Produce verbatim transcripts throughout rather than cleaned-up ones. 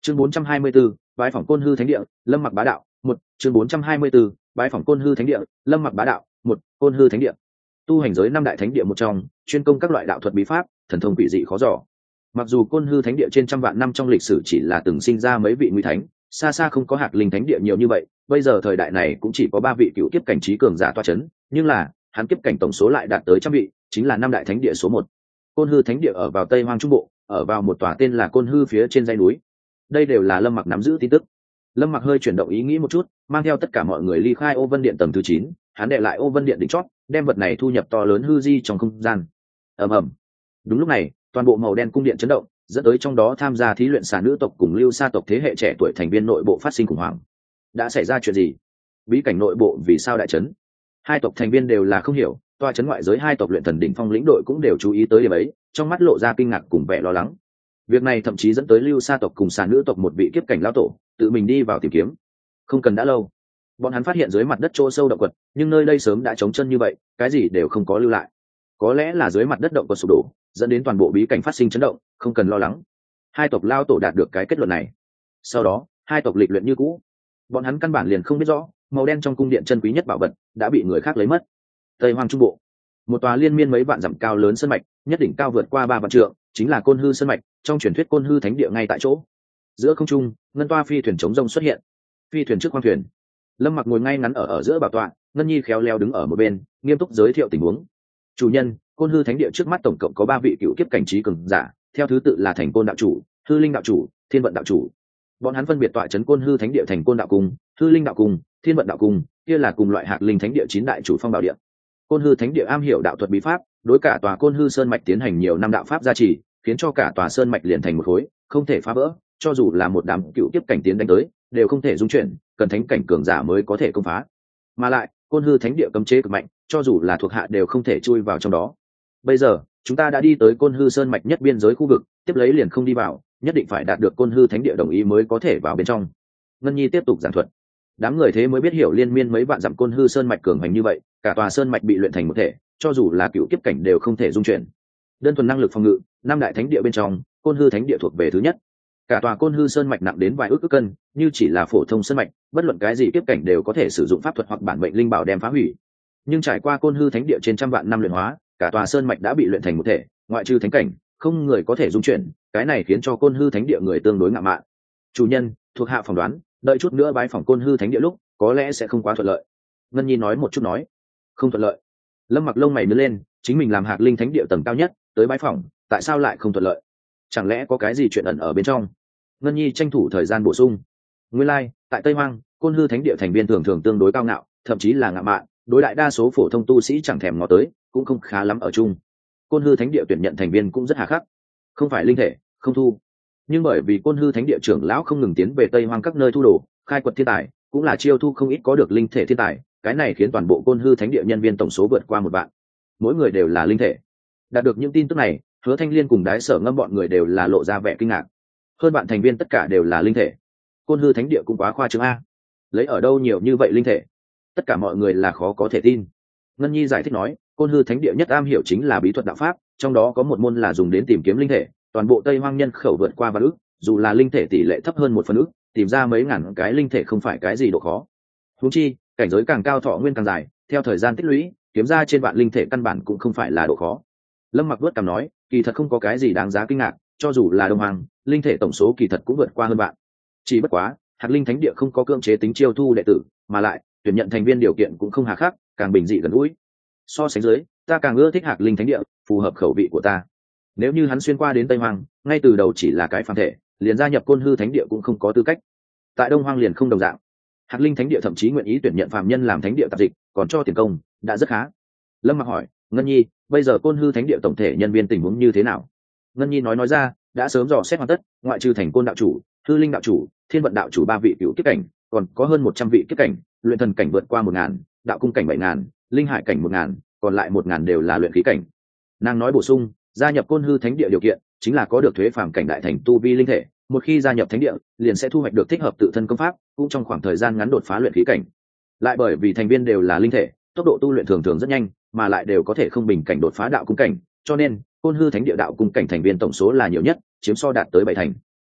chương bốn trăm hai mươi 4, bái phỏng côn hư thánh địa, lâm mặc bá đạo một. chương bốn trăm hai mươi 4, bái phỏng côn hư thánh địa, lâm mặc bá đạo một. Côn hư thánh địa, tu hành giới năm đại thánh địa một trong, chuyên công các loại đạo thuật bí pháp, thần thông quỷ dị khó dò. Mặc dù côn hư thánh địa trên trăm vạn năm trong lịch sử chỉ là từng sinh ra mấy vị nguy thánh, xa xa không có hạc linh thánh địa nhiều như vậy, bây giờ thời đại này cũng chỉ có ba vị cựu kiếp cảnh trí cường giả toa chấn, nhưng là hắn kiếp cảnh tổng số lại đạt tới trăm vị, chính là năm đại thánh địa số một. Côn hư thánh địa ở vào tây hoang trung bộ, ở vào một tòa tên là côn hư phía trên dãy núi. Đây đều là lâm mặc nắm giữ tin tức. Lâm mặc hơi chuyển động ý nghĩ một chút, mang theo tất cả mọi người ly khai ô vân điện tầng thứ chín, hắn đệ lại ô vân điện đỉnh chót, đem vật này thu nhập to lớn hư di trong không gian. ầm ầm. Đúng lúc này, toàn bộ màu đen cung điện chấn động, dẫn tới trong đó tham gia thí luyện xà nữ tộc cùng lưu sa tộc thế hệ trẻ tuổi thành viên nội bộ phát sinh khủng hoảng. Đã xảy ra chuyện gì? Bí cảnh nội bộ vì sao đại chấn? Hai tộc thành viên đều là không hiểu, toa chấn ngoại giới hai tộc luyện thần đỉnh phong lĩnh đội cũng đều chú ý tới điểm ấy, trong mắt lộ ra kinh ngạc cùng vẻ lo lắng. Việc này thậm chí dẫn tới lưu sa tộc cùng xà nữ tộc một vị kiếp cảnh lão tổ tự mình đi vào tìm kiếm. Không cần đã lâu, bọn hắn phát hiện dưới mặt đất chỗ sâu động quật, nhưng nơi đây sớm đã trống chân như vậy, cái gì đều không có lưu lại. Có lẽ là dưới mặt đất động quật sụp đổ, dẫn đến toàn bộ bí cảnh phát sinh chấn động, không cần lo lắng. Hai tộc lao tổ đạt được cái kết luận này. Sau đó, hai tộc lịch luyện như cũ. Bọn hắn căn bản liền không biết rõ, màu đen trong cung điện chân quý nhất bảo vật đã bị người khác lấy mất. Tây Hoang Trung Bộ, một tòa liên miên mấy vạn dặm cao lớn sơn mạch, nhất đỉnh cao vượt qua ba vạn trượng, chính là Côn Hư sơn mạch, trong truyền thuyết Côn Hư thánh địa ngay tại chỗ. Giữa không trung, ngân toa phi thuyền chống rông xuất hiện. Phi thuyền trước khoang thuyền, Lâm Mặc ngồi ngay ngắn ở ở giữa bảo tọa, Ngân Nhi khéo léo đứng ở một bên, nghiêm túc giới thiệu tình huống. Chủ nhân, Côn Hư thánh địa trước mắt tổng cộng có ba vị cựu kiếp cảnh trí cường giả, theo thứ tự là Thành Côn đạo chủ, Hư Linh đạo chủ, Thiên Vận đạo chủ. Bọn hắn phân biệt tọa trấn Côn Hư thánh địa Thành Côn đạo cung, Hư Linh đạo cung, Thiên Vận đạo cung, kia là cùng loại Hạc Linh thánh địa chín đại chủ phong bảo địa. Côn Hư thánh địa am hiểu đạo thuật bí pháp, đối cả tòa Côn Hư sơn mạch tiến hành nhiều năm đạo pháp gia trì, khiến cho cả tòa sơn mạch liền thành một khối, không thể phá vỡ, cho dù là một đám cựu kiếp cảnh tiến đánh tới, đều không thể dung chuyển, cần thánh cảnh cường giả mới có thể công phá. Mà lại, Côn Hư thánh địa cấm chế cực mạnh, cho dù là thuộc hạ đều không thể chui vào trong đó. Bây giờ, chúng ta đã đi tới Côn Hư sơn mạch nhất biên giới khu vực, tiếp lấy liền không đi vào, nhất định phải đạt được Côn Hư thánh địa đồng ý mới có thể vào bên trong. Ngân Nhi tiếp tục giảng thuật. Đám người thế mới biết hiểu liên miên mấy vạn dặm Côn Hư sơn mạch cường hành như vậy, cả tòa sơn mạch bị luyện thành một thể, cho dù là cựu kiếp cảnh đều không thể dung chuyển. Đơn thuần năng lực phòng ngự, năm đại thánh địa bên trong, Côn Hư thánh địa thuộc về thứ nhất. Cả tòa Côn Hư sơn mạch nặng đến vài ức ức cân, như chỉ là phổ thông sơn mạch, bất luận cái gì kiếp cảnh đều có thể sử dụng pháp thuật hoặc bản mệnh linh bảo đem phá hủy. Nhưng trải qua Côn Hư thánh địa trên trăm vạn năm luyện hóa, cả tòa sơn mạch đã bị luyện thành một thể, ngoại trừ thánh cảnh, không người có thể dung chuyển, cái này khiến cho Côn Hư thánh địa người tương đối ngạo mạn. Chủ nhân, thuộc hạ phỏng đoán, đợi chút nữa bái phỏng Côn Hư thánh địa lúc, có lẽ sẽ không quá thuận lợi. Ngân Nhi nói một chút nói, không thuận lợi. Lâm Mặc lông mày nhướng lên, chính mình làm Hạc Linh thánh địa tầng cao nhất, tới bái phỏng, tại sao lại không thuận lợi? Chẳng lẽ có cái gì chuyện ẩn ở bên trong? Ngân Nhi tranh thủ thời gian bổ sung. Nguyên lai, like, tại Tây Hoang, Côn Hư thánh địa thành viên thường thường tương đối cao ngạo, thậm chí là ngạo mạn, đối đại đa số phổ thông tu sĩ chẳng thèm ngó tới, cũng không khá lắm ở chung. Côn Hư thánh địa tuyển nhận thành viên cũng rất hà khắc, không phải linh thể, không thu. Nhưng bởi vì Côn Hư thánh địa trưởng lão không ngừng tiến về Tây Hoang các nơi thu đồ, khai quật thiên tài, cũng là chiêu thu không ít có được linh thể thiên tài, cái này khiến toàn bộ Côn Hư thánh địa nhân viên tổng số vượt qua một vạn, mỗi người đều là linh thể. Đạt được những tin tức này, Hứa Thanh Liên cùng Đái Sở Ngâm bọn người đều là lộ ra vẻ kinh ngạc. Hơn bạn thành viên tất cả đều là linh thể, Côn Hư thánh địa cũng quá khoa trương a, lấy ở đâu nhiều như vậy linh thể? Tất cả mọi người là khó có thể tin. Ngân Nhi giải thích nói, Côn Hư thánh địa nhất am hiểu chính là bí thuật đạo pháp, trong đó có một môn là dùng đến tìm kiếm linh thể, toàn bộ Tây Hoang nhân khẩu vượt qua vạn ức, dù là linh thể tỷ lệ thấp hơn một phần ức, tìm ra mấy ngàn cái linh thể không phải cái gì độ khó. Huống chi, cảnh giới càng cao thọ nguyên càng dài, theo thời gian tích lũy, kiếm ra trên vạn linh thể căn bản cũng không phải là độ khó. Lâm Mặc vớt cằm nói, kỳ thật không có cái gì đáng giá kinh ngạc, cho dù là Đông Hoàng, linh thể tổng số kỳ thật cũng vượt qua hơn vạn. Chỉ bất quá, Hạc Linh thánh địa không có cưỡng chế tính chiêu thu đệ tử, mà lại tuyển nhận thành viên điều kiện cũng không hà khắc, càng bình dị gần gũi. So sánh dưới, ta càng ưa thích Hạc Linh thánh địa, phù hợp khẩu vị của ta. Nếu như hắn xuyên qua đến Tây Hoang, ngay từ đầu chỉ là cái phàm thể, liền gia nhập Côn Hư thánh địa cũng không có tư cách. Tại Đông Hoang liền không đồng dạng. Hạc Linh thánh địa thậm chí nguyện ý tuyển nhận phàm nhân làm thánh địa tạp dịch, còn cho tiền công, đã rất khá. Lâm Mặc hỏi, Ngân Nhi, bây giờ Côn Hư thánh địa tổng thể nhân viên tình huống như thế nào? Ngân Nhi nói nói ra, đã sớm dò xét hoàn tất, ngoại trừ Thành Côn đạo chủ, Hư Linh đạo chủ, Thiên Vận đạo chủ ba vị cựu kiếp cảnh, còn có hơn một trăm vị kiếp cảnh, luyện thần cảnh vượt qua một ngàn, đạo cung cảnh bảy ngàn, linh hải cảnh một ngàn, còn lại một ngàn đều là luyện khí cảnh. Nàng nói bổ sung, gia nhập Côn Hư thánh địa điều kiện chính là có được thuế phàm cảnh đại thành tu vi linh thể, một khi gia nhập thánh địa, liền sẽ thu hoạch được thích hợp tự thân công pháp, cũng trong khoảng thời gian ngắn đột phá luyện khí cảnh. Lại bởi vì thành viên đều là linh thể, tốc độ tu luyện thường thường rất nhanh, mà lại đều có thể không bình cảnh đột phá đạo cung cảnh, cho nên Côn Hư thánh địa đạo cung cảnh thành viên tổng số là nhiều nhất, chiếm so đạt tới bảy thành.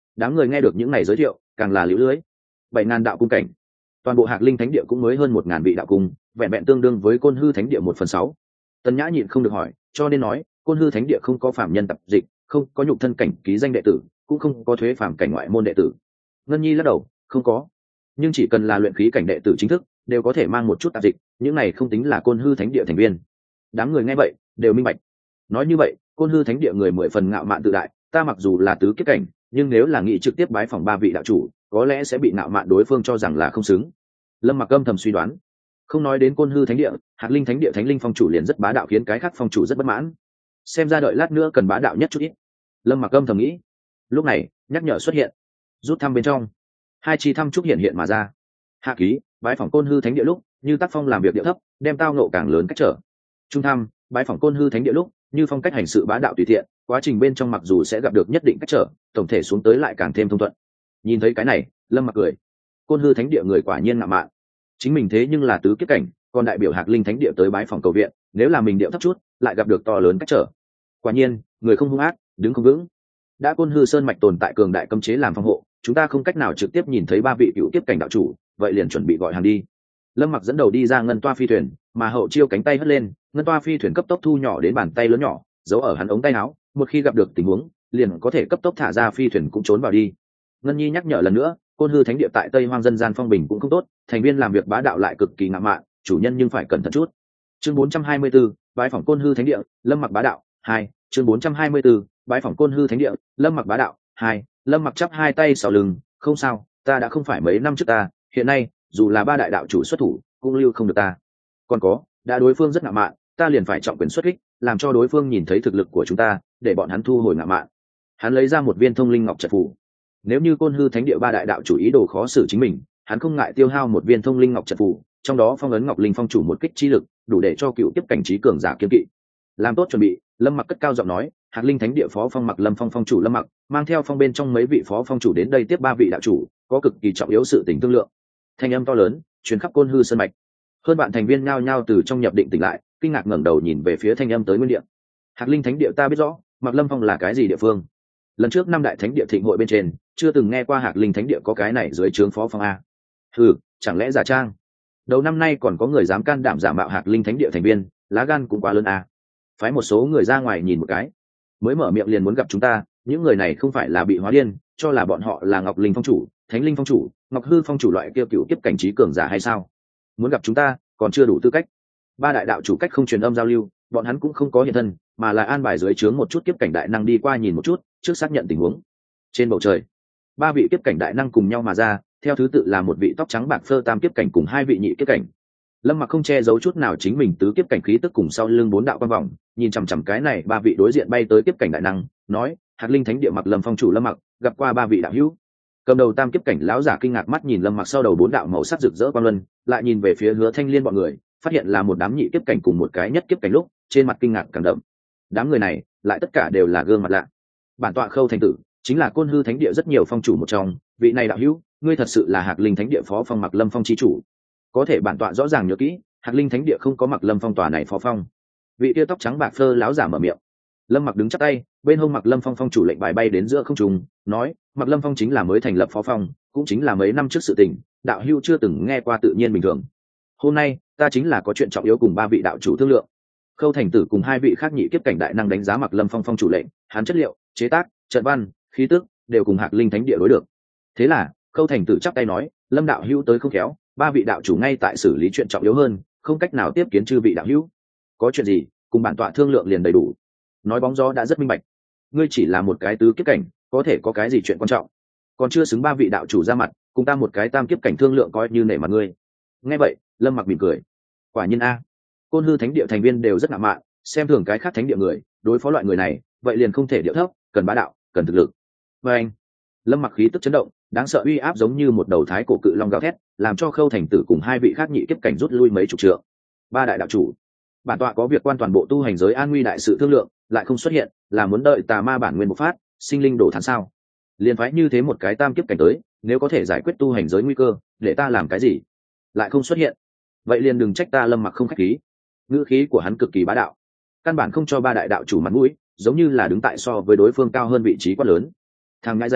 Đám người nghe được những này giới thiệu càng là liễu lưới. Bảy ngàn đạo cung cảnh, toàn bộ Hạc Linh Thánh địa cũng mới hơn một ngàn vị đạo cung, vẹn vẹn tương đương với Côn Hư Thánh địa một phần sáu. Tần Nhã nhịn không được hỏi, cho nên nói Côn Hư Thánh địa không có phạm nhân tập dịch, không có nhục thân cảnh ký danh đệ tử, cũng không có thuế phàm cảnh ngoại môn đệ tử. Ngân Nhi lắc đầu, không có, nhưng chỉ cần là luyện khí cảnh đệ tử chính thức đều có thể mang một chút tạp dịch, những này không tính là Côn Hư Thánh địa thành viên. Đám người nghe vậy đều minh bạch. Nói như vậy Côn Hư Thánh địa người mười phần ngạo mạn tự đại, ta mặc dù là tứ kiếp cảnh, nhưng nếu là nghị trực tiếp bái phỏng ba vị đạo chủ, có lẽ sẽ bị ngạo mạn đối phương cho rằng là không xứng. Lâm Mặc âm thầm suy đoán. Không nói đến Côn Hư Thánh địa, Hạc Linh Thánh địa Thánh Linh phong chủ liền rất bá đạo, khiến cái khác phong chủ rất bất mãn. Xem ra đợi lát nữa cần bá đạo nhất chút ít. Lâm Mặc âm thầm nghĩ. Lúc này nhắc nhở xuất hiện, rút thăm bên trong hai chi thăm trúc hiện hiện mà ra. Hạ ký bái phỏng Côn Hư Thánh địa lúc như tác phong làm việc điệu thấp, đem tao nộ càng lớn cách trở. Trung thăm bái phỏng Côn Hư Thánh địa lúc như phong cách hành sự bá đạo tùy tiện, quá trình bên trong mặc dù sẽ gặp được nhất định cách trở, tổng thể xuống tới lại càng thêm thông thuận. Nhìn thấy cái này Lâm Mặc cười. Côn Hư Thánh địa người quả nhiên ngạo mạn, chính mình thế nhưng là tứ kiếp cảnh, còn đại biểu Hạc Linh Thánh địa tới bái phòng cầu viện, nếu là mình điệu thấp chút lại gặp được to lớn cách trở. Quả nhiên người không hung ác đứng không vững. Đã Côn Hư Sơn mạch tồn tại cường đại cấm chế làm phòng hộ, chúng ta không cách nào trực tiếp nhìn thấy ba vị cựu kiếp cảnh đạo chủ, vậy liền chuẩn bị gọi hàng đi. Lâm Mặc dẫn đầu đi ra ngân toa phi thuyền, mà hậu chiêu cánh tay hất lên, ngân toa phi thuyền cấp tốc thu nhỏ đến bàn tay lớn nhỏ, giấu ở hắn ống tay áo, một khi gặp được tình huống liền có thể cấp tốc thả ra phi thuyền cũng trốn vào đi. Ngân Nhi nhắc nhở lần nữa, Côn Hư Thánh địa tại Tây Hoang dân gian phong bình cũng không tốt, thành viên làm việc bá đạo lại cực kỳ ngạo mạn, chủ nhân nhưng phải cẩn thận chút. Chương bốn trăm hai mươi 4, bái phỏng Côn Hư Thánh địa, Lâm Mặc bá đạo hai. Chương bốn trăm hai mươi 4, bái phỏng Côn Hư Thánh địa, Lâm Mặc bá đạo hai. Lâm Mặc chắp hai tay sau lưng, không sao, ta đã không phải mấy năm trước ta, hiện nay dù là ba đại đạo chủ xuất thủ cũng lưu không được ta. Còn có, đã đối phương rất ngạo mạn, ta liền phải trọng quyền xuất kích, làm cho đối phương nhìn thấy thực lực của chúng ta, để bọn hắn thu hồi ngạo mạn. Hắn lấy ra một viên thông linh ngọc trận phù. Nếu như Côn Hư Thánh địa ba đại đạo chủ ý đồ khó xử chính mình, hắn không ngại tiêu hao một viên thông linh ngọc trận phù, trong đó phong ấn ngọc linh phong chủ một kích chi lực, đủ để cho cựu tiếp cảnh trí cường giả kiên kỵ. Làm tốt chuẩn bị, Lâm Mặc cất cao giọng nói, Hạc Linh Thánh địa phó phong Mặc Lâm phong phong chủ Lâm Mặc mang theo phong bên trong mấy vị phó phong chủ đến đây tiếp ba vị đạo chủ, có cực kỳ trọng yếu sự tình thương lượng. Thanh âm to lớn truyền khắp Côn Hư Sơn mạch. Hơn bạn thành viên nhao nhao từ trong nhập định tỉnh lại, kinh ngạc ngẩng đầu nhìn về phía thanh âm tới nguyên địa. Hạc Linh Thánh địa ta biết rõ, Mặc Lâm phong là cái gì địa phương? Lần trước năm đại thánh địa thịnh hội bên trên chưa từng nghe qua Hạc Linh Thánh địa có cái này dưới trướng phó phong a. Ừ, chẳng lẽ giả trang? Đầu năm nay còn có người dám can đảm giả mạo Hạc Linh Thánh địa thành viên, lá gan cũng quá lớn a. Phái một số người ra ngoài nhìn một cái, mới mở miệng liền muốn gặp chúng ta, những người này không phải là bị hóa điên, cho là bọn họ là Ngọc Linh phong chủ, Thánh Linh phong chủ, Ngọc Hư phong chủ loại kia cựu kiếp cảnh trí cường giả hay sao? Muốn gặp chúng ta còn chưa đủ tư cách. Ba đại đạo chủ cách không truyền âm giao lưu, bọn hắn cũng không có hiện thân, mà là an bài dưới trướng một chút kiếp cảnh đại năng đi qua nhìn một chút, trước xác nhận tình huống. Trên bầu trời ba vị kiếp cảnh đại năng cùng nhau mà ra, theo thứ tự là một vị tóc trắng bạc phơ tam kiếp cảnh cùng hai vị nhị kiếp cảnh. Lâm Mặc không che giấu chút nào chính mình tứ kiếp cảnh khí tức cùng sau lưng bốn đạo quan vòng, nhìn chằm chằm cái này ba vị đối diện bay tới kiếp cảnh đại năng, nói, Hạc Linh Thánh địa Mặc Lâm phong chủ Lâm Mặc gặp qua ba vị đạo hữu. Cầm đầu tam kiếp cảnh lão giả kinh ngạc mắt nhìn Lâm Mặc sau đầu bốn đạo màu sắc rực rỡ quang luân, lại nhìn về phía Hứa Thanh Liên bọn người, phát hiện là một đám nhị kiếp cảnh cùng một cái nhất kiếp cảnh lúc, trên mặt kinh ngạc càng đậm. Đám người này lại tất cả đều là gương mặt lạ. Bản tọa Khâu Thành Tử chính là Côn Hư Thánh địa rất nhiều phong chủ một trong, vị này đạo hữu, ngươi thật sự là Hạc Linh Thánh địa phó phong Mặc Lâm phong chi chủ? Có thể bản tọa rõ ràng nhớ kỹ, Hạc Linh Thánh địa không có Mặc Lâm phong tòa này phó phong. Vị tia tóc trắng bạc phơ lão giả mở miệng. Lâm Mặc đứng chắp tay, bên hông Mặc Lâm phong phong chủ lệnh bài bay đến giữa không trung, nói, Mặc Lâm phong chính là mới thành lập phó phong, cũng chính là mấy năm trước sự tình, đạo hữu chưa từng nghe qua tự nhiên bình thường. Hôm nay ta chính là có chuyện trọng yếu cùng ba vị đạo chủ thương lượng. Khâu Thành Tử cùng hai vị khác nhị kiếp cảnh đại năng đánh giá Mặc Lâm phong phong chủ lệnh, hắn chất liệu, chế tác, trận văn, khí tức đều cùng Hạc Linh Thánh địa đối được. Thế là Khâu Thành Tử chắp tay nói, Lâm đạo hữu tới không khéo, ba vị đạo chủ ngay tại xử lý chuyện trọng yếu hơn, không cách nào tiếp kiến chư vị đạo hữu. Có chuyện gì cùng bản tọa thương lượng liền đầy đủ. Nói bóng gió đã rất minh bạch, ngươi chỉ là một cái tứ kiếp cảnh, có thể có cái gì chuyện quan trọng, còn chưa xứng ba vị đạo chủ ra mặt, cùng ta một cái tam kiếp cảnh thương lượng coi như nể mặt ngươi. Nghe vậy Lâm Mặc mỉm cười, quả nhiên a, Côn Hư Thánh địa thành viên đều rất ngạo mạn, xem thường cái khác thánh địa người, đối phó loại người này vậy liền không thể điệu thấp, cần bá đạo, cần thực lực. Và anh Lâm Mặc khí tức chấn động, đáng sợ uy áp giống như một đầu thái cổ cự long gào thét, làm cho Khâu Thành Tử cùng hai vị khác nhị kiếp cảnh rút lui mấy chục trượng. Ba đại đạo chủ, bản tọa có việc quan toàn bộ tu hành giới an nguy đại sự thương lượng, lại không xuất hiện, là muốn đợi tà ma bản nguyên bộc phát, sinh linh đổ thán sao? Liên phái như thế một cái tam kiếp cảnh tới, nếu có thể giải quyết tu hành giới nguy cơ, để ta làm cái gì? Lại không xuất hiện, vậy liền đừng trách ta Lâm Mặc không khách khí. Ngữ khí của hắn cực kỳ bá đạo, căn bản không cho ba đại đạo chủ mặt mũi, giống như là đứng tại so với đối phương cao hơn vị trí quá lớn. Thằng ngại danh,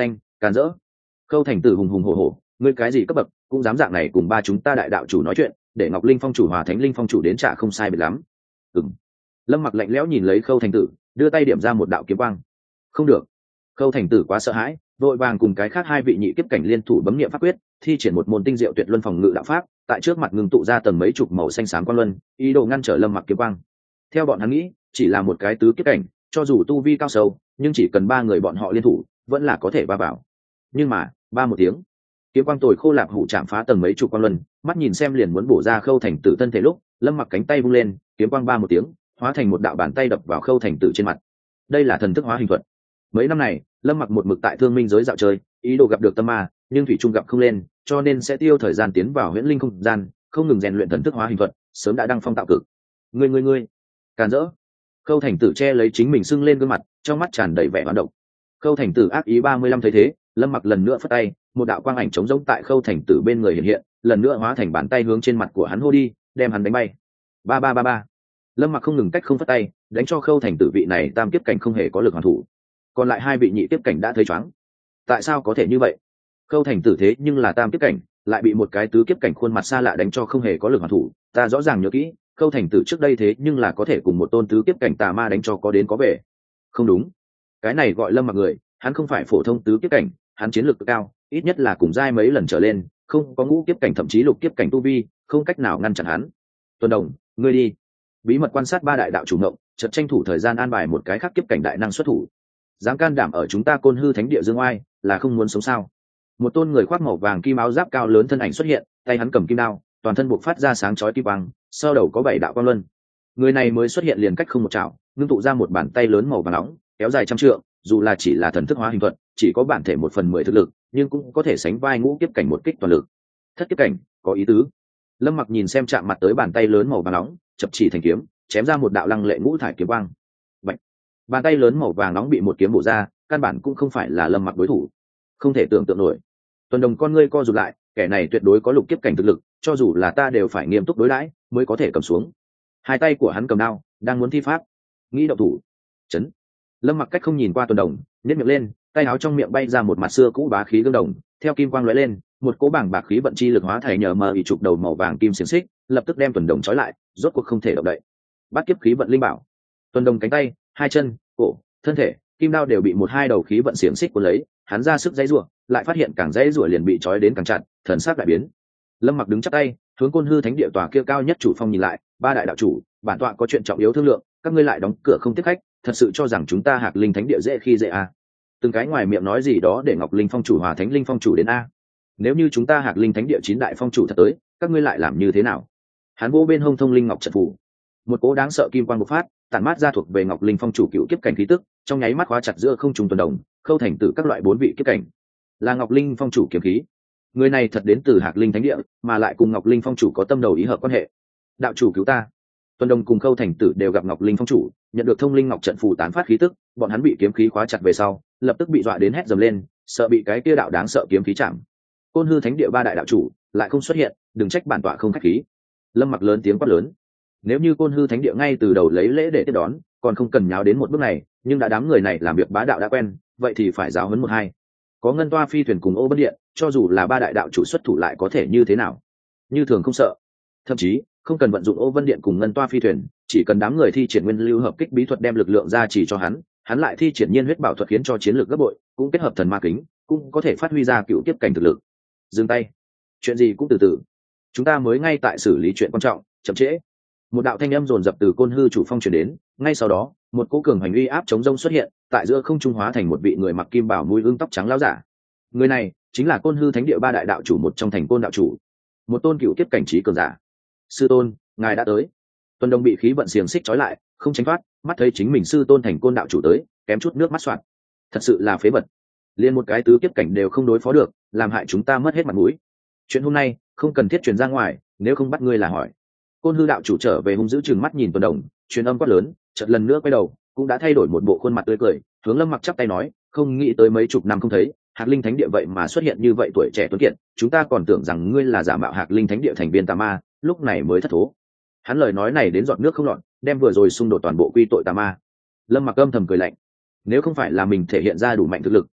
Càn rỡ. Khâu Thành Tử hùng hùng hổ hổ, ngươi cái gì cấp bậc cũng dám dạng này cùng ba chúng ta đại đạo chủ nói chuyện, để Ngọc Linh phong chủ hòa Thánh Linh phong chủ đến trả không sai biệt lắm. Ừm. Lâm Mặc lạnh lẽo nhìn lấy Khâu Thành Tử, đưa tay điểm ra một đạo kiếm quang. Không được. Khâu Thành Tử quá sợ hãi, vội vàng cùng cái khác hai vị nhị kiếp cảnh liên thủ bấm niệm pháp quyết, thi triển một môn tinh diệu tuyệt luân phòng ngự đạo pháp, tại trước mặt ngưng tụ ra tầng mấy chục màu xanh xám quang luân, ý đồ ngăn trở Lâm Mặc kiếm quang. Theo bọn hắn nghĩ, chỉ là một cái tứ kiếp cảnh, cho dù tu vi cao sâu, nhưng chỉ cần ba người bọn họ liên thủ, vẫn là có thể va vào. Nhưng mà, ba một tiếng, kiếm quang tồi khô lạp hủ chạm phá tầng mấy chục quang luân, mắt nhìn xem liền muốn bổ ra Khâu Thành Tử thân thể lúc, Lâm Mặc cánh tay vung lên, kiếm quang ba một tiếng, hóa thành một đạo bàn tay đập vào Khâu Thành Tử trên mặt. Đây là thần thức hóa hình thuật. Mấy năm này, Lâm Mặc một mực tại thương minh giới dạo chơi, ý đồ gặp được tâm ma, nhưng thủy trung gặp không lên, cho nên sẽ tiêu thời gian tiến vào huyễn linh không gian, không ngừng rèn luyện thần thức hóa hình thuật, sớm đã đăng phong tạo cực. Ngươi ngươi ngươi, càn rỡ. Khâu Thành Tử che lấy chính mình sưng lên gương mặt, trong mắt tràn đầy vẻ hoán độc. Khâu Thành Tử ác ý ba mươi lăm thấy thế, Lâm Mặc lần nữa phất tay, một đạo quang ảnh trống rỗng tại Khâu Thành Tử bên người hiện hiện, lần nữa hóa thành bàn tay hướng trên mặt của hắn hô đi, đem hắn đánh bay. Ba ba ba ba. Lâm Mặc không ngừng cách không phất tay, đánh cho Khâu Thành Tử vị này tam kiếp cảnh không hề có lực hoàn thủ. Còn lại hai vị nhị kiếp cảnh đã thấy choáng. Tại sao có thể như vậy? Khâu Thành Tử thế nhưng là tam kiếp cảnh, lại bị một cái tứ kiếp cảnh khuôn mặt xa lạ đánh cho không hề có lực hoàn thủ. Ta rõ ràng nhớ kỹ, Khâu Thành Tử trước đây thế nhưng là có thể cùng một tôn tứ kiếp cảnh tà ma đánh cho có đến có về. Không đúng, cái này gọi Lâm Mặc người, hắn không phải phổ thông tứ kiếp cảnh, hắn chiến lược cực cao, ít nhất là cùng giai mấy lần trở lên, không có ngũ kiếp cảnh thậm chí lục kiếp cảnh tu vi, không cách nào ngăn chặn hắn. Tuần Đồng, ngươi đi. Bí mật quan sát ba đại đạo chủ ngộng, chợt tranh thủ thời gian an bài một cái khác kiếp cảnh đại năng xuất thủ. Dám can đảm ở chúng ta Côn Hư Thánh Địa dương oai, là không muốn sống sao? Một tôn người khoác màu vàng kim áo giáp cao lớn thân ảnh xuất hiện, tay hắn cầm kim đao, toàn thân buộc phát ra sáng chói kim quang, sau đầu có bảy đạo quang luân. Người này mới xuất hiện liền cách không một chảo, ngưng tụ ra một bàn tay lớn màu vàng nóng, kéo dài trăm trượng, dù là chỉ là thần thức hóa hình thuật, chỉ có bản thể một phần mười thực lực, nhưng cũng có thể sánh vai ngũ kiếp cảnh một kích toàn lực. Thất kiếp cảnh, có ý tứ. Lâm Mặc nhìn xem chạm mặt tới bàn tay lớn màu vàng nóng, chập chỉ thành kiếm, chém ra một đạo lăng lệ ngũ thải kiếm quang. Bạch. Bàn tay lớn màu vàng nóng bị một kiếm bổ ra, căn bản cũng không phải là Lâm Mặc đối thủ. Không thể tưởng tượng nổi. Tuần Đồng con ngươi co rụt lại, kẻ này tuyệt đối có lục kiếp cảnh thực lực, cho dù là ta đều phải nghiêm túc đối đãi mới có thể cầm xuống. Hai tay của hắn cầm đao, đang muốn thi pháp, nghĩ động thủ. Chấn. Lâm Mặc cách không nhìn qua Tuần Đồng, nhếch miệng lên, tay áo trong miệng bay ra một mặt xưa cũ bá khí gương đồng, theo kim quang lóe lên, một cỗ bảng bạc khí vận chi lực hóa thành nhờ mờ ỉ trục đầu màu vàng kim xiềng xích, lập tức đem Tuần Đồng trói lại, rốt cuộc không thể động đậy. Bắt kiếp khí vận linh bảo. Tuần Đồng cánh tay, hai chân, cổ, thân thể, kim đao đều bị một hai đầu khí vận xiềng xích cuốn lấy, hắn ra sức dãy rủa, lại phát hiện càng dãy rủa liền bị trói đến càng chặt, thần sắc đại biến. Lâm Mặc đứng chắp tay, hướng Côn Hư Thánh Địa tòa kia cao nhất chủ phong nhìn lại, ba đại đạo chủ, bản tọa có chuyện trọng yếu thương lượng, các ngươi lại đóng cửa không tiếp khách, thật sự cho rằng chúng ta Hạc Linh Thánh Địa dễ khi dễ à? Từng cái ngoài miệng nói gì đó để Ngọc Linh phong chủ hòa Thánh Linh phong chủ đến a. Nếu như chúng ta Hạc Linh Thánh Địa chín đại phong chủ thật tới, các ngươi lại làm như thế nào? Hắn vỗ bên hông thông linh ngọc trận phù, một cỗ đáng sợ kim quang bộc phát, tản mát ra thuộc về Ngọc Linh phong chủ cựu kiếp cảnh khí tức, trong nháy mắt khóa chặt giữa không trung Tuần Đồng, Khâu Thành Tử các loại bốn vị kiếp cảnh. Là Ngọc Linh phong chủ kiếm khí. Người này thật đến từ Hạc Linh Thánh Địa, mà lại cùng Ngọc Linh phong chủ có tâm đầu ý hợp quan hệ. Đạo chủ cứu ta. Tuần Đồng cùng Khâu Thành Tử đều gặp Ngọc Linh phong chủ, nhận được thông linh ngọc trận phù tán phát khí tức, bọn hắn bị kiếm khí khóa chặt về sau, lập tức bị dọa đến hét dầm lên, sợ bị cái kia đạo đáng sợ kiếm khí chạm. Côn Hư Thánh Địa ba đại đạo chủ lại không xuất hiện, đừng trách bản tọa không khách khí. Lâm Mặc lớn tiếng quát lớn. Nếu như Côn Hư Thánh Địa ngay từ đầu lấy lễ để tiếp đón, còn không cần nháo đến một bước này, nhưng đã đám người này làm việc bá đạo đã quen, vậy thì phải giáo huấn một hai. Có ngân toa phi thuyền cùng ô bất điện, cho dù là ba đại đạo chủ xuất thủ lại có thể như thế nào? Như thường không sợ. Thậm chí không cần vận dụng ô vân điện cùng ngân toa phi thuyền, chỉ cần đám người thi triển nguyên lưu hợp kích bí thuật đem lực lượng ra chỉ cho hắn, hắn lại thi triển nhiên huyết bảo thuật khiến cho chiến lược gấp bội, cũng kết hợp thần ma kính, cũng có thể phát huy ra cựu kiếp cảnh thực lực. Dừng tay, chuyện gì cũng từ từ, chúng ta mới ngay tại xử lý chuyện quan trọng, chậm trễ. Một đạo thanh âm dồn dập từ Côn Hư chủ phong truyền đến, ngay sau đó một cỗ cường hành uy áp chống rông xuất hiện, tại giữa không trung hóa thành một vị người mặc kim bào mũi ương tóc trắng lão giả. Người này chính là Côn Hư Thánh Địa ba đại đạo chủ một trong Thành Côn đạo chủ, một tôn cựu kiếp cảnh trí cường giả. Sư tôn, ngài đã tới. Tuần Đồng bị khí vận xiềng xích trói lại, không tránh thoát, mắt thấy chính mình sư tôn Thành Côn đạo chủ tới, kém chút nước mắt soạn. Thật sự là phế vật, liên một cái tứ kiếp cảnh đều không đối phó được, làm hại chúng ta mất hết mặt mũi. Chuyện hôm nay không cần thiết truyền ra ngoài, nếu không bắt ngươi là hỏi. Côn Hư đạo chủ trở về hung dữ trừng mắt nhìn Tuần Đồng, truyền âm quát lớn, chợt lần nữa quay đầu, cũng đã thay đổi một bộ khuôn mặt tươi cười, hướng Lâm Mặc chắp tay nói, không nghĩ tới mấy chục năm không thấy, Hạc Linh Thánh Địa vậy mà xuất hiện như vậy tuổi trẻ tuấn kiệt, chúng ta còn tưởng rằng ngươi là giả mạo Hạc Linh Thánh Địa thành viên tà ma, lúc này mới thất thố. Hắn lời nói này đến giọt nước không lọt, đem vừa rồi xung đột toàn bộ quy tội tà ma. Lâm Mặc âm thầm cười lạnh, nếu không phải là mình thể hiện ra đủ mạnh thực lực,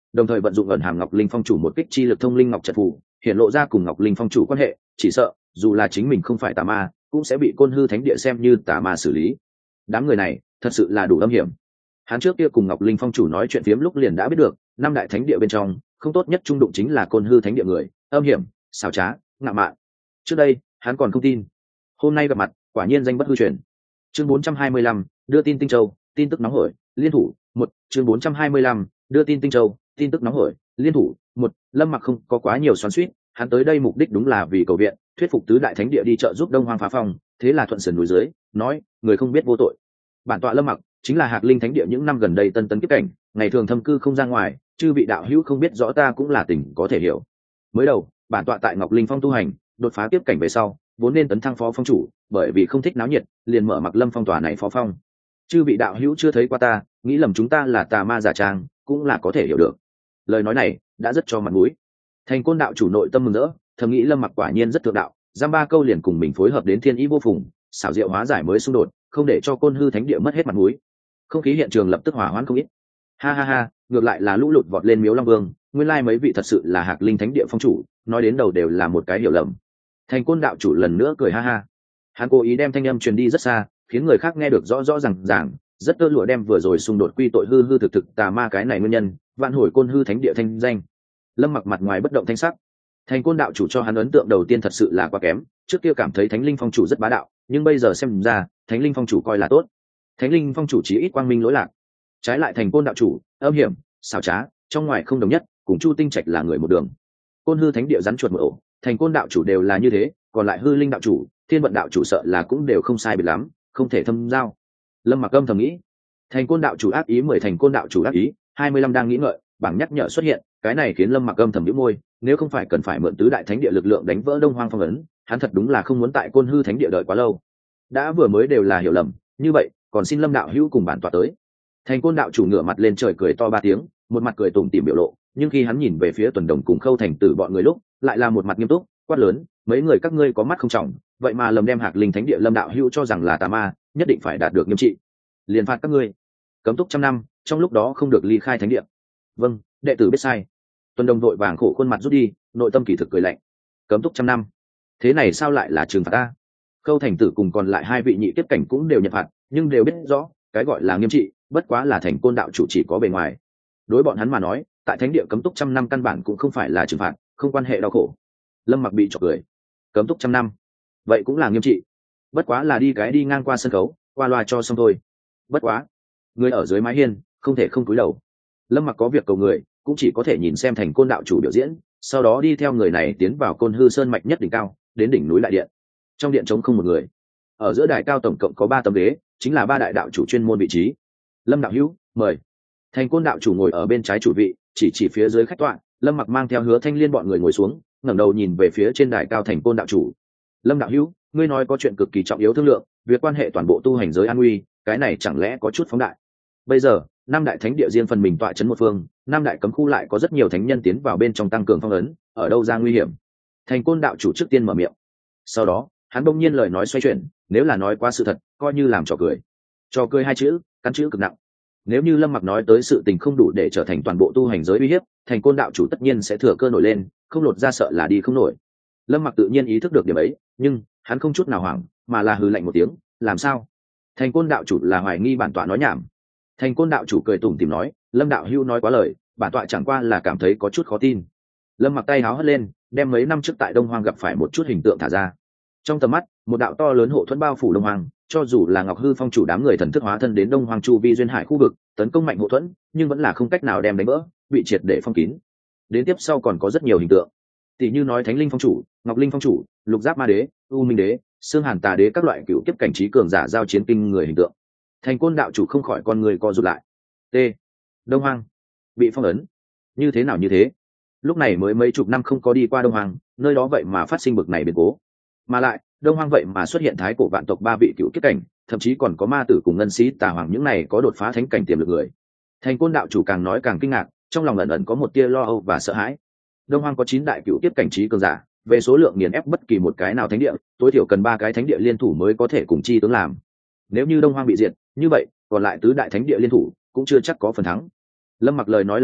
đồng thời vận dụng ẩn hàm ngọc linh phong chủ một kích chi lực thông linh ngọc trận phù, hiện lộ ra cùng ngọc linh phong chủ quan hệ, chỉ sợ dù là chính mình không phải tà ma cũng sẽ bị côn hư thánh địa xem như tà ma xử lý. Đám người này thật sự là đủ âm hiểm. Hắn trước kia cùng ngọc linh phong chủ nói chuyện phiếm lúc liền đã biết được, năm đại thánh địa bên trong không tốt nhất trung đụng chính là côn hư thánh địa người, âm hiểm, xảo trá, ngạo mạn. Trước đây hắn còn không tin, hôm nay gặp mặt quả nhiên danh bất hư truyền. Chương bốn trăm hai mươi lăm, đưa tin Tinh Châu, tin tức nóng hổi, liên thủ, một. Chương bốn trăm hai mươi lăm, đưa tin Tinh Châu, tin tức nóng hổi, liên thủ, một. Lâm Mặc không có quá nhiều xoắn xuýt, hắn tới đây mục đích đúng là vì cầu viện, thuyết phục tứ đại thánh địa đi trợ giúp Đông Hoang phá phong, thế là thuận sườn núi dưới, nói, người không biết vô tội. Bản tọa Lâm Mặc chính là Hạc Linh thánh địa những năm gần đây tân tấn kiếp cảnh, ngày thường thâm cư không ra ngoài, chư vị đạo hữu không biết rõ ta cũng là tình có thể hiểu. Mới đầu, bản tọa tại Ngọc Linh Phong tu hành, đột phá kiếp cảnh về sau, vốn nên tấn thăng phó phong chủ, bởi vì không thích náo nhiệt, liền mở Mặc Lâm Phong tòa này phó phong. Chư vị đạo hữu chưa thấy qua ta, nghĩ lầm chúng ta là tà ma giả trang, cũng là có thể hiểu được. Lời nói này đã rất cho mặt mũi. Thành Côn đạo chủ nội tâm mừng rỡ, thầm nghĩ Lâm Mặc quả nhiên rất thượng đạo, giam ba câu liền cùng mình phối hợp đến thiên ý vô phùng, xảo diệu hóa giải mới xung đột, không để cho côn hư thánh địa mất hết mặt mũi. Không khí hiện trường lập tức hỏa hoãn không ít. Ha ha ha, ngược lại là lũ lụt vọt lên miếu long vương, nguyên lai mấy vị thật sự là Hạc Linh thánh địa phong chủ, nói đến đầu đều là một cái hiểu lầm. Thành Côn đạo chủ lần nữa cười ha ha. Hắn cố ý đem thanh âm truyền đi rất xa, khiến người khác nghe được rõ rõ ràng ràng, rất tơ lụa đem vừa rồi xung đột quy tội hư hư thực thực tà ma cái này nguyên nhân, vạn hồi côn hư thánh địa thanh danh. Lâm Mặc mặt ngoài bất động thanh sắc. Thành Côn đạo chủ cho hắn ấn tượng đầu tiên thật sự là quá kém, trước kia cảm thấy Thánh Linh phong chủ rất bá đạo, nhưng bây giờ xem ra, Thánh Linh phong chủ coi là tốt. Thánh Linh phong chủ chỉ ít quang minh lỗi lạc, trái lại Thành Côn đạo chủ, âm hiểm, xảo trá, trong ngoài không đồng nhất, cùng Chu Tinh Trạch là người một đường. Côn hư thánh địa rắn chuột một ổ, Thành Côn đạo chủ đều là như thế, còn lại Hư Linh đạo chủ, Thiên Vận đạo chủ sợ là cũng đều không sai biệt lắm, không thể thâm giao. Lâm Mặc âm thầm nghĩ, Thành Côn đạo chủ ác ý mười Thành Côn đạo chủ ác ý, hai mươi lăm đang nghĩ ngợi, bảng nhắc nhở xuất hiện, cái này khiến Lâm Mặc âm thầm nhíu môi, nếu không phải cần phải mượn tứ đại thánh địa lực lượng đánh vỡ Đông Hoang phong ấn, hắn thật đúng là không muốn tại Côn hư thánh địa đợi quá lâu. Đã vừa mới đều là hiểu lầm, như vậy, còn xin Lâm đạo hữu cùng bản tọa tới. Thành Côn đạo chủ ngửa mặt lên trời cười to ba tiếng, một mặt cười tủm tỉm biểu lộ, nhưng khi hắn nhìn về phía Tuần Đồng cùng Khâu Thành Tử bọn người lúc, lại là một mặt nghiêm túc, quát lớn, mấy người các ngươi có mắt không trọng, vậy mà lầm đem Hạc Linh thánh địa Lâm đạo hữu cho rằng là tà ma, nhất định phải đạt được nghiêm trị. Liền phạt các ngươi cấm túc trăm năm, trong lúc đó không được ly khai thánh địa. Vâng, đệ tử biết sai. Tuần Đồng vội vàng khổ khuôn mặt rút đi, nội tâm kỳ thực cười lạnh. Cấm túc trăm năm, thế này sao lại là trừng phạt ta? Khâu Thành Tử cùng còn lại hai vị nhị kiếp cảnh cũng đều nhận phạt, nhưng đều biết rõ, cái gọi là nghiêm trị, bất quá là Thành Côn đạo chủ chỉ có bề ngoài. Đối bọn hắn mà nói, tại thánh địa cấm túc trăm năm căn bản cũng không phải là trừng phạt, không quan hệ đau khổ. Lâm Mặc bị chọc cười. Cấm túc trăm năm, vậy cũng là nghiêm trị. Bất quá là đi cái đi ngang qua sân khấu, qua loa cho xong thôi. Bất quá, người ở dưới mái hiên, không thể không cúi đầu. Lâm Mặc có việc cầu người, cũng chỉ có thể nhìn xem Thành Côn đạo chủ biểu diễn, sau đó đi theo người này tiến vào Côn hư sơn mạch nhất đỉnh cao, đến đỉnh núi đại điện. Trong điện trống không một người. Ở giữa đài cao tổng cộng có ba tấm ghế, chính là ba đại đạo chủ chuyên môn vị trí. Lâm đạo hữu, mời. Thành Côn đạo chủ ngồi ở bên trái chủ vị, chỉ chỉ phía dưới khách tọa. Lâm Mặc mang theo Hứa Thanh Liên bọn người ngồi xuống, ngẩng đầu nhìn về phía trên đài cao Thành Côn đạo chủ. Lâm đạo hữu, ngươi nói có chuyện cực kỳ trọng yếu thương lượng, việc quan hệ toàn bộ tu hành giới an nguy, cái này chẳng lẽ có chút phóng đại? Bây giờ, năm đại thánh địa riêng phần mình tọa chấn một phương, năm đại cấm khu lại có rất nhiều thánh nhân tiến vào bên trong tăng cường phong ấn, ở đâu ra nguy hiểm? Thành Côn đạo chủ trước tiên mở miệng. Sau đó, hắn bỗng nhiên lời nói xoay chuyển, nếu là nói qua sự thật, coi như làm trò cười. Trò cười hai chữ, căn chữ cực nặng. Nếu như Lâm Mặc nói tới sự tình không đủ để trở thành toàn bộ tu hành giới uy hiếp, Thành Côn đạo chủ tất nhiên sẽ thừa cơ nổi lên, không lột ra sợ là đi không nổi. Lâm Mặc tự nhiên ý thức được điểm ấy, nhưng hắn không chút nào hoảng, mà là hừ lạnh một tiếng, làm sao? Thành Côn đạo chủ là hoài nghi bản tọa nói nhảm. Thành Côn đạo chủ cười tủm tỉm nói, Lâm đạo hữu nói quá lời, bản tọa chẳng qua là cảm thấy có chút khó tin. Lâm Mặc tay háo hất lên, đem mấy năm trước tại Đông Hoang gặp phải một chút hình tượng thả ra. Trong tầm mắt, một đạo to lớn hộ thuẫn bao phủ Đông Hoang, cho dù là Ngọc Hư phong chủ đám người thần thức hóa thân đến Đông Hoang chu vi duyên hải khu vực, tấn công mạnh hộ thuẫn, nhưng vẫn là không cách nào đem đánh vỡ, bị triệt để phong kín. Đến tiếp sau còn có rất nhiều hình tượng, tỷ như nói Thánh Linh phong chủ, Ngọc Linh phong chủ, Lục Giáp ma đế, U Minh đế, Xương Hàn tà đế các loại cựu kiếp cảnh trí cường giả giao chiến kinh người hình tượng. Thành Côn đạo chủ không khỏi con người co rụt lại. T. Đông Hoang bị phong ấn, như thế nào như thế? Lúc này mới mấy chục năm không có đi qua Đông Hoang, nơi đó vậy mà phát sinh bực này biến cố, mà lại Đông Hoang vậy mà xuất hiện thái cổ vạn tộc ba vị cựu kiếp cảnh, thậm chí còn có ma tử cùng ngân sĩ tà hoàng, những này có đột phá thánh cảnh tiềm lực người. Thành Côn đạo chủ càng nói càng kinh ngạc, trong lòng ẩn ẩn có một tia lo âu và sợ hãi. Đông Hoang có chín đại cựu kiếp cảnh trí cường giả, về số lượng nghiền ép bất kỳ một cái nào thánh địa, tối thiểu cần ba cái thánh địa liên thủ mới có thể cùng chi tướng làm. Nếu như Đông Hoang bị diệt, như vậy còn lại tứ đại thánh địa liên thủ cũng chưa chắc có phần thắng. Lâm Mặc lời nói là thật,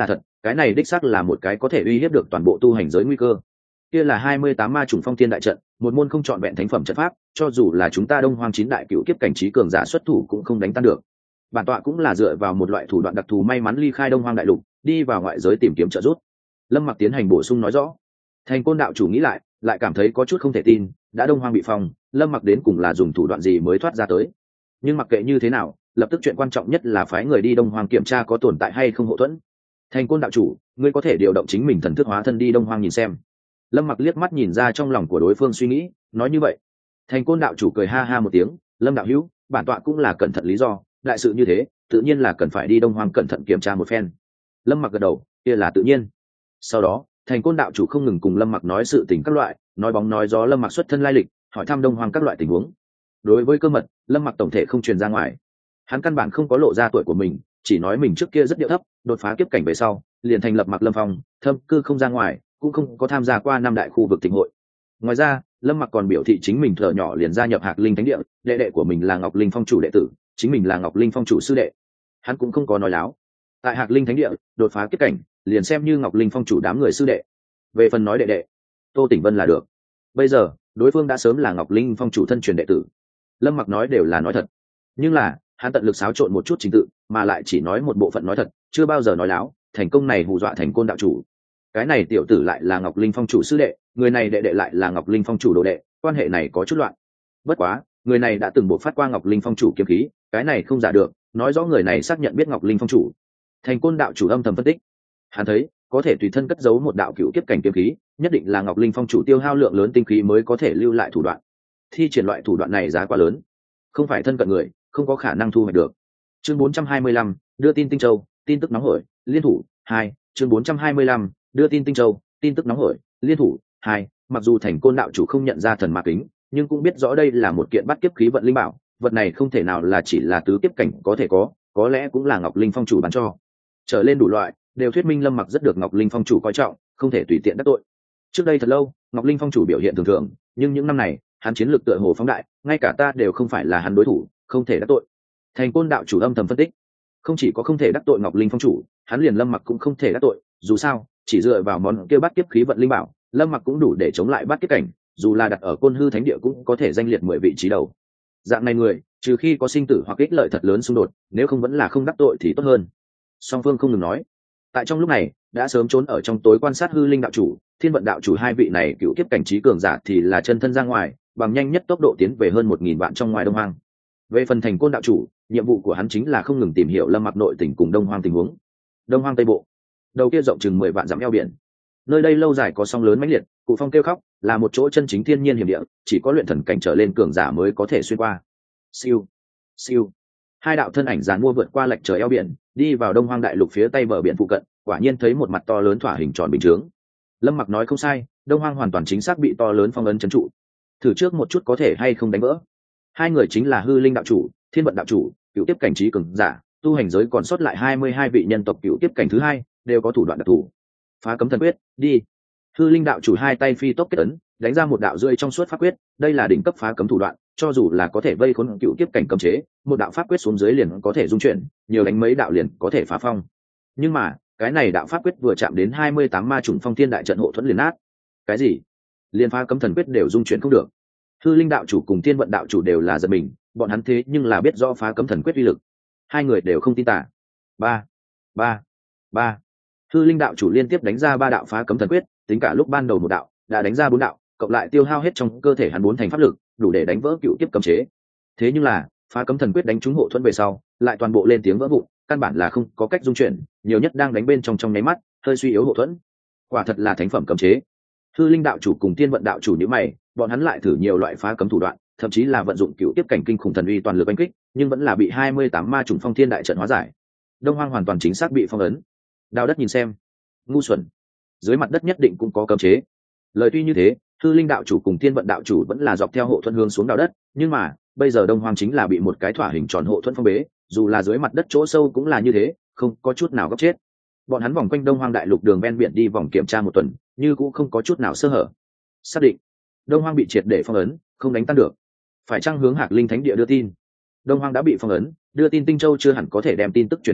cái này đích xác là một cái có thể uy hiếp được toàn bộ tu hành giới nguy cơ. Kia là hai mươi tám ma trùng phong thiên đại trận, một môn không chọn vẹn thánh phẩm trận pháp, cho dù là chúng ta Đông Hoang chín đại cựu kiếp cảnh trí cường giả xuất thủ cũng không đánh tan được. Bản tọa cũng là dựa vào một loại thủ đoạn đặc thù may mắn ly khai Đông Hoang đại lục, đi vào ngoại giới tìm kiếm trợ giúp. Lâm Mặc tiến hành bổ sung nói rõ. Thành Côn đạo chủ nghĩ lại, lại cảm thấy có chút không thể tin, đã Đông Hoang bị phong, Lâm Mặc đến cùng là dùng thủ đoạn gì mới thoát ra tới. Nhưng mặc kệ như thế nào, lập tức chuyện quan trọng nhất là phái người đi Đông Hoang kiểm tra có tồn tại hay không hậu thuẫn. Thành Côn đạo chủ, ngươi có thể điều động chính mình thần thức hóa thân đi Đông Hoang nhìn xem. Lâm Mặc liếc mắt nhìn ra trong lòng của đối phương suy nghĩ, nói như vậy. Thành Côn đạo chủ cười ha ha một tiếng, Lâm đạo hữu, bản tọa cũng là cẩn thận lý do, đại sự như thế, tự nhiên là cần phải đi Đông Hoang cẩn thận kiểm tra một phen. Lâm Mặc gật đầu, kia là tự nhiên. Sau đó, Thành Côn đạo chủ không ngừng cùng Lâm Mặc nói sự tình các loại, nói bóng nói gió Lâm Mặc xuất thân lai lịch, hỏi thăm Đông Hoang các loại tình huống. Đối với cơ mật, Lâm Mặc tổng thể không truyền ra ngoài. Hắn căn bản không có lộ ra tuổi của mình, chỉ nói mình trước kia rất điệu thấp, đột phá kiếp cảnh về sau, liền thành lập Mặc Lâm Phong, thâm cư không ra ngoài, cũng không có tham gia qua năm đại khu vực thịnh hội. Ngoài ra, Lâm Mặc còn biểu thị chính mình thở nhỏ liền gia nhập Hạc Linh Thánh Địa, đệ đệ của mình là Ngọc Linh Phong chủ đệ tử, chính mình là Ngọc Linh Phong chủ sư đệ. Hắn cũng không có nói láo. Tại Hạc Linh Thánh Địa, đột phá kiếp cảnh, liền xem như Ngọc Linh Phong chủ đám người sư đệ. Về phần nói đệ đệ, Tô Tỉnh Vân là được. Bây giờ, đối phương đã sớm là Ngọc Linh Phong chủ thân truyền đệ tử. Lâm Mặc nói đều là nói thật, nhưng là hắn tận lực xáo trộn một chút trình tự, mà lại chỉ nói một bộ phận nói thật, chưa bao giờ nói láo. Thành công này hù dọa Thành Côn đạo chủ. Cái này tiểu tử lại là Ngọc Linh Phong chủ sư đệ, người này đệ đệ lại là Ngọc Linh Phong chủ đồ đệ, quan hệ này có chút loạn. Bất quá, người này đã từng buộc phát qua Ngọc Linh Phong chủ kiếm khí, cái này không giả được, nói rõ người này xác nhận biết Ngọc Linh Phong chủ. Thành Côn đạo chủ âm thầm phân tích, hắn thấy có thể tùy thân cất giấu một đạo cựu kiếp cảnh kiếm khí, nhất định là Ngọc Linh Phong chủ tiêu hao lượng lớn tinh khí mới có thể lưu lại thủ đoạn. Thi triển loại thủ đoạn này giá quá lớn, không phải thân cận người, không có khả năng thu hoạch được. Chương bốn trăm hai mươi lăm, đưa tin Tinh Châu, tin tức nóng hổi, liên thủ hai. Chương bốn trăm hai mươi lăm, đưa tin Tinh Châu, tin tức nóng hổi, liên thủ hai. Mặc dù Thành Côn đạo chủ không nhận ra thần ma kính, nhưng cũng biết rõ đây là một kiện bắt kiếp khí vận linh bảo, vật này không thể nào là chỉ là tứ kiếp cảnh có thể có, có lẽ cũng là Ngọc Linh Phong chủ bán cho. Trở lên đủ loại, đều thuyết minh Lâm Mặc rất được Ngọc Linh Phong chủ coi trọng, không thể tùy tiện đắc tội. Trước đây thật lâu, Ngọc Linh Phong chủ biểu hiện thường thường, nhưng những năm này, hắn chiến lược tựa hồ phóng đại, ngay cả ta đều không phải là hắn đối thủ, không thể đắc tội. Thành Côn đạo chủ âm thầm phân tích, không chỉ có không thể đắc tội Ngọc Linh Phong chủ, hắn liền Lâm Mặc cũng không thể đắc tội, dù sao, chỉ dựa vào món kia bắt kiếp khí vận linh bảo, Lâm Mặc cũng đủ để chống lại bắt kiếp cảnh, dù là đặt ở Côn Hư Thánh Địa cũng có thể danh liệt mười vị trí đầu. Dạng này người, trừ khi có sinh tử hoặc ích lợi thật lớn xung đột, nếu không vẫn là không đắc tội thì tốt hơn. Song Phương không ngừng nói. Tại trong lúc này, đã sớm trốn ở trong tối quan sát Hư Linh đạo chủ, Thiên Vận đạo chủ hai vị này cựu kiếp cảnh trí cường giả thì là chân thân ra ngoài, bằng nhanh nhất tốc độ tiến về hơn một nghìn vạn trong ngoài Đông Hoang. Về phần Thành Côn đạo chủ, nhiệm vụ của hắn chính là không ngừng tìm hiểu Lâm Mặc nội tình cùng Đông Hoang tình huống. Đông Hoang Tây Bộ, đầu kia rộng chừng mười vạn dặm eo biển, nơi đây lâu dài có sóng lớn mãnh liệt, cụ phong kêu khóc, là một chỗ chân chính thiên nhiên hiểm địa, chỉ có luyện thần cảnh trở lên cường giả mới có thể xuyên qua. Siêu, siêu, hai đạo thân ảnh dàn mua vượt qua lệch trời eo biển, đi vào Đông Hoang đại lục phía tây bờ biển phụ cận, quả nhiên thấy một mặt to lớn thỏa hình tròn bình chướng. Lâm Mặc nói không sai, Đông Hoang hoàn toàn chính xác bị to lớn phong ấn trấn trụ. Thử trước một chút có thể hay không đánh vỡ. Hai người chính là Hư Linh đạo chủ, Thiên Vận đạo chủ, cựu tiếp cảnh trí cường giả, tu hành giới còn sót lại hai mươi hai vị nhân tộc cựu tiếp cảnh thứ hai, đều có thủ đoạn đặc thù. Phá cấm thần quyết, đi. Hư Linh đạo chủ hai tay phi tốc kết ấn, đánh ra một đạo rưỡi trong suốt pháp quyết, đây là đỉnh cấp phá cấm thủ đoạn, cho dù là có thể vây khốn cựu tiếp cảnh cấm chế, một đạo pháp quyết xuống dưới liền có thể dung chuyển, nhiều đánh mấy đạo liền có thể phá phong. Nhưng mà, cái này đạo pháp quyết vừa chạm đến hai mươi tám ma trùng phong thiên đại trận hộ thuẫn liền nát. Cái gì? Liên phá cấm thần quyết đều dung chuyển không được. Hư Linh đạo chủ cùng Thiên Vận đạo chủ đều là giật mình, bọn hắn thế nhưng là biết rõ phá cấm thần quyết uy lực. Hai người đều không tin tả. Ba, ba, ba. Hư Linh đạo chủ liên tiếp đánh ra ba đạo phá cấm thần quyết, tính cả lúc ban đầu một đạo, đã đánh ra bốn đạo, cộng lại tiêu hao hết trong cơ thể hắn bốn thành pháp lực, đủ để đánh vỡ cựu kiếp cấm chế. Thế nhưng là, phá cấm thần quyết đánh trúng hộ thuẫn về sau, lại toàn bộ lên tiếng vỡ vụn, căn bản là không có cách dung chuyển, nhiều nhất đang đánh bên trong trong nháy mắt, hơi suy yếu hộ thuẫn. Quả thật là thánh phẩm cấm chế. Hư Linh đạo chủ cùng Thiên Vận đạo chủ nhíu mày, bọn hắn lại thử nhiều loại phá cấm thủ đoạn, thậm chí là vận dụng cựu tiếp cảnh kinh khủng thần uy toàn lực đánh kích, nhưng vẫn là bị hai mươi tám ma trùng phong thiên đại trận hóa giải. Đông Hoang hoàn toàn chính xác bị phong ấn. Đào đất nhìn xem, ngu xuẩn, dưới mặt đất nhất định cũng có cấm chế. Lời tuy như thế, Hư Linh đạo chủ cùng Thiên Vận đạo chủ vẫn là dọc theo hộ thuẫn hướng xuống đào đất, nhưng mà bây giờ Đông Hoang chính là bị một cái thỏa hình tròn hộ thuẫn phong bế, dù là dưới mặt đất chỗ sâu cũng là như thế, không có chút nào góc chết. Bọn hắn vòng quanh Đông Hoang đại lục đường ven biển đi vòng kiểm tra một tuần, như cũng không có chút nào sơ hở. Xác định Đông Hoang bị triệt để phong ấn, không đánh tan được. Phải chăng hướng Hạc Linh Thánh Địa đưa tin? Đông Hoang đã bị phong ấn, đưa tin Tinh Châu chưa hẳn có thể đem tin tức truyền vào đi,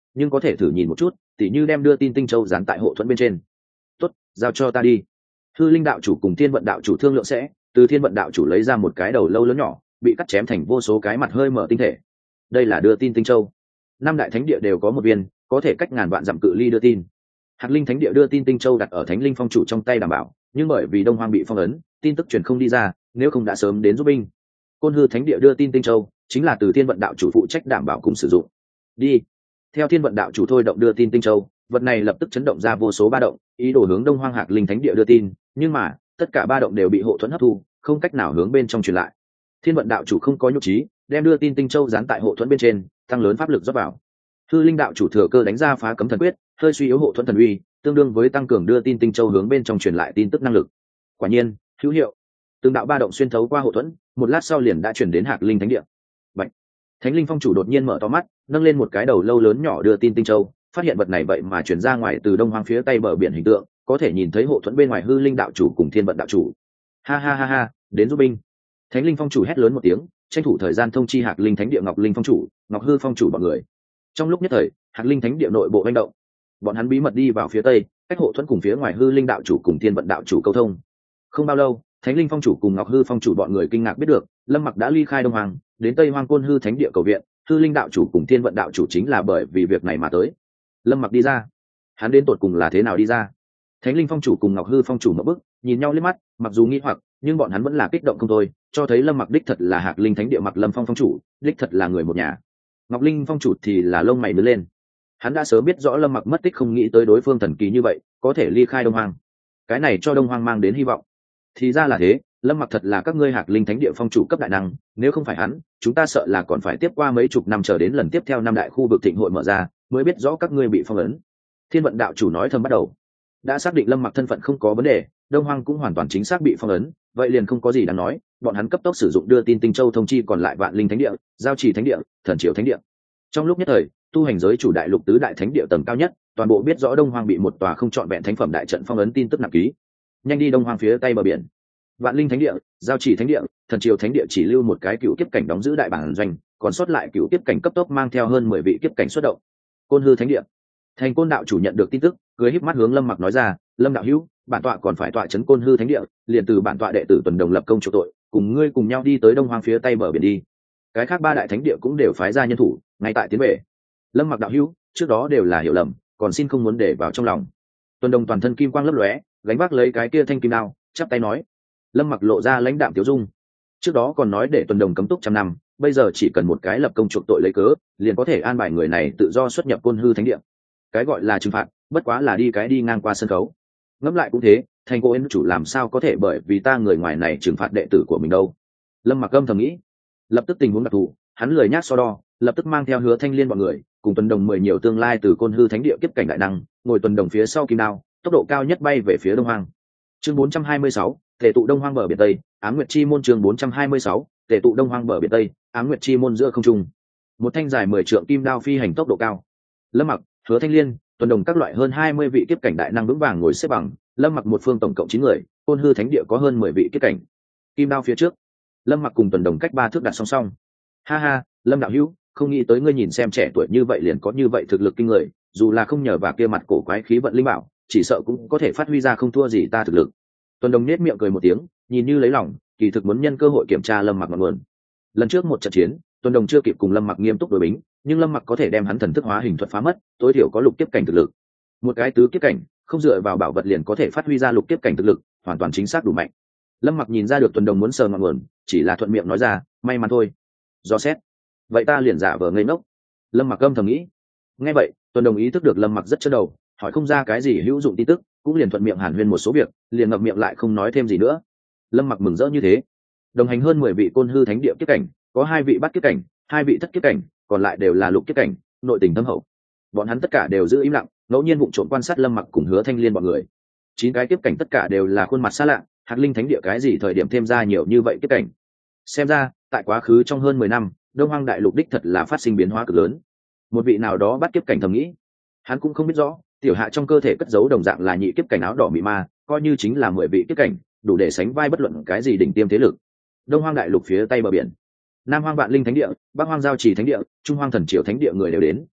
nhưng có thể thử nhìn một chút, tỉ như đem đưa tin tinh châu dán tại hộ thuẫn bên trên. Tốt, giao cho ta đi. Hư linh đạo chủ cùng thiên vận đạo chủ thương lượng sẽ, từ thiên vận đạo chủ lấy ra một cái đầu lâu lớn nhỏ, bị cắt chém thành vô số cái mặt hơi mở tinh thể. Đây là đưa tin tinh châu. Năm đại thánh địa đều có một viên, có thể cách ngàn vạn dặm cự ly đưa tin. Hạt linh thánh địa đưa tin tinh châu đặt ở thánh linh phong chủ trong tay đảm bảo, nhưng bởi vì đông hoang bị phong ấn, tin tức truyền không đi ra, nếu không đã sớm đến giúp binh. Côn hư thánh địa đưa tin tinh châu chính là từ thiên vận đạo chủ phụ trách đảm bảo cùng sử dụng. Đi. Theo thiên vận đạo chủ thôi động đưa tin tinh châu, vật này lập tức chấn động ra vô số ba động, ý đồ hướng đông hoang hạc linh thánh địa đưa tin, nhưng mà tất cả ba động đều bị hộ thuẫn hấp thu, không cách nào hướng bên trong truyền lại. Thiên vận đạo chủ không có nhục trí, đem đưa tin tinh châu dán tại hộ thuẫn bên trên, tăng lớn pháp lực rót vào. Hư linh đạo chủ thừa cơ đánh ra phá cấm thần quyết, hơi suy yếu hộ thuẫn thần uy, tương đương với tăng cường đưa tin tinh châu hướng bên trong truyền lại tin tức năng lực. Quả nhiên hữu hiệu. Từng đạo ba động xuyên thấu qua hộ thuẫn, một lát sau liền đã chuyển đến hạc linh thánh địa. Bạch. Thánh linh phong chủ đột nhiên mở to mắt, nâng lên một cái đầu lâu lớn nhỏ đưa tin tinh châu, phát hiện vật này vậy mà chuyển ra ngoài từ đông hoang phía tây bờ biển hình tượng, có thể nhìn thấy hộ thuẫn bên ngoài hư linh đạo chủ cùng thiên vận đạo chủ. Ha ha ha ha, đến giúp binh. Thánh linh phong chủ hét lớn một tiếng, tranh thủ thời gian thông chi hạc linh thánh địa ngọc linh phong chủ, ngọc hư phong chủ bọn người. Trong lúc nhất thời, hạc linh thánh địa nội bộ manh động, bọn hắn bí mật đi vào phía tây, cách hộ thuẫn cùng phía ngoài hư linh đạo chủ cùng thiên vận đạo chủ câu thông. Không bao lâu, thánh linh phong chủ cùng ngọc hư phong chủ bọn người kinh ngạc biết được, lâm mặc đã ly khai đông hoàng, đến tây hoang côn hư thánh địa cầu viện, hư linh đạo chủ cùng thiên vận đạo chủ chính là bởi vì việc này mà tới. Lâm mặc đi ra, hắn đến tột cùng là thế nào đi ra? Thánh linh phong chủ cùng ngọc hư phong chủ một bức nhìn nhau liếc mắt, mặc dù nghi hoặc nhưng bọn hắn vẫn là kích động không thôi, cho thấy lâm mặc đích thật là hạc linh thánh địa mặc lâm phong phong chủ, đích thật là người một nhà. Ngọc linh phong chủ thì là lông mày nứt lên, hắn đã sớm biết rõ lâm mặc mất tích, không nghĩ tới đối phương thần kỳ như vậy có thể ly khai đông hoang, cái này cho đông hoang mang đến hy vọng. Thì ra là thế, lâm mặc thật là các ngươi hạc linh thánh địa phong chủ cấp đại năng, nếu không phải hắn, chúng ta sợ là còn phải tiếp qua mấy chục năm chờ đến lần tiếp theo năm đại khu vực thịnh hội mở ra mới biết rõ các ngươi bị phong ấn. Thiên vận đạo chủ nói thầm bắt đầu, đã xác định lâm mặc thân phận không có vấn đề, đông hoang cũng hoàn toàn chính xác bị phong ấn, vậy liền không có gì đáng nói. Bọn hắn cấp tốc sử dụng đưa tin tinh châu thông chi còn lại vạn linh thánh địa, giao trì thánh địa, thần triều thánh địa. Trong lúc nhất thời, tu hành giới chủ đại lục tứ đại thánh địa tầng cao nhất toàn bộ biết rõ đông hoang bị một tòa không trọn vẹn thánh phẩm đại trận phong ấn tin tức nặng ký. Nhanh đi đông hoang phía tây bờ biển, vạn linh thánh địa, giao trì thánh địa, thần triều thánh địa chỉ lưu một cái cựu kiếp cảnh đóng giữ đại bản doanh, còn sót lại cựu kiếp cảnh cấp tốc mang theo hơn mười vị kiếp cảnh xuất động. Côn hư thánh địa, thành côn đạo chủ nhận được tin tức, cười híp mắt hướng lâm mặc nói ra, lâm đạo hữu, bản tọa còn phải tọa chấn côn hư thánh địa, liền từ bản tọa đệ tử tuần đồng lập công chủ tội, cùng ngươi cùng nhau đi tới đông hoang phía tây bờ biển đi. Cái khác ba đại thánh địa cũng đều phái ra nhân thủ ngay tại tiến về. Lâm mặc đạo hữu, trước đó đều là hiểu lầm, còn xin không muốn để vào trong lòng. Tuần đồng toàn thân kim quang lấp lóe, gánh vác lấy cái kia thanh kim đao, chắp tay nói. Lâm mặc lộ ra lãnh đạm tiểu dung, trước đó còn nói để tuần đồng cấm túc trăm năm, bây giờ chỉ cần một cái lập công chuộc tội lấy cớ, liền có thể an bài người này tự do xuất nhập côn hư thánh địa. Cái gọi là trừng phạt bất quá là đi cái đi ngang qua sân khấu. Ngẫm lại cũng thế, thành cô ên chủ làm sao có thể bởi vì ta người ngoài này trừng phạt đệ tử của mình đâu. Lâm mặc âm thầm nghĩ, lập tức tình huống đặc thù, hắn lười nhác so đo, lập tức mang theo Hứa Thanh Liên bọn người cùng tuần đồng mười nhiều tương lai từ côn hư thánh địa kiếp cảnh đại năng, ngồi tuần đồng phía sau kim đao, tốc độ cao nhất bay về phía đông hoang. Chương bốn trăm hai mươi sáu, tề tụ đông hoang bờ biển tây, Ám Nguyệt Chi môn. Chương bốn trăm hai mươi sáu, tề tụ đông hoang bờ biển tây, Ám Nguyệt Chi môn. Giữa không trung, một thanh dài mười trượng kim đao phi hành tốc độ cao. Lâm mặc, Hứa Thanh Liên, tuần đồng các loại hơn hai mươi vị kiếp cảnh đại năng vững vàng ngồi xếp bằng. Lâm mặc một phương tổng cộng chín người, côn hư thánh địa có hơn mười vị kiếp cảnh. Kim đao phía trước, Lâm mặc cùng tuần đồng cách ba thước đặt song song. Ha ha, Lâm đạo hữu, không nghĩ tới ngươi nhìn xem trẻ tuổi như vậy liền có như vậy thực lực kinh người, dù là không nhờ vào kia mặt cổ quái khí vận linh bảo, chỉ sợ cũng có thể phát huy ra không thua gì ta thực lực. Tuần đồng nết miệng cười một tiếng, nhìn như lấy lòng, kỳ thực muốn nhân cơ hội kiểm tra Lâm mặc ngọn nguồn. Lần trước một trận chiến, tuần đồng chưa kịp cùng Lâm mặc nghiêm túc đối bính, nhưng Lâm mặc có thể đem hắn thần thức hóa hình thuật phá mất, tối thiểu có lục kiếp cảnh thực lực. Một cái tứ kiếp cảnh, không dựa vào bảo vật liền có thể phát huy ra lục kiếp cảnh thực lực, hoàn toàn chính xác đủ mạnh. Lâm mặc nhìn ra được tuần đồng muốn sờ ngọn nguồn, chỉ là thuận miệng nói ra, may mắn thôi. Do xét, vậy ta liền giả vờ ngây ngốc. Lâm mặc âm thầm nghĩ. Nghe vậy, tuần đồng ý thức được Lâm mặc rất chớ đầu, hỏi không ra cái gì hữu dụng tin tức, cũng liền thuận miệng hàn huyên một số việc, liền ngậm miệng lại không nói thêm gì nữa. Lâm mặc mừng rỡ như thế. Đồng hành hơn mười vị côn hư thánh địa kiếp cảnh, có hai vị bắt kiếp cảnh, hai vị thất kiếp cảnh, còn lại đều là lục kiếp cảnh, nội tình thâm hậu. Bọn hắn tất cả đều giữ im lặng, ngẫu nhiên vụng trộm quan sát Lâm mặc cùng Hứa Thanh Liên bọn người. Chín cái kiếp cảnh tất cả đều là khuôn mặt xa lạ, hạt linh thánh địa cái gì thời điểm thêm ra nhiều như vậy kiếp cảnh. Xem ra, tại quá khứ trong hơn mười năm, đông hoang đại lục đích thật là phát sinh biến hóa cực lớn. Một vị nào đó bắt kiếp cảnh thầm nghĩ, hắn cũng không biết rõ tiểu hạ trong cơ thể cất giấu đồng dạng là nhị kiếp cảnh áo đỏ mị ma, coi như chính là mười vị kiếp cảnh, đủ để sánh vai bất luận cái gì đỉnh tiêm thế lực. Đông hoang đại lục phía tây bờ biển, nam hoang vạn linh thánh địa, bắc hoang giao trì thánh địa, trung hoang thần triều thánh địa người đều đến,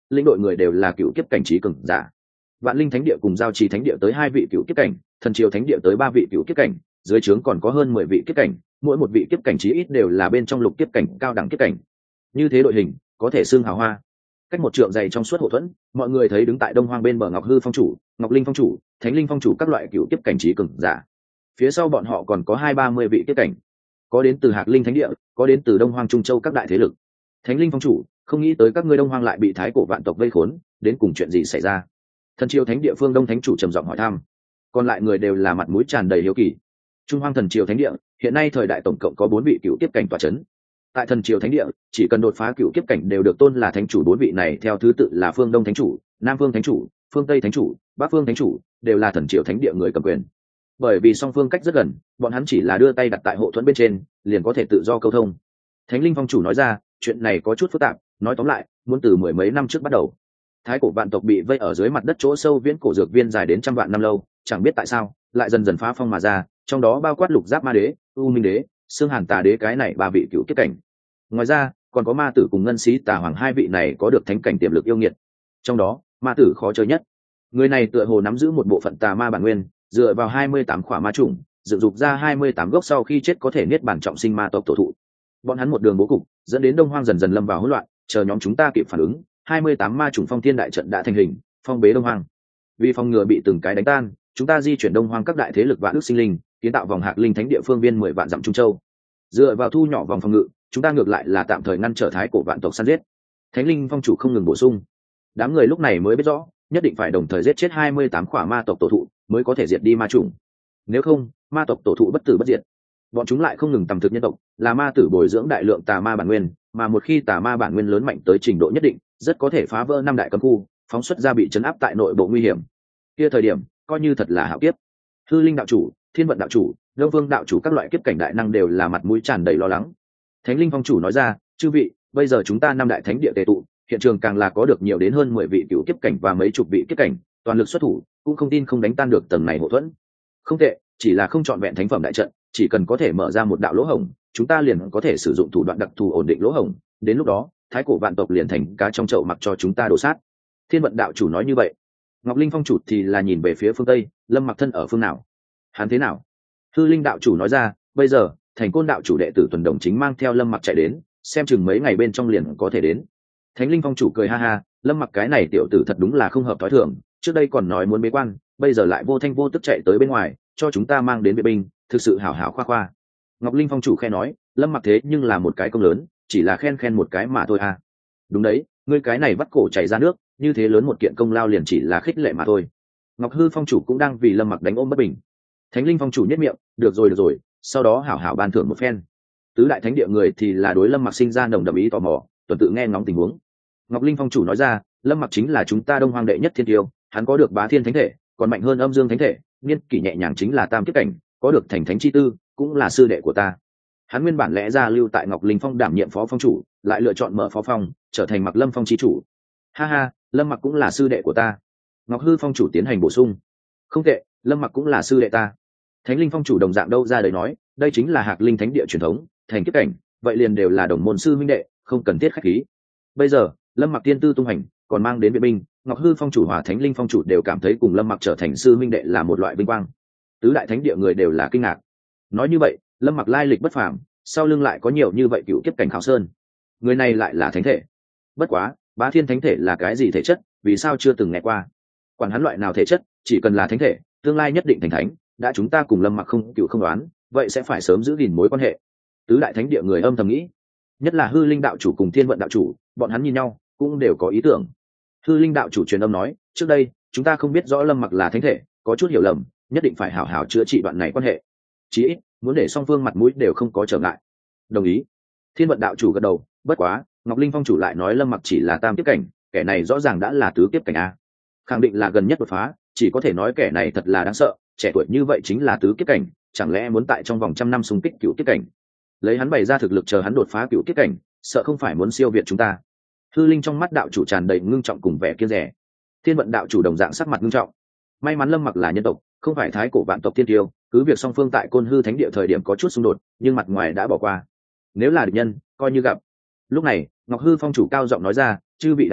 lĩnh đội người đều là cựu kiếp cảnh trí cường giả. Vạn Linh Thánh Địa cùng Giao Trì Thánh Địa tới hai vị cựu kiếp cảnh, Thần Triều Thánh Địa tới ba vị cựu kiếp cảnh, dưới trướng còn có hơn mười vị kiếp cảnh, mỗi một vị kiếp cảnh chí ít đều là bên trong lục kiếp cảnh cao đẳng kiếp cảnh. Như thế đội hình, có thể xưng hào hoa. Cách một trượng dày trong suốt hộ thuẫn, mọi người thấy đứng tại Đông Hoang bên bờ Ngọc Hư Phong chủ, Ngọc Linh Phong chủ, Thánh Linh Phong chủ các loại cựu kiếp cảnh trí cường giả. Phía sau bọn họ còn có hai ba mươi vị kiếp cảnh, có đến từ Hạc Linh Thánh Địa, có đến từ Đông Hoang Trung Châu các đại thế lực. Thánh Linh Phong chủ, không nghĩ tới các ngươi Đông Hoang lại bị Thái Cổ vạn tộc vây khốn, đến cùng chuyện gì xảy ra? Thần Triều Thánh Địa phương Đông Thánh chủ trầm giọng hỏi thăm. Còn lại người đều là mặt mũi tràn đầy hiếu kỳ. Trung Hoang Thần Triều Thánh Địa, hiện nay thời đại tổng cộng có bốn vị cựu kiếp cảnh tọa chấn. Tại Thần Triều Thánh Địa, chỉ cần đột phá cựu kiếp cảnh đều được tôn là thánh chủ, bốn vị này theo thứ tự là Phương Đông Thánh chủ, Nam Phương Thánh chủ, Phương Tây Thánh chủ, Bắc Phương Thánh chủ, đều là Thần Triều Thánh Địa người cầm quyền. Bởi vì song phương cách rất gần, bọn hắn chỉ là đưa tay đặt tại hộ thuẫn bên trên, liền có thể tự do câu thông. Thánh Linh Phong chủ nói ra, chuyện này có chút phức tạp, nói tóm lại, muốn từ mười mấy năm trước bắt đầu. Thái cổ vạn tộc bị vây ở dưới mặt đất chỗ sâu viễn cổ dược viên dài đến trăm vạn năm lâu, chẳng biết tại sao, lại dần dần phá phong mà ra, trong đó bao quát Lục Giáp Ma Đế, U Minh Đế, Xương Hàn Tà Đế cái này ba vị cựu kiếp cảnh. Ngoài ra, còn có Ma Tử cùng Ngân Xí Tà Hoàng hai vị này có được thánh cảnh tiềm lực yêu nghiệt. Trong đó, Ma Tử khó chơi nhất. Người này tựa hồ nắm giữ một bộ phận tà ma bản nguyên, dựa vào hai mươi tám khỏa ma trùng, dựng dục ra hai mươi tám gốc sau khi chết có thể niết bàn trọng sinh ma tộc tổ thụ. Bọn hắn một đường bố cục, dẫn đến Đông Hoang dần dần lâm vào hỗn loạn, chờ nhóm chúng ta kịp phản ứng, hai mươi tám ma trùng phong thiên đại trận đã thành hình, phong bế Đông Hoang. Vì phòng ngừa bị từng cái đánh tan, chúng ta di chuyển Đông Hoang các đại thế lực vạn ước sinh linh, kiến tạo vòng Hạc Linh Thánh Địa phương viên mười vạn dặm Trung Châu. Dựa vào thu nhỏ vòng phòng ngự, chúng ta ngược lại là tạm thời ngăn trở Thái cổ vạn tộc săn giết. Thánh Linh Phong chủ không ngừng bổ sung. Đám người lúc này mới biết rõ, nhất định phải đồng thời giết chết hai mươi tám khỏa ma tộc tổ thụ, mới có thể diệt đi ma trùng. Nếu không, ma tộc tổ thụ bất tử bất diệt. Bọn chúng lại không ngừng tầm thực nhân tộc, là ma tử bồi dưỡng đại lượng tà ma bản nguyên, mà một khi tà ma bản nguyên lớn mạnh tới trình độ nhất định, rất có thể phá vỡ năm đại cấm khu, phóng xuất ra bị chấn áp tại nội bộ nguy hiểm. Kia thời điểm, coi như thật là hạo kiếp. Hư Linh đạo chủ, Thiên Vận đạo chủ, Đông Vương đạo chủ các loại kiếp cảnh đại năng đều là mặt mũi tràn đầy lo lắng. Thánh Linh Phong chủ nói ra, chư vị, bây giờ chúng ta năm đại thánh địa tề tụ, hiện trường càng là có được nhiều đến hơn mười vị cựu kiếp cảnh và mấy chục vị kiếp cảnh, toàn lực xuất thủ, cũng không tin không đánh tan được tầng này hộ thuẫn. Không tệ, chỉ là không chọn vẹn thánh phẩm đại trận, chỉ cần có thể mở ra một đạo lỗ hổng, chúng ta liền có thể sử dụng thủ đoạn đặc thù ổn định lỗ hổng, đến lúc đó, thái cổ vạn tộc liền thành cá trong chậu mặc cho chúng ta đổ sát. Thiên Vận đạo chủ nói như vậy. Ngọc Linh Phong chủ thì là nhìn về phía phương Tây, Lâm Mặc thân ở phương nào? Hắn thế nào? Hư Linh đạo chủ nói ra, bây giờ, Thành Côn đạo chủ đệ tử tuần đồng chính mang theo Lâm Mặc chạy đến, xem chừng mấy ngày bên trong liền có thể đến. Thánh Linh Phong chủ cười ha ha, Lâm Mặc cái này tiểu tử thật đúng là không hợp thói thường, trước đây còn nói muốn bế quan, bây giờ lại vô thanh vô tức chạy tới bên ngoài, cho chúng ta mang đến vệ binh, thực sự hảo hảo khoa khoa. Ngọc Linh Phong chủ khen nói, Lâm Mặc thế nhưng là một cái công lớn, chỉ là khen khen một cái mà thôi à. Đúng đấy, ngươi cái này bắt cổ chảy ra nước, như thế lớn một kiện công lao liền chỉ là khích lệ mà thôi. Ngọc Hư Phong chủ cũng đang vì Lâm Mặc đánh ôm bất bình. Thánh Linh Phong chủ nhất miệng, được rồi được rồi, sau đó hảo hảo ban thưởng một phen. Tứ đại thánh địa người thì là đối Lâm Mặc sinh ra nồng đậm ý tò mò, tuần tự nghe ngóng tình huống. Ngọc Linh Phong chủ nói ra, Lâm Mặc chính là chúng ta Đông Hoang đệ nhất thiên tiêu, hắn có được bá thiên thánh thể, còn mạnh hơn âm dương thánh thể, niên kỷ nhẹ nhàng chính là tam kiếp cảnh, có được thành thánh chi tư, cũng là sư đệ của ta. Hắn nguyên bản lẽ ra lưu tại Ngọc Linh Phong đảm nhiệm phó phong chủ, lại lựa chọn mở phó phong, trở thành Mặc Lâm Phong chi chủ. Ha ha, Lâm Mặc cũng là sư đệ của ta. Ngọc Hư Phong chủ tiến hành bổ sung. Không tệ, Lâm Mặc cũng là sư đệ ta. Thánh Linh Phong chủ đồng dạng đâu ra đấy nói, đây chính là Hạc Linh Thánh Địa truyền thống, thành kiếp cảnh, vậy liền đều là đồng môn sư huynh đệ, không cần thiết khách khí. Bây giờ, Lâm Mặc tiên tư tung hành, còn mang đến viện binh, Ngọc Hư Phong chủ hòa Thánh Linh Phong chủ đều cảm thấy cùng Lâm Mặc trở thành sư huynh đệ là một loại vinh quang. Tứ đại thánh địa người đều là kinh ngạc. Nói như vậy, Lâm Mặc lai lịch bất phàm, sau lưng lại có nhiều như vậy cựu kiếp cảnh khảo sơn. Người này lại là thánh thể. Bất quá, bá thiên thánh thể là cái gì thể chất, vì sao chưa từng nghe qua? Quản hắn loại nào thể chất, chỉ cần là thánh thể, tương lai nhất định thành thánh, đã chúng ta cùng Lâm Mặc không cựu không đoán, vậy sẽ phải sớm giữ gìn mối quan hệ. Tứ đại thánh địa người âm thầm nghĩ, nhất là Hư Linh đạo chủ cùng Thiên Vận đạo chủ, bọn hắn nhìn nhau, cũng đều có ý tưởng. Hư Linh đạo chủ truyền âm nói, trước đây, chúng ta không biết rõ Lâm Mặc là thánh thể, có chút hiểu lầm, nhất định phải hảo hảo chữa trị đoạn này quan hệ. Chí ít, muốn để song phương mặt mũi đều không có trở ngại. Đồng ý. Thiên Vận đạo chủ gật đầu, bất quá, Ngọc Linh Phong chủ lại nói Lâm Mặc chỉ là tam kiếp cảnh, kẻ này rõ ràng đã là tứ kiếp cảnh a. Khẳng định là gần nhất đột phá, chỉ có thể nói kẻ này thật là đáng sợ, trẻ tuổi như vậy chính là tứ kiếp cảnh, chẳng lẽ muốn tại trong vòng trăm năm xung kích cửu kiếp cảnh? Lấy hắn bày ra thực lực chờ hắn đột phá cửu kiếp cảnh, sợ không phải muốn siêu việt chúng ta. Hư Linh trong mắt đạo chủ tràn đầy ngưng trọng cùng vẻ kiêng dè. Thiên Vận đạo chủ đồng dạng sắc mặt ngưng trọng. May mắn Lâm Mặc là nhân tộc, không phải thái cổ vạn tộc thiên tiêu, cứ việc song phương tại Côn Hư Thánh Địa thời điểm có chút xung đột, nhưng mặt ngoài đã bỏ qua. Nếu là địch nhân, coi như gặp. Lúc này, Ngọc Hư Phong chủ cao giọng nói ra, chư vị đạo hữu,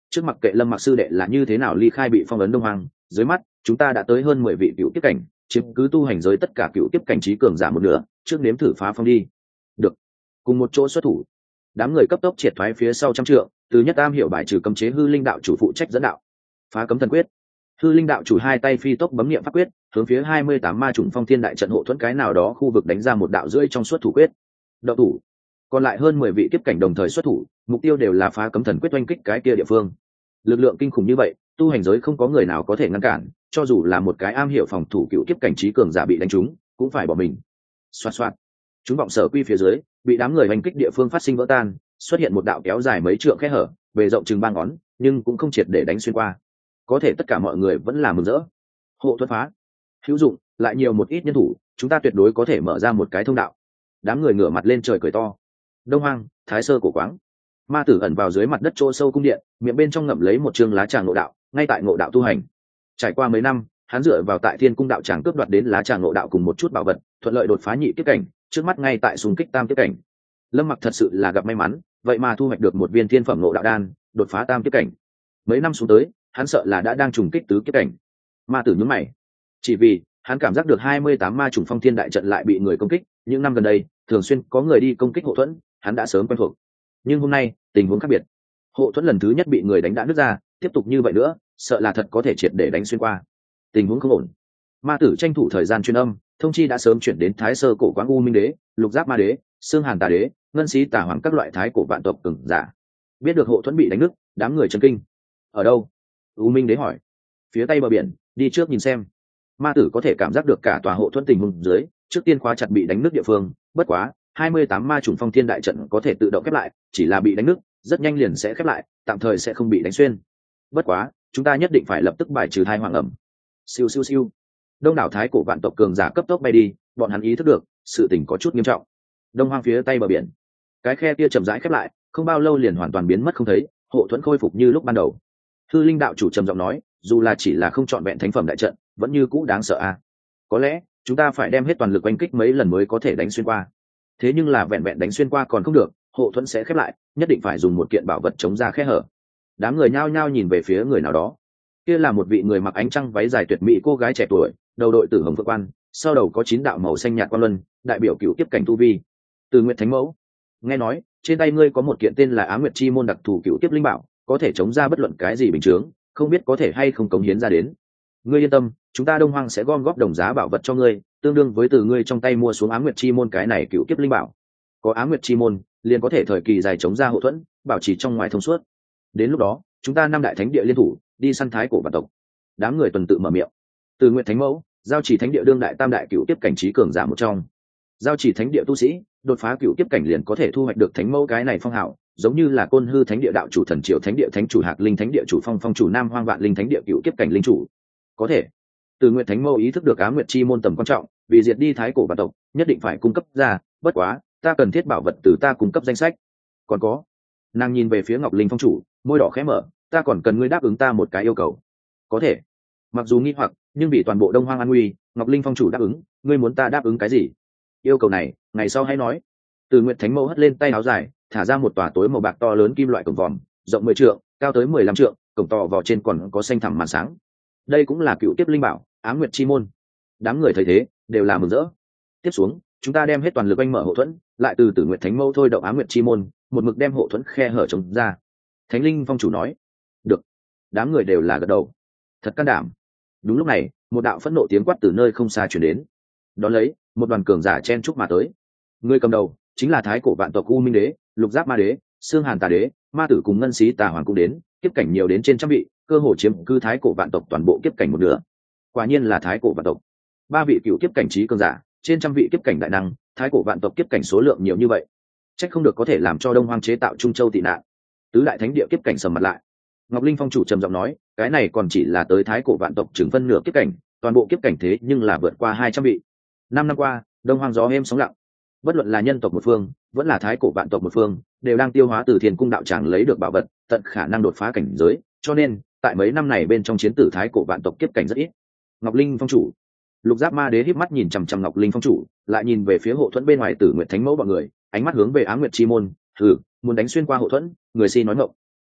trước mặc kệ Lâm Mặc sư đệ là như thế nào ly khai bị phong ấn Đông Hoang, dưới mắt chúng ta đã tới hơn mười vị cựu kiếp cảnh, chiếm cứ tu hành giới tất cả cựu kiếp cảnh trí cường giả một nửa, trước nếm thử phá phong đi. Được, cùng một chỗ xuất thủ. Đám người cấp tốc triệt thoái phía sau trăm trượng, từ nhất am hiểu bài trừ cấm chế hư linh đạo chủ phụ trách dẫn đạo. Phá cấm thần quyết. Hư linh đạo chủ hai tay phi tốc bấm niệm pháp quyết, hướng phía hai mươi tám ma trùng phong thiên đại trận hộ thuẫn cái nào đó khu vực đánh ra một đạo rưỡi trong suốt thủ quyết. Đạo thủ. Còn lại hơn mười vị kiếp cảnh đồng thời xuất thủ, mục tiêu đều là phá cấm thần quyết oanh kích cái kia địa phương. Lực lượng kinh khủng như vậy, tu hành giới không có người nào có thể ngăn cản, cho dù là một cái am hiểu phòng thủ cựu kiếp cảnh trí cường giả bị đánh trúng, cũng phải bỏ mình. Xoạt xoạt. Chúng vọng sở quy phía dưới, bị đám người hành kích địa phương phát sinh vỡ tan, xuất hiện một đạo kéo dài mấy trượng khe hở, bề rộng chừng ba ngón, nhưng cũng không triệt để đánh xuyên qua. Có thể tất cả mọi người vẫn là mừng rỡ. Hộ thuẫn phá, hữu dụng, lại nhiều một ít nhân thủ, chúng ta tuyệt đối có thể mở ra một cái thông đạo. Đám người ngửa mặt lên trời cười to. Đông Hoang, Thái Sơ cổ quáng. Ma tử ẩn vào dưới mặt đất chỗ sâu cung điện, miệng bên trong ngậm lấy một chương lá tràng ngộ đạo, ngay tại ngộ đạo tu hành. Trải qua mấy năm, hắn dựa vào tại Thiên Cung đạo tràng cướp đoạt đến lá tràng ngộ đạo cùng một chút bảo vật, thuận lợi đột phá nhị kiếp cảnh, trước mắt ngay tại xung kích tam kiếp cảnh. Lâm Mặc thật sự là gặp may mắn, vậy mà thu hoạch được một viên thiên phẩm ngộ đạo đan, đột phá tam kiếp cảnh. Mấy năm xuống tới, hắn sợ là đã đang trùng kích tứ kiếp cảnh. Ma tử nhướng mày, chỉ vì hắn cảm giác được hai mươi tám ma trùng phong thiên đại trận lại bị người công kích, những năm gần đây, thường xuyên có người đi công kích hộ thuẫn, hắn đã sớm quen thuộc. Nhưng hôm nay, tình huống khác biệt. Hộ thuẫn lần thứ nhất bị người đánh đã nứt ra, tiếp tục như vậy nữa, sợ là thật có thể triệt để đánh xuyên qua. Tình huống không ổn. Ma tử tranh thủ thời gian truyền âm, thông chi đã sớm chuyển đến Thái Sơ cổ quáng U Minh đế, Lục Giáp ma đế, Xương Hàn tà đế, Ngân Xí tà hoàng các loại thái cổ vạn tộc cường giả. Biết được hộ thuẫn bị đánh nứt, đám người chấn kinh. Ở đâu? U Minh đế hỏi. Phía tây bờ biển, đi trước nhìn xem. Ma tử có thể cảm giác được cả tòa hộ thuẫn tình huống dưới, trước tiên khóa chặt bị đánh nứt địa phương, bất quá, hai mươi tám ma trùng phong thiên đại trận có thể tự động khép lại, chỉ là bị đánh nứt, rất nhanh liền sẽ khép lại, tạm thời sẽ không bị đánh xuyên. Bất quá, chúng ta nhất định phải lập tức bài trừ thai hoàng ẩm. Siêu siêu siêu. Đông đảo thái cổ vạn tộc cường giả cấp tốc bay đi, bọn hắn ý thức được, sự tình có chút nghiêm trọng. Đông Hoang phía tây bờ biển, cái khe kia chậm rãi khép lại, không bao lâu liền hoàn toàn biến mất không thấy, hộ thuẫn khôi phục như lúc ban đầu. Hư linh đạo chủ trầm giọng nói, dù là chỉ là không chọn vẹn thánh phẩm đại trận, vẫn như cũ đáng sợ a. À. Có lẽ chúng ta phải đem hết toàn lực oanh kích mấy lần mới có thể đánh xuyên qua. Thế nhưng là vẹn vẹn đánh xuyên qua còn không được, hộ thuẫn sẽ khép lại, nhất định phải dùng một kiện bảo vật chống ra khe hở. Đám người nhao nhao nhìn về phía người nào đó. Kia là một vị người mặc ánh trăng váy dài tuyệt mỹ cô gái trẻ tuổi, đầu đội tử hồng phượng quan, sau đầu có chín đạo màu xanh nhạt quan luân, đại biểu cựu kiếp cảnh tu vi. Từ Nguyệt Thánh Mẫu, nghe nói trên tay ngươi có một kiện tên là Á Nguyệt Chi môn đặc thù cựu kiếp linh bảo, có thể chống ra bất luận cái gì bình chướng, không biết có thể hay không cống hiến ra đến. Ngươi yên tâm, chúng ta Đông Hoang sẽ gom góp đồng giá bảo vật cho ngươi, tương đương với từ ngươi trong tay mua xuống Á Nguyệt Chi môn cái này cựu kiếp linh bảo. Có Á Nguyệt Chi môn, liền có thể thời kỳ dài chống ra hộ thuẫn, bảo trì trong ngoài thông suốt. Đến lúc đó, chúng ta năm đại thánh địa liên thủ, đi săn thái cổ vạn tộc. Đám người tuần tự mở miệng. Từ Nguyệt Thánh Mẫu, giao chỉ thánh địa đương đại tam đại cựu kiếp cảnh trí cường giả một trong. Giao chỉ thánh địa tu sĩ, đột phá cựu kiếp cảnh liền có thể thu hoạch được thánh mẫu cái này phong hào, giống như là Côn Hư thánh địa đạo chủ Thần Triều thánh địa thánh chủ Hạc Linh thánh địa chủ Phong Phong chủ Nam Hoang Vạn Linh thánh địa cựu kiếp cảnh linh chủ. Có thể. Từ Nguyệt Thánh Mẫu ý thức được Á Nguyệt Chi môn tầm quan trọng, vì diệt đi thái cổ vạn tộc, nhất định phải cung cấp ra, bất quá, ta cần thiết bảo vật từ ta cung cấp danh sách. Còn có. Nàng nhìn về phía Ngọc Linh phong chủ, môi đỏ khẽ mở, ta còn cần ngươi đáp ứng ta một cái yêu cầu. Có thể. Mặc dù nghi hoặc, nhưng vì toàn bộ Đông Hoang an nguy, Ngọc Linh phong chủ đáp ứng, ngươi muốn ta đáp ứng cái gì? Yêu cầu này, ngày sau hãy nói. Từ Nguyệt Thánh Mẫu hất lên tay áo dài, thả ra một tòa tối màu bạc to lớn kim loại cổng vòm, rộng mười trượng, cao tới mười lăm trượng, cổng to vỏ trên còn có xanh thẳm màn sáng. Đây cũng là cựu tiếp linh bảo, Á Nguyệt Chi môn. Đám người thấy thế, đều là mừng rỡ. Tiếp xuống, chúng ta đem hết toàn lực anh mở hộ thuẫn, lại từ Tử Nguyệt Thánh Mẫu thôi động Á Nguyệt Chi môn, một mực đem hộ thuẫn khe hở chống ra. Thánh Linh phong chủ nói, được. Đám người đều là gật đầu. Thật can đảm. Đúng lúc này, một đạo phẫn nộ tiếng quát từ nơi không xa truyền đến. Đón lấy, một đoàn cường giả chen chúc mà tới. Người cầm đầu chính là thái cổ vạn tộc U Minh đế, Lục Giáp ma đế, Xương Hàn tà đế, Ma tử cùng Ngân Xí tà hoàng cũng đến, kiếp cảnh nhiều đến trên trăm vị, cơ hồ chiếm cư thái cổ vạn tộc toàn bộ kiếp cảnh một nửa. Quả nhiên là thái cổ vạn tộc. Ba vị cựu kiếp cảnh trí cường giả, trên trăm vị kiếp cảnh đại năng, thái cổ vạn tộc kiếp cảnh số lượng nhiều như vậy, chắc không được có thể làm cho Đông Hoang chế tạo Trung Châu tị nạn. Tứ đại thánh địa kiếp cảnh sầm mặt lại. Ngọc Linh phong chủ trầm giọng nói, cái này còn chỉ là tới thái cổ vạn tộc chừng phân nửa kiếp cảnh, toàn bộ kiếp cảnh thế nhưng là vượt qua hai trăm vị. Năm năm qua, Đông Hoang gió êm sóng lặng. Bất luận là nhân tộc một phương, vẫn là thái cổ vạn tộc một phương, đều đang tiêu hóa từ Thiên Cung đạo tràng lấy được bảo vật, tận khả năng đột phá cảnh giới, cho nên, tại mấy năm này bên trong chiến tử thái cổ vạn tộc kiếp cảnh rất ít. Ngọc Linh phong chủ, Lục Giáp ma đế híp mắt nhìn chằm chằm Ngọc Linh phong chủ, lại nhìn về phía hộ thuẫn bên ngoài Tử Nguyệt Thánh Mẫu bọn người, ánh mắt hướng về Á Nguyệt Chi môn, hừ, muốn đánh xuyên qua hộ thuẫn, người si nói ngọng.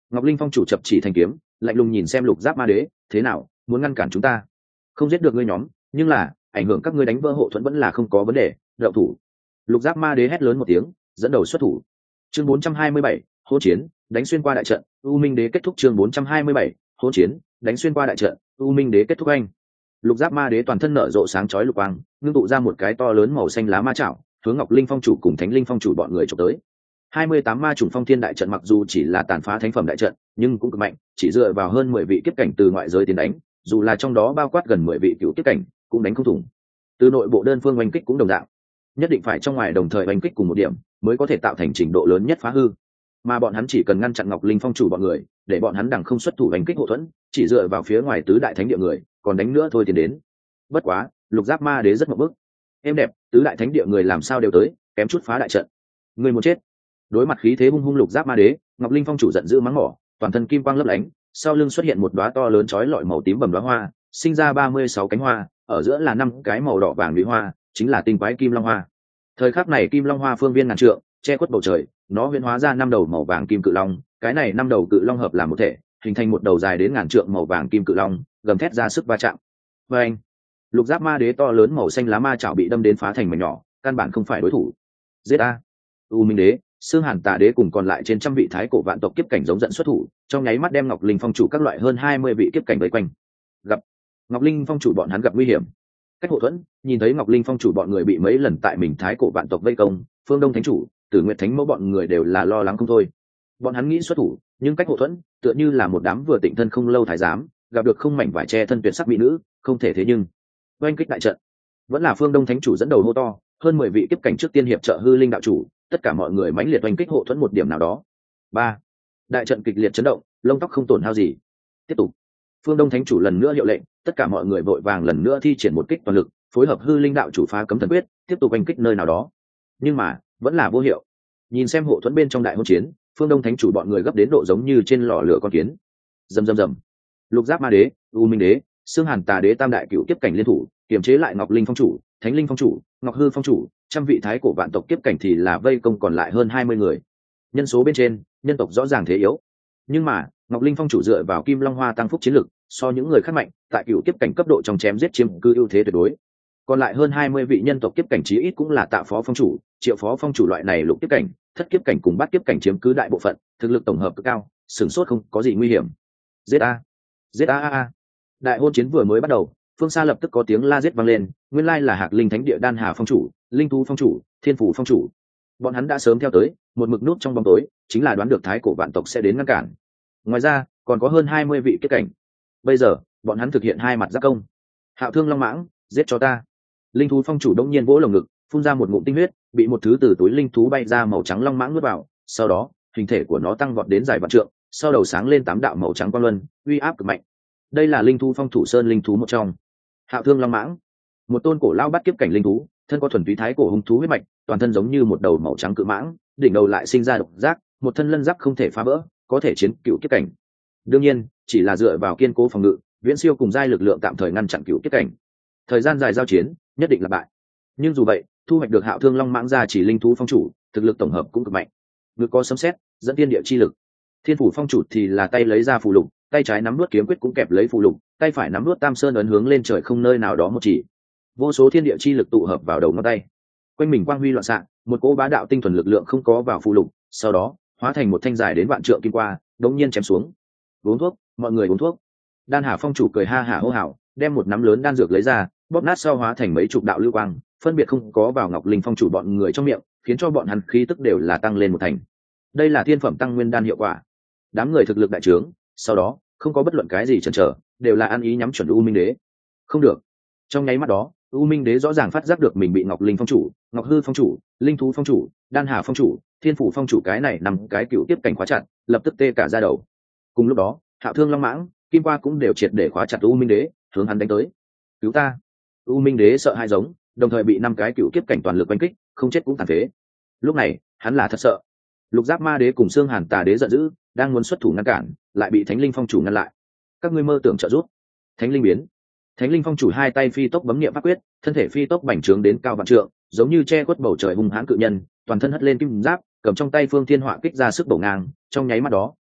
Ngọc Linh Phong chủ chập chỉ thành kiếm, lạnh lùng nhìn xem Lục Giáp Ma Đế, thế nào, muốn ngăn cản chúng ta? Không giết được ngươi nhóm, nhưng là ảnh hưởng các ngươi đánh vỡ hộ thuẫn vẫn là không có vấn đề, động thủ. Lục Giáp Ma Đế hét lớn một tiếng, dẫn đầu xuất thủ. Chương bốn trăm hai mươi bảy, hỗn chiến, đánh xuyên qua đại trận, U Minh Đế kết thúc. Chương bốn trăm hai mươi bảy, hỗn chiến, đánh xuyên qua đại trận, U Minh Đế kết thúc. Anh Lục Giáp Ma Đế toàn thân nở rộ sáng chói lục quang, ngưng tụ ra một cái to lớn màu xanh lá ma chảo, hướng Ngọc Linh Phong chủ cùng Thánh Linh Phong chủ bọn người chụp tới. hai mươi tám ma trùng phong thiên đại trận mặc dù chỉ là tàn phá thánh phẩm đại trận, nhưng cũng cực mạnh, chỉ dựa vào hơn mười vị kiếp cảnh từ ngoại giới tiến đánh, dù là trong đó bao quát gần mười vị cựu kiếp cảnh, cũng đánh không thủng. Từ nội bộ đơn phương oanh kích cũng đồng dạng, nhất định phải trong ngoài đồng thời oanh kích cùng một điểm, mới có thể tạo thành trình độ lớn nhất phá hư. Mà bọn hắn chỉ cần ngăn chặn Ngọc Linh Phong chủ bọn người, để bọn hắn đằng không xuất thủ oanh kích hộ thuẫn, chỉ dựa vào phía ngoài tứ đại thánh địa người, còn đánh nữa thôi tiến đến. Bất quá, Lục Giáp Ma Đế rất ngộp bức. Êm đẹp, tứ đại thánh địa người làm sao đều tới, kém chút phá đại trận. Người muốn chết. Đối mặt khí thế hung hung Lục Giáp Ma Đế, Ngọc Linh Phong chủ giận dữ mắng mỏ, toàn thân kim quang lấp lánh, sau lưng xuất hiện một đóa to lớn chói lọi màu tím bầm đóa hoa, sinh ra ba mươi sáu cánh hoa, ở giữa là năm cái màu đỏ vàng lũy hoa, chính là tinh quái kim long hoa. Thời khắc này kim long hoa phương viên ngàn trượng, che khuất bầu trời, nó huyễn hóa ra năm đầu màu vàng kim cự long, cái này năm đầu cự long hợp làm một thể, hình thành một đầu dài đến ngàn trượng màu vàng kim cự long, gầm thét ra sức va chạm. Và anh, Lục Giáp Ma Đế to lớn màu xanh lá ma chảo bị đâm đến phá thành mảnh nhỏ, căn bản không phải đối thủ. Giết a! U Minh Đế, Xương Hàn Tà Đế cùng còn lại trên trăm vị thái cổ vạn tộc kiếp cảnh giống giận xuất thủ, trong nháy mắt đem Ngọc Linh Phong chủ các loại hơn hai mươi vị kiếp cảnh vây quanh. Gặp Ngọc Linh Phong chủ bọn hắn gặp nguy hiểm. Cách hộ thuẫn, nhìn thấy Ngọc Linh Phong chủ bọn người bị mấy lần tại mình thái cổ vạn tộc vây công, Phương Đông Thánh chủ, Tử Nguyệt Thánh Mẫu bọn người đều là lo lắng không thôi. Bọn hắn nghĩ xuất thủ, nhưng cách hộ thuẫn, tựa như là một đám vừa tịnh thân không lâu thái giám, gặp được không mảnh vải che thân tuyệt sắc mỹ nữ, không thể thế nhưng. Oanh kích đại trận, vẫn là Phương Đông Thánh chủ dẫn đầu hô to, hơn mười vị kiếp cảnh trước tiên hiệp trợ hư linh đạo chủ, tất cả mọi người mãnh liệt oanh kích hộ thuẫn một điểm nào đó. Ba, đại trận kịch liệt chấn động, lông tóc không tổn hao gì. Tiếp tục. Phương Đông Thánh chủ lần nữa hiệu lệnh, tất cả mọi người vội vàng lần nữa thi triển một kích toàn lực, phối hợp hư linh đạo chủ phá cấm thần quyết, tiếp tục oanh kích nơi nào đó. Nhưng mà vẫn là vô hiệu. Nhìn xem hộ thuẫn bên trong đại hôn chiến, Phương Đông Thánh chủ bọn người gấp đến độ giống như trên lò lửa con kiến. Rầm rầm rầm. Lục Giáp Ma Đế, U Minh Đế, Xương Hàn Tà Đế tam đại cựu kiếp cảnh liên thủ, kiềm chế lại Ngọc Linh Phong chủ, Thánh Linh Phong chủ, Ngọc Hư Phong chủ, trăm vị thái cổ vạn tộc kiếp cảnh thì là vây công còn lại hơn hai mươi người. Nhân số bên trên, nhân tộc rõ ràng thế yếu. Nhưng mà, Ngọc Linh Phong chủ dựa vào Kim Long Hoa tăng phúc chiến lực, so những người khác mạnh, tại cựu kiếp cảnh cấp độ trong chém giết chiếm cư ưu thế tuyệt đối. Còn lại hơn hai mươi vị nhân tộc kiếp cảnh chí ít cũng là Tạ Phó Phong chủ, Triệu Phó Phong chủ loại này lục kiếp cảnh, thất kiếp cảnh cùng bát kiếp cảnh chiếm cứ đại bộ phận, thực lực tổng hợp cực cao, sửng sốt không có gì nguy hiểm. Giết a, giết a a a. Đại hôn chiến vừa mới bắt đầu, phương xa lập tức có tiếng la giết vang lên, nguyên lai là Hạc Linh Thánh Địa Đan Hà Phong chủ, Linh Thú Phong chủ, Thiên Phủ Phong chủ. Bọn hắn đã sớm theo tới, một mực nút trong bóng tối, chính là đoán được thái cổ vạn tộc sẽ đến ngăn cản. Ngoài ra, còn có hơn hai mươi vị kiếp cảnh. Bây giờ, bọn hắn thực hiện hai mặt giáp công. Hạo Thương Long Mãng, giết cho ta. Linh Thú Phong chủ đông nhiên vỗ lồng ngực, phun ra một ngụm tinh huyết, bị một thứ từ túi linh thú bay ra màu trắng long mãng nuốt vào, sau đó, hình thể của nó tăng vọt đến dài vạn trượng, sau đầu sáng lên tám đạo màu trắng quang luân, uy áp cực mạnh. Đây là Linh Thú Phong thủ sơn linh thú một trong. Hạo Thương Long Mãng, một tôn cổ lao bắt kiếp cảnh linh thú, thân có thuần túy thái cổ hung thú huyết mạch, toàn thân giống như một đầu màu trắng cự mãng, đỉnh đầu lại sinh ra độc giác, một thân lân giáp không thể phá vỡ, có thể chiến cựu kiếp cảnh. Đương nhiên, chỉ là dựa vào kiên cố phòng ngự, viễn siêu cùng giai lực lượng tạm thời ngăn chặn cựu kiếp cảnh. Thời gian dài giao chiến, nhất định là bại. Nhưng dù vậy, thu hoạch được Hạo Thương Long Mãng ra chỉ linh thú phong chủ, thực lực tổng hợp cũng cực mạnh. Ngực có sấm sét, dẫn tiên địa chi lực. Thiên Phủ Phong chủ thì là tay lấy ra phù lục, tay trái nắm nuốt kiếm quyết cũng kẹp lấy phù lục, tay phải nắm nuốt Tam Sơn ấn hướng lên trời không nơi nào đó một chỉ. Vô số thiên địa chi lực tụ hợp vào đầu ngón tay. Quanh mình quang huy loạn xạ, một cỗ bá đạo tinh thuần lực lượng không có vào phù lục, sau đó, hóa thành một thanh dài đến vạn trượng kim qua, đống nhiên chém xuống. Uống thuốc, mọi người uống thuốc. Đan Hà Phong chủ cười ha hả hô hào, đem một nắm lớn đan dược lấy ra, bóp nát sau hóa thành mấy chục đạo lưu quang, phân biệt không có vào Ngọc Linh Phong chủ bọn người trong miệng, khiến cho bọn hắn khí tức đều là tăng lên một thành. Đây là thiên phẩm tăng nguyên đan hiệu quả. Đám người thực lực đại trướng, sau đó, không có bất luận cái gì chần chờ, đều là ăn ý nhắm chuẩn U Minh Đế. Không được. Trong nháy mắt đó, U Minh Đế rõ ràng phát giác được mình bị Ngọc Linh Phong chủ, Ngọc Hư Phong chủ, Linh Thú Phong chủ, Đan Hà Phong chủ, Thiên Phủ Phong chủ cái này nằm cái cựu tiếp cảnh khóa chặt, lập tức tê cả da đầu. Cùng lúc đó, Hạo Thương Long Mãng, Kim Qua cũng đều triệt để khóa chặt U Minh Đế, hướng hắn đánh tới. Cứu ta! U Minh Đế sợ hai giống, đồng thời bị năm cái cựu kiếp cảnh toàn lực đánh kích, không chết cũng tàn phế. Lúc này, hắn là thật sợ. Lục Giáp Ma Đế cùng Xương Hàn Tà Đế giận dữ, đang muốn xuất thủ ngăn cản, lại bị Thánh Linh Phong chủ ngăn lại. Các ngươi mơ tưởng trợ giúp? Thánh Linh biến. Thánh Linh Phong chủ hai tay phi tốc bấm niệm pháp quyết, thân thể phi tốc bành trướng đến cao vạn trượng, giống như che khuất bầu trời hung hãn cự nhân, toàn thân hất lên kim giáp, cầm trong tay Phương Thiên Họa kích ra sức bổ ngang, trong nháy mắt đó,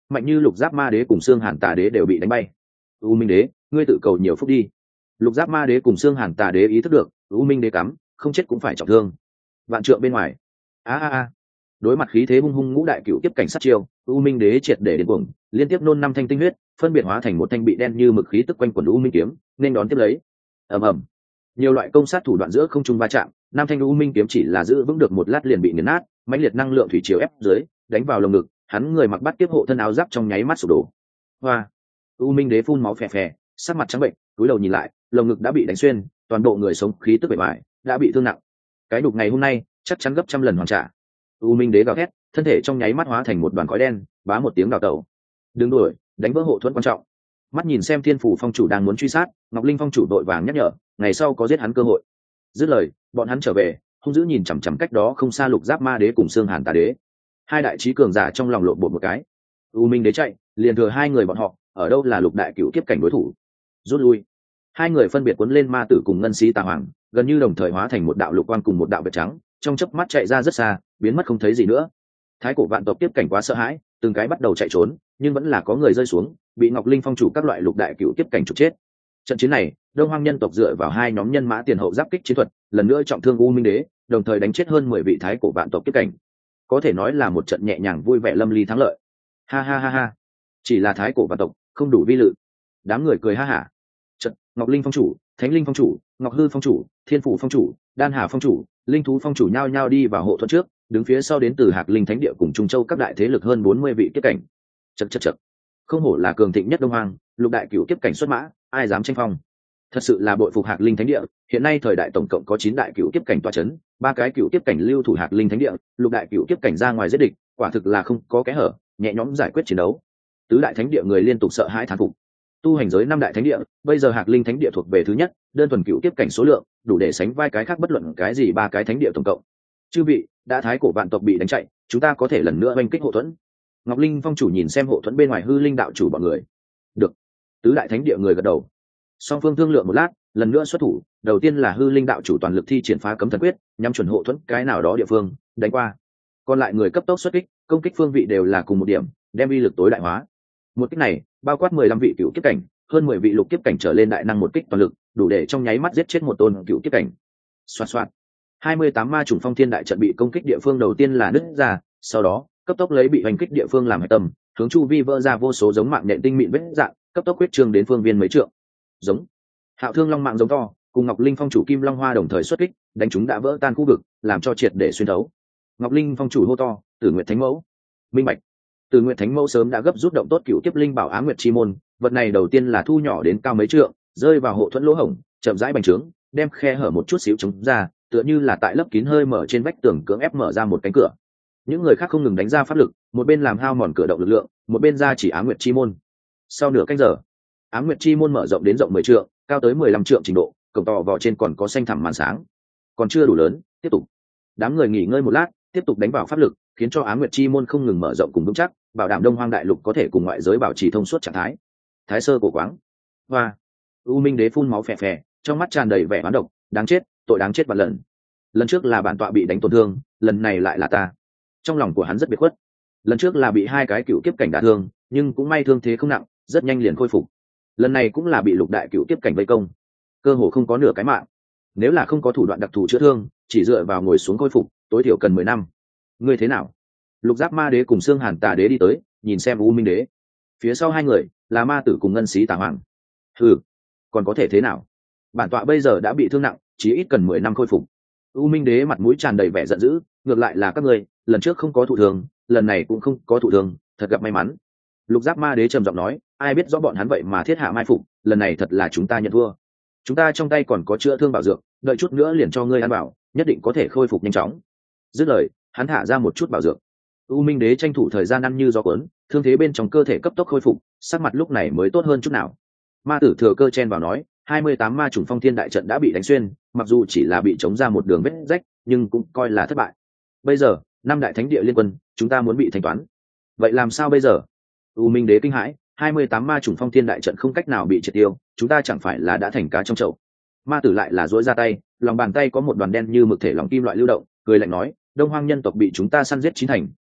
mạnh như lục giáp ma đế cùng xương hàn tà đế đều bị đánh bay. U minh đế, ngươi tự cầu nhiều phúc đi. Lục giáp ma đế cùng xương hàn tà đế ý thức được U minh đế cắm không chết cũng phải trọng thương. Vạn trượng bên ngoài, a a a, đối mặt khí thế hung hung ngũ đại cựu tiếp cảnh sát chiêu, U minh đế triệt để điên cuồng, liên tiếp nôn năm thanh tinh huyết, phân biệt hóa thành một thanh bị đen như mực khí tức quanh quần U minh kiếm, nên đón tiếp lấy. Ầm ầm, nhiều loại công sát thủ đoạn giữa không trung va chạm, năm thanh U minh kiếm chỉ là giữ vững được một lát liền bị nghiền nát, mãnh liệt năng lượng thủy triều ép dưới, đánh vào lồng ngực, hắn người mặc bắt tiếp hộ thân áo giáp trong nháy mắt sụp đổ. Hoa, U minh đế phun máu phè phè, sắc mặt trắng bệnh, cúi đầu nhìn lại, lồng ngực đã bị đánh xuyên, toàn bộ người sống khí tức bề ngoài đã bị thương nặng. Cái đục ngày hôm nay chắc chắn gấp trăm lần hoàn trả. U minh đế gào thét, thân thể trong nháy mắt hóa thành một đoàn khói đen, bá một tiếng đào tẩu. Đừng đuổi, đánh vỡ hộ thuẫn quan trọng. Mắt nhìn xem thiên phủ phong chủ đang muốn truy sát, Ngọc Linh phong chủ đội vàng nhắc nhở, ngày sau có giết hắn cơ hội. Dứt lời, bọn hắn trở về, hung dữ nhìn chằm chằm cách đó không xa lục giáp ma đế cùng xương hàn tà đế. Hai đại trí cường giả trong lòng lộn bột một cái. U minh đế chạy, liền thừa hai người bọn họ, ở đâu là lục đại cựu kiếp cảnh đối thủ. Rút lui. Hai người phân biệt cuốn lên ma tử cùng ngân sĩ tà hoàng, gần như đồng thời hóa thành một đạo lục quang cùng một đạo vệt trắng, trong chớp mắt chạy ra rất xa, biến mất không thấy gì nữa. Thái cổ vạn tộc tiếp cảnh quá sợ hãi, từng cái bắt đầu chạy trốn, nhưng vẫn là có người rơi xuống, bị Ngọc Linh phong chủ các loại lục đại cựu tiếp cảnh trục chết. Trận chiến này, Đông Hoang nhân tộc dựa vào hai nhóm nhân mã tiền hậu giáp kích chiến thuật, lần nữa trọng thương U Minh Đế, đồng thời đánh chết hơn mười vị thái cổ vạn tộc tiếp cảnh. Có thể nói là một trận nhẹ nhàng vui vẻ lâm ly thắng lợi. Ha ha ha ha, chỉ là thái cổ vạn tộc, không đủ vi lự. Đám người cười ha hả. Trận Ngọc Linh phong chủ, Thánh Linh phong chủ, Ngọc Hư phong chủ, Thiên Phủ phong chủ, Đan Hà phong chủ, Linh thú phong chủ nhao nhao đi vào hộ thuẫn trước, đứng phía sau đến từ Hạc Linh thánh địa cùng Trung Châu các đại thế lực hơn bốn mươi vị kiếp cảnh. Chậc chậc chậc, không hổ là cường thịnh nhất Đông Hoang, lục đại cửu kiếp cảnh xuất mã, ai dám tranh phong. Thật sự là bội phục Hạc Linh thánh địa, hiện nay thời đại tổng cộng có chín đại cửu kiếp cảnh tọa chấn, ba cái cửu kiếp cảnh lưu thủ Hạc Linh thánh địa, lục đại cửu kiếp cảnh ra ngoài giết địch, quả thực là không có kẽ hở, nhẹ nhõm giải quyết chiến đấu. Tứ đại thánh địa người liên tục sợ hãi thán phục. Tu hành giới năm đại thánh địa, bây giờ Hạc Linh thánh địa thuộc về thứ nhất, đơn thuần cửu kiếp cảnh số lượng, đủ để sánh vai cái khác bất luận cái gì ba cái thánh địa tổng cộng. Chư vị, đã thái cổ vạn tộc bị đánh chạy, chúng ta có thể lần nữa oanh kích hộ thuẫn. Ngọc Linh phong chủ nhìn xem hộ thuẫn bên ngoài hư linh đạo chủ bọn người. Được. Tứ đại thánh địa người gật đầu. Song phương thương lượng một lát, lần nữa xuất thủ, đầu tiên là hư linh đạo chủ toàn lực thi triển phá cấm thần quyết, nhắm chuẩn hộ thuẫn cái nào đó địa phương, đánh qua. Còn lại người cấp tốc xuất kích, công kích phương vị đều là cùng một điểm, đem uy lực tối đại hóa. Một kích này, bao quát mười lăm vị cựu kiếp cảnh, hơn mười vị lục kiếp cảnh trở lên đại năng một kích toàn lực, đủ để trong nháy mắt giết chết một tôn cựu kiếp cảnh. Soạt soạt. hai mươi tám ma trùng phong thiên đại trận bị công kích địa phương đầu tiên là nứt ra, sau đó, cấp tốc lấy bị hành kích địa phương làm hạch tâm, hướng chu vi vỡ ra vô số giống mạng nhện tinh mịn vết dạng, cấp tốc huyết trương đến phương viên mấy trượng. Giống. Hạo Thương Long mạng giống to, cùng Ngọc Linh phong chủ Kim Long Hoa đồng thời xuất kích, đánh chúng đã vỡ tan khu vực, làm cho triệt để xuyên thấu. Ngọc Linh phong chủ hô to, Tử Nguyệt Thánh Mẫu. Minh bạch. Tử Nguyệt Thánh Mẫu sớm đã gấp rút động tốt cựu kiếp linh bảo Ám Nguyệt Chi môn, vật này đầu tiên là thu nhỏ đến cao mấy trượng, rơi vào hộ thuẫn lỗ hổng, chậm rãi bành trướng, đem khe hở một chút xíu chống ra, tựa như là tại lớp kín hơi mở trên vách tường cưỡng ép mở ra một cánh cửa. Những người khác không ngừng đánh ra pháp lực, một bên làm hao mòn cửa động lực lượng, một bên ra chỉ Ám Nguyệt Chi môn. Sau nửa canh giờ, Ám Nguyệt Chi môn mở rộng đến rộng mười trượng, cao tới mười lăm trượng trình độ, cổng to vỏ trên còn có xanh thẳm màn sáng. Còn chưa đủ lớn, tiếp tục. Đám người nghỉ ngơi một lát, tiếp tục đánh vào pháp lực, khiến cho Ám Nguyệt Chi môn không ngừng mở rộng cùng vững chắc, bảo đảm Đông Hoang đại lục có thể cùng ngoại giới bảo trì thông suốt trạng thái. Thái sơ cổ quáng. Hoa. U Minh Đế phun máu phè phè, trong mắt tràn đầy vẻ oán độc, đáng chết, tội đáng chết vạn lần. Lần trước là bản tọa bị đánh tổn thương, lần này lại là ta. Trong lòng của hắn rất biệt khuất. Lần trước là bị hai cái cựu kiếp cảnh đả thương, nhưng cũng may thương thế không nặng, rất nhanh liền khôi phục. Lần này cũng là bị lục đại cựu kiếp cảnh vây công, cơ hồ không có nửa cái mạng. Nếu là không có thủ đoạn đặc thù chữa thương, chỉ dựa vào ngồi xuống khôi phục, tối thiểu cần mười năm. Ngươi thế nào? Lục Giáp Ma Đế cùng Xương Hàn Tà Đế đi tới, nhìn xem U Minh Đế. Phía sau hai người là Ma Tử cùng Ngân Xí Tà Hoàng. Ừ, còn có thể thế nào? Bản tọa bây giờ đã bị thương nặng, chỉ ít cần mười năm khôi phục. U Minh Đế mặt mũi tràn đầy vẻ giận dữ, ngược lại là các ngươi, lần trước không có thụ thương, lần này cũng không có thụ thương, thật gặp may mắn. Lục Giáp Ma Đế trầm giọng nói, ai biết rõ bọn hắn vậy mà thiết hạ mai phục, lần này thật là chúng ta nhận thua. Chúng ta trong tay còn có chữa thương bảo dược, đợi chút nữa liền cho ngươi ăn bảo, nhất định có thể khôi phục nhanh chóng. Dứt lời, hắn thả ra một chút bảo dược. U Minh Đế tranh thủ thời gian ăn như gió cuốn, thương thế bên trong cơ thể cấp tốc khôi phục, sắc mặt lúc này mới tốt hơn chút nào. Ma Tử thừa cơ chen vào nói, hai mươi tám ma trùng phong thiên đại trận đã bị đánh xuyên, mặc dù chỉ là bị chống ra một đường vết rách, nhưng cũng coi là thất bại. Bây giờ, năm đại thánh địa liên quân, chúng ta muốn bị thanh toán. Vậy làm sao bây giờ? U Minh Đế kinh hãi, hai mươi tám ma trùng phong thiên đại trận không cách nào bị triệt tiêu, chúng ta chẳng phải là đã thành cá trong chậu. Ma Tử lại là duỗi ra tay, lòng bàn tay có một đoàn đen như mực thể lòng kim loại lưu động, cười lạnh nói, Đông Hoang nhân tộc bị chúng ta săn giết chín thành,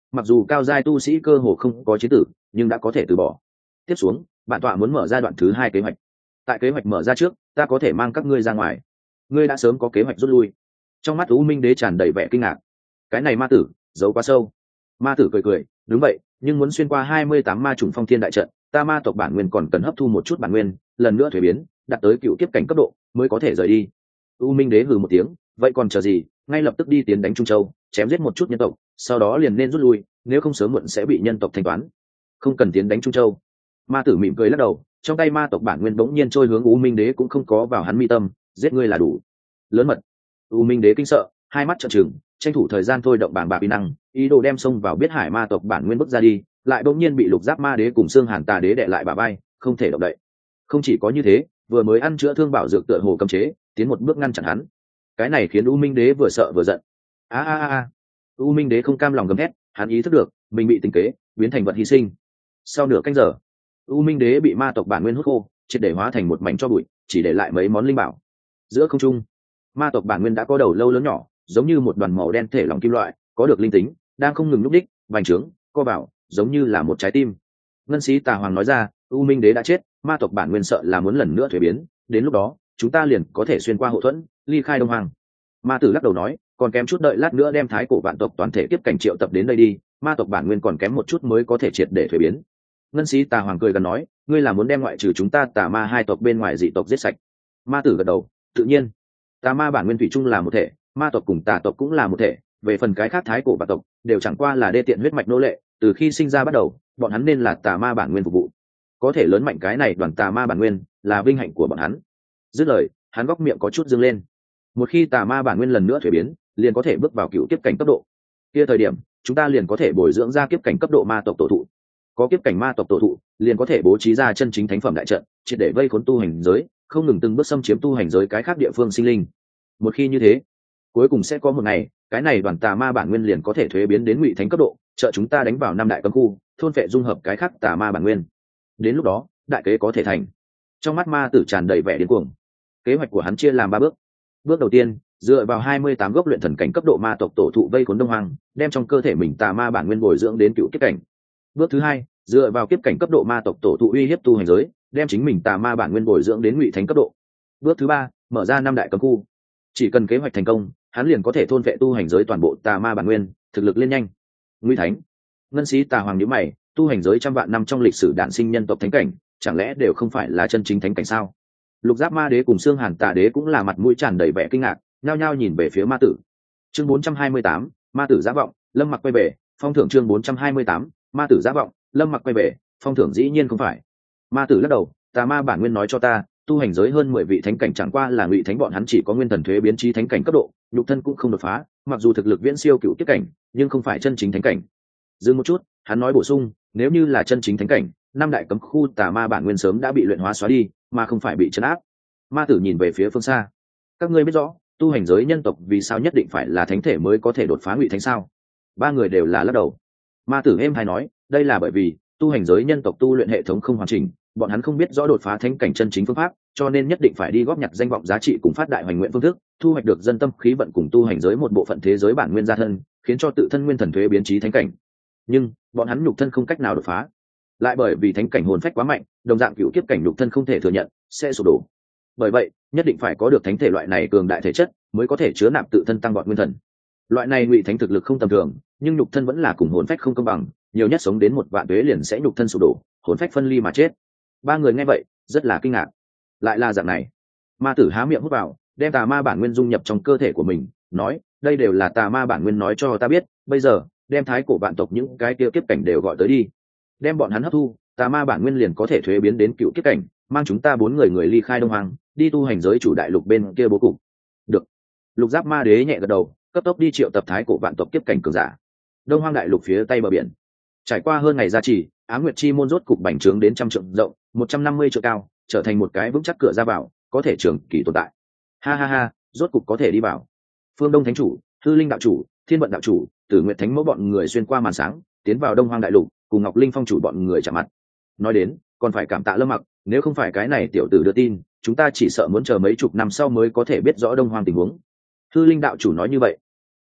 mặc dù cao giai tu sĩ cơ hồ không có chế tử nhưng đã có thể từ bỏ. Tiếp xuống bản tọa muốn mở ra đoạn thứ hai kế hoạch. Tại kế hoạch mở ra trước ta có thể mang các ngươi ra ngoài. Ngươi đã sớm có kế hoạch rút lui. Trong mắt U Minh Đế tràn đầy vẻ kinh ngạc. Cái này ma tử giấu quá sâu. Ma tử cười cười, đúng vậy, nhưng muốn xuyên qua hai mươi tám ma trùng phong thiên đại trận, ta ma tộc bản nguyên còn cần hấp thu một chút bản nguyên, lần nữa thuế biến, đạt tới cựu kiếp cảnh cấp độ mới có thể rời đi. U Minh Đế hừ một tiếng, vậy còn chờ gì, ngay lập tức đi tiến đánh Trung Châu, chém giết một chút nhân tộc, sau đó liền nên rút lui, nếu không sớm muộn sẽ bị nhân tộc thanh toán. Không cần tiến đánh Trung Châu. Ma tử mỉm cười lắc đầu, trong tay ma tộc bản nguyên bỗng nhiên trôi hướng U Minh Đế cũng không có vào hắn mi tâm, giết ngươi là đủ. Lớn mật. U Minh Đế kinh sợ, hai mắt trợn trừng, tranh thủ thời gian thôi động bảng bạc uy năng, ý đồ đem xông vào biết hải ma tộc bản nguyên bước ra đi, lại bỗng nhiên bị lục giáp ma đế cùng xương hàn tà đế đè lại bả vai, không thể động đậy. Không chỉ có như thế, vừa mới ăn chữa thương bảo dược tựa hồ cấm chế, tiến một bước ngăn chặn hắn. Cái này khiến U Minh Đế vừa sợ vừa giận. A a a! U Minh Đế không cam lòng gầm thét, hắn ý thức được mình bị tính kế, biến thành vật hy sinh. Sau nửa canh giờ, U Minh Đế bị ma tộc bản nguyên hút khô, triệt để hóa thành một mảnh tro bụi, chỉ để lại mấy món linh bảo. Giữa không trung, ma tộc bản nguyên đã có đầu lâu lớn nhỏ, giống như một đoàn màu đen thể lỏng kim loại, có được linh tính, đang không ngừng lúc đích, vành trướng, co bảo, giống như là một trái tim. Ngân Sĩ Tà Hoàng nói ra, U Minh Đế đã chết, ma tộc bản nguyên sợ là muốn lần nữa thuế biến, đến lúc đó, chúng ta liền có thể xuyên qua hậu thuẫn, ly khai Đông Hoàng. Ma Tử lắc đầu nói, còn kém chút đợi lát nữa đem thái cổ vạn tộc toàn thể kiếp cảnh triệu tập đến đây đi, ma tộc bản nguyên còn kém một chút mới có thể triệt để thuế biến. Ngân Sĩ Tà Hoàng cười gần nói, ngươi là muốn đem ngoại trừ chúng ta tà ma hai tộc bên ngoài dị tộc giết sạch. Ma Tử gật đầu, tự nhiên. Tà ma bản nguyên thủy chung là một thể, ma tộc cùng tà tộc cũng là một thể, về phần cái khác thái cổ vạn tộc đều chẳng qua là đê tiện huyết mạch nô lệ, từ khi sinh ra bắt đầu bọn hắn nên là tà ma bản nguyên phục vụ, có thể lớn mạnh cái này đoàn tà ma bản nguyên là vinh hạnh của bọn hắn. Dứt lời hắn góc miệng có chút dương lên. Một khi tà ma bản nguyên lần nữa thuế biến, liền có thể bước vào cựu kiếp cảnh cấp độ, kia thời điểm chúng ta liền có thể bồi dưỡng ra kiếp cảnh cấp độ ma tộc tổ thụ. Có kiếp cảnh ma tộc tổ thụ liền có thể bố trí ra chân chính thánh phẩm đại trận, triệt để vây khốn tu hành giới, không ngừng từng bước xâm chiếm tu hành giới cái khác địa phương sinh linh. Một khi như thế, cuối cùng sẽ có một ngày cái này đoàn tà ma bản nguyên liền có thể thuế biến đến ngụy thánh cấp độ, trợ chúng ta đánh vào năm đại cấm khu, thôn phệ dung hợp cái khác tà ma bản nguyên. Đến lúc đó đại kế có thể thành. Trong mắt ma tử tràn đầy vẻ điên cuồng. Kế hoạch của hắn chia làm ba bước. Bước đầu tiên, dựa vào hai mươi tám gốc luyện thần cảnh cấp độ ma tộc tổ thụ vây khốn Đông Hoang, đem trong cơ thể mình tà ma bản nguyên bồi dưỡng đến cựu kiếp cảnh. Bước thứ hai, dựa vào kiếp cảnh cấp độ ma tộc tổ thụ uy hiếp tu hành giới, đem chính mình tà ma bản nguyên bồi dưỡng đến ngụy thánh cấp độ. Bước thứ ba, mở ra năm đại cấm khu. Chỉ cần kế hoạch thành công, hắn liền có thể thôn vệ tu hành giới toàn bộ tà ma bản nguyên, thực lực lên nhanh. Ngụy thánh. Ngân Sĩ Tà Hoàng nhíu mày, tu hành giới trăm vạn năm trong lịch sử đản sinh nhân tộc thánh cảnh, chẳng lẽ đều không phải là chân chính thánh cảnh sao? Lục Giáp Ma Đế cùng Xương Hàn Tà Đế cũng là mặt mũi tràn đầy vẻ kinh ngạc, nhao nhao nhìn về phía Ma Tử. Chương bốn trăm hai mươi tám, Ma Tử giả vọng, Lâm Mặc quay về, phong thưởng chương bốn trăm hai mươi tám, Ma Tử giả vọng, Lâm Mặc quay về, phong thưởng dĩ nhiên không phải. Ma Tử lắc đầu, tà ma bản nguyên nói cho ta, tu hành giới hơn mười vị thánh cảnh chẳng qua là ngụy thánh, bọn hắn chỉ có nguyên thần thuế biến trí thánh cảnh cấp độ, nhục thân cũng không đột phá, mặc dù thực lực viễn siêu cựu kiếp cảnh, nhưng không phải chân chính thánh cảnh. Dừng một chút, hắn nói bổ sung, nếu như là chân chính thánh cảnh, năm đại cấm khu tà ma bản nguyên sớm đã bị luyện hóa xóa đi, mà không phải bị trấn áp. Ma Tử nhìn về phía phương xa, các ngươi biết rõ tu hành giới nhân tộc vì sao nhất định phải là thánh thể mới có thể đột phá ngụy thánh sao? Ba người đều là lắc đầu. Ma Tử êm hay nói, đây là bởi vì tu hành giới nhân tộc tu luyện hệ thống không hoàn chỉnh, bọn hắn không biết rõ đột phá thánh cảnh chân chính phương pháp, cho nên nhất định phải đi góp nhặt danh vọng giá trị cùng phát đại hoành nguyện phương thức, thu hoạch được dân tâm khí vận cùng tu hành giới một bộ phận thế giới bản nguyên gia thân, khiến cho tự thân nguyên thần thuế biến trí thánh cảnh. Nhưng bọn hắn nhục thân không cách nào đột phá, lại bởi vì thánh cảnh hồn phách quá mạnh, đồng dạng cựu kiếp cảnh nhục thân không thể thừa nhận, sẽ sụp đổ. Bởi vậy nhất định phải có được thánh thể loại này cường đại thể chất mới có thể chứa nạp tự thân tăng vọt nguyên thần. Loại này ngụy thánh thực lực không tầm thường, nhưng nhục thân vẫn là cùng hồn phách không công bằng, nhiều nhất sống đến một vạn tuế liền sẽ nhục thân sụp đổ, hồn phách phân ly mà chết. Ba người nghe vậy rất là kinh ngạc, lại là dạng này. Ma Tử há miệng hút vào, đem tà ma bản nguyên dung nhập trong cơ thể của mình, nói, đây đều là tà ma bản nguyên nói cho ta biết, bây giờ đem thái cổ vạn tộc những cái kia kiếp cảnh đều gọi tới đi, đem bọn hắn hấp thu, tà ma bản nguyên liền có thể thuế biến đến cựu kiếp cảnh, mang chúng ta bốn người người ly khai Đông Hoàng, đi tu hành giới chủ đại lục bên kia bố cục. Được. Lục Giáp Ma Đế nhẹ gật đầu, cấp tốc đi triệu tập thái cổ vạn tộc kiếp cảnh cường giả. Đông Hoang đại lục phía tây bờ biển, trải qua hơn ngày gia trì, Ám Nguyệt Chi môn rốt cục bành trướng đến trăm trượng rộng, một trăm năm mươi trượng cao, trở thành một cái vững chắc cửa ra vào, có thể trường kỳ tồn tại. Ha ha ha, rốt cục có thể đi vào. Phương Đông Thánh chủ, Hư Linh đạo chủ, Thiên Vận đạo chủ, Tử Nguyệt Thánh mẫu bọn người xuyên qua màn sáng, tiến vào Đông Hoang đại lục, cùng Ngọc Linh Phong chủ bọn người chạm mặt. Nói đến, còn phải cảm tạ Lâm Mặc, nếu không phải cái này tiểu tử đưa tin, chúng ta chỉ sợ muốn chờ mấy chục năm sau mới có thể biết rõ Đông Hoang tình huống. Hư Linh đạo chủ nói như vậy.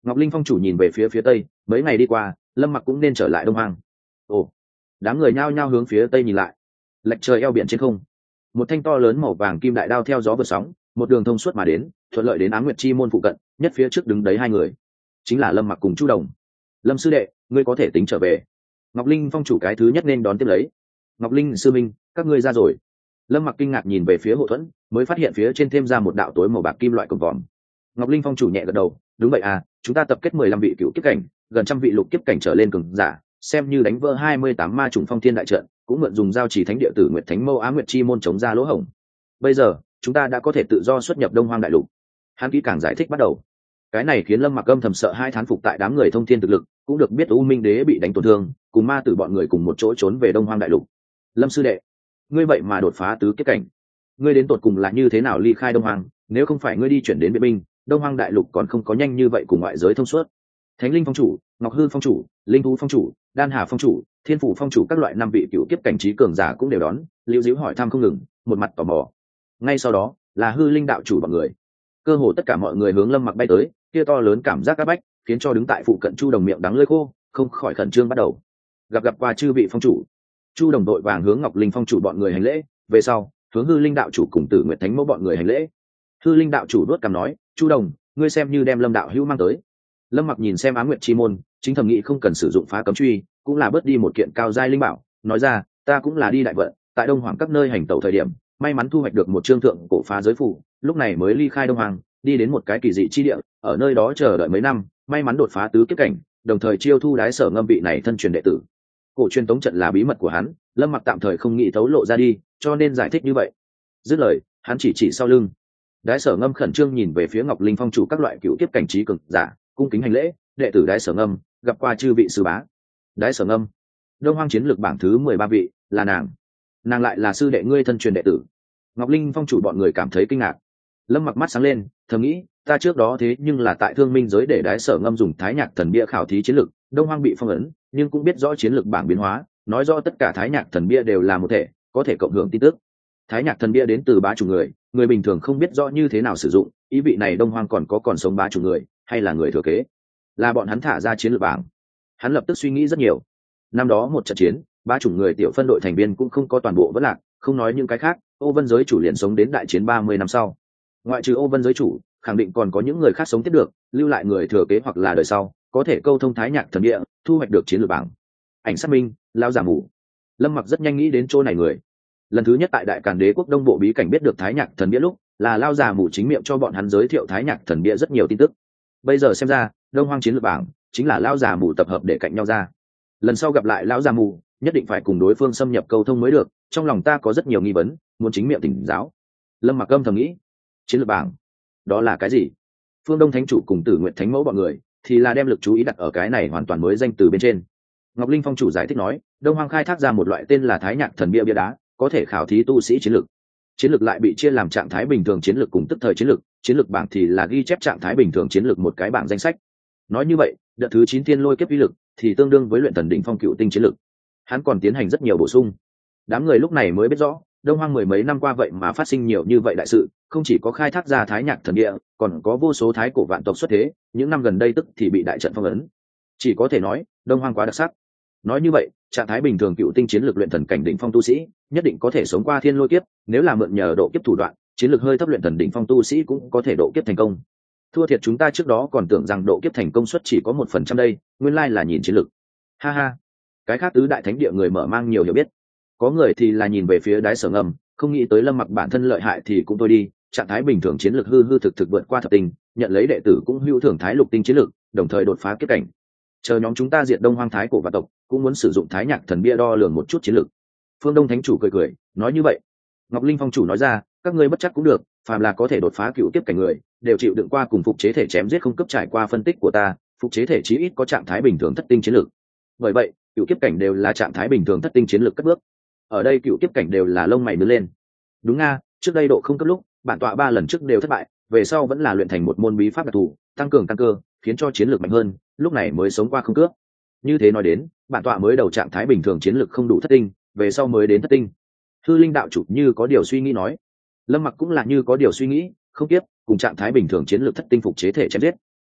Ngọc Linh Phong chủ nhìn về phía phía tây, mấy ngày đi qua, Lâm Mặc cũng nên trở lại Đông Hoang. Ồ, đám người nhao nhao hướng phía tây nhìn lại. Lệch trời eo biển trên không, một thanh to lớn màu vàng kim đại đao theo gió vượt sóng, một đường thông suốt mà đến, thuận lợi đến Ám Nguyệt Chi môn phụ cận, nhất phía trước đứng đấy hai người, chính là Lâm Mặc cùng Chu Đồng. Lâm sư đệ, ngươi có thể tính trở về. Ngọc Linh Phong chủ cái thứ nhất nên đón tiếp lấy. Ngọc Linh sư minh, các ngươi ra rồi. Lâm Mặc kinh ngạc nhìn về phía Hộ Thuẫn, mới phát hiện phía trên thêm ra một đạo tối màu bạc kim loại cổng vòm. Ngọc Linh Phong chủ nhẹ gật đầu, đúng vậy à, chúng ta tập kết mười lăm vị cựu kiếp cảnh, gần trăm vị lục kiếp cảnh trở lên cường giả, xem như đánh vỡ hai mươi tám ma trùng phong thiên đại trận, cũng mượn dùng giao chỉ thánh địa tử Nguyệt Thánh Mâu Á Nguyệt Chi môn chống ra lỗ hổng. Bây giờ, chúng ta đã có thể tự do xuất nhập Đông Hoang đại lục. Hắn kỹ càng giải thích bắt đầu. Cái này khiến Lâm Mặc âm thầm sợ hai thán phục tại đám người thông thiên thực lực, cũng được biết U Minh Đế bị đánh tổn thương, cùng ma tử bọn người cùng một chỗ trốn về Đông Hoang đại lục. Lâm sư đệ, ngươi vậy mà đột phá tứ kiếp cảnh, ngươi đến tột cùng là như thế nào ly khai Đông Hoang? Nếu không phải ngươi đi chuyển đến Biện Binh, Đông Hoang đại lục còn không có nhanh như vậy cùng ngoại giới thông suốt. Thánh Linh Phong chủ, Ngọc Hư Phong chủ, Linh Thú Phong chủ, Đan Hà Phong chủ, Thiên Phủ Phong chủ các loại năm vị cựu kiếp cảnh trí cường giả cũng đều đón, liễu diễu hỏi thăm không ngừng, một mặt tò mò. Ngay sau đó là Hư Linh đạo chủ bọn người, cơ hồ tất cả mọi người hướng Lâm Mặc bay tới, kia to lớn cảm giác áp bách, khiến cho đứng tại phụ cận Chu Đồng miệng đắng lưỡi khô, không khỏi khẩn trương bắt đầu. Gặp gặp qua chư vị phong chủ. Chu Đồng đội vàng hướng Ngọc Linh Phong chủ bọn người hành lễ, về sau hướng Hư Linh đạo chủ cùng Tử Nguyệt Thánh Mẫu bọn người hành lễ. Hư Linh đạo chủ đốt cằm nói, Chu Đồng, ngươi xem như đem Lâm đạo hữu mang tới. Lâm Mặc nhìn xem Ám Nguyệt Chi môn, chính thầm nghĩ không cần sử dụng phá cấm truy, cũng là bớt đi một kiện cao giai linh bảo, nói ra, ta cũng là đi đại vận, tại Đông Hoàng các nơi hành tẩu thời điểm, may mắn thu hoạch được một chương thượng cổ phá giới phù, lúc này mới ly khai Đông Hoàng, đi đến một cái kỳ dị chi địa, ở nơi đó chờ đợi mấy năm, may mắn đột phá tứ kiếp cảnh, đồng thời chiêu thu Đái Sở Ngâm vị này thân truyền đệ tử. Cổ truyền tống trận là bí mật của hắn, Lâm Mặc tạm thời không nghĩ thấu lộ ra đi, cho nên giải thích như vậy. Dứt lời, hắn chỉ chỉ sau lưng. Đái Sở Ngâm khẩn trương nhìn về phía Ngọc Linh Phong chủ các loại cựu kiếp cảnh trí cường giả, cung kính hành lễ, đệ tử Đái Sở Ngâm, gặp qua chư vị sư bá. Đái Sở Ngâm, Đông Hoang chiến lược bảng thứ mười ba vị, là nàng. Nàng lại là sư đệ ngươi thân truyền đệ tử. Ngọc Linh Phong chủ bọn người cảm thấy kinh ngạc. Lâm Mặc mắt sáng lên, thầm nghĩ, ta trước đó thế nhưng là tại Thương Minh giới để Đái Sở Ngâm dùng Thái Nhạc Thần Bia khảo thí chiến lược, Đông Hoang bị phong ấn, nhưng cũng biết rõ chiến lược bảng biến hóa, nói rõ tất cả Thái Nhạc Thần Bia đều là một thể, có thể cộng hưởng tin tức. Thái Nhạc Thần Bia đến từ bá chủ người, người bình thường không biết rõ như thế nào sử dụng, ý vị này Đông Hoang còn có còn sống bá chủ người, hay là người thừa kế, là bọn hắn thả ra chiến lược bảng. Hắn lập tức suy nghĩ rất nhiều. Năm đó một trận chiến, bá chủ người tiểu phân đội thành viên cũng không có toàn bộ vẫn lạc, không nói những cái khác, Ô Vân giới chủ liền sống đến đại chiến ba mươi năm sau. Ngoại trừ Ô Vân giới chủ, khẳng định còn có những người khác sống tiếp được, lưu lại người thừa kế hoặc là đời sau, có thể câu thông Thái Nhạc Thần Địa, thu hoạch được chiến lược bảng. Ảnh sát minh, lao giả mù. Lâm Mặc rất nhanh nghĩ đến chỗ này người. Lần thứ nhất tại Đại Càn Đế quốc Đông Bộ bí cảnh biết được Thái Nhạc Thần Bia lúc, là lao già mù chính miệng cho bọn hắn giới thiệu Thái Nhạc Thần Bia rất nhiều tin tức. Bây giờ xem ra, Đông Hoang chiến lược bảng chính là lao già mù tập hợp để cạnh nhau ra. Lần sau gặp lại lão già mù, nhất định phải cùng đối phương xâm nhập câu thông mới được, trong lòng ta có rất nhiều nghi vấn, muốn chính miệng tỉnh giáo. Lâm Mặc âm thầm nghĩ, chiến lược bảng, đó là cái gì? Phương Đông Thánh chủ cùng Tử Nguyệt Thánh Mẫu bọn người thì là đem lực chú ý đặt ở cái này hoàn toàn mới danh từ bên trên. Ngọc Linh Phong chủ giải thích nói, Đông Hoang khai thác ra một loại tên là Thái Nhạc Thần Bia bia đá, có thể khảo thí tu sĩ chiến lược. Chiến lược lại bị chia làm trạng thái bình thường chiến lược cùng tức thời chiến lược, chiến lược bảng thì là ghi chép trạng thái bình thường chiến lược một cái bảng danh sách. Nói như vậy, đợt thứ chín thiên lôi kiếp uy lực thì tương đương với luyện thần đỉnh phong cựu tinh chiến lược. Hắn còn tiến hành rất nhiều bổ sung. Đám người lúc này mới biết rõ, Đông Hoang mười mấy năm qua vậy mà phát sinh nhiều như vậy đại sự, không chỉ có khai thác ra Thái Nhạc Thần Địa, còn có vô số thái cổ vạn tộc xuất thế, những năm gần đây tức thì bị đại trận phong ấn. Chỉ có thể nói, Đông Hoang quá đặc sắc. Nói như vậy, trạng thái bình thường cựu tinh chiến lược luyện thần cảnh đỉnh phong tu sĩ, nhất định có thể sống qua thiên lôi kiếp, nếu là mượn nhờ độ kiếp thủ đoạn, chiến lược hơi thấp luyện thần đỉnh phong tu sĩ cũng có thể độ kiếp thành công. Thua thiệt chúng ta trước đó còn tưởng rằng độ kiếp thành công suất chỉ có một phần trăm đây, nguyên lai là nhìn chiến lược. Ha ha, cái khác tứ đại thánh địa người mở mang nhiều hiểu biết. Có người thì là nhìn về phía Đái Sở Ngâm, không nghĩ tới Lâm Mặc bản thân lợi hại thì cũng thôi đi, trạng thái bình thường chiến lược hư hư thực thực vượt qua thập tinh, nhận lấy đệ tử cũng hữu thưởng thái lục tinh chiến lược, đồng thời đột phá kiếp cảnh. Chờ nhóm chúng ta diệt Đông Hoang thái cổ và tộc, cũng muốn sử dụng Thái Nhạc Thần Bia đo lường một chút chiến lược. Phương Đông Thánh chủ cười cười, nói như vậy. Ngọc Linh Phong chủ nói ra, các ngươi bất chắc cũng được, phàm là có thể đột phá cựu kiếp cảnh người, đều chịu đựng qua cùng phục chế thể chém giết không cấp trải qua phân tích của ta, phục chế thể chí ít có trạng thái bình thường thất tinh chiến lược. Bởi vậy, cựu kiếp cảnh đều là trạng thái bình thường thất tinh chiến lược cất bước. Ở đây cựu kiếp cảnh đều là lông mày nứt lên. Đúng nga, trước đây độ không cấp lúc, bản tọa ba lần trước đều thất bại, về sau vẫn là luyện thành một môn bí pháp đặc thù, tăng cường tăng cơ, khiến cho chiến lược mạnh hơn, lúc này mới sống qua không cướp. Như thế nói đến, bản tọa mới đầu trạng thái bình thường chiến lược không đủ thất tinh, về sau mới đến thất tinh. Hư Linh đạo chủ như có điều suy nghĩ nói. Lâm Mặc cũng là như có điều suy nghĩ, không tiếp, cùng trạng thái bình thường chiến lược thất tinh phục chế thể chém giết.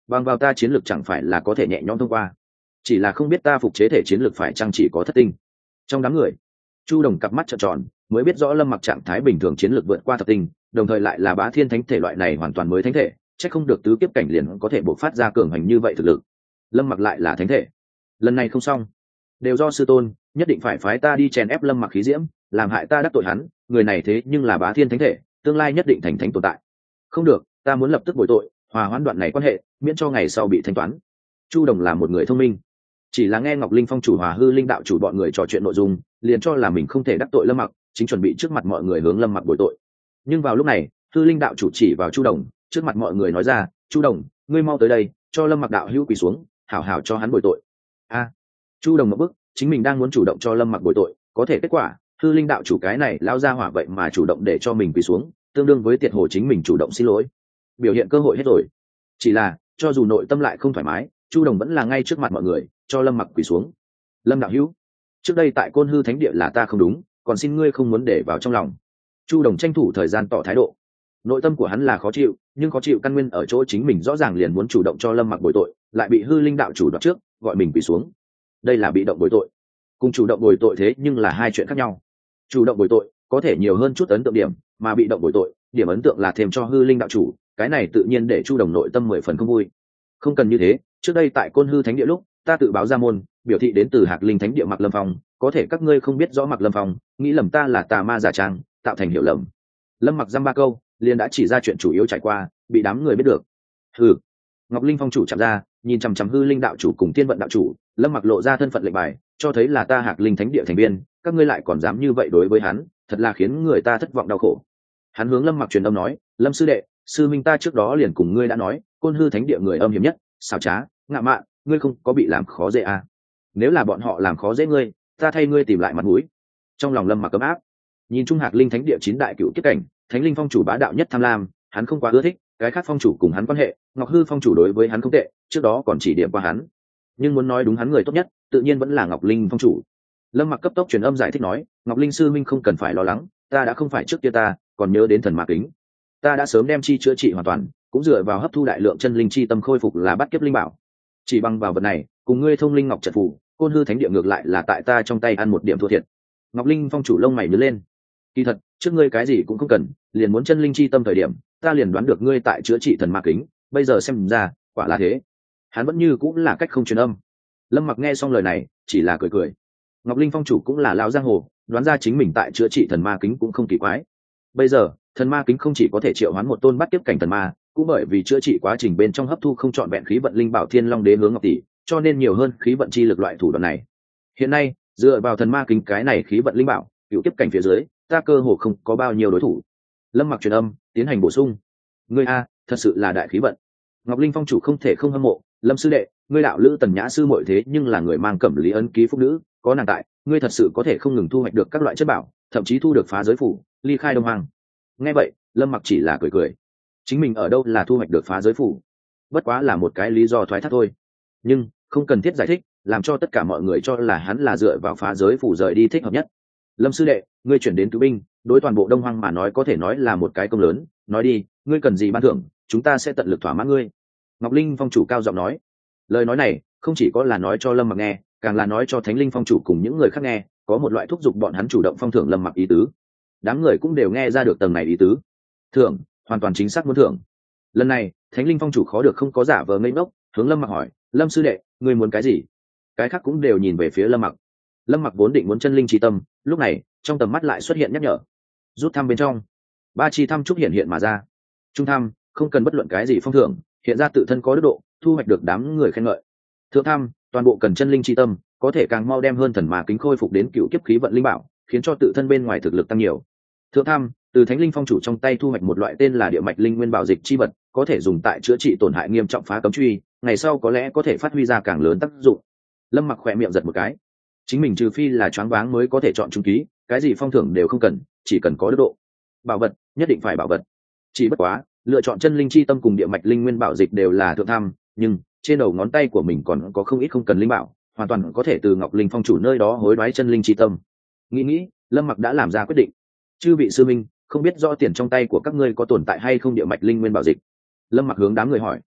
bằng vào ta chiến lược chẳng phải là có thể nhẹ nhõm thông qua, chỉ là không biết ta phục chế thể chiến lược phải chăng chỉ có thất tinh. Trong đám người, Chu Đồng cặp mắt trợn tròn, mới biết rõ Lâm Mặc trạng thái bình thường chiến lược vượt qua thập tinh, đồng thời lại là bá thiên thánh thể loại này hoàn toàn mới thánh thể, chắc không được tứ kiếp cảnh liền có thể bộc phát ra cường hành như vậy thực lực. Lâm Mặc lại là thánh thể, lần này không xong, đều do sư tôn, nhất định phải phái ta đi chèn ép Lâm Mặc khí diễm, làm hại ta đắc tội hắn, người này thế nhưng là bá thiên thánh thể, tương lai nhất định thành thánh tồn tại. Không được, ta muốn lập tức bồi tội, hòa hoãn đoạn này quan hệ, miễn cho ngày sau bị thanh toán. Chu Đồng là một người thông minh, chỉ là nghe Ngọc Linh Phong chủ hòa hư linh đạo chủ bọn người trò chuyện nội dung, liền cho là mình không thể đắc tội Lâm Mặc, chính chuẩn bị trước mặt mọi người hướng Lâm Mặc bồi tội. Nhưng vào lúc này, hư linh đạo chủ chỉ vào Chu Đồng, trước mặt mọi người nói ra, Chu Đồng, ngươi mau tới đây, cho Lâm Mặc đạo hữu quỳ xuống, hảo hảo cho hắn bồi tội. A, Chu Đồng ngập bức, chính mình đang muốn chủ động cho Lâm Mặc bồi tội, có thể kết quả hư linh đạo chủ cái này lao ra hỏa vậy mà chủ động để cho mình quỳ xuống, tương đương với tiệt hồ chính mình chủ động xin lỗi, biểu hiện cơ hội hết rồi. Chỉ là cho dù nội tâm lại không thoải mái, Chu Đồng vẫn là ngay trước mặt mọi người cho Lâm Mặc quỳ xuống. Lâm đạo hữu, trước đây tại Côn Hư Thánh Địa là ta không đúng, còn xin ngươi không muốn để vào trong lòng. Chu Đồng tranh thủ thời gian tỏ thái độ. Nội tâm của hắn là khó chịu, nhưng khó chịu căn nguyên ở chỗ chính mình rõ ràng liền muốn chủ động cho Lâm Mặc bồi tội, lại bị hư linh đạo chủ đoạt trước gọi mình quỳ xuống. Đây là bị động bồi tội, cùng chủ động bồi tội thế nhưng là hai chuyện khác nhau. Chủ động bồi tội có thể nhiều hơn chút ấn tượng điểm, mà bị động bồi tội điểm ấn tượng là thêm cho hư linh đạo chủ, cái này tự nhiên để Chu Đồng nội tâm mười phần không vui. Không cần như thế, trước đây tại Côn Hư Thánh Địa lúc ta tự báo ra môn, biểu thị đến từ Hạc Linh Thánh Địa Mạc Lâm Phong, có thể các ngươi không biết rõ Mạc Lâm Phong, nghĩ lầm ta là tà ma giả trang, tạo thành hiểu lầm. Lâm Mặc dăm ba câu liền đã chỉ ra chuyện chủ yếu trải qua, bị đám người biết được. Hừ. Ngọc Linh Phong chủ chạm ra, nhìn chằm chằm hư linh đạo chủ cùng thiên vận đạo chủ, Lâm Mặc lộ ra thân phận lệnh bài, cho thấy là ta Hạc Linh Thánh Địa thành viên, các ngươi lại còn dám như vậy đối với hắn, thật là khiến người ta thất vọng đau khổ. Hắn hướng Lâm Mặc truyền âm nói, Lâm sư đệ, sư minh ta trước đó liền cùng ngươi đã nói, Côn Hư Thánh Địa người âm hiểm nhất, xảo trá, ngạo mạn, ngươi không có bị làm khó dễ à? Nếu là bọn họ làm khó dễ ngươi, ta thay ngươi tìm lại mặt mũi. Trong lòng Lâm Mặc cấm áp, nhìn Trung Hạc Linh Thánh Địa chín đại cựu kiếp cảnh, Thánh Linh Phong chủ bá đạo nhất tham lam, hắn không quá ưa thích, cái khác phong chủ cùng hắn quan hệ, Ngọc Hư Phong chủ đối với hắn không tệ, trước đó còn chỉ điểm qua hắn. Nhưng muốn nói đúng hắn người tốt nhất, tự nhiên vẫn là Ngọc Linh Phong chủ. Lâm Mặc cấp tốc truyền âm giải thích nói, Ngọc Linh sư minh không cần phải lo lắng, ta đã không phải trước kia ta, còn nhớ đến thần ma kính, ta đã sớm đem chi chữa trị hoàn toàn, cũng dựa vào hấp thu đại lượng chân linh chi tâm khôi phục là bắt kiếp linh bảo. Chỉ bằng vào vật này, cùng ngươi thông linh ngọc trận phù, Côn Hư Thánh Địa ngược lại là tại ta trong tay ăn một điểm thua thiệt. Ngọc Linh Phong chủ lông mày nhớ lên, kỳ thật trước ngươi cái gì cũng không cần, liền muốn chân linh chi tâm thời điểm, ta liền đoán được ngươi tại chữa trị thần ma kính, bây giờ xem ra quả là thế. Hắn vẫn như cũng là cách không truyền âm. Lâm Mặc nghe xong lời này chỉ là cười cười. Ngọc Linh Phong chủ cũng là lão giang hồ, đoán ra chính mình tại chữa trị thần ma kính cũng không kỳ quái. Bây giờ thần ma kính không chỉ có thể triệu hoán một tôn bắt tiếp cảnh thần ma, cũng bởi vì chữa trị quá trình bên trong hấp thu không trọn vẹn khí vận linh bảo thiên long đế hướng ngọc tỷ, cho nên nhiều hơn khí vận chi lực loại thủ đoạn này. Hiện nay dựa vào thần ma kính cái này khí vận linh bảo, cựu tiếp cảnh phía dưới ta cơ hồ không có bao nhiêu đối thủ. Lâm Mặc truyền âm tiến hành bổ sung, ngươi a thật sự là đại khí vận. Ngọc Linh Phong chủ không thể không hâm mộ, Lâm sư đệ, ngươi đạo lữ Tần Nhã sư muội thế nhưng là người mang cẩm lý ấn ký phúc nữ, có nàng tại, ngươi thật sự có thể không ngừng thu hoạch được các loại chất bảo, thậm chí thu được phá giới phủ, ly khai đông hoàng. Nghe vậy Lâm Mặc chỉ là cười cười, chính mình ở đâu là thu hoạch được phá giới phủ, bất quá là một cái lý do thoái thác thôi, nhưng không cần thiết giải thích, làm cho tất cả mọi người cho là hắn là dựa vào phá giới phủ rời đi thích hợp nhất. Lâm sư đệ, ngươi chuyển đến cứu binh, đối toàn bộ đông hoang mà nói có thể nói là một cái công lớn, nói đi, ngươi cần gì ban thưởng, chúng ta sẽ tận lực thỏa mãn ngươi. Ngọc Linh Phong chủ cao giọng nói. Lời nói này không chỉ có là nói cho Lâm Mặc nghe, càng là nói cho Thánh Linh Phong chủ cùng những người khác nghe, có một loại thúc giục bọn hắn chủ động phong thưởng Lâm Mặc ý tứ. Đám người cũng đều nghe ra được tầng này ý tứ. Thưởng, hoàn toàn chính xác muốn thưởng. Lần này Thánh Linh Phong chủ khó được không có giả vờ ngây ngốc, hướng Lâm Mặc hỏi, Lâm sư đệ, ngươi muốn cái gì? Cái khác cũng đều nhìn về phía Lâm Mặc. Lâm Mặc vốn định muốn chân linh chi tâm, lúc này trong tầm mắt lại xuất hiện nhắc nhở. Rút thăm bên trong, ba chi thăm trúc hiện hiện mà ra. Trung thăm, không cần bất luận cái gì phong thưởng, hiện ra tự thân có đức độ, thu hoạch được đám người khen ngợi. Thượng thăm, toàn bộ cần chân linh chi tâm, có thể càng mau đem hơn thần ma kính khôi phục đến cựu kiếp khí vận linh bảo, khiến cho tự thân bên ngoài thực lực tăng nhiều. Thượng thăm, từ Thánh Linh Phong chủ trong tay thu hoạch một loại tên là địa mạch linh nguyên bảo dịch chi vật, có thể dùng tại chữa trị tổn hại nghiêm trọng phá cấm truy, ngày sau có lẽ có thể phát huy ra càng lớn tác dụng. Lâm Mặc khỏe miệng giật một cái, chính mình trừ phi là choáng váng mới có thể chọn trung ký, cái gì phong thưởng đều không cần, chỉ cần có đức độ. Bảo vật nhất định phải bảo vật, chỉ bất quá lựa chọn chân linh chi tâm cùng địa mạch linh nguyên bảo dịch đều là thượng thăm, nhưng trên đầu ngón tay của mình còn có không ít không cần linh bảo, hoàn toàn có thể từ Ngọc Linh Phong chủ nơi đó hối đoái chân linh chi tâm. Nghĩ nghĩ, Lâm Mặc đã làm ra quyết định. Chư vị sư minh, không biết rõ tiền trong tay của các ngươi có tồn tại hay không địa mạch linh nguyên bảo dịch? Lâm Mặc hướng đám người hỏi.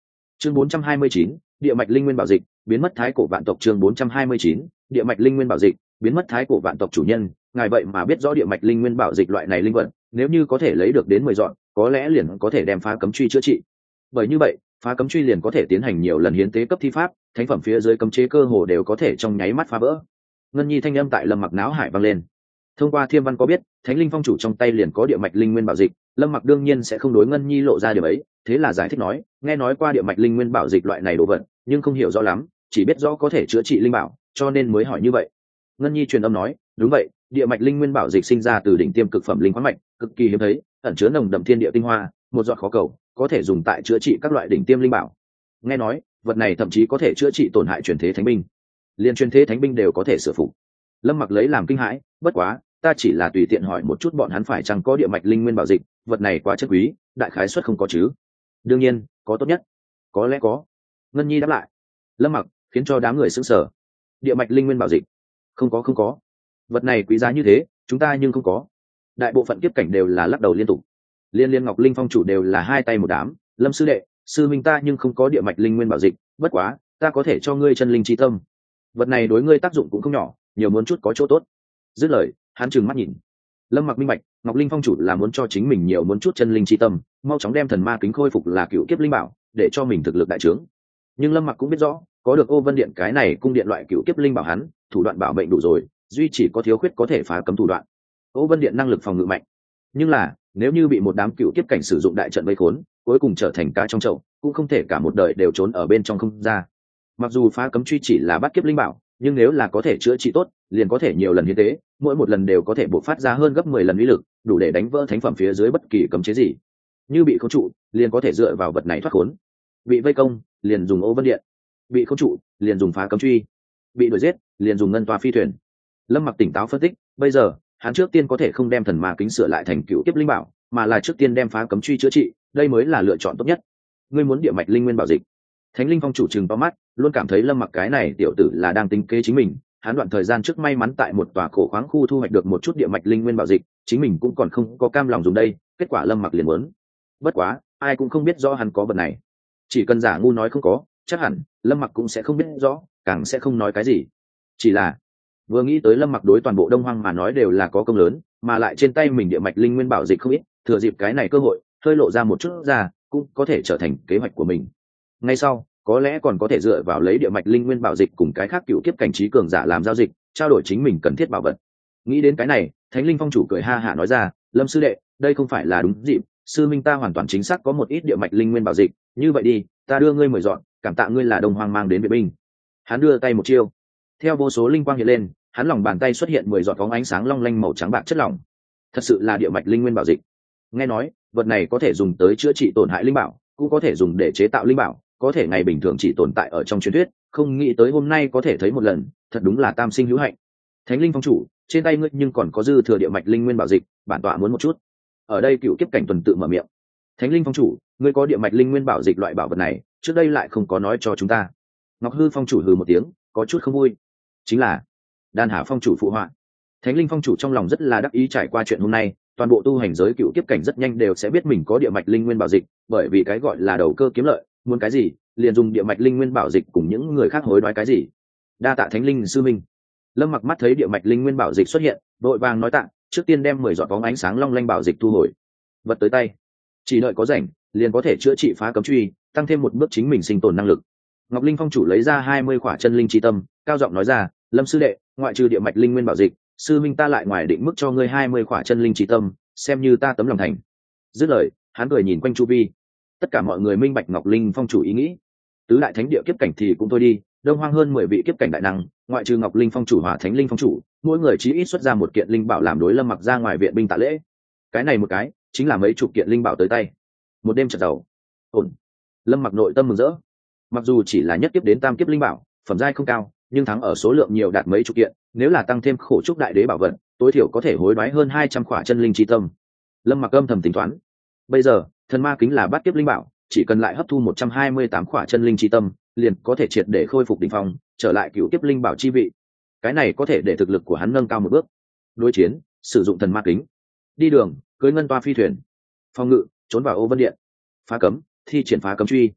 chương bốn trăm hai mươi chín, địa mạch linh nguyên bảo dịch biến mất thái cổ vạn tộc. Chương bốn trăm hai mươi chín, địa mạch linh nguyên bảo dịch biến mất thái cổ vạn tộc. Chủ nhân, ngài vậy mà biết rõ địa mạch linh nguyên bảo dịch loại này linh vật, nếu như có thể lấy được đến mười dọn, có lẽ liền có thể đem phá cấm truy chữa trị. Bởi như vậy, phá cấm truy liền có thể tiến hành nhiều lần hiến tế cấp thi pháp, thánh phẩm phía dưới cấm chế cơ hồ đều có thể trong nháy mắt phá vỡ. Ngân nhi thanh âm tại Lâm Mặc não hải vang lên. Thông qua Thiêm Văn có biết, Thánh Linh Phong chủ trong tay liền có địa mạch linh nguyên bảo dịch, Lâm Mặc đương nhiên sẽ không đối Ngân nhi lộ ra điều ấy, thế là giải thích nói, nghe nói qua địa mạch linh nguyên bảo dịch loại này đồ vật, nhưng không hiểu rõ lắm, chỉ biết rõ có thể chữa trị linh bảo, cho nên mới hỏi như vậy. Ngân nhi truyền âm nói, đúng vậy, địa mạch linh nguyên bảo dịch sinh ra từ đỉnh tiêm cực phẩm linh khoáng mạch, cực kỳ hiếm thấy, ẩn chứa nồng đậm thiên địa tinh hoa, một giọt khó cầu, có thể dùng tại chữa trị các loại đỉnh tiêm linh bảo. Nghe nói, vật này thậm chí có thể chữa trị tổn hại truyền thế thánh binh, liên truyền thế thánh binh đều có thể sửa phục. Lâm Mặc lấy làm kinh hãi, bất quá, ta chỉ là tùy tiện hỏi một chút bọn hắn phải chăng có địa mạch linh nguyên bảo dịch, vật này quá chất quý, đại khái suất không có chứ? Đương nhiên, có tốt nhất. Có lẽ có. Ngân nhi đáp lại. Lâm Mặc khiến cho đám người sững sờ. Địa mạch linh nguyên bảo dịch? Không có không có. Vật này quý giá như thế, chúng ta nhưng không có. Đại bộ phận kiếp cảnh đều là lắc đầu liên tục. Liên Liên Ngọc Linh Phong chủ đều là hai tay một đám, Lâm sư đệ, sư minh ta nhưng không có địa mạch linh nguyên bảo dịch, bất quá, ta có thể cho ngươi chân linh chi tâm. Vật này đối ngươi tác dụng cũng không nhỏ, nhiều muốn chút có chỗ tốt. Dứt lời, hắn trừng mắt nhìn. Lâm Mặc minh bạch, Ngọc Linh Phong chủ là muốn cho chính mình nhiều muốn chút chân linh chi tâm, mau chóng đem thần ma kính khôi phục là cựu kiếp linh bảo, để cho mình thực lực đại trướng. Nhưng Lâm Mặc cũng biết rõ, có được Ô Vân Điện cái này cung điện loại cựu kiếp linh bảo hắn, thủ đoạn bảo mệnh đủ rồi, duy chỉ có thiếu khuyết có thể phá cấm thủ đoạn. Ô Vân Điện năng lực phòng ngự mạnh, nhưng là nếu như bị một đám cựu kiếp cảnh sử dụng đại trận vây khốn, cuối cùng trở thành cá trong chậu, cũng không thể cả một đời đều trốn ở bên trong không ra. Mặc dù phá cấm truy chỉ là bắt kiếp linh bảo, nhưng nếu là có thể chữa trị tốt, liền có thể nhiều lần hiến tế, mỗi một lần đều có thể bộc phát ra hơn gấp mười lần uy lực, đủ để đánh vỡ thánh phẩm phía dưới bất kỳ cấm chế gì. Như bị khống trụ, liền có thể dựa vào vật này thoát khốn. Bị vây công, liền dùng Ô Vân Điện. Bị khống trụ, liền dùng phá cấm truy. Bị đuổi giết, liền dùng ngân toa phi thuyền. Lâm Mặc tỉnh táo phân tích, bây giờ, hắn trước tiên có thể không đem thần ma kính sửa lại thành cựu kiếp linh bảo, mà là trước tiên đem phá cấm truy chữa trị, đây mới là lựa chọn tốt nhất. Ngươi muốn địa mạch linh nguyên bảo dịch? Thánh Linh Phong chủ trừng to mắt, luôn cảm thấy Lâm Mặc cái này tiểu tử là đang tính kế chính mình. Hắn đoạn thời gian trước may mắn tại một tòa cổ khoáng khu thu hoạch được một chút địa mạch linh nguyên bảo dịch, chính mình cũng còn không có cam lòng dùng đây, kết quả Lâm Mặc liền muốn. Bất quá, ai cũng không biết rõ hắn có vật này. Chỉ cần giả ngu nói không có, chắc hẳn Lâm Mặc cũng sẽ không biết rõ, càng sẽ không nói cái gì. Chỉ là vừa nghĩ tới Lâm Mặc đối toàn bộ Đông Hoang mà nói đều là có công lớn, mà lại trên tay mình địa mạch linh nguyên bảo dịch không ít, thừa dịp cái này cơ hội, hơi lộ ra một chút ra, cũng có thể trở thành kế hoạch của mình. Ngay sau, có lẽ còn có thể dựa vào lấy địa mạch linh nguyên bảo dịch cùng cái khác cựu kiếp cảnh trí cường giả làm giao dịch, trao đổi chính mình cần thiết bảo vật. Nghĩ đến cái này, Thánh Linh Phong chủ cười ha hả nói ra, Lâm sư đệ, đây không phải là đúng dịp, sư minh ta hoàn toàn chính xác có một ít địa mạch linh nguyên bảo dịch, như vậy đi, ta đưa ngươi mười dọn, cảm tạ ngươi là Đông Hoang mang đến viện binh. Hắn đưa tay một chiêu, theo vô số linh quang hiện lên, hắn lòng bàn tay xuất hiện mười giọt bóng ánh sáng long lanh màu trắng bạc chất lỏng. Thật sự là địa mạch linh nguyên bảo dịch. Nghe nói, vật này có thể dùng tới chữa trị tổn hại linh bảo, cũng có thể dùng để chế tạo linh bảo, có thể ngày bình thường chỉ tồn tại ở trong truyền thuyết, không nghĩ tới hôm nay có thể thấy một lần, thật đúng là tam sinh hữu hạnh. Thánh Linh Phong chủ, trên tay ngươi nhưng còn có dư thừa địa mạch linh nguyên bảo dịch, bản tọa muốn một chút. Ở đây cựu kiếp cảnh tuần tự mở miệng. Thánh Linh Phong chủ, ngươi có địa mạch linh nguyên bảo dịch loại bảo vật này, trước đây lại không có nói cho chúng ta. Ngọc Hư Phong chủ hừ một tiếng, có chút không vui. Chính là Đan Hà Phong chủ phụ họa. Thánh Linh Phong chủ trong lòng rất là đắc ý, trải qua chuyện hôm nay, toàn bộ tu hành giới cựu kiếp cảnh rất nhanh đều sẽ biết mình có địa mạch linh nguyên bảo dịch, bởi vì cái gọi là đầu cơ kiếm lợi, muốn cái gì, liền dùng địa mạch linh nguyên bảo dịch cùng những người khác hối đoái cái gì. Đa tạ Thánh Linh sư minh. Lâm Mặc mắt thấy địa mạch linh nguyên bảo dịch xuất hiện, đội vàng nói tạ, trước tiên đem mười giọt bóng ánh sáng long lanh bảo dịch thu hồi. Vật tới tay, chỉ đợi có rảnh, liền có thể chữa trị phá cấm truy, tăng thêm một bước chính mình sinh tồn năng lực. Ngọc Linh Phong chủ lấy ra hai mươi khỏa chân linh chi tâm, cao giọng nói ra, Lâm sư đệ, ngoại trừ địa mạch linh nguyên bảo dịch, sư minh ta lại ngoài định mức cho ngươi hai mươi khỏa chân linh chi tâm, xem như ta tấm lòng thành. Dứt lời, hắn cười nhìn quanh chu vi. Tất cả mọi người minh bạch Ngọc Linh Phong chủ ý nghĩ. Tứ đại thánh địa kiếp cảnh thì cũng thôi đi, Đông Hoang hơn mười vị kiếp cảnh đại năng, ngoại trừ Ngọc Linh Phong chủ và Thánh Linh Phong chủ, mỗi người chí ít xuất ra một kiện linh bảo làm đối Lâm Mặc ra ngoài viện binh tạ lễ. Cái này một cái, chính là mấy chục kiện linh bảo tới tay. Một đêm chợt giàu. Ổn. Lâm Mặc nội tâm mừng rỡ. Mặc dù chỉ là nhất kiếp đến tam kiếp linh bảo, phẩm giai không cao, nhưng thắng ở số lượng nhiều đạt mấy chục kiện, nếu là tăng thêm khổ trúc đại đế bảo vật, tối thiểu có thể hối đoái hơn hai trăm khỏa chân linh chi tâm. Lâm Mặc âm thầm tính toán. Bây giờ, thần ma kính là bát kiếp linh bảo, chỉ cần lại hấp thu một trăm hai mươi tám khỏa chân linh chi tâm, liền có thể triệt để khôi phục đỉnh phong, trở lại cựu kiếp linh bảo chi vị. Cái này có thể để thực lực của hắn nâng cao một bước. Đối chiến, sử dụng thần ma kính. Đi đường, cưỡi ngân toa phi thuyền. Phòng ngự, trốn vào Ô Vân Điện. Phá cấm, thi triển phá cấm truy.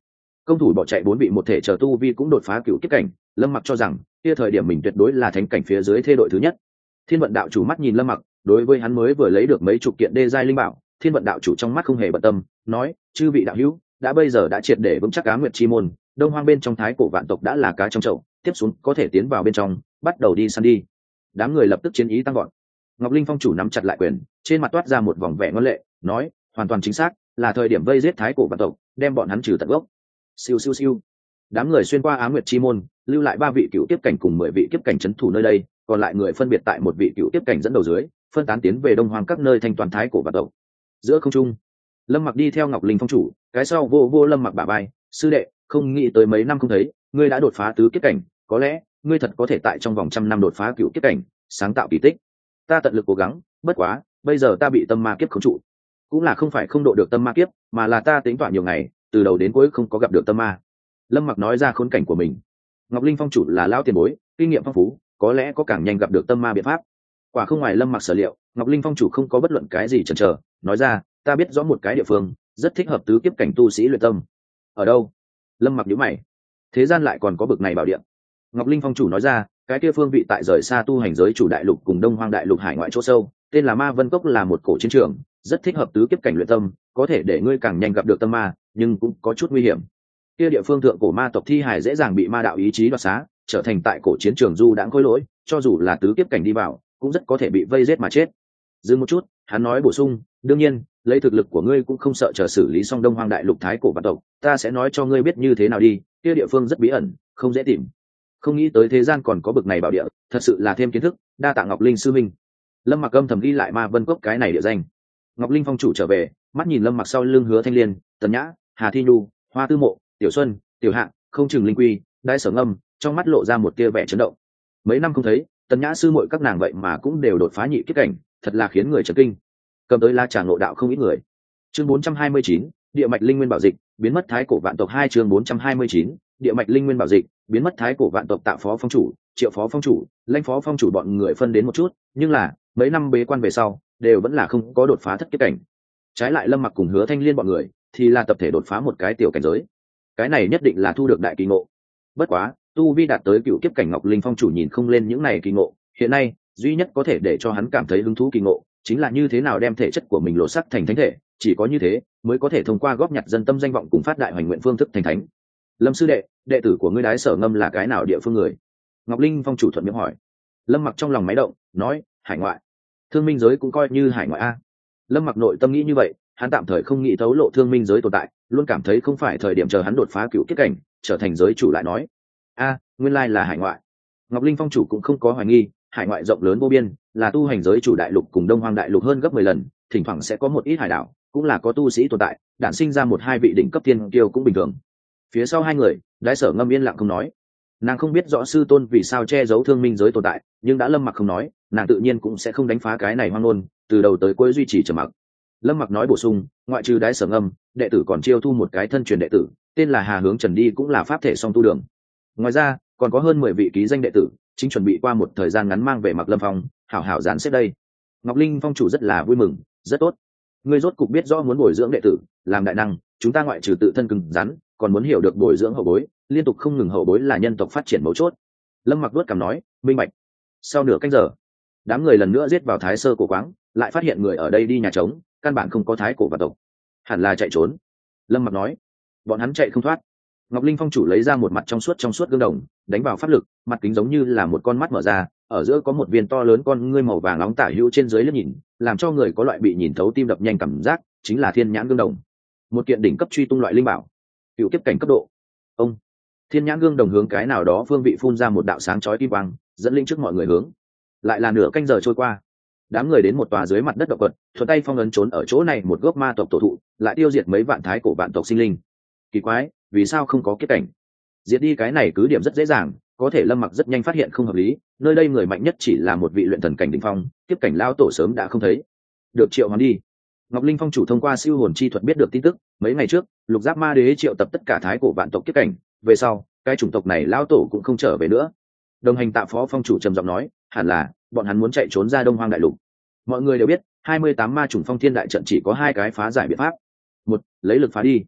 công thủ bỏ chạy bốn vị một thể chờ tu vi cũng đột phá cựu kiếp cảnh. Lâm Mặc cho rằng kia thời điểm mình tuyệt đối là thánh cảnh phía dưới thê đội thứ nhất. Thiên vận đạo chủ mắt nhìn Lâm Mặc, đối với hắn mới vừa lấy được mấy chục kiện đê giai linh bảo, Thiên vận đạo chủ trong mắt không hề bận tâm, nói: chư vị đạo hữu, đã bây giờ đã triệt để vững chắc Ám Nguyệt chi môn, Đông Hoang bên trong thái cổ vạn tộc đã là cá trong chậu, tiếp xuống có thể tiến vào bên trong, bắt đầu đi săn đi. Đám người lập tức chiến ý tăng vọt. Ngọc Linh phong chủ nắm chặt lại quyền, trên mặt toát ra một vòng vẻ ngoan lệ, nói: hoàn toàn chính xác, là thời điểm vây giết thái cổ vạn tộc, đem bọn hắn trừ tận gốc. Siêu siêu siêu. Đám người xuyên qua Ám Nguyệt chi môn, lưu lại ba vị cựu tiếp cảnh cùng mười vị kiếp cảnh trấn thủ nơi đây, còn lại người phân biệt tại một vị cựu tiếp cảnh dẫn đầu dưới, phân tán tiến về Đông Hoang các nơi thanh toàn thái cổ vạn tộc. Giữa không trung, Lâm Mặc đi theo Ngọc Linh phong chủ, cái sau vô vô Lâm Mặc bả vai: sư đệ, không nghĩ tới mấy năm không thấy, ngươi đã đột phá tứ kiếp cảnh, có lẽ ngươi thật có thể tại trong vòng trăm năm đột phá cựu kiếp cảnh, sáng tạo kỳ tích. Ta tận lực cố gắng, bất quá bây giờ ta bị tâm ma kiếp khống trụ. Cũng là không phải không độ được tâm ma kiếp, mà là ta tính toán nhiều ngày, từ đầu đến cuối không có gặp được tâm ma. Lâm Mặc nói ra khốn cảnh của mình. Ngọc Linh phong chủ là lão tiền bối, kinh nghiệm phong phú, có lẽ có càng nhanh gặp được tâm ma biện pháp. Quả không ngoài Lâm Mặc sở liệu, Ngọc Linh phong chủ không có bất luận cái gì chần chờ, nói ra: ta biết rõ một cái địa phương rất thích hợp tứ kiếp cảnh tu sĩ luyện tâm. Ở đâu? Lâm Mặc nhíu mày. Thế gian lại còn có bực này bảo địa? Ngọc Linh phong chủ nói ra: cái kia phương vị tại rời xa tu hành giới chủ đại lục cùng Đông Hoang đại lục hải ngoại chỗ sâu, tên là Ma Vân Cốc, là một cổ chiến trường, rất thích hợp tứ kiếp cảnh luyện tâm, có thể để ngươi càng nhanh gặp được tâm ma, nhưng cũng có chút nguy hiểm. Kia địa phương thượng cổ ma tộc thi hải dễ dàng bị ma đạo ý chí đoạt xá, trở thành tại cổ chiến trường du đãng khối lỗi, cho dù là tứ kiếp cảnh đi vào, cũng rất có thể bị vây giết mà chết. Dừng một chút, hắn nói bổ sung: đương nhiên, lấy thực lực của ngươi cũng không sợ chờ xử lý xong Đông Hoang đại lục thái cổ vạn tộc, ta sẽ nói cho ngươi biết như thế nào đi, kia địa phương rất bí ẩn, không dễ tìm. Không nghĩ tới thế gian còn có bực này bảo địa, thật sự là thêm kiến thức, đa tạ Ngọc Linh sư minh. Lâm Mặc âm thầm ghi lại Ma Vân Cốc cái này địa danh. Ngọc Linh phong chủ trở về, mắt nhìn Lâm Mặc sau lưng Hứa Thanh Liên, Tần Nhã, Hà Thi Nhu, Hoa Tư Mộ, Tiểu Xuân, Tiểu Hạng, Không Chừng Linh Quy, Đại Sở Ngâm, trong mắt lộ ra một tia vẻ chấn động. Mấy năm không thấy, Tần Nhã sư muội các nàng vậy mà cũng đều đột phá nhị kiếp cảnh, thật là khiến người chấn kinh. Cầm tới la trà ngộ đạo không ít người. Chương bốn trăm hai mươi chín, địa mạch linh nguyên bảo dịch, biến mất thái cổ vạn tộc hai. Chương bốn trăm hai mươi chín, địa mạch linh nguyên bảo dịch, biến mất thái cổ vạn tộc. Tạ phó phong chủ, Triệu phó phong chủ, Lãnh phó phong chủ bọn người phân đến một chút, nhưng là mấy năm bế quan về sau, đều vẫn là không có đột phá thất kiếp cảnh. Trái lại Lâm Mặc cùng Hứa Thanh Liên bọn người thì là tập thể đột phá một cái tiểu cảnh giới. Cái này nhất định là thu được đại kỳ ngộ. Bất quá, tu vi đạt tới cựu kiếp cảnh Ngọc Linh phong chủ nhìn không lên những này kỳ ngộ, hiện nay duy nhất có thể để cho hắn cảm thấy hứng thú kỳ ngộ chính là như thế nào đem thể chất của mình lộ sắc thành thánh thể, chỉ có như thế mới có thể thông qua góp nhặt dân tâm danh vọng cùng phát đại hoành nguyện phương thức thành thánh. Lâm sư đệ, đệ tử của ngươi Đái Sở Ngâm là cái nào địa phương người? Ngọc Linh phong chủ thuận miệng hỏi. Lâm Mặc trong lòng máy động, nói: hải ngoại. Thương minh giới cũng coi như hải ngoại a. Lâm Mặc nội tâm nghĩ như vậy, hắn tạm thời không nghĩ thấu lộ thương minh giới tồn tại, luôn cảm thấy không phải thời điểm chờ hắn đột phá cựu kiếp cảnh trở thành giới chủ lại nói: a, nguyên lai là hải ngoại. Ngọc Linh phong chủ cũng không có hoài nghi, hải ngoại rộng lớn vô biên, là tu hành giới chủ đại lục cùng Đông Hoang đại lục hơn gấp mười lần, thỉnh thoảng sẽ có một ít hải đảo, cũng là có tu sĩ tồn tại, đản sinh ra một hai vị đỉnh cấp thiên kiêu cũng bình thường. Phía sau hai người, Đái Sở Ngâm yên lặng không nói. Nàng không biết rõ sư tôn vì sao che giấu thương minh giới tồn tại, nhưng đã Lâm Mặc không nói, nàng tự nhiên cũng sẽ không đánh phá cái này hoang ngôn, từ đầu tới cuối duy trì trầm mặc. Lâm Mặc nói bổ sung: ngoại trừ Đái Sở Ngâm, đệ tử còn chiêu thu một cái thân truyền đệ tử, tên là Hà Hướng Trần đi, cũng là pháp thể song tu đường. Ngoài ra còn có hơn mười vị ký danh đệ tử, chính chuẩn bị qua một thời gian ngắn mang về Mặc Lâm Phong, hảo hảo dàn xếp đây. Ngọc Linh phong chủ rất là vui mừng, rất tốt. Ngươi rốt cục biết rõ muốn bồi dưỡng đệ tử, làm đại năng, chúng ta ngoại trừ tự thân cứng rắn, còn muốn hiểu được bồi dưỡng hậu bối, liên tục không ngừng hậu bối là nhân tộc phát triển mấu chốt. Lâm Mặc vuốt cằm nói: minh bạch. Sau nửa canh giờ, đám người lần nữa giết vào Thái Sơ cổ quáng, lại phát hiện người ở đây đi nhà trống, căn bản không có thái cổ và tộc, hẳn là chạy trốn. Lâm Mặc nói: bọn hắn chạy không thoát. Ngọc Linh phong chủ lấy ra một mặt trong suốt trong suốt gương đồng, đánh vào pháp lực, mặt kính giống như là một con mắt mở ra, ở giữa có một viên to lớn con ngươi màu vàng nóng tả hữu trên dưới liếc nhìn, làm cho người có loại bị nhìn thấu tim đập nhanh cảm giác, chính là Thiên Nhãn gương đồng, một kiện đỉnh cấp truy tung loại linh bảo, cựu kiếp cảnh cấp độ. Ông Thiên Nhãn gương đồng hướng cái nào đó phương vị phun ra một đạo sáng chói kim quang, dẫn linh trước mọi người hướng. Lại là nửa canh giờ trôi qua, đám người đến một tòa dưới mặt đất động quật, thuận tay phong ấn trốn ở chỗ này một gốc ma tộc tổ thụ, lại tiêu diệt mấy vạn thái cổ vạn tộc sinh linh. Kỳ quái, vì sao không có kiếp cảnh? Diệt đi cái này cứ điểm rất dễ dàng, có thể Lâm Mặc rất nhanh phát hiện không hợp lý, nơi đây người mạnh nhất chỉ là một vị luyện thần cảnh đỉnh phong, kiếp cảnh lao tổ sớm đã không thấy. Được triệu hoán đi. Ngọc Linh phong chủ thông qua siêu hồn chi thuật biết được tin tức, mấy ngày trước, Lục Giáp Ma Đế triệu tập tất cả thái cổ vạn tộc kiếp cảnh, về sau, cái chủng tộc này lao tổ cũng không trở về nữa. Đồng hành Tạ phó phong chủ trầm giọng nói: hẳn là bọn hắn muốn chạy trốn ra Đông Hoang đại lục. Mọi người đều biết, hai mươi tám ma chủng phong thiên đại trận chỉ có hai cái phá giải biện pháp. Một, lấy lực phá đi.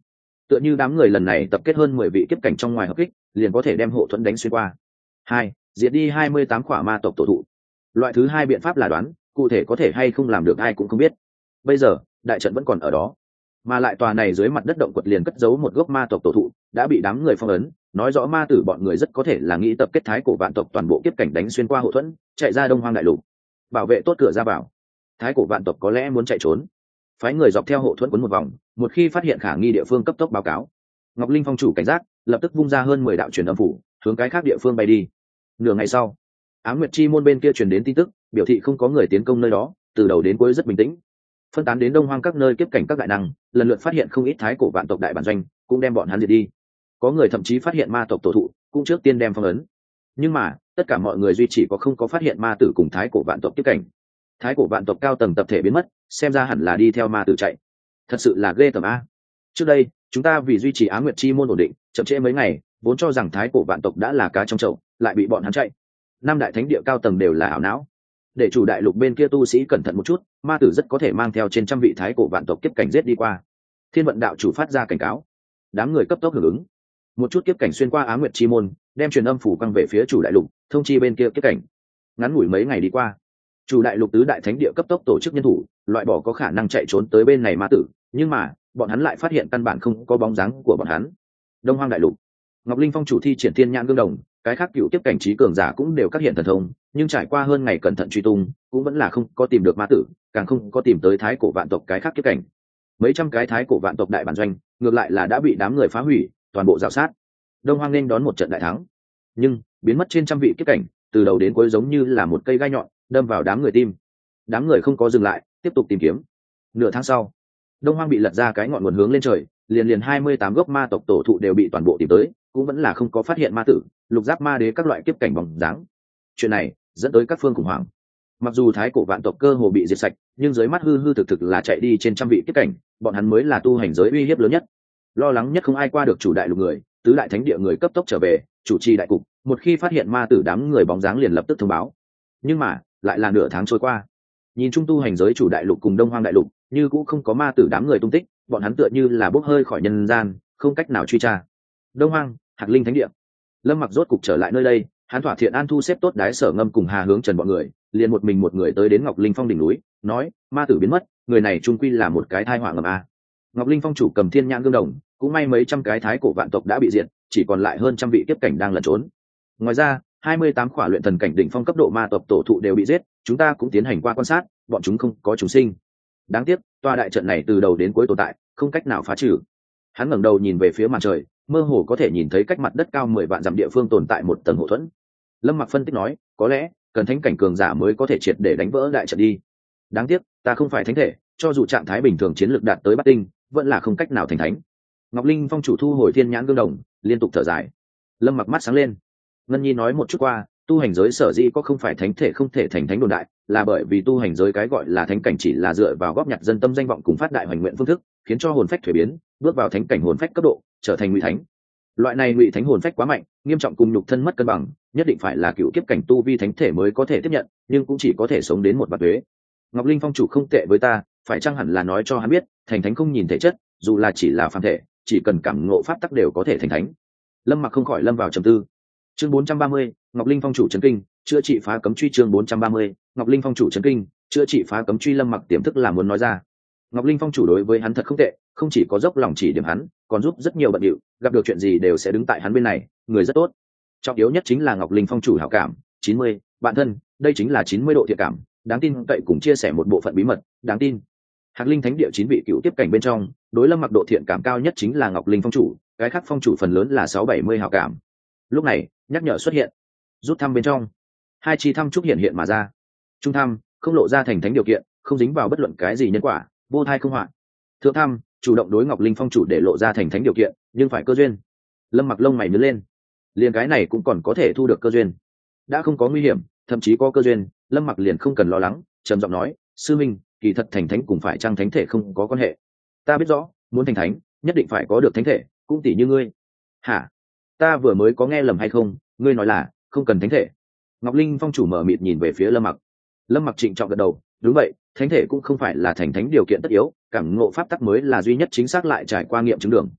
tựa như đám người lần này tập kết hơn mười vị kiếp cảnh trong ngoài hợp kích liền có thể đem hộ thuẫn đánh xuyên qua. Hai, diệt đi hai mươi tám khỏa ma tộc tổ thụ. Loại thứ hai biện pháp là đoán, cụ thể có thể hay không làm được ai cũng không biết. Bây giờ đại trận vẫn còn ở đó, mà lại tòa này dưới mặt đất động quật liền cất giấu một gốc ma tộc tổ thụ đã bị đám người phong ấn, nói rõ ma tử bọn người rất có thể là nghĩ tập kết thái cổ vạn tộc toàn bộ kiếp cảnh đánh xuyên qua hộ thuẫn, chạy ra đông hoang đại lục, bảo vệ tốt cửa ra vào. Thái cổ vạn tộc có lẽ muốn chạy trốn, phái người dọc theo hộ thuẫn quấn một vòng, một khi phát hiện khả nghi địa phương cấp tốc báo cáo. Ngọc Linh phong chủ cảnh giác, lập tức vung ra hơn mười đạo truyền âm phủ, hướng cái khác địa phương bay đi. Nửa ngày sau, Ám Nguyệt Chi môn bên kia truyền đến tin tức, biểu thị không có người tiến công nơi đó, từ đầu đến cuối rất bình tĩnh. Phân tán đến đông hoang các nơi kiếp cảnh các đại năng, lần lượt phát hiện không ít thái cổ vạn tộc đại bản doanh, cũng đem bọn hắn diệt đi. Có người thậm chí phát hiện ma tộc tổ thụ, cũng trước tiên đem phong ấn. Nhưng mà tất cả mọi người duy chỉ có không có phát hiện ma tử cùng thái cổ vạn tộc kiếp cảnh. Thái cổ vạn tộc cao tầng tập thể biến mất, xem ra hẳn là đi theo ma tử chạy. Thật sự là ghê tởm a. Trước đây chúng ta vì duy trì Ám Nguyệt Chi môn ổn định, chậm trễ mấy ngày, vốn cho rằng thái cổ vạn tộc đã là cá trong chậu, lại bị bọn hắn chạy. Năm đại thánh địa cao tầng đều là ảo não. Để chủ đại lục bên kia tu sĩ cẩn thận một chút, ma tử rất có thể mang theo trên trăm vị thái cổ vạn tộc kiếp cảnh giết đi qua. Thiên vận đạo chủ phát ra cảnh cáo, đám người cấp tốc hưởng ứng. Một chút kiếp cảnh xuyên qua Ám Nguyệt Chi môn, đem truyền âm phủ quăng về phía chủ đại lục, thông chi bên kia kiếp cảnh. Ngắn ngủi mấy ngày đi qua, chủ đại lục tứ đại thánh địa cấp tốc tổ chức nhân thủ, loại bỏ có khả năng chạy trốn tới bên này ma tử, nhưng mà bọn hắn lại phát hiện căn bản không có bóng dáng của bọn hắn. Đông hoang đại lục, Ngọc Linh phong chủ thi triển thiên nhãn gương đồng, cái khác cựu tiếp cảnh trí cường giả cũng đều các hiện thần thông, nhưng trải qua hơn ngày cẩn thận truy tung, cũng vẫn là không có tìm được ma tử, càng không có tìm tới thái cổ vạn tộc cái khác kiếp cảnh. Mấy trăm cái thái cổ vạn tộc đại bản doanh, ngược lại là đã bị đám người phá hủy, toàn bộ rào sát. Đông hoang nên đón một trận đại thắng, nhưng biến mất trên trăm vị kiếp cảnh, từ đầu đến cuối giống như là một cây gai nhọn đâm vào đám người tim. Đám người không có dừng lại, tiếp tục tìm kiếm. Nửa tháng sau, đông hoang bị lật ra cái ngọn nguồn hướng lên trời, liền liền hai mươi tám gốc ma tộc tổ thụ đều bị toàn bộ tìm tới, cũng vẫn là không có phát hiện ma tử, lục giáp ma đế các loại kiếp cảnh bóng dáng. Chuyện này dẫn tới các phương khủng hoảng. Mặc dù thái cổ vạn tộc cơ hồ bị diệt sạch, nhưng dưới mắt hư hư thực thực là chạy đi trên trăm vị kiếp cảnh, bọn hắn mới là tu hành giới uy hiếp lớn nhất. Lo lắng nhất không ai qua được chủ đại lục người, tứ đại thánh địa người cấp tốc trở về, chủ trì đại cục, một khi phát hiện ma tử đám người bóng dáng liền lập tức thông báo. Nhưng mà lại là nửa tháng trôi qua, nhìn chung tu hành giới chủ đại lục cùng đông hoang đại lục như cũng không có ma tử đám người tung tích, bọn hắn tựa như là bốc hơi khỏi nhân gian, không cách nào truy tra. Đông hoang Hạc Linh thánh địa, Lâm Mặc rốt cục trở lại nơi đây, hắn thỏa thiện an thu xếp tốt Đái Sở Ngâm cùng Hà Hướng Trần bọn người, liền một mình một người tới đến Ngọc Linh Phong đỉnh núi, nói: ma tử biến mất, người này trung quy là một cái tai họa ngầm a. Ngọc Linh Phong chủ cầm thiên nhãn gương đồng, cũng may mấy trăm cái thái cổ vạn tộc đã bị diệt, chỉ còn lại hơn trăm vị kiếp cảnh đang lẩn trốn. Ngoài ra hai mươi tám khỏa luyện thần cảnh đỉnh phong cấp độ ma tộc tổ thụ đều bị giết, chúng ta cũng tiến hành qua quan sát, bọn chúng không có chúng sinh. Đáng tiếc tòa đại trận này từ đầu đến cuối tồn tại, không cách nào phá trừ. Hắn ngẩng đầu nhìn về phía màn trời, mơ hồ có thể nhìn thấy cách mặt đất cao mười vạn dặm địa phương tồn tại một tầng hộ thuẫn. Lâm Mặc phân tích nói: có lẽ cần thánh cảnh cường giả mới có thể triệt để đánh vỡ đại trận đi. Đáng tiếc ta không phải thánh thể, cho dù trạng thái bình thường chiến lược đạt tới bát tinh, vẫn là không cách nào thành thánh. Ngọc Linh Phong chủ thu hồi thiên nhãn gương đồng, liên tục thở dài. Lâm Mặc mắt sáng lên. Ngân Nhi nói một chút qua, tu hành giới sở dĩ có không phải thánh thể không thể thành thánh đồn đại, là bởi vì tu hành giới cái gọi là thánh cảnh chỉ là dựa vào góp nhặt dân tâm danh vọng cùng phát đại hoành nguyện phương thức, khiến cho hồn phách thuế biến, bước vào thánh cảnh hồn phách cấp độ, trở thành ngụy thánh. Loại này ngụy thánh hồn phách quá mạnh, nghiêm trọng cùng nhục thân mất cân bằng, nhất định phải là cựu kiếp cảnh tu vi thánh thể mới có thể tiếp nhận, nhưng cũng chỉ có thể sống đến một bát tuế. Ngọc Linh Phong chủ không tệ với ta, phải chăng hẳn là nói cho hắn biết, thành thánh không nhìn thể chất, dù là chỉ là phàm thể, chỉ cần cảm ngộ pháp tắc đều có thể thành thánh. Lâm Mặc không khỏi lâm vào trầm tư. Chương bốn trăm ba mươi, Ngọc Linh Phong chủ chấn kinh, chữa trị phá cấm truy. Chương bốn trăm ba mươi, Ngọc Linh Phong chủ chấn kinh, chữa trị phá cấm truy. Lâm Mặc tiềm thức là muốn nói ra. Ngọc Linh Phong chủ đối với hắn thật không tệ, không chỉ có dốc lòng chỉ điểm hắn, còn giúp rất nhiều bận điệu, gặp được chuyện gì đều sẽ đứng tại hắn bên này, người rất tốt. Trọng yếu nhất chính là Ngọc Linh Phong chủ hảo cảm, chín mươi, bạn thân, đây chính là chín mươi độ thiện cảm, đáng tin cậy cùng chia sẻ một bộ phận bí mật, đáng tin. Hạc Linh thánh địa chín vị cựu tiếp cảnh bên trong, đối Lâm Mặc độ thiện cảm cao nhất chính là Ngọc Linh Phong chủ, cái khác phong chủ phần lớn là sáu bảy mươi hảo cảm. Lúc này, nhắc nhở xuất hiện. Rút thăm bên trong, hai chi thăm trúc hiện hiện mà ra. Trung thăm, không lộ ra thành thánh điều kiện, không dính vào bất luận cái gì nhân quả, vô thai không hoạn. Thượng thăm, chủ động đối Ngọc Linh Phong chủ để lộ ra thành thánh điều kiện, nhưng phải cơ duyên. Lâm Mặc lông mày nhướng lên, liền cái này cũng còn có thể thu được cơ duyên. Đã không có nguy hiểm, thậm chí có cơ duyên, Lâm Mặc liền không cần lo lắng, trầm giọng nói: sư minh, kỳ thật thành thánh cùng phải trang thánh thể không có quan hệ. Ta biết rõ, muốn thành thánh, nhất định phải có được thánh thể, cũng tỷ như ngươi. Hả? Ta vừa mới có nghe lầm hay không? Ngươi nói là không cần thánh thể? Ngọc Linh Phong chủ mở mịt nhìn về phía Lâm Mặc. Lâm Mặc trịnh trọng gật đầu, đúng vậy, thánh thể cũng không phải là thành thánh điều kiện tất yếu, cảm ngộ pháp tắc mới là duy nhất chính xác lại trải qua nghiệm chứng đường.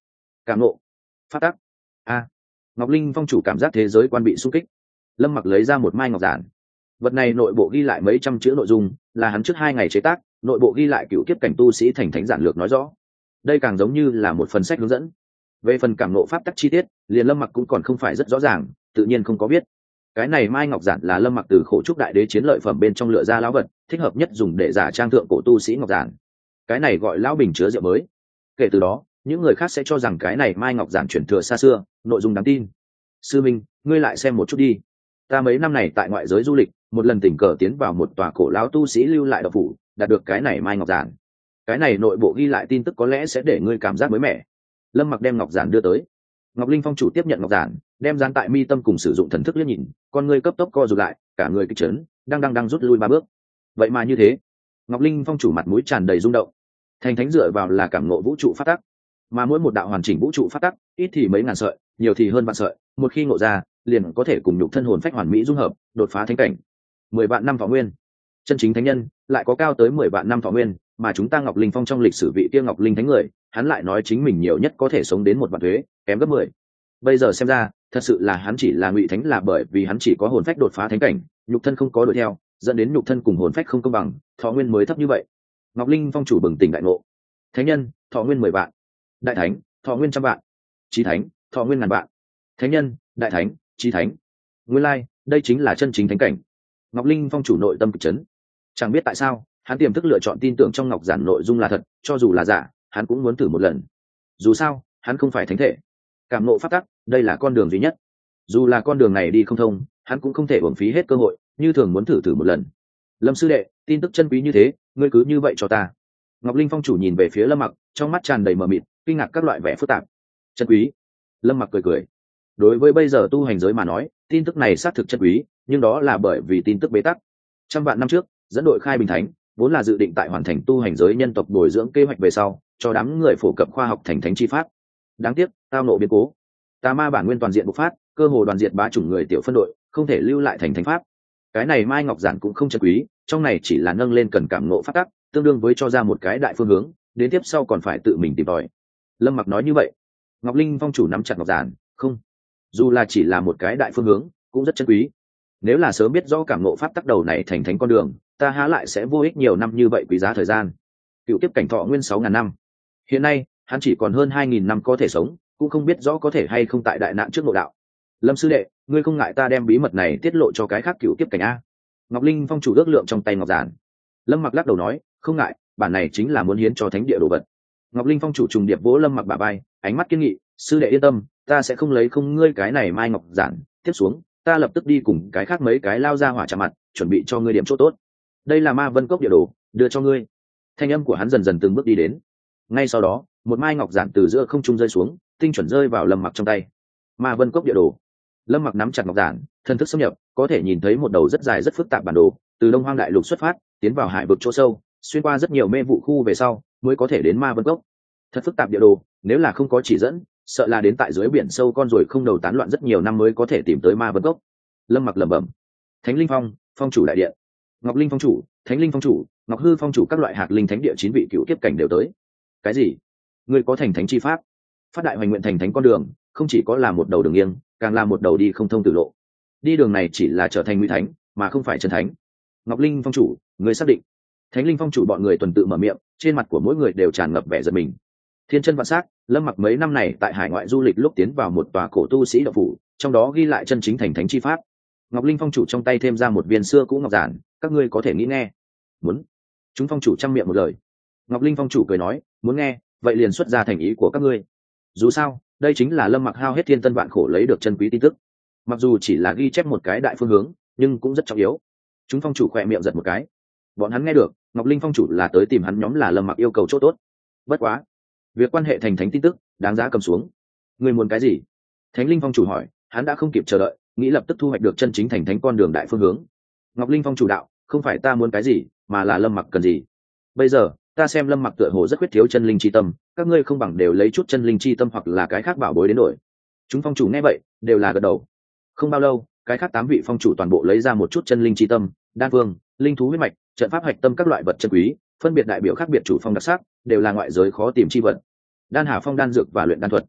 cảm nộ, phát tắc. A. Ngọc Linh Phong chủ cảm giác thế giới quan bị xung kích. Lâm Mặc lấy ra một mai ngọc giản. Vật này nội bộ ghi lại mấy trăm chữ nội dung, là hắn trước hai ngày chế tác, nội bộ ghi lại cựu kiếp cảnh tu sĩ thành thánh giản lược nói rõ. Đây càng giống như là một phần sách hướng dẫn. Về phần cảm nộ pháp tắc chi tiết, liền Lâm Mặc cũng còn không phải rất rõ ràng, tự nhiên không có biết. Cái này mai ngọc giản là Lâm Mặc từ khổ trúc đại đế chiến lợi phẩm bên trong lựa ra lão vật, thích hợp nhất dùng để giả trang thượng cổ tu sĩ ngọc giản. Cái này gọi lão bình chứa rượu mới. Kể từ đó, những người khác sẽ cho rằng cái này mai ngọc giản truyền thừa xa xưa, nội dung đáng tin. Sư minh, ngươi lại xem một chút đi. Ta mấy năm này tại ngoại giới du lịch, một lần tình cờ tiến vào một tòa cổ lão tu sĩ lưu lại độc phủ, đạt được cái này mai ngọc giản. Cái này nội bộ ghi lại tin tức có lẽ sẽ để ngươi cảm giác mới mẻ. Lâm Mặc đem ngọc giản đưa tới. Ngọc Linh Phong chủ tiếp nhận ngọc giản, đem dán tại mi tâm cùng sử dụng thần thức liếc nhìn, con ngươi cấp tốc co rụt lại, cả người kích chấn, đang đang đang rút lui ba bước. Vậy mà như thế, Ngọc Linh Phong chủ mặt mũi tràn đầy rung động. Thành thánh dựa vào là cảm ngộ vũ trụ phát tắc, mà mỗi một đạo hoàn chỉnh vũ trụ phát tắc, ít thì mấy ngàn sợi, nhiều thì hơn vạn sợi, một khi ngộ ra, liền có thể cùng nhục thân hồn phách hoàn mỹ dung hợp, đột phá thánh cảnh. Mười vạn năm thọ nguyên, chân chính thánh nhân lại có cao tới mười vạn năm thọ nguyên, mà chúng ta Ngọc Linh Phong trong lịch sử vị kia Ngọc Linh thánh người, hắn lại nói chính mình nhiều nhất có thể sống đến một vạn thuế, kém gấp mười. Bây giờ xem ra, thật sự là hắn chỉ là ngụy thánh, là bởi vì hắn chỉ có hồn phách đột phá thánh cảnh, nhục thân không có đuổi theo, dẫn đến nhục thân cùng hồn phách không công bằng, thọ nguyên mới thấp như vậy. Ngọc Linh Phong chủ bừng tỉnh đại ngộ. Thánh nhân, thọ nguyên mười vạn. Đại thánh, thọ nguyên trăm vạn. Chí thánh, thọ nguyên ngàn vạn. Thánh nhân, đại thánh, chí thánh. Nguyên lai, đây chính là chân chính thánh cảnh. Ngọc Linh Phong chủ nội tâm kịch chấn. Chẳng biết tại sao, hắn tiềm thức lựa chọn tin tưởng trong ngọc giản nội dung là thật, cho dù là giả, hắn cũng muốn thử một lần. Dù sao, hắn không phải thánh thể. Cảm ngộ pháp tắc, đây là con đường duy nhất. Dù là con đường này đi không thông, hắn cũng không thể uổng phí hết cơ hội, như thường muốn thử thử một lần. Lâm sư đệ, tin tức chân quý như thế, ngươi cứ như vậy cho ta. Ngọc Linh Phong chủ nhìn về phía Lâm Mặc, trong mắt tràn đầy mờ mịt, kinh ngạc các loại vẻ phức tạp. Chân quý? Lâm Mặc cười cười. Đối với bây giờ tu hành giới mà nói, tin tức này xác thực chân quý, nhưng đó là bởi vì tin tức bế tắc. Trăm vạn năm trước, dẫn đội khai bình thánh, vốn là dự định tại hoàn thành tu hành giới nhân tộc bồi dưỡng kế hoạch về sau, cho đám người phổ cập khoa học thành thánh chi pháp. Đáng tiếc, tao nộ biến cố. Tà ma bản nguyên toàn diện bộc phát, cơ hồ đoàn diệt bá chủng người tiểu phân đội, không thể lưu lại thành thánh pháp. Cái này mai ngọc giản cũng không chân quý, trong này chỉ là nâng lên cần cảm ngộ pháp tắc, tương đương với cho ra một cái đại phương hướng, đến tiếp sau còn phải tự mình tìm tòi. Lâm Mặc nói như vậy. Ngọc Linh Phong chủ nắm chặt ngọc giản, không, dù là chỉ là một cái đại phương hướng, cũng rất chân quý. Nếu là sớm biết rõ cảm ngộ pháp tắc đầu này thành thánh con đường, ta há lại sẽ vô ích nhiều năm như vậy quý giá thời gian. Cựu kiếp cảnh thọ nguyên sáu ngàn năm, hiện nay hắn chỉ còn hơn hai nghìn năm có thể sống, cũng không biết rõ có thể hay không tại đại nạn trước ngộ đạo. Lâm sư đệ, ngươi không ngại ta đem bí mật này tiết lộ cho cái khác cựu kiếp cảnh a? Ngọc Linh Phong chủ ước lượng trong tay ngọc giản. Lâm Mặc lắc đầu nói, không ngại, bản này chính là muốn hiến cho thánh địa đồ vật. Ngọc Linh Phong chủ trùng điệp vỗ Lâm Mặc bả vai, ánh mắt kiên nghị, sư đệ yên tâm, ta sẽ không lấy không ngươi cái này mai ngọc giản. Tiếp xuống, ta lập tức đi cùng cái khác mấy cái lao ra hỏa chạm mặt, chuẩn bị cho ngươi điểm chỗ tốt. Đây là ma vân cốc địa đồ, đưa cho ngươi. Thanh âm của hắn dần dần từng bước đi đến. Ngay sau đó, một mai ngọc giản từ giữa không trung rơi xuống, tinh chuẩn rơi vào Lâm Mặc trong tay. Ma vân cốc địa đồ. Lâm Mặc nắm chặt ngọc giản, thần thức xâm nhập, có thể nhìn thấy một đầu rất dài rất phức tạp bản đồ, từ Đông Hoang đại lục xuất phát, tiến vào hải vực chỗ sâu, xuyên qua rất nhiều mê vụ khu về sau, mới có thể đến Ma Vân Cốc. Thật phức tạp địa đồ, nếu là không có chỉ dẫn, sợ là đến tại dưới biển sâu con ruồi không đầu tán loạn rất nhiều năm mới có thể tìm tới Ma Vân Cốc. Lâm Mặc lẩm bẩm. Thánh Linh Phong, Phong chủ đại điện. Ngọc Linh Phong chủ, Thánh Linh Phong chủ, Ngọc Hư Phong chủ, các loại hạt linh thánh địa chín vị cựu kiếp cảnh đều tới. Cái gì? Ngươi có thành thánh chi pháp? Phát đại hoành nguyện thành thánh con đường, không chỉ có là một đầu đường nghiêng, càng là một đầu đi không thông tử lộ. Đi đường này chỉ là trở thành ngụy thánh, mà không phải chân thánh. Ngọc Linh Phong chủ, ngươi xác định? Thánh Linh Phong chủ bọn người tuần tự mở miệng, trên mặt của mỗi người đều tràn ngập vẻ giận mình. Thiên chân vạn sắc, Lâm Mặc mấy năm này tại hải ngoại du lịch lúc tiến vào một tòa cổ tu sĩ đạo phủ, trong đó ghi lại chân chính thành thánh chi pháp. Ngọc Linh Phong chủ trong tay thêm ra một viên xưa cũ ngọc giản, các ngươi có thể nghĩ nghe. Muốn? Chúng phong chủ trăm miệng một lời. Ngọc Linh Phong chủ cười nói, muốn nghe, vậy liền xuất ra thành ý của các ngươi. Dù sao, đây chính là Lâm Mặc hao hết thiên tân vạn khổ lấy được chân quý tin tức. Mặc dù chỉ là ghi chép một cái đại phương hướng, nhưng cũng rất trọng yếu. Chúng phong chủ khỏe miệng giật một cái. Bọn hắn nghe được, Ngọc Linh Phong chủ là tới tìm hắn nhóm là Lâm Mặc yêu cầu chỗ tốt. Bất quá, việc quan hệ thành thánh tin tức, đáng giá cầm xuống. Ngươi muốn cái gì? Thánh Linh Phong chủ hỏi, hắn đã không kịp chờ đợi, nghĩ lập tức thu hoạch được chân chính thành thánh con đường đại phương hướng. Ngọc Linh Phong chủ đạo, không phải ta muốn cái gì, mà là Lâm Mặc cần gì. Bây giờ, ta xem Lâm Mặc tựa hồ rất khuyết thiếu chân linh chi tâm, các ngươi không bằng đều lấy chút chân linh chi tâm hoặc là cái khác bảo bối đến đổi. Chúng phong chủ nghe vậy, đều là gật đầu. Không bao lâu, cái khác tám vị phong chủ toàn bộ lấy ra một chút chân linh chi tâm, đan vương, linh thú huyết mạch, trận pháp hạch tâm các loại vật chân quý, phân biệt đại biểu khác biệt chủ phong đặc sắc, đều là ngoại giới khó tìm chi vật. Đan Hà Phong đan dược và luyện đan thuật,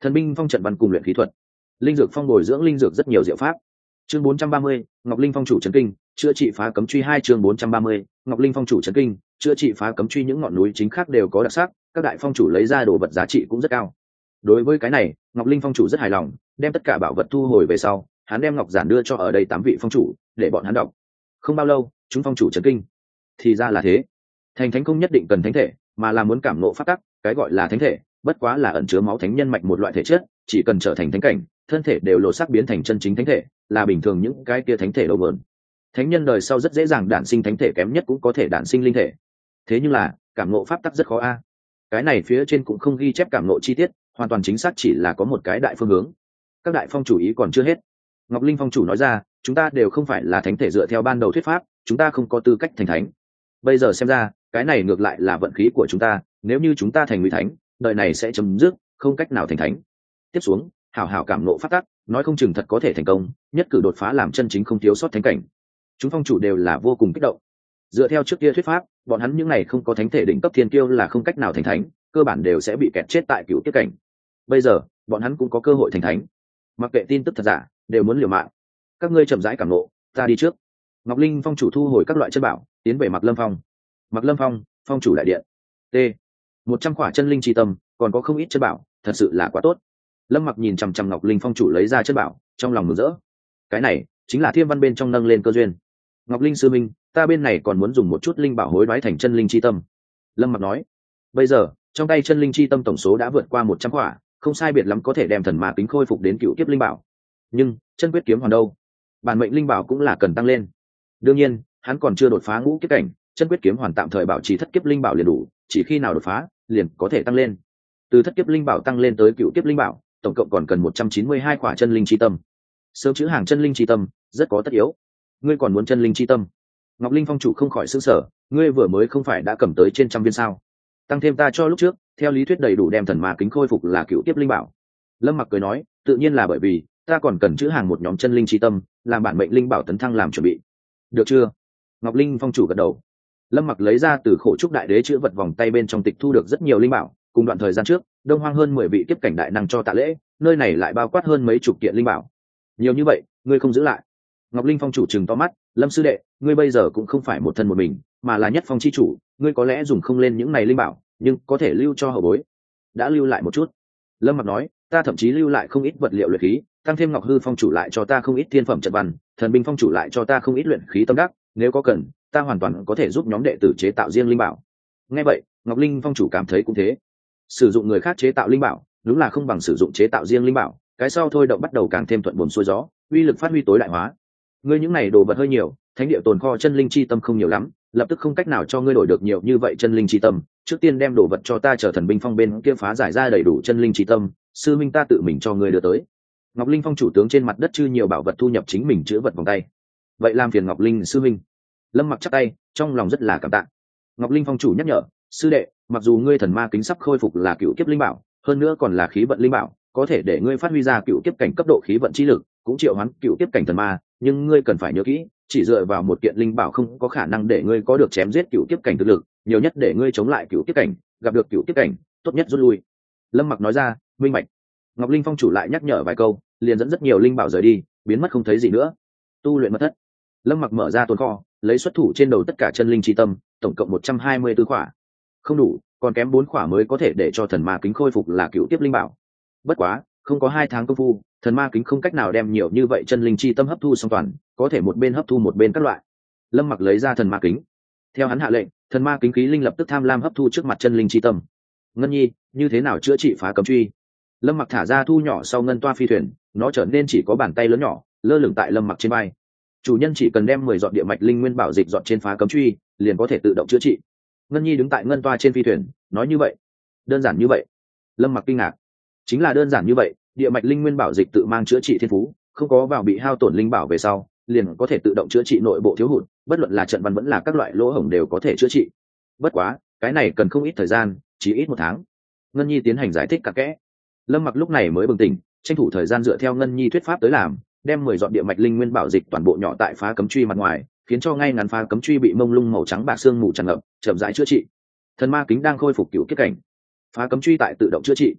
Thần binh phong trận văn cùng luyện khí thuật. Linh dược phong bồi dưỡng linh dược rất nhiều diệu pháp. Chương bốn trăm ba mươi, Ngọc Linh phong chủ trấn kinh, chữa trị phá cấm truy hai chương bốn trăm ba mươi, Ngọc Linh phong chủ trấn kinh, chữa trị phá cấm truy những ngọn núi chính khác đều có đặc sắc, các đại phong chủ lấy ra đồ vật giá trị cũng rất cao. Đối với cái này, Ngọc Linh phong chủ rất hài lòng, đem tất cả bảo vật thu hồi về sau, hắn đem ngọc giản đưa cho ở đây tám vị phong chủ, để bọn hắn đọc. Không bao lâu, chúng phong chủ trấn kinh. Thì ra là thế. Thành thánh không nhất định cần thánh thể, mà là muốn cảm ngộ pháp tắc, cái gọi là thánh thể, bất quá là ẩn chứa máu thánh nhân mạch một loại thể chất, chỉ cần trở thành thánh cảnh, thân thể đều lộ sắc biến thành chân chính thánh thể, là bình thường những cái kia thánh thể đâu bờn. Thánh nhân đời sau rất dễ dàng đản sinh thánh thể, kém nhất cũng có thể đản sinh linh thể. Thế nhưng là, cảm ngộ pháp tắc rất khó a. Cái này phía trên cũng không ghi chép cảm ngộ chi tiết, hoàn toàn chính xác chỉ là có một cái đại phương hướng. Các đại phong chủ ý còn chưa hết. Ngọc Linh phong chủ nói ra, chúng ta đều không phải là thánh thể dựa theo ban đầu thuyết pháp, chúng ta không có tư cách thành thánh. Bây giờ xem ra, cái này ngược lại là vận khí của chúng ta, nếu như chúng ta thành nguy thánh, đời này sẽ chấm dứt, không cách nào thành thánh. Tiếp xuống, hảo hảo cảm ngộ pháp tắc, nói không chừng thật có thể thành công, nhất cử đột phá làm chân chính không thiếu sót thánh cảnh. Chúng phong chủ đều là vô cùng kích động. Dựa theo trước kia thuyết pháp, bọn hắn những này không có thánh thể đỉnh cấp thiên kiêu là không cách nào thành thánh, cơ bản đều sẽ bị kẹt chết tại cựu kiếp cảnh. Bây giờ, bọn hắn cũng có cơ hội thành thánh. Mặc kệ tin tức thật giả, đều muốn liều mạng. Các ngươi chậm rãi cảm ngộ, ta đi trước. Ngọc Linh phong chủ thu hồi các loại chân bảo, tiến về Mặc Lâm Phong. Mặc Lâm Phong, phong chủ đại điện. T. một trăm khỏa chân linh chi tâm, còn có không ít chân bảo, thật sự là quá tốt. Lâm Mặc nhìn chằm chằm Ngọc Linh phong chủ lấy ra chân bảo, trong lòng mừng rỡ. Cái này chính là Thiêm Văn bên trong nâng lên cơ duyên. Ngọc Linh sư minh, ta bên này còn muốn dùng một chút linh bảo hối đoái thành chân linh chi tâm. Lâm Mặc nói. Bây giờ, trong tay chân linh chi tâm tổng số đã vượt qua một trăm khỏa, không sai biệt lắm có thể đem thần ma kính khôi phục đến cựu kiếp linh bảo. Nhưng, chân quyết kiếm hoàn đâu? Bản mệnh linh bảo cũng là cần tăng lên. Đương nhiên, hắn còn chưa đột phá ngũ kiếp cảnh, chân quyết kiếm hoàn tạm thời bảo trì thất kiếp linh bảo liền đủ, chỉ khi nào đột phá, liền có thể tăng lên. Từ thất kiếp linh bảo tăng lên tới cựu kiếp linh bảo, tổng cộng còn cần một trăm chín mươi hai khỏa chân linh chi tâm. Sớm chữ hàng chân linh chi tâm, rất có tất yếu. Ngươi còn muốn chân linh chi tâm? Ngọc Linh phong chủ không khỏi sửng sở, ngươi vừa mới không phải đã cầm tới trên trăm viên sao? Tăng thêm ta cho lúc trước, theo lý thuyết đầy đủ đem thần ma kính khôi phục là cựu kiếp linh bảo. Lâm Mặc cười nói, tự nhiên là bởi vì ta còn cần chữ hàng một nhóm chân linh chi tâm, làm bản mệnh linh bảo tấn thăng làm chuẩn bị. Được chưa? Ngọc Linh phong chủ gật đầu. Lâm Mặc lấy ra từ khổ trúc đại đế chữ vật vòng tay bên trong tịch thu được rất nhiều linh bảo, cùng đoạn thời gian trước, đông hoang hơn mười vị kiếp cảnh đại năng cho tạ lễ, nơi này lại bao quát hơn mấy chục kiện linh bảo. Nhiều như vậy, ngươi không giữ lại? Ngọc Linh phong chủ trừng to mắt, Lâm sư đệ, ngươi bây giờ cũng không phải một thân một mình, mà là nhất phong chi chủ, ngươi có lẽ dùng không lên những này linh bảo, nhưng có thể lưu cho hậu bối. Đã lưu lại một chút. Lâm Mặc nói, ta thậm chí lưu lại không ít vật liệu luyện khí, tăng thêm Ngọc Hư phong chủ lại cho ta không ít thiên phẩm trận văn, Thần binh phong chủ lại cho ta không ít luyện khí tâm đắc, nếu có cần, ta hoàn toàn có thể giúp nhóm đệ tử chế tạo riêng linh bảo. Nghe vậy, Ngọc Linh phong chủ cảm thấy cũng thế. Sử dụng người khác chế tạo linh bảo, đúng là không bằng sử dụng chế tạo riêng linh bảo, cái sau thôi động bắt đầu càng thêm thuận buồm xuôi gió, uy lực phát huy tối đại hóa. Ngươi những này đồ vật hơi nhiều, thánh địa tồn kho chân linh chi tâm không nhiều lắm, lập tức không cách nào cho ngươi đổi được nhiều như vậy chân linh chi tâm, trước tiên đem đồ vật cho ta chờ Thần binh phong bên kia phá giải ra đầy đủ chân linh chi tâm, sư minh ta tự mình cho ngươi đưa tới. Ngọc Linh phong chủ tướng trên mặt đất chư nhiều bảo vật thu nhập chính mình chứa vật vòng tay. Vậy làm phiền Ngọc Linh sư minh. Lâm Mặc chắp tay, trong lòng rất là cảm tạ. Ngọc Linh phong chủ nhắc nhở, sư đệ, mặc dù ngươi thần ma kính sắp khôi phục là cựu kiếp linh bảo, hơn nữa còn là khí vận linh bảo, có thể để ngươi phát huy ra cựu kiếp cảnh cấp độ khí vận chi lực, cũng triệu hoán cựu kiếp cảnh thần ma, nhưng ngươi cần phải nhớ kỹ, chỉ dựa vào một kiện linh bảo không có khả năng để ngươi có được chém giết cựu kiếp cảnh thực lực, nhiều nhất để ngươi chống lại cựu kiếp cảnh, gặp được cựu kiếp cảnh, tốt nhất rút lui. Lâm Mặc nói ra, minh bạch. Ngọc Linh phong chủ lại nhắc nhở vài câu, liền dẫn rất nhiều linh bảo rời đi, biến mất không thấy gì nữa. Tu luyện mật thất. Lâm Mặc mở ra tồn kho, lấy xuất thủ trên đầu tất cả chân linh chi tâm, tổng cộng một trăm hai mươi tư khỏa. Không đủ, còn kém bốn khỏa mới có thể để cho thần ma kính khôi phục là cựu tiếp linh bảo. Bất quá, không có hai tháng công phu, thần ma kính không cách nào đem nhiều như vậy chân linh chi tâm hấp thu xong toàn, có thể một bên hấp thu một bên các loại. Lâm Mặc lấy ra thần ma kính. Theo hắn hạ lệnh, thần ma kính khí linh lập tức tham lam hấp thu trước mặt chân linh chi tâm. Ngân Nhi, như thế nào chữa trị phá cấm truy? Lâm Mặc thả ra thu nhỏ sau ngân toa phi thuyền, nó trở nên chỉ có bàn tay lớn nhỏ, lơ lửng tại Lâm Mặc trên vai. Chủ nhân chỉ cần đem mười giọt địa mạch linh nguyên bảo dịch giọt trên phá cấm truy, liền có thể tự động chữa trị. Ngân Nhi đứng tại ngân toa trên phi thuyền, nói như vậy. Đơn giản như vậy? Lâm Mặc kinh ngạc. Chính là đơn giản như vậy, địa mạch linh nguyên bảo dịch tự mang chữa trị thiên phú, không có vào bị hao tổn linh bảo về sau, liền có thể tự động chữa trị nội bộ thiếu hụt, bất luận là trận văn vẫn là các loại lỗ hổng đều có thể chữa trị. Bất quá, cái này cần không ít thời gian, chỉ ít một tháng. Ngân Nhi tiến hành giải thích cặn kẽ. Lâm Mặc lúc này mới bừng tỉnh, tranh thủ thời gian dựa theo Ngân Nhi thuyết pháp tới làm, đem mười giọt địa mạch linh nguyên bảo dịch toàn bộ nhỏ tại phá cấm truy mặt ngoài, khiến cho ngay ngắn phá cấm truy bị mông lung màu trắng bạc xương mù tràn ngập, chậm rãi chữa trị. Thần ma kính đang khôi phục cựu kiếp cảnh, phá cấm truy tại tự động chữa trị.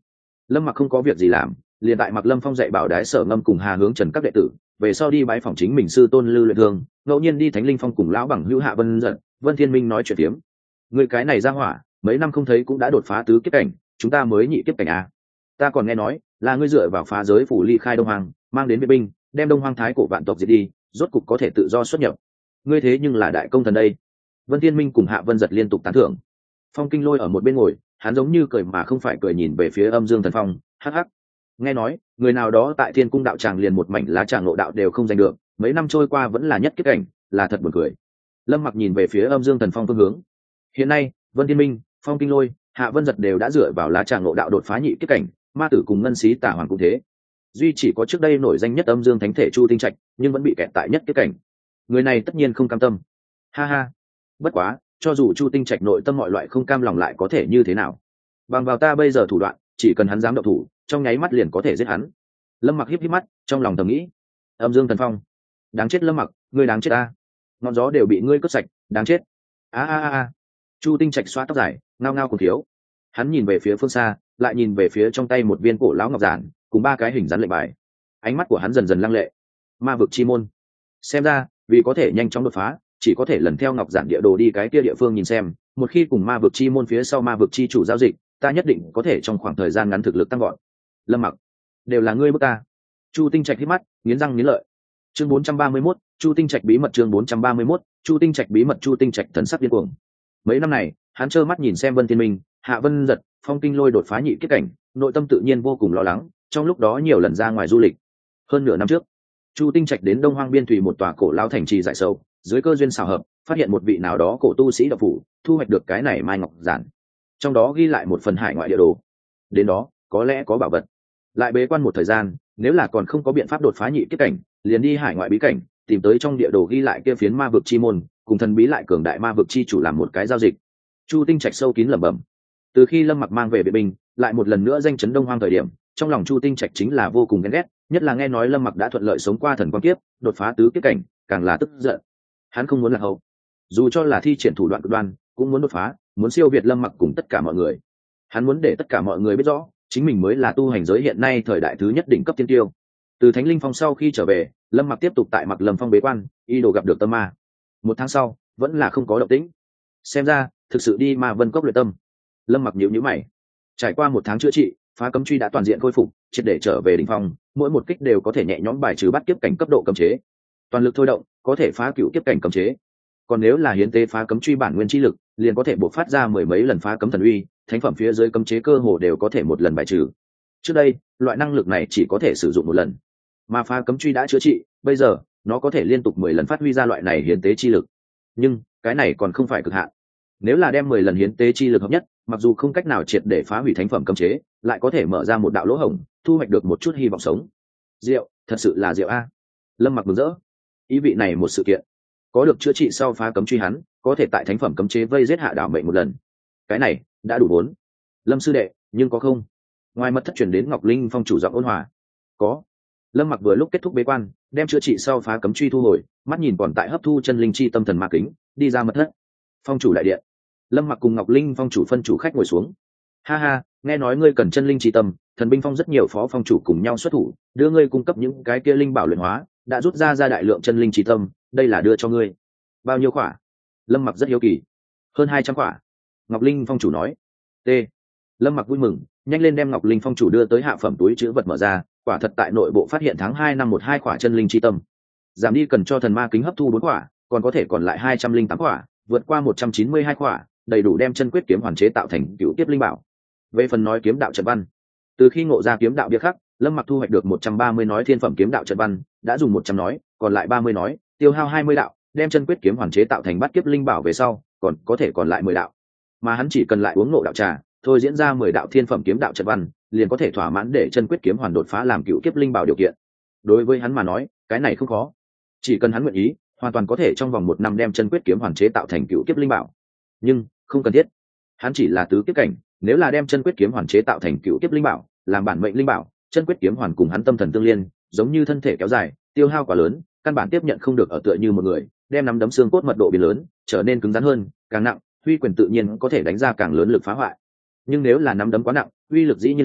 Lâm Mặc không có việc gì làm, liền tại Mặc Lâm Phong dạy bảo đái Sở Ngâm cùng Hà Hướng Trần các đệ tử, về sau đi bái phỏng chính mình sư tôn Lư Luyện Thương, ngẫu nhiên đi Thánh Linh Phong cùng lão bằng hữu Hạ Vân giận, Vân Thiên Minh nói chuyện tiếm. Người cái này ra hỏa, mấy năm không thấy cũng đã đột phá tứ kiếp cảnh, chúng ta mới nhị kiếp cảnh à? Ta còn nghe nói, là ngươi dựa vào phá giới phủ ly khai Đông Hoàng, mang đến viện binh, đem Đông Hoang thái cổ vạn tộc diệt đi, rốt cục có thể tự do xuất nhập. Ngươi thế nhưng là đại công thần đây. Vân Thiên Minh cùng Hạ Vân giật liên tục tán thưởng. Phong Kinh Lôi ở một bên ngồi, hắn giống như cười mà không phải cười nhìn về phía Âm Dương Thần Phong, hắc hắc. Nghe nói, người nào đó tại Thiên Cung đạo tràng liền một mảnh lá tràng ngộ đạo đều không giành được, mấy năm trôi qua vẫn là nhất kiếp cảnh, là thật buồn cười. Lâm Mặc nhìn về phía Âm Dương Thần Phong phương hướng. Hiện nay, Vân Thiên Minh, Phong Kinh Lôi, Hạ Vân giật đều đã dựa vào lá tràng ngộ đạo đột phá nhị kiếp cảnh, Ma Tử cùng Ngân Xí Tả Hoàng cũng thế. Duy chỉ có trước đây nổi danh nhất Âm Dương Thánh Thể Chu Tinh Trạch, nhưng vẫn bị kẹt tại nhất kiếp cảnh. Người này tất nhiên không cam tâm. Ha ha. Bất quá, cho dù Chu Tinh Trạch nội tâm mọi loại không cam lòng lại có thể như thế nào? Bằng vào ta bây giờ thủ đoạn, chỉ cần hắn dám động thủ, trong nháy mắt liền có thể giết hắn. Lâm Mặc híp híp mắt, trong lòng thầm nghĩ. Âm Dương Thần Phong, đáng chết Lâm Mặc, ngươi đáng chết ta. Ngọn gió đều bị ngươi cướp sạch, đáng chết. A a a a. Chu Tinh Trạch xoa tóc dài, ngao ngao cùng thiếu. Hắn nhìn về phía phương xa, lại nhìn về phía trong tay một viên cổ lão ngọc giản, cùng ba cái hình rắn lệnh bài. Ánh mắt của hắn dần dần lăng lệ. Ma vực chi môn. Xem ra, vì có thể nhanh chóng đột phá, chỉ có thể lần theo ngọc giản địa đồ đi cái kia địa phương nhìn xem, một khi cùng ma vực chi môn phía sau ma vực chi chủ giao dịch, ta nhất định có thể trong khoảng thời gian ngắn thực lực tăng gọn. Lâm Mặc, đều là ngươi bức ta. Chu Tinh Trạch hít mắt, nghiến răng nghiến lợi. Chương bốn trăm ba mươi mốt, Chu Tinh Trạch bí mật chương bốn trăm ba mươi mốt, Chu Tinh Trạch bí mật Chu Tinh Trạch thần sắc điên cuồng. Mấy năm này, hắn trơ mắt nhìn xem Vân Thiên Minh, Hạ Vân giật, Phong Kinh Lôi đột phá nhị kiếp cảnh, nội tâm tự nhiên vô cùng lo lắng, trong lúc đó nhiều lần ra ngoài du lịch. Hơn nửa năm trước, Chu Tinh Trạch đến Đông Hoang biên thủy một tòa cổ lão thành trì dại sâu, dưới cơ duyên xảo hợp, phát hiện một vị nào đó cổ tu sĩ độc phủ, thu hoạch được cái này mai ngọc giản. Trong đó ghi lại một phần hải ngoại địa đồ. Đến đó, có lẽ có bảo vật. Lại bế quan một thời gian, nếu là còn không có biện pháp đột phá nhị kiếp cảnh, liền đi hải ngoại bí cảnh, tìm tới trong địa đồ ghi lại kia phiến ma vực chi môn, cùng thần bí lại cường đại ma vực chi chủ làm một cái giao dịch. Chu Tinh Trạch sâu kín lẩm bẩm. Từ khi Lâm Mặc mang về Vệ binh, lại một lần nữa danh chấn Đông Hoang thời điểm, trong lòng Chu Tinh Trạch chính là vô cùng ghen ghét, nhất là nghe nói Lâm Mặc đã thuận lợi sống qua thần quan kiếp, đột phá tứ kiếp cảnh, càng là tức giận. Hắn không muốn lạc hậu, dù cho là thi triển thủ đoạn cực đoan, cũng muốn đột phá, muốn siêu việt Lâm Mặc cùng tất cả mọi người. Hắn muốn để tất cả mọi người biết rõ, chính mình mới là tu hành giới hiện nay thời đại thứ nhất đỉnh cấp tiên tiêu. Từ Thánh Linh Phong sau khi trở về, Lâm Mặc tiếp tục tại Mặc Lâm Phong bế quan, y đồ gặp được tâm ma. Một tháng sau, vẫn là không có động tĩnh. Xem ra, thực sự đi Ma Vân Cốc luyện tâm. Lâm Mặc nhíu nhíu mày. Trải qua một tháng chữa trị, phá cấm truy đã toàn diện khôi phục, triệt để trở về đỉnh phong, mỗi một kích đều có thể nhẹ nhõm bài trừ bắt kiếp cảnh cấp độ cấm chế. Toàn lực thôi động, có thể phá cựu kiếp cảnh cấm chế. Còn nếu là hiến tế phá cấm truy bản nguyên chi lực, liền có thể bộc phát ra mười mấy lần phá cấm thần uy, thánh phẩm phía dưới cấm chế cơ hồ đều có thể một lần bài trừ. Trước đây, loại năng lực này chỉ có thể sử dụng một lần, mà phá cấm truy đã chữa trị, bây giờ nó có thể liên tục mười lần phát huy ra loại này hiến tế chi lực. Nhưng cái này còn không phải cực hạn. Nếu là đem mười lần hiến tế chi lực hợp nhất, mặc dù không cách nào triệt để phá hủy thánh phẩm cấm chế, lại có thể mở ra một đạo lỗ hổng, thu hoạch được một chút hy vọng sống. Diệu, thật sự là diệu a. Lâm Mặc mừng rỡ. Ý vị này một sự kiện, có được chữa trị sau phá cấm truy hắn, có thể tại thánh phẩm cấm chế vây giết hạ đảo mệnh một lần. Cái này đã đủ vốn. Lâm sư đệ, nhưng có không? Ngoài mật thất chuyển đến Ngọc Linh Phong chủ giọng ôn hòa. Có. Lâm Mặc vừa lúc kết thúc bế quan, đem chữa trị sau phá cấm truy thu hồi, mắt nhìn còn tại hấp thu chân linh chi tâm thần ma kính, đi ra mật thất. Phong chủ đại điện. Lâm Mặc cùng Ngọc Linh Phong chủ phân chủ khách ngồi xuống. Ha ha, nghe nói ngươi cần chân linh chi tâm, thần binh phong rất nhiều phó phong chủ cùng nhau xuất thủ, đưa ngươi cung cấp những cái kia linh bảo luyện hóa, đã rút ra ra đại lượng chân linh chi tâm, đây là đưa cho ngươi. Bao nhiêu khỏa? Lâm Mặc rất hiếu kỳ. Hơn hai trăm khỏa. Ngọc Linh Phong chủ nói. T. Lâm Mặc vui mừng, nhanh lên đem Ngọc Linh Phong chủ đưa tới hạ phẩm túi chữ vật mở ra, quả thật tại nội bộ phát hiện tháng hai năm một hai khỏa chân linh chi tâm. Giảm đi cần cho thần ma kính hấp thu bốn khỏa, còn có thể còn lại hai trăm linh tám khỏa, vượt qua một trăm chín mươi hai khỏa, đầy đủ đem chân quyết kiếm hoàn chế tạo thành cựu tiếp linh bảo. Về phần nói kiếm đạo trận văn, từ khi ngộ ra kiếm đạo bia khắc, Lâm Mặc thu hoạch được một trăm ba mươi nói thiên phẩm kiếm đạo trận văn, đã dùng một trăm nói, còn lại ba mươi nói, tiêu hao hai mươi đạo, đem chân quyết kiếm hoàn chế tạo thành bát kiếp linh bảo về sau, còn có thể còn lại mười đạo. Mà hắn chỉ cần lại uống ngộ đạo trà, thôi diễn ra mười đạo thiên phẩm kiếm đạo trận văn, liền có thể thỏa mãn để chân quyết kiếm hoàn đột phá làm cựu kiếp linh bảo điều kiện. Đối với hắn mà nói, cái này không khó, chỉ cần hắn nguyện ý, hoàn toàn có thể trong vòng một năm đem chân quyết kiếm hoàn chế tạo thành cựu kiếp linh bảo. Nhưng không cần thiết, hắn chỉ là tứ kiếp cảnh, nếu là đem chân quyết kiếm hoàn chế tạo thành cựu kiếp linh bảo, làm bản mệnh linh bảo, chân quyết kiếm hoàn cùng hắn tâm thần tương liên, giống như thân thể kéo dài, tiêu hao quá lớn, căn bản tiếp nhận không được, ở tựa như một người đem nắm đấm xương cốt mật độ biến lớn, trở nên cứng rắn hơn, càng nặng, huy quyền tự nhiên có thể đánh ra càng lớn lực phá hoại. Nhưng nếu là nắm đấm quá nặng, uy lực dĩ nhiên lớn,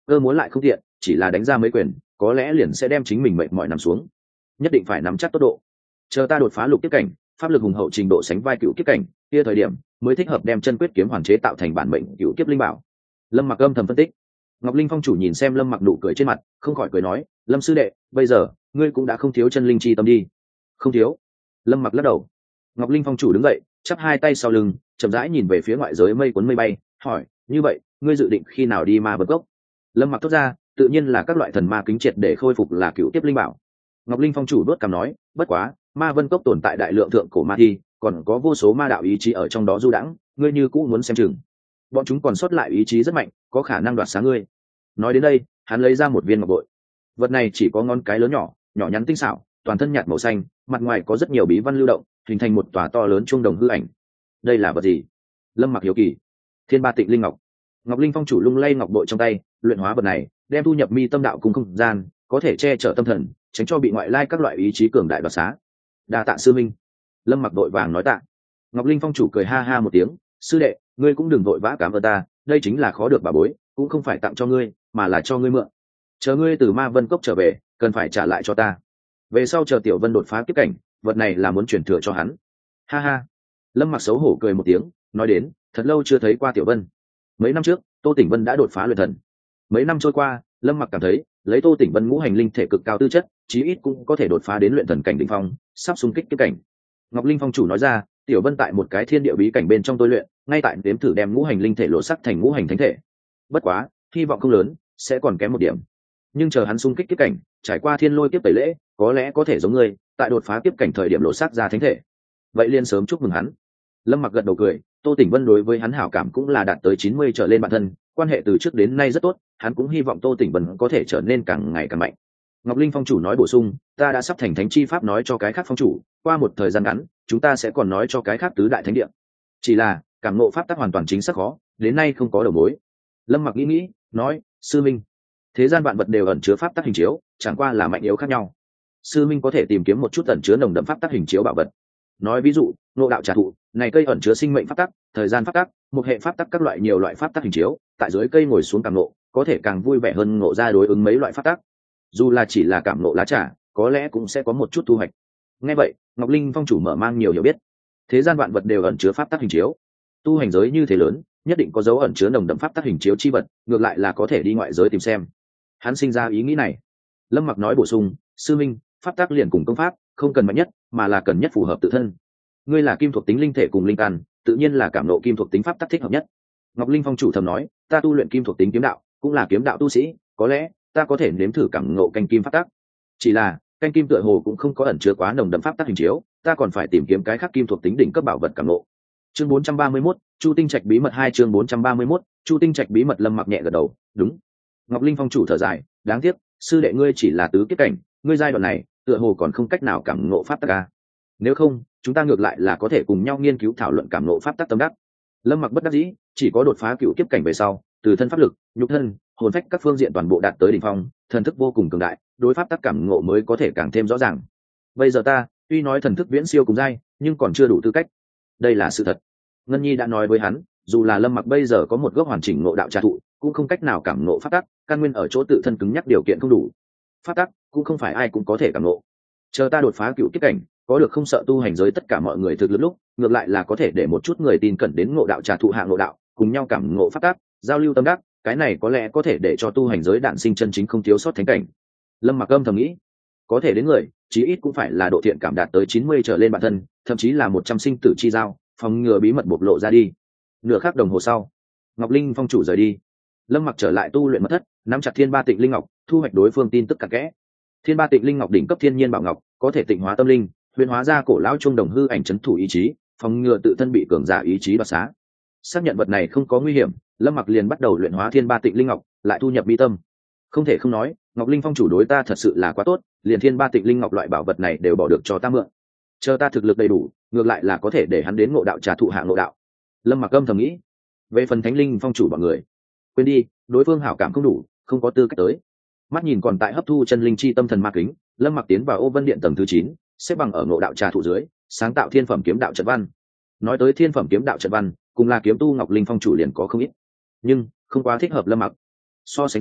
cơ múa lại không tiện, chỉ là đánh ra mấy quyền có lẽ liền sẽ đem chính mình mệt mỏi nằm xuống. Nhất định phải nắm chắc tốc độ, chờ ta đột phá lục kiếp cảnh, pháp lực hùng hậu trình độ sánh vai cựu kiếp cảnh, kia thời điểm mới thích hợp đem chân quyết kiếm hoàn chế tạo thành bản mệnh cựu kiếp linh bảo. Lâm Mặc âm thầm phân tích. Ngọc Linh Phong chủ nhìn xem Lâm Mặc nụ cười trên mặt, không khỏi cười nói, Lâm sư đệ, bây giờ ngươi cũng đã không thiếu chân linh chi tâm đi. Không thiếu. Lâm Mặc lắc đầu. Ngọc Linh Phong chủ đứng dậy, chắp hai tay sau lưng, chậm rãi nhìn về phía ngoại giới mây cuốn mây bay, hỏi, như vậy ngươi dự định khi nào đi ma vân cốc? Lâm Mặc thốt ra, tự nhiên là các loại thần ma kính triệt để khôi phục là cựu tiếp linh bảo. Ngọc Linh Phong chủ đốt cằm nói, bất quá ma vân cốc tồn tại đại lượng thượng cổ ma thi, còn có vô số ma đạo ý chí ở trong đó du đãng, ngươi như cũ muốn xem chừng. Bọn chúng còn sót lại ý chí rất mạnh, có khả năng đoạt sáng ngươi. Nói đến đây, hắn lấy ra một viên ngọc bội. Vật này chỉ có ngón cái lớn nhỏ, nhỏ nhắn tinh xảo, toàn thân nhạt màu xanh, mặt ngoài có rất nhiều bí văn lưu động, hình thành một tòa to lớn chuông đồng hư ảnh. Đây là vật gì? Lâm Mặc hiếu kỳ. Thiên Ba Tịnh Linh Ngọc. Ngọc Linh Phong chủ lung lay ngọc bội trong tay, luyện hóa vật này, đem thu nhập mi tâm đạo cùng không gian, có thể che chở tâm thần, tránh cho bị ngoại lai các loại ý chí cường đại đoạt xá. Đa tạ sư minh. Lâm Mặc đội vàng nói tạ. Ngọc Linh Phong chủ cười ha ha một tiếng, sư đệ, ngươi cũng đừng vội vã cảm ơn ta, đây chính là khó được bà bối, cũng không phải tặng cho ngươi, mà là cho ngươi mượn. Chờ ngươi từ Ma Vân Cốc trở về, cần phải trả lại cho ta. Về sau chờ Tiểu Vân đột phá kiếp cảnh, vật này là muốn truyền thừa cho hắn. Ha ha. Lâm Mặc xấu hổ cười một tiếng, nói đến, thật lâu chưa thấy qua Tiểu Vân. Mấy năm trước, Tô Tỉnh Vân đã đột phá luyện thần. Mấy năm trôi qua, Lâm Mặc cảm thấy, lấy Tô Tỉnh Vân ngũ hành linh thể cực cao tư chất, chí ít cũng có thể đột phá đến luyện thần cảnh đỉnh phong, sắp xung kích kiếp cảnh. Ngọc Linh Phong chủ nói ra, Tiểu Vân tại một cái thiên địa bí cảnh bên trong tôi luyện, ngay tại đếm thử đem ngũ hành linh thể lộ sắc thành ngũ hành thánh thể. Bất quá, hy vọng không lớn, sẽ còn kém một điểm. Nhưng chờ hắn xung kích kiếp cảnh, trải qua thiên lôi kiếp tẩy lễ, có lẽ có thể giống ngươi, tại đột phá kiếp cảnh thời điểm lộ sắc ra thánh thể. Vậy liên sớm chúc mừng hắn. Lâm Mặc gật đầu cười, Tô Tỉnh Vân đối với hắn hảo cảm cũng là đạt tới chín mươi trở lên bản thân, quan hệ từ trước đến nay rất tốt, hắn cũng hy vọng Tô Tỉnh Vân có thể trở nên càng ngày càng mạnh. Ngọc Linh Phong chủ nói bổ sung, ta đã sắp thành thánh chi pháp nói cho cái khác phong chủ, qua một thời gian ngắn, chúng ta sẽ còn nói cho cái khác tứ đại thánh địa. Chỉ là, cảm ngộ pháp tắc hoàn toàn chính xác khó, đến nay không có đầu mối. Lâm Mặc nghĩ nghĩ, nói, sư minh, thế gian vạn vật đều ẩn chứa pháp tắc hình chiếu, chẳng qua là mạnh yếu khác nhau. Sư minh có thể tìm kiếm một chút ẩn chứa nồng đậm pháp tắc hình chiếu bảo vật. Nói ví dụ, ngộ đạo trà thụ, này cây ẩn chứa sinh mệnh pháp tắc, thời gian pháp tắc, một hệ pháp tắc các loại nhiều loại pháp tắc hình chiếu, tại dưới cây ngồi xuống cảm ngộ, có thể càng vui vẻ hơn ngộ ra đối ứng mấy loại pháp tắc. Dù là chỉ là cảm ngộ lá trà, có lẽ cũng sẽ có một chút thu hoạch. Nghe vậy, Ngọc Linh Phong chủ mở mang nhiều hiểu biết. Thế gian vạn vật đều ẩn chứa pháp tắc hình chiếu, tu hành giới như thế lớn, nhất định có dấu ẩn chứa nồng đậm pháp tắc hình chiếu chi vật, ngược lại là có thể đi ngoại giới tìm xem. Hắn sinh ra ý nghĩ này. Lâm Mặc nói bổ sung, sư minh, pháp tắc liền cùng công pháp, không cần mạnh nhất, mà là cần nhất phù hợp tự thân. Ngươi là kim thuộc tính linh thể cùng linh căn, tự nhiên là cảm nộ kim thuộc tính pháp tắc thích hợp nhất. Ngọc Linh Phong chủ thầm nói, ta tu luyện kim thuộc tính kiếm đạo, cũng là kiếm đạo tu sĩ, có lẽ ta có thể nếm thử cảm ngộ canh kim pháp tắc. Chỉ là canh kim tựa hồ cũng không có ẩn chứa quá nồng đậm pháp tắc hình chiếu, ta còn phải tìm kiếm cái khác kim thuộc tính đỉnh cấp bảo vật cảm ngộ. Chương bốn trăm ba mươi mốt, Chu Tinh Trạch bí mật hai chương bốn trăm ba mươi mốt, Chu Tinh Trạch bí mật. Lâm Mặc nhẹ gật đầu, đúng. Ngọc Linh Phong chủ thở dài, đáng tiếc, sư đệ ngươi chỉ là tứ kiếp cảnh, ngươi giai đoạn này tựa hồ còn không cách nào cảm ngộ pháp tắc a. Nếu không, chúng ta ngược lại là có thể cùng nhau nghiên cứu thảo luận cảm ngộ pháp tắc tâm đắc. Lâm Mặc bất đắc dĩ, chỉ có đột phá cựu kiếp cảnh về sau, từ thân pháp lực, nhục thân, hồn phách các phương diện toàn bộ đạt tới đỉnh phong, thần thức vô cùng cường đại, đối pháp tắc cảm ngộ mới có thể càng thêm rõ ràng. Bây giờ ta, tuy nói thần thức viễn siêu cùng giai, nhưng còn chưa đủ tư cách. Đây là sự thật. Ngân Nhi đã nói với hắn, dù là Lâm Mặc bây giờ có một gốc hoàn chỉnh ngộ đạo trà thụ, cũng không cách nào cảm ngộ pháp tắc, căn nguyên ở chỗ tự thân cứng nhắc điều kiện không đủ. Pháp tắc cũng không phải ai cũng có thể cảm ngộ. Chờ ta đột phá cựu kiếp cảnh, có được không sợ tu hành giới tất cả mọi người thực lực lúc, ngược lại là có thể để một chút người tin cẩn đến ngộ đạo trà thụ hạ ngộ đạo, cùng nhau cảm ngộ pháp tắc, giao lưu tâm đắc, cái này có lẽ có thể để cho tu hành giới đản sinh chân chính không thiếu sót thánh cảnh. Lâm Mặc âm thầm nghĩ, có thể đến người, chí ít cũng phải là độ thiện cảm đạt tới chín mươi trở lên bản thân, thậm chí là một trăm sinh tử chi giao, phòng ngừa bí mật bộc lộ ra đi. Nửa khắc đồng hồ sau, Ngọc Linh Phong chủ rời đi. Lâm Mặc trở lại tu luyện mật thất, nắm chặt Thiên Ba Tịnh Linh Ngọc, thu hoạch đối phương tin tức cặn kẽ. Thiên Ba Tịnh Linh Ngọc đỉnh cấp thiên nhiên bảo ngọc, có thể tịnh hóa tâm linh, huyền hóa ra cổ lão trung đồng hư ảnh trấn thủ ý chí, phòng ngừa tự thân bị cường giả ý chí đoạt xá. Xác nhận vật này không có nguy hiểm, Lâm Mặc liền bắt đầu luyện hóa Thiên Ba Tịnh Linh Ngọc, lại thu nhập mi tâm. Không thể không nói, Ngọc Linh Phong chủ đối ta thật sự là quá tốt, liền Thiên Ba Tịnh Linh Ngọc loại bảo vật này đều bỏ được cho ta mượn. Chờ ta thực lực đầy đủ, ngược lại là có thể để hắn đến ngộ đạo trà thụ hạ ngộ đạo. Lâm Mặc âm thầm nghĩ. Về phần Thánh Linh Phong chủ bọn người, quên đi, đối phương hảo cảm không đủ, không có tư cách tới. Mắt nhìn còn tại hấp thu chân linh chi tâm thần ma kính, Lâm Mặc tiến vào Ô Vân Điện tầng thứ chín, xếp bằng ở ngộ đạo trà thụ dưới, sáng tạo thiên phẩm kiếm đạo trận văn. Nói tới thiên phẩm kiếm đạo trận văn, cùng là kiếm tu Ngọc Linh Phong chủ liền có không ít, nhưng không quá thích hợp Lâm Mặc. So sánh dưới,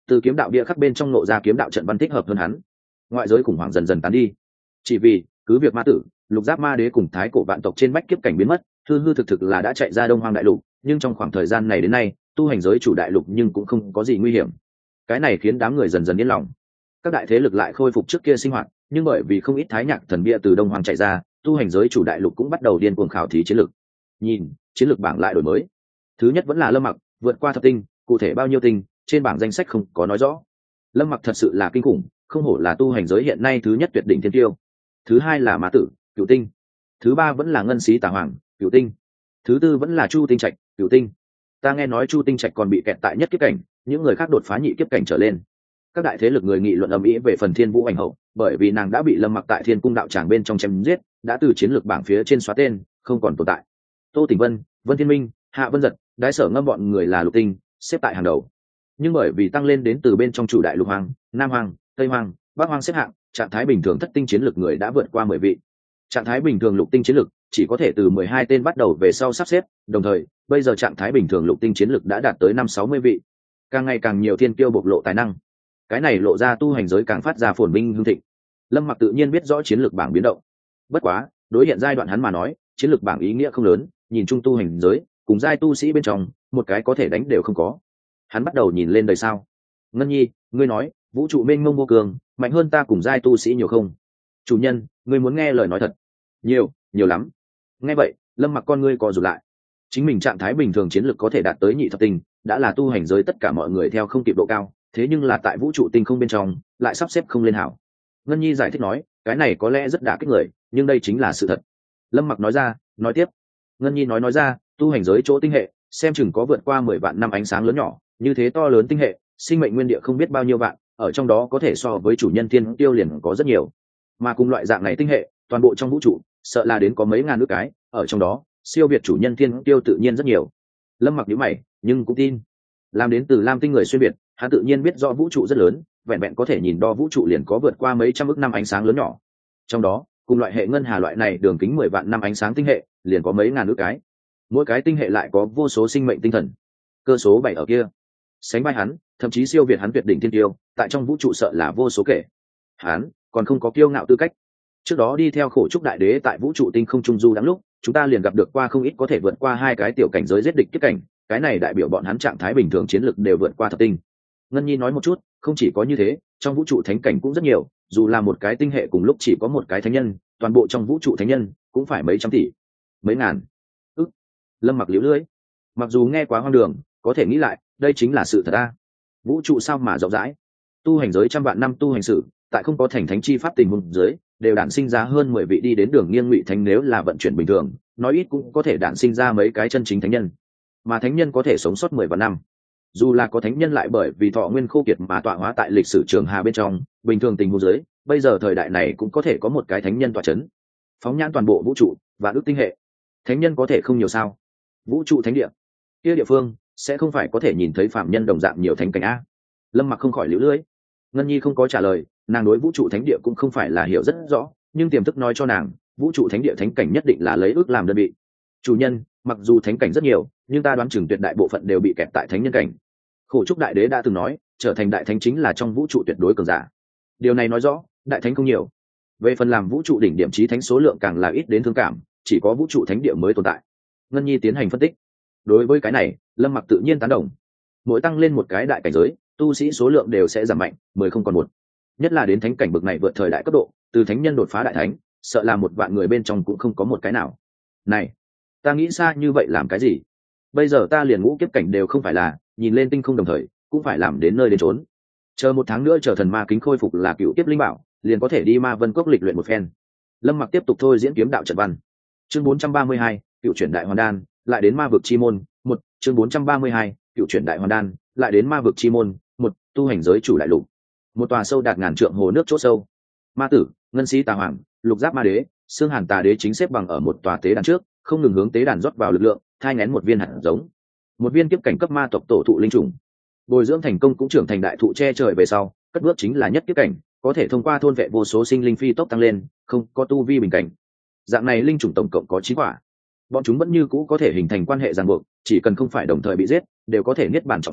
từ kiếm đạo bia khắc bên trong nộ ra kiếm đạo trận văn thích hợp hơn hắn. Ngoại giới khủng hoảng dần dần tán đi, chỉ vì cứ việc ma tử, lục giáp ma đế cùng thái cổ vạn tộc trên bách kiếp cảnh biến mất, hư hư thực thực là đã chạy ra đông hoang đại lục, nhưng trong khoảng thời gian này đến nay tu hành giới chủ đại lục nhưng cũng không có gì nguy hiểm. Cái này khiến đám người dần dần yên lòng. Các đại thế lực lại khôi phục trước kia sinh hoạt, nhưng bởi vì không ít thái nhạc thần bia từ đông hoang chạy ra, tu hành giới chủ đại lục cũng bắt đầu điên cuồng khảo thí chiến lược. Nhìn chiến lược bảng lại đổi mới, thứ nhất vẫn là Lâm Mặc, vượt qua thập tinh, cụ thể bao nhiêu tinh trên bảng danh sách không có nói rõ. Lâm Mặc thật sự là kinh khủng, không hổ là tu hành giới hiện nay thứ nhất tuyệt đỉnh thiên tiêu. Thứ hai là Mã Tử, Cửu tinh. Thứ ba vẫn là Ngân Xí Tà Hoàng, Cửu tinh. Thứ tư vẫn là Chu Tinh Trạch, Cửu tinh. Ta nghe nói Chu Tinh Trạch còn bị kẹt tại nhất kiếp cảnh, những người khác đột phá nhị kiếp cảnh trở lên. Các đại thế lực người nghị luận ầm ĩ về phần Thiên Vũ Hành Hậu, bởi vì nàng đã bị Lâm Mặc tại Thiên Cung đạo tràng bên trong chém giết, đã từ chiến lược bảng phía trên xóa tên, không còn tồn tại. Tô Tỉnh Vân, Vân Thiên Minh, Hạ Vân Giật, Đái Sở Ngâm bọn người là lục tinh, xếp tại hàng đầu. Nhưng bởi vì tăng lên đến từ bên trong chủ đại lục hoàng, Nam Hoàng, Tây Hoàng, Bắc Hoàng xếp hạng, trạng thái bình thường thất tinh chiến lược người đã vượt qua mười vị. Trạng thái bình thường lục tinh chiến lược chỉ có thể từ mười hai tên bắt đầu về sau sắp xếp, đồng thời, bây giờ trạng thái bình thường lục tinh chiến lược đã đạt tới năm sáu mươi vị. Càng ngày càng nhiều thiên kiêu bộc lộ tài năng. Cái này lộ ra tu hành giới càng phát ra phồn vinh hưng thịnh. Lâm Mặc tự nhiên biết rõ chiến lược bảng biến động. Bất quá, đối hiện giai đoạn hắn mà nói, chiến lược bảng ý nghĩa không lớn, nhìn chung tu hành giới, cùng giai tu sĩ bên trong, một cái có thể đánh đều không có. Hắn bắt đầu nhìn lên đời sao. Ngân Nhi, ngươi nói, vũ trụ mênh mông vô cường, mạnh hơn ta cùng giai tu sĩ nhiều không? Chủ nhân, ngươi muốn nghe lời nói thật? Nhiều, nhiều lắm. Nghe vậy, Lâm Mặc con ngươi co rụt lại. Chính mình trạng thái bình thường chiến lược có thể đạt tới nhị thập tinh, đã là tu hành giới tất cả mọi người theo không kịp độ cao, thế nhưng là tại vũ trụ tinh không bên trong, lại sắp xếp không lên hảo. Ngân Nhi giải thích nói, cái này có lẽ rất đả kích người, nhưng đây chính là sự thật. Lâm Mặc nói ra, nói tiếp. Ngân Nhi nói nói ra, tu hành giới chỗ tinh hệ, xem chừng có vượt qua mười vạn năm ánh sáng lớn nhỏ, như thế to lớn tinh hệ, sinh mệnh nguyên địa không biết bao nhiêu vạn, ở trong đó có thể so với chủ nhân thiên tiêu liền có rất nhiều. Mà cùng loại dạng này tinh hệ, toàn bộ trong vũ trụ, sợ là đến có mấy ngàn ước cái, ở trong đó, siêu việt chủ nhân thiên tiêu tự nhiên rất nhiều. Lâm Mặc nhíu mày, nhưng cũng tin. Làm đến từ Lam tinh người xuyên biệt, hắn tự nhiên biết rõ vũ trụ rất lớn, vẹn vẹn có thể nhìn đo vũ trụ liền có vượt qua mấy trăm ước năm ánh sáng lớn nhỏ. Trong đó, cùng loại hệ ngân hà loại này đường kính mười vạn năm ánh sáng tinh hệ, liền có mấy ngàn ước cái. Mỗi cái tinh hệ lại có vô số sinh mệnh tinh thần. Cơ số bảy ở kia, sánh vai hắn, thậm chí siêu việt hắn tuyệt đỉnh thiên tiêu, tại trong vũ trụ sợ là vô số kể. Hắn còn không có kiêu ngạo tư cách. Trước đó đi theo khổ trúc đại đế tại vũ trụ tinh không trung du đáng lúc, chúng ta liền gặp được qua không ít có thể vượt qua hai cái tiểu cảnh giới giết địch kiếp cảnh, cái này đại biểu bọn hắn trạng thái bình thường chiến lực đều vượt qua thập tinh. Ngân Nhi nói một chút, không chỉ có như thế, trong vũ trụ thánh cảnh cũng rất nhiều, dù là một cái tinh hệ cùng lúc chỉ có một cái thánh nhân, toàn bộ trong vũ trụ thánh nhân cũng phải mấy trăm tỷ, mấy ngàn. Ức. Lâm Mặc liễu lưỡi. Mặc dù nghe quá hoang đường, có thể nghĩ lại, đây chính là sự thật a. Vũ trụ sao mà rộng rãi, tu hành giới trăm vạn năm tu hành sự, tại không có thành thánh chi pháp tình huống dưới, đều đản sinh ra hơn mười vị đi đến đường nghiêng ngụy thánh, nếu là vận chuyển bình thường, nói ít cũng có thể đản sinh ra mấy cái chân chính thánh nhân. Mà thánh nhân có thể sống sót mười vạn năm. Dù là có thánh nhân lại bởi vì thọ nguyên khô kiệt mà tọa hóa tại lịch sử trường hà bên trong, bình thường tình huống dưới, bây giờ thời đại này cũng có thể có một cái thánh nhân tọa chấn. Phóng nhãn toàn bộ vũ trụ và ước tinh hệ, thánh nhân có thể không nhiều sao? Vũ trụ thánh địa, kia địa phương sẽ không phải có thể nhìn thấy phạm nhân đồng dạng nhiều thánh cảnh a? Lâm Mặc không khỏi liễu lưỡi. Ngân Nhi không có trả lời, nàng đối vũ trụ thánh địa cũng không phải là hiểu rất rõ, nhưng tiềm thức nói cho nàng, vũ trụ thánh địa thánh cảnh nhất định là lấy ước làm đơn vị. Chủ nhân, mặc dù thánh cảnh rất nhiều, nhưng ta đoán chừng tuyệt đại bộ phận đều bị kẹt tại thánh nhân cảnh. Khổ trúc đại đế đã từng nói, trở thành đại thánh chính là trong vũ trụ tuyệt đối cường giả. Điều này nói rõ, đại thánh không nhiều. Về phần làm vũ trụ đỉnh điểm chí thánh số lượng càng là ít đến thương cảm, chỉ có vũ trụ thánh địa mới tồn tại. Ngân Nhi tiến hành phân tích. Đối với cái này, Lâm Mặc tự nhiên tán đồng. Mỗi tăng lên một cái đại cảnh giới, tu sĩ số lượng đều sẽ giảm mạnh, mười không còn một. Nhất là đến thánh cảnh bậc này vượt thời đại cấp độ, từ thánh nhân đột phá đại thánh, sợ là một vạn người bên trong cũng không có một cái nào. Này, ta nghĩ xa như vậy làm cái gì? Bây giờ ta liền ngũ kiếp cảnh đều không phải là, nhìn lên tinh không đồng thời, cũng phải làm đến nơi đến trốn. Chờ một tháng nữa chờ thần ma kính khôi phục là cựu kiếp linh bảo, liền có thể đi Ma Vân Cốc lịch luyện một phen. Lâm Mặc tiếp tục thôi diễn kiếm đạo trận văn. Chương bốn trăm ba mươi hai, cựu chuyển đại hoàn đan, lại đến ma vực chi môn. Một, chương bốn trăm ba mươi hai, cựu chuyển đại hoàn đan, lại đến ma vực chi môn. Một, tu hành giới chủ đại lục. Một tòa sâu đạt ngàn trượng hồ nước chỗ sâu. Ma tử, Ngân Xí Tà Hoàng, Lục Giáp Ma Đế, Xương Hàn Tà Đế chính xếp bằng ở một tòa tế đàn trước, không ngừng hướng tế đàn rót vào lực lượng, thai nghén một viên hạt giống. Một viên kiếp cảnh cấp ma tộc tổ thụ linh trùng. Bồi dưỡng thành công cũng trưởng thành đại thụ che trời về sau, cất bước chính là nhất kiếp cảnh, có thể thông qua thôn vệ vô số sinh linh phi tốc tăng lên, không có tu vi bình cảnh. Dạng này linh trùng tổng cộng có chín quả. Bọn chúng vẫn như cũ có thể hình thành quan hệ ràng buộc, chỉ cần không phải đồng thời bị giết, đều có thể niết bàn trọng sinh,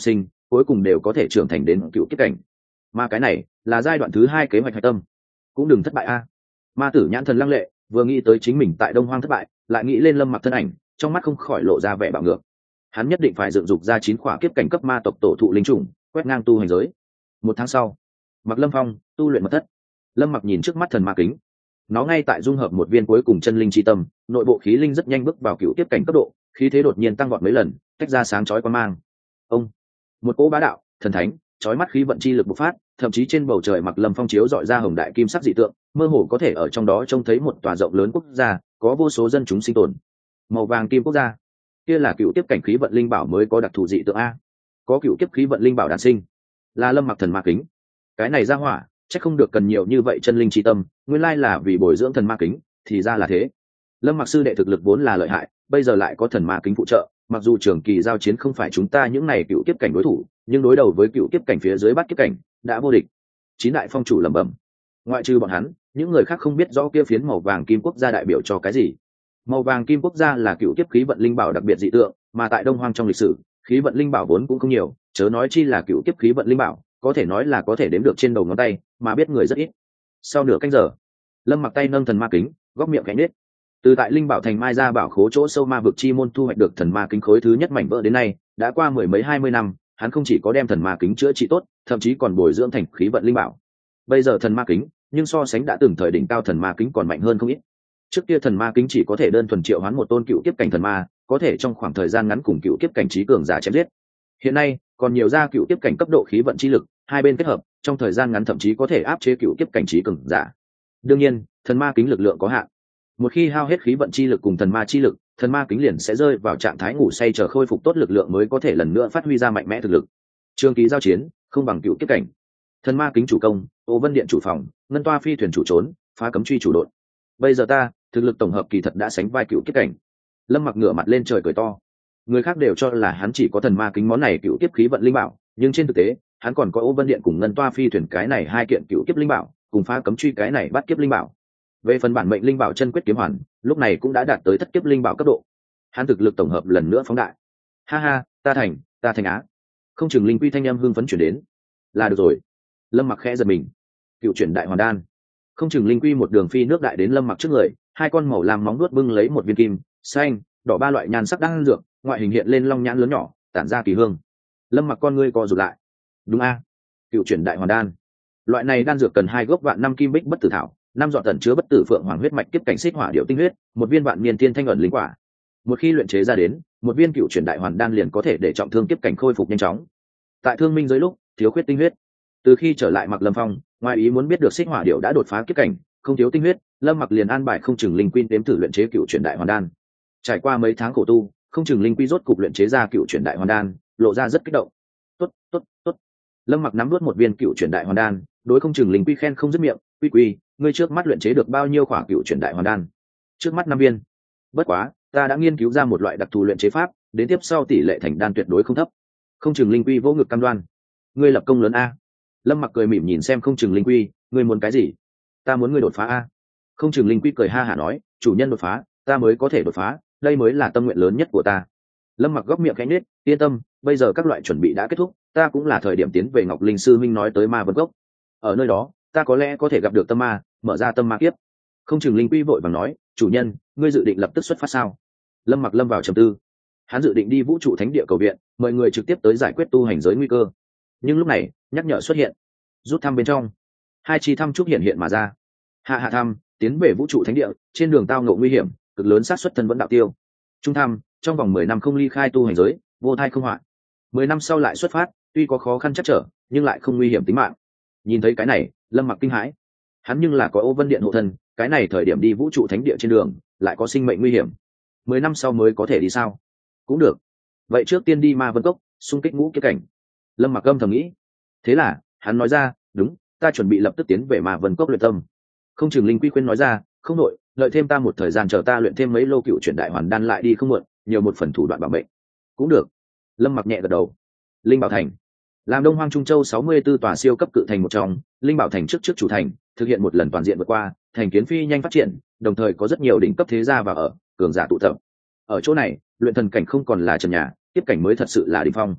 cuối cùng đều có thể trưởng thành đến cựu kiếp cảnh. Mà cái này là giai đoạn thứ hai kế hoạch hạch tâm, cũng đừng thất bại a. Ma tử nhãn thần lăng lệ, vừa nghĩ tới chính mình tại Đông Hoang thất bại, lại nghĩ lên Lâm Mặc thân ảnh, trong mắt không khỏi lộ ra vẻ bạo ngược. Hắn nhất định phải dựng dục ra chín khỏa kiếp cảnh cấp ma tộc tổ thụ linh trùng, quét ngang tu hành giới. Một tháng sau, Mặc Lâm Phong tu luyện mật thất. Lâm Mặc nhìn trước mắt thần ma kính, nó ngay tại dung hợp một viên cuối cùng chân linh chi tâm, nội bộ khí linh rất nhanh bước vào cựu kiếp cảnh cấp độ, khí thế đột nhiên tăng vọt mấy lần, tách ra sáng chói quan mang. Ông, một cỗ bá đạo, thần thánh, chói mắt khí vận chi lực bộc phát, thậm chí trên bầu trời Mặc Lâm Phong chiếu dọi ra hồng đại kim sắc dị tượng, mơ hồ có thể ở trong đó trông thấy một tòa rộng lớn quốc gia, có vô số dân chúng sinh tồn. Màu vàng kim quốc gia, kia là cựu kiếp cảnh khí vận linh bảo mới có đặc thù dị tượng a. Có cựu kiếp khí vận linh bảo đản sinh, là Lâm Mặc thần ma kính. Cái này ra hỏa, chắc không được cần nhiều như vậy chân linh chi tâm, nguyên lai là vì bồi dưỡng thần ma kính, thì ra là thế. Lâm Mặc sư đệ thực lực vốn là lợi hại, bây giờ lại có thần ma kính phụ trợ, mặc dù trường kỳ giao chiến không phải chúng ta những này cựu kiếp cảnh đối thủ, nhưng đối đầu với cựu kiếp cảnh phía dưới bát kiếp cảnh đã vô địch. Chín đại phong chủ lẩm bẩm, ngoại trừ bọn hắn, những người khác không biết rõ kia phiến màu vàng kim quốc gia đại biểu cho cái gì. Màu vàng kim quốc gia là cựu kiếp khí vận linh bảo đặc biệt dị tượng, mà tại Đông Hoang trong lịch sử, khí vận linh bảo vốn cũng không nhiều, chớ nói chi là cựu kiếp khí vận linh bảo, có thể nói là có thể đếm được trên đầu ngón tay, mà biết người rất ít. Sau nửa canh giờ, Lâm Mặc tay nâng thần ma kính, góc miệng khẽ nhếch. Từ tại linh bảo thành mai ra bảo khố chỗ sâu ma vực chi môn thu hoạch được thần ma kính khối thứ nhất mảnh vỡ đến nay, đã qua mười mấy hai mươi năm, hắn không chỉ có đem thần ma kính chữa trị tốt, thậm chí còn bồi dưỡng thành khí vận linh bảo. Bây giờ thần ma kính, nhưng so sánh đã từng thời đỉnh cao thần ma kính còn mạnh hơn không ít. Trước kia thần ma kính chỉ có thể đơn thuần triệu hoán một tôn cựu kiếp cảnh thần ma, có thể trong khoảng thời gian ngắn cùng cựu kiếp cảnh trí cường giả chém giết. Hiện nay, còn nhiều ra cựu kiếp cảnh cấp độ khí vận chi lực, hai bên kết hợp, trong thời gian ngắn thậm chí có thể áp chế cựu kiếp cảnh trí cường giả. Đương nhiên, thần ma kính lực lượng có hạn. Một khi hao hết khí vận chi lực cùng thần ma chi lực, thần ma kính liền sẽ rơi vào trạng thái ngủ say chờ khôi phục tốt lực lượng mới có thể lần nữa phát huy ra mạnh mẽ thực lực. Trường ký giao chiến, không bằng cựu kiếp cảnh. Thần ma kính chủ công, Ô Vân Điện chủ phòng, Ngân Toa phi thuyền chủ trốn, phá cấm truy chủ đội. Bây giờ ta, thực lực tổng hợp kỳ thật đã sánh vai cựu kiếp cảnh. Lâm Mặc ngửa mặt lên trời cười to. Người khác đều cho là hắn chỉ có thần ma kính món này cựu kiếp khí vận linh bảo, nhưng trên thực tế, hắn còn có Ô Vân Điện cùng Ngân Toa phi thuyền cái này hai kiện cựu kiếp linh bảo, cùng phá cấm truy cái này bắt kiếp linh bảo. Về phần bản mệnh linh bảo chân quyết kiếm hoàn, lúc này cũng đã đạt tới thất kiếp linh bảo cấp độ. Hắn thực lực tổng hợp lần nữa phóng đại. Ha ha, ta thành, ta thành á. Không chừng linh quy thanh âm hưng phấn chuyển đến. Là được rồi. Lâm Mặc khẽ giật mình. Cựu chuyển đại hoàn đan. Không chừng linh quy một đường phi nước đại đến Lâm Mặc trước người, hai con màu làm móng nuốt bưng lấy một viên kim, xanh, đỏ ba loại nhan sắc đan dược, ngoại hình hiện lên long nhãn lớn nhỏ, tản ra kỳ hương. Lâm Mặc con ngươi co rụt lại. Đúng a, cựu chuyển đại hoàn đan. Loại này đan dược cần hai gốc vạn năm kim bích bất tử thảo, năm dọn tẩn chứa bất tử phượng hoàng huyết mạch kiếp cảnh xích hỏa điệu tinh huyết, một viên vạn niên tiên thanh ẩn linh quả. Một khi luyện chế ra đến, một viên cựu chuyển đại hoàn đan liền có thể để trọng thương kiếp cảnh khôi phục nhanh chóng. Tại thương minh giới lúc thiếu khuyết tinh huyết, từ khi trở lại Mặc Lâm Phong, ngoài ý muốn biết được xích hỏa điệu đã đột phá kiếp cảnh, không thiếu tinh huyết, Lâm Mặc liền an bài không chừng linh quy đếm thử luyện chế cựu chuyển đại hoàn đan. Trải qua mấy tháng khổ tu, không chừng linh quy rốt cục luyện chế ra cựu chuyển đại hoàn đan, lộ ra rất kích động. Tốt, tốt, tốt. Lâm Mặc nắm nuốt một viên cựu chuyển đại hoàn đan, đối không chừng linh quy khen không dứt miệng. Quy quy, ngươi trước mắt luyện chế được bao nhiêu khỏa cựu chuyển đại hoàn đan? Trước mắt năm viên. Bất quá, ta đã nghiên cứu ra một loại đặc thù luyện chế pháp, đến tiếp sau tỷ lệ thành đan tuyệt đối không thấp. Không chừng linh quy vỗ ngực cam đoan. Ngươi lập công lớn a. Lâm Mặc cười mỉm nhìn xem không chừng linh quy, ngươi muốn cái gì? Ta muốn ngươi đột phá a. Không chừng linh quy cười ha hả nói, chủ nhân đột phá, ta mới có thể đột phá, đây mới là tâm nguyện lớn nhất của ta. Lâm Mặc góc miệng khẽ nhếch, yên tâm, bây giờ các loại chuẩn bị đã kết thúc, ta cũng là thời điểm tiến về Ngọc Linh sư minh nói tới Ma Vân Cốc. Ở nơi đó, ta có lẽ có thể gặp được tâm ma, mở ra tâm ma kiếp. Không chừng linh quy vội vàng nói, chủ nhân, ngươi dự định lập tức xuất phát sao? Lâm Mặc lâm vào trầm tư. Hắn dự định đi vũ trụ thánh địa cầu viện, mời người trực tiếp tới giải quyết tu hành giới nguy cơ. Nhưng lúc này, nhắc nhở xuất hiện. Rút thăm bên trong, hai chi thăm trúc hiện hiện mà ra. Hạ hạ thăm, tiến về vũ trụ thánh địa, trên đường tao ngộ nguy hiểm, cực lớn xác suất thân vẫn đạo tiêu. Trung thăm, trong vòng mười năm không ly khai tu hành giới, vô thai không hoạn. Mười năm sau lại xuất phát, tuy có khó khăn chắc trở, nhưng lại không nguy hiểm tính mạng. Nhìn thấy cái này, Lâm Mặc kinh hãi. Hắn nhưng là có Ô Vân Điện hộ thân, cái này thời điểm đi vũ trụ thánh địa trên đường, lại có sinh mệnh nguy hiểm. Mười năm sau mới có thể đi sao? Cũng được. Vậy trước tiên đi Ma Vân Cốc, xung kích ngũ kiếp cảnh. Lâm Mặc âm thầm nghĩ. Thế là, hắn nói ra, đúng, ta chuẩn bị lập tức tiến về Ma Vân Cốc luyện tâm. Không chừng linh quy khuyên nói ra, không nội, đợi thêm ta một thời gian chờ ta luyện thêm mấy lô cựu chuyển đại hoàn đan lại đi không muộn, nhiều một phần thủ đoạn bảo mệnh. Cũng được. Lâm Mặc nhẹ gật đầu. Linh Bảo Thành, làm Đông Hoang Trung Châu sáu mươi tư tòa siêu cấp cự thành một trong, Linh Bảo Thành trước trước chủ thành, thực hiện một lần toàn diện vượt qua, thành kiến phi nhanh phát triển, đồng thời có rất nhiều đỉnh cấp thế gia và ở, cường giả tụ tập. Ở chỗ này, luyện thần cảnh không còn là trần nhà, tiếp cảnh mới thật sự là đỉnh phong.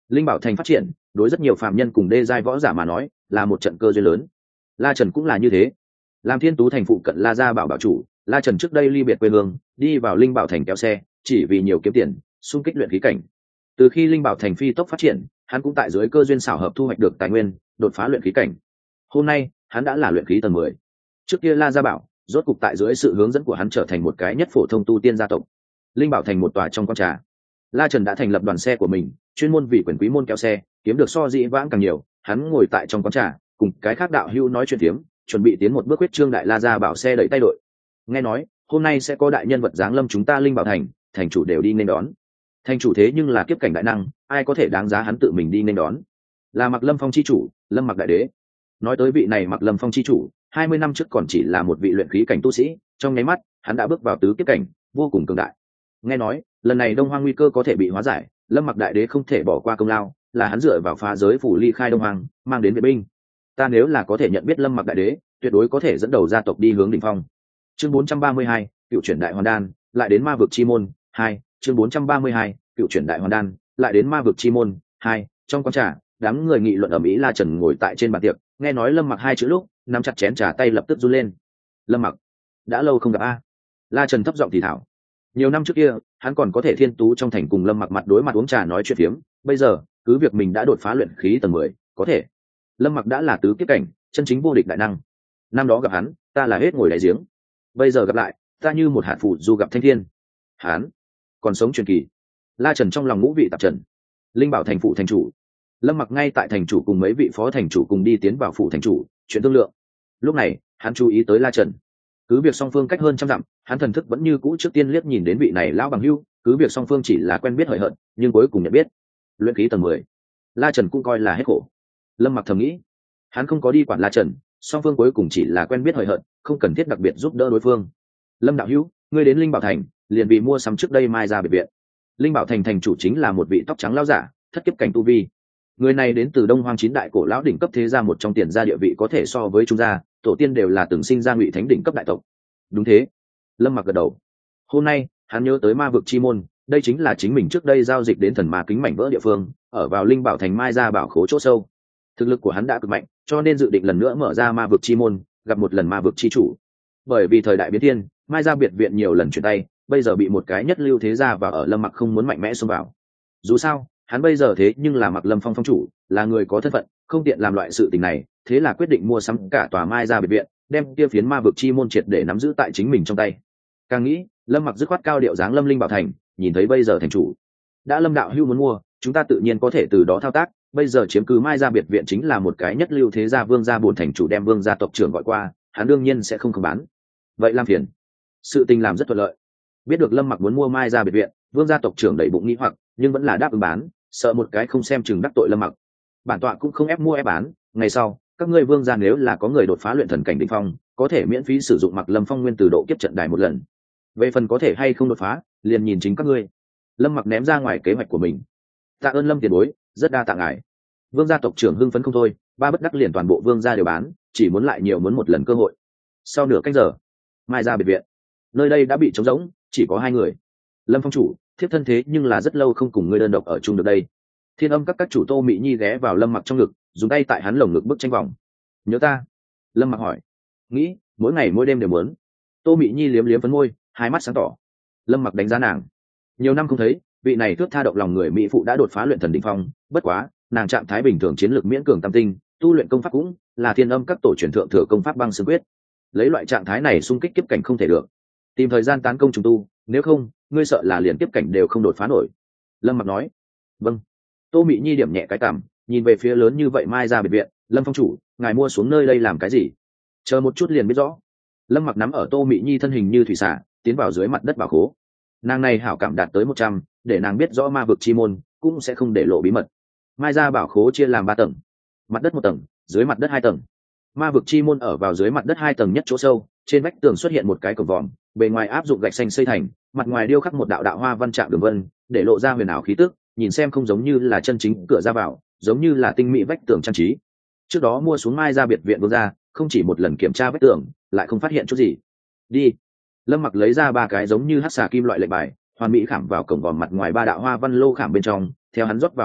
Linh bảo thành phát triển đối rất nhiều phạm nhân cùng đê giai võ giả mà nói là một trận cơ duyên lớn. La Trần cũng là như thế. Làm Thiên Tú thành phụ cận La Gia bảo bảo chủ, La Trần trước đây ly biệt quê hương, đi vào Linh bảo thành kéo xe, chỉ vì nhiều kiếm tiền, xung kích luyện khí cảnh. Từ khi Linh bảo thành phi tốc phát triển, hắn cũng tại dưới cơ duyên xảo hợp thu hoạch được tài nguyên, đột phá luyện khí cảnh. Hôm nay, hắn đã là luyện khí tầng mười. Trước kia La Gia bảo, rốt cục tại dưới sự hướng dẫn của hắn trở thành một cái nhất phổ thông tu tiên gia tộc. Linh bảo thành một tòa trong con trà. La Trần đã thành lập đoàn xe của mình, chuyên môn vì quyền quý môn kéo xe, kiếm được so dĩ vãng càng nhiều. Hắn ngồi tại trong quán trà, cùng cái khác đạo hữu nói chuyện tiếm, chuẩn bị tiến một bước quyết trương đại La Gia bảo xe đẩy tay đội. Nghe nói, hôm nay sẽ có đại nhân vật giáng lâm chúng ta Linh bảo thành, thành chủ đều đi nên đón. Thành chủ thế nhưng là kiếp cảnh đại năng, ai có thể đáng giá hắn tự mình đi nên đón? Là Mặc Lâm Phong chi chủ, Lâm Mặc đại đế. Nói tới vị này Mặc Lâm Phong chi chủ, hai mươi năm trước còn chỉ là một vị luyện khí cảnh tu sĩ, trong nháy mắt, hắn đã bước vào tứ kiếp cảnh, vô cùng cường đại. Nghe nói, lần này Đông Hoang nguy cơ có thể bị hóa giải, Lâm Mặc đại đế không thể bỏ qua công lao, là hắn dựa vào phá giới phủ ly khai Đông Hoang, mang đến viện binh. Ta nếu là có thể nhận biết Lâm Mặc đại đế, tuyệt đối có thể dẫn đầu gia tộc đi hướng đỉnh phong. Chương bốn trăm ba mươi hai, cựu chuyển đại hoàn đan, lại đến ma vực chi môn hai. Chương bốn trăm ba mươi hai, cựu chuyển đại hoàn đan, lại đến ma vực chi môn hai. Trong quán trà, đám người nghị luận ầm ĩ. La Trần ngồi tại trên bàn tiệc, nghe nói Lâm Mặc hai chữ lúc, nắm chặt chén trà tay lập tức run lên. Lâm Mặc, đã lâu không gặp a. La Trần thấp giọng thì thảo. Nhiều năm trước kia, hắn còn có thể thiên tú trong thành cùng Lâm Mặc mặt đối mặt uống trà nói chuyện phiếm, bây giờ, cứ việc mình đã đột phá luyện khí tầng mười, có thể. Lâm Mặc đã là tứ kiếp cảnh, chân chính vô địch đại năng. Năm đó gặp hắn, ta là hết ngồi đáy giếng. Bây giờ gặp lại, ta như một hạt phụ du gặp thanh thiên. Hắn còn sống truyền kỳ. La Trần trong lòng ngũ vị tạp trần. Linh bảo thành phụ thành chủ. Lâm Mặc ngay tại thành chủ cùng mấy vị phó thành chủ cùng đi tiến vào phụ thành chủ, chuyện thương lượng. Lúc này, hắn chú ý tới La Trần. Cứ việc song phương cách hơn trăm dặm, hắn thần thức vẫn như cũ trước tiên liếc nhìn đến vị này lão bằng hữu, cứ việc song phương chỉ là quen biết hời hợt, nhưng cuối cùng nhận biết. Luyện khí tầng mười. La Trần cũng coi là hết khổ. Lâm Mặc thầm nghĩ, hắn không có đi quản La Trần, song phương cuối cùng chỉ là quen biết hời hợt, không cần thiết đặc biệt giúp đỡ đối phương. Lâm đạo hữu, ngươi đến Linh bảo thành, liền vì mua sắm trước đây mai ra biệt viện. Linh bảo thành thành chủ chính là một vị tóc trắng lão giả, thất kiếp cảnh tu vi. Người này đến từ Đông Hoang chín đại cổ lão đỉnh cấp thế gia một trong tiền gia địa vị có thể so với trung gia, tổ tiên đều là từng sinh ra ngụy thánh đỉnh cấp đại tộc. Đúng thế. Lâm Mặc gật đầu. Hôm nay, hắn nhớ tới ma vực chi môn, đây chính là chính mình trước đây giao dịch đến thần ma kính mảnh vỡ địa phương, ở vào Linh bảo thành mai ra bảo khố chỗ sâu. Thực lực của hắn đã cực mạnh, cho nên dự định lần nữa mở ra ma vực chi môn, gặp một lần ma vực chi chủ. Bởi vì thời đại biến thiên, mai ra biệt viện nhiều lần chuyển tay, bây giờ bị một cái nhất lưu thế gia và ở Lâm Mặc không muốn mạnh mẽ xông vào. Dù sao, hắn bây giờ thế nhưng là Mặc Lâm Phong phong chủ, là người có thân phận, không tiện làm loại sự tình này, thế là quyết định mua sắm cả tòa mai ra biệt viện, đem kia phiến ma vực chi môn triệt để nắm giữ tại chính mình trong tay. Càng nghĩ, Lâm Mặc dứt khoát cao điệu dáng Lâm Linh bảo thành, nhìn thấy bây giờ thành chủ đã Lâm đạo hưu muốn mua, chúng ta tự nhiên có thể từ đó thao tác. Bây giờ chiếm cứ mai ra biệt viện chính là một cái nhất lưu thế gia vương gia bổn thành chủ đem vương gia tộc trưởng gọi qua, hắn đương nhiên sẽ không không bán. Vậy làm phiền. Sự tình làm rất thuận lợi. Biết được Lâm Mặc muốn mua mai ra biệt viện, vương gia tộc trưởng đầy bụng nghĩ hoặc, nhưng vẫn là đáp ứng bán, sợ một cái không xem chừng đắc tội Lâm Mặc. Bản tọa cũng không ép mua ép bán, ngày sau các ngươi vương gia nếu là có người đột phá luyện thần cảnh đỉnh phong, có thể miễn phí sử dụng Mặc Lâm Phong nguyên từ độ kiếp trận đài một lần. Về phần có thể hay không đột phá, liền nhìn chính các ngươi. Lâm Mặc ném ra ngoài kế hoạch của mình. Tạ ơn Lâm tiền bối, rất đa tạ ngài. Vương gia tộc trưởng hưng phấn không thôi, ba bất đắc liền toàn bộ vương gia đều bán, chỉ muốn lại nhiều muốn một lần cơ hội. Sau nửa canh giờ, mai ra biệt viện, nơi đây đã bị trống rỗng, chỉ có hai người. Lâm phong chủ, thiếp thân thế nhưng là rất lâu không cùng ngươi đơn độc ở chung được đây. Thiên âm các các chủ Tô Mị Nhi ghé vào Lâm Mặc trong ngực, dùng tay tại hắn lồng ngực bức tranh vòng. Nhớ ta? Lâm Mặc hỏi. Nghĩ, mỗi ngày mỗi đêm đều muốn. Tô Mị Nhi liếm liếm phấn môi, hai mắt sáng tỏ. Lâm Mặc đánh giá nàng. Nhiều năm không thấy, vị này thước tha động lòng người mỹ phụ đã đột phá luyện thần đỉnh phong, bất quá, nàng trạng thái bình thường chiến lược miễn cường tam tinh, tu luyện công pháp cũng là thiên âm các tổ truyền thượng thừa công pháp băng xương quyết. Lấy loại trạng thái này xung kích kiếp cảnh không thể được, tìm thời gian tán công trùng tu, nếu không ngươi sợ là liền kiếp cảnh đều không đột phá nổi. Lâm Mặc nói. Vâng. Tô Mị Nhi điểm nhẹ cái cằm, nhìn về phía lớn như vậy mai ra biệt viện. Lâm phong chủ, ngài mua xuống nơi đây làm cái gì? Chờ một chút liền biết rõ. Lâm Mặc nắm ở Tô Mị Nhi thân hình như thủy xả, tiến vào dưới mặt đất bảo khố. Nàng này hảo cảm đạt tới một trăm, để nàng biết rõ ma vực chi môn, cũng sẽ không để lộ bí mật. Mai ra bảo khố chia làm ba tầng, mặt đất một tầng, dưới mặt đất hai tầng. Ma vực chi môn ở vào dưới mặt đất hai tầng nhất chỗ sâu, trên vách tường xuất hiện một cái cổng vòm, bề ngoài áp dụng gạch xanh xây thành, mặt ngoài điêu khắc một đạo đạo hoa văn trạng đường vân, để lộ ra huyền ảo khí tức, nhìn xem không giống như là chân chính cửa ra vào, giống như là tinh mỹ vách tường trang trí. Trước đó mua xuống mai ra biệt viện vương gia, không chỉ một lần kiểm tra vách tường, lại không phát hiện chút gì. Đi. Lâm Mặc lấy ra ba cái giống như hắc xà kim loại lệnh bài, hoàn mỹ khảm vào cổng vòm mặt ngoài ba đạo hoa văn lô khảm bên trong, theo hắn rót vào pháp lực,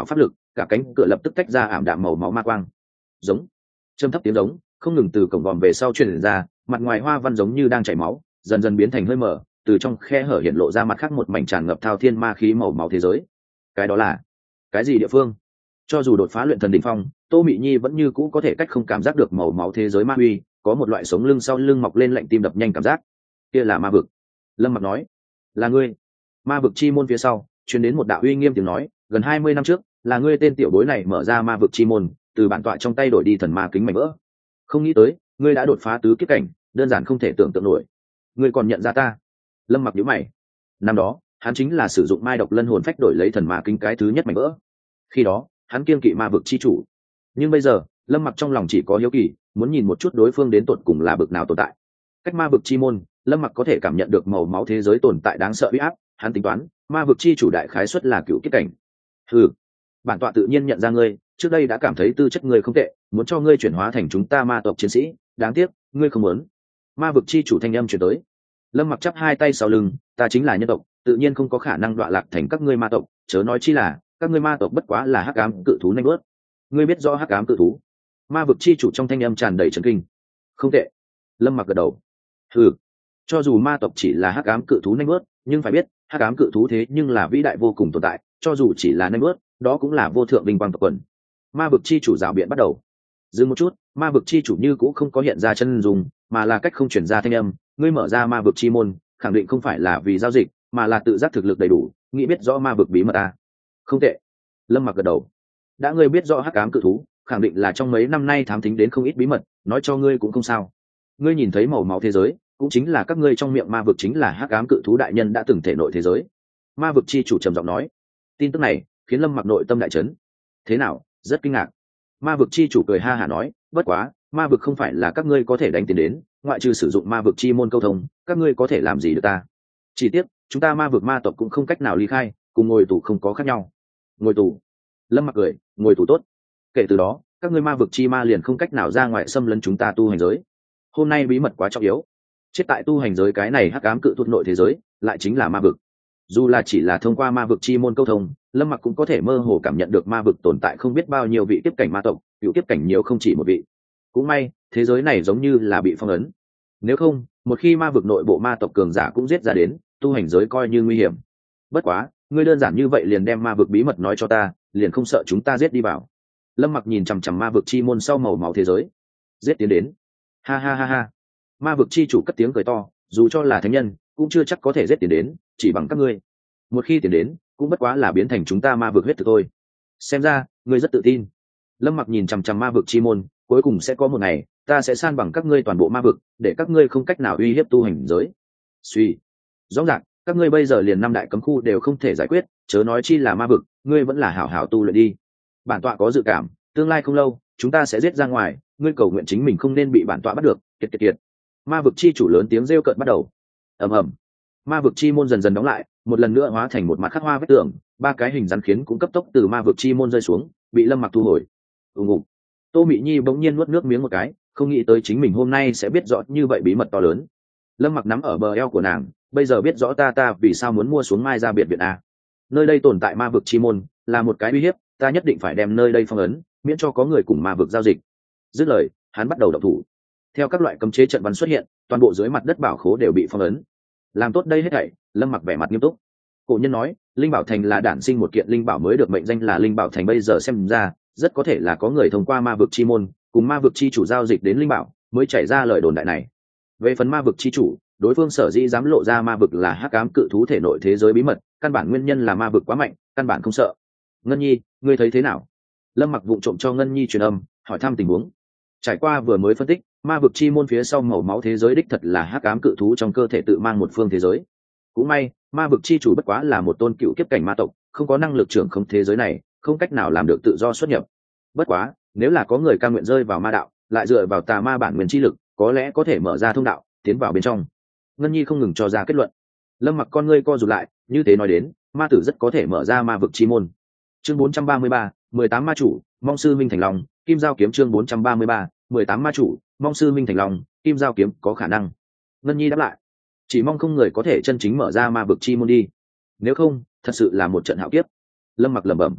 cả cánh cửa lập tức tách ra ảm đạm màu máu ma quang. Giống. Trầm thấp tiếng giống không ngừng từ cổng vòm về sau truyền ra, mặt ngoài hoa văn giống như đang chảy máu, dần dần biến thành hơi mở, từ trong khe hở hiện lộ ra mặt khác một mảnh tràn ngập thao thiên ma khí màu máu thế giới. Cái đó là cái gì địa phương? Cho dù đột phá luyện thần đỉnh phong, Tô Mị Nhi vẫn như cũ có thể cách không cảm giác được màu máu thế giới ma uy, có một loại sống lưng sau lưng mọc lên lạnh tim đập nhanh cảm giác. Kia là ma vực. Lâm Mặc nói. Là ngươi. Ma vực chi môn phía sau truyền đến một đạo uy nghiêm tiếng nói, gần hai mươi năm trước, là ngươi tên tiểu bối này mở ra ma vực chi môn, từ bản tọa trong tay đổi đi thần ma kính mảnh vỡ. Không nghĩ tới, ngươi đã đột phá tứ kiếp cảnh, đơn giản không thể tưởng tượng nổi. Ngươi còn nhận ra ta? Lâm Mặc nhíu mày. Năm đó, hắn chính là sử dụng mai độc lân hồn phách đổi lấy thần ma kính cái thứ nhất mảnh vỡ. Khi đó, hắn kiên kỵ ma vực chi chủ. Nhưng bây giờ, Lâm Mặc trong lòng chỉ có hiếu kỳ, muốn nhìn một chút đối phương đến tột cùng là bực nào tồn tại. Cách ma vực chi môn, Lâm Mặc có thể cảm nhận được màu máu thế giới tồn tại đáng sợ uy áp, hắn tính toán, ma vực chi chủ đại khái suất là cựu kiếp cảnh. Hừ, bản tọa tự nhiên nhận ra ngươi, trước đây đã cảm thấy tư chất ngươi không tệ, muốn cho ngươi chuyển hóa thành chúng ta ma tộc chiến sĩ, đáng tiếc, ngươi không muốn. Ma vực chi chủ thanh âm truyền tới. Lâm Mặc chắp hai tay sau lưng, ta chính là nhân tộc, tự nhiên không có khả năng đọa lạc thành các ngươi ma tộc, chớ nói chi là các ngươi ma tộc bất quá là hắc ám cự thú nanh bớt. Ngươi biết rõ hắc ám cự thú? Ma vực chi chủ trong thanh âm tràn đầy trấn kinh. Không tệ. Lâm Mặc gật đầu. Hừ, cho dù ma tộc chỉ là hắc ám cự thú nanh bớt, nhưng phải biết hắc ám cự thú thế nhưng là vĩ đại vô cùng tồn tại, cho dù chỉ là nanh bớt, đó cũng là vô thượng vinh quang tộc quần. Ma vực chi chủ rào biện bắt đầu. Dừng một chút, ma vực chi chủ như cũng không có hiện ra chân dùng, mà là cách không chuyển ra thanh âm. Ngươi mở ra ma vực chi môn, khẳng định không phải là vì giao dịch, mà là tự giác thực lực đầy đủ, nghĩ biết rõ ma vực bí mật à? Không tệ. Lâm Mặc gật đầu. Đã ngươi biết rõ hắc ám cự thú, khẳng định là trong mấy năm nay thám thính đến không ít bí mật, nói cho ngươi cũng không sao. Ngươi nhìn thấy màu máu thế giới, cũng chính là các ngươi trong miệng ma vực chính là hắc ám cự thú đại nhân đã từng thể nội thế giới. Ma vực chi chủ trầm giọng nói. Tin tức này khiến Lâm Mặc nội tâm đại chấn. Thế nào, rất kinh ngạc. Ma vực chi chủ cười ha hả nói, bất quá, ma vực không phải là các ngươi có thể đánh tiền đến, ngoại trừ sử dụng ma vực chi môn câu thông, các ngươi có thể làm gì được ta? Chỉ tiếc, chúng ta ma vực ma tộc cũng không cách nào ly khai, cùng ngồi tù không có khác nhau. Ngồi tù? Lâm Mặc cười, ngồi tù tốt. Kể từ đó, các ngươi ma vực chi ma liền không cách nào ra ngoài xâm lấn chúng ta tu hành giới. Hôm nay bí mật quá trọng yếu. Chết tại tu hành giới cái này hắc ám cự thuộc nội thế giới, lại chính là ma vực. Dù là chỉ là thông qua ma vực chi môn câu thông, Lâm Mặc cũng có thể mơ hồ cảm nhận được ma vực tồn tại không biết bao nhiêu vị tiếp cảnh ma tộc, cựu tiếp cảnh nhiều không chỉ một vị. Cũng may, thế giới này giống như là bị phong ấn. Nếu không, một khi ma vực nội bộ ma tộc cường giả cũng giết ra đến, tu hành giới coi như nguy hiểm. Bất quá, ngươi đơn giản như vậy liền đem ma vực bí mật nói cho ta, liền không sợ chúng ta giết đi vào. Lâm Mặc nhìn chằm chằm ma vực chi môn sau màu máu thế giới. Giết tiến đến. Ha ha ha ha. Ma vực chi chủ cất tiếng cười to, dù cho là thánh nhân, cũng chưa chắc có thể giết tiến đến, chỉ bằng các ngươi. Một khi tiến đến, cũng bất quá là biến thành chúng ta ma vực huyết thực thôi. Xem ra, ngươi rất tự tin. Lâm Mặc nhìn chằm chằm ma vực chi môn, cuối cùng sẽ có một ngày, ta sẽ san bằng các ngươi toàn bộ ma vực, để các ngươi không cách nào uy hiếp tu hành giới. Suy. Rõ ràng, các ngươi bây giờ liền năm đại cấm khu đều không thể giải quyết, chớ nói chi là ma vực, ngươi vẫn là hảo hảo tu luyện đi. Bản tọa có dự cảm, tương lai không lâu, chúng ta sẽ giết ra ngoài, ngươi cầu nguyện chính mình không nên bị bản tọa bắt được. Kiệt kiệt kiệt. Ma vực chi chủ lớn tiếng rêu cợt bắt đầu. Ầm ầm. Ma vực chi môn dần dần đóng lại, một lần nữa hóa thành một mặt khắc hoa vết tường, ba cái hình rắn khiến cũng cấp tốc từ ma vực chi môn rơi xuống, bị Lâm Mặc thu hồi. Ùng ục. Tô Mị Nhi bỗng nhiên nuốt nước miếng một cái, không nghĩ tới chính mình hôm nay sẽ biết rõ như vậy bí mật to lớn. Lâm Mặc nắm ở bờ eo của nàng, bây giờ biết rõ ta ta vì sao muốn mua xuống Mai ra biệt viện a. Nơi đây tồn tại ma vực chi môn, là một cái uy hiếp, ta nhất định phải đem nơi đây phong ấn, miễn cho có người cùng ma vực giao dịch. Dứt lời, hắn bắt đầu động thủ. Theo các loại cấm chế trận văn xuất hiện, toàn bộ dưới mặt đất bảo khố đều bị phong ấn. Làm tốt đây hết thảy, Lâm Mặc vẻ mặt nghiêm túc. Cổ nhân nói, linh bảo thành là đản sinh một kiện linh bảo mới được mệnh danh là linh bảo thành, bây giờ xem ra, rất có thể là có người thông qua ma vực chi môn, cùng ma vực chi chủ giao dịch đến linh bảo, mới chảy ra lời đồn đại này. Về phần ma vực chi chủ, đối phương sở dĩ dám lộ ra ma vực là hắc ám cự thú thể nội thế giới bí mật, căn bản nguyên nhân là ma vực quá mạnh, căn bản không sợ. Ngân Nhi, ngươi thấy thế nào? Lâm Mặc vụng trộm cho Ngân Nhi truyền âm, hỏi thăm tình huống. Trải qua vừa mới phân tích, ma vực chi môn phía sau màu máu thế giới đích thật là hắc ám cự thú trong cơ thể tự mang một phương thế giới. Cũng may, ma vực chi chủ bất quá là một tôn cựu kiếp cảnh ma tộc, không có năng lực trưởng không thế giới này, không cách nào làm được tự do xuất nhập. Bất quá, nếu là có người ca nguyện rơi vào ma đạo, lại dựa vào tà ma bản nguyên chi lực, có lẽ có thể mở ra thông đạo, tiến vào bên trong. Ngân Nhi không ngừng cho ra kết luận. Lâm Mặc con ngươi co rụt lại, như thế nói đến, ma tử rất có thể mở ra ma vực chi môn. Chương bốn trăm ba mươi ba, mười tám ma chủ, mong sư minh thành lòng, kim giao kiếm. Chương bốn trăm ba mươi ba, mười tám ma chủ, mong sư minh thành lòng, kim giao kiếm. Có khả năng. Ngân Nhi đáp lại. Chỉ mong không người có thể chân chính mở ra ma vực chi môn đi. Nếu không, thật sự là một trận hạo kiếp. Lâm Mặc lẩm bẩm.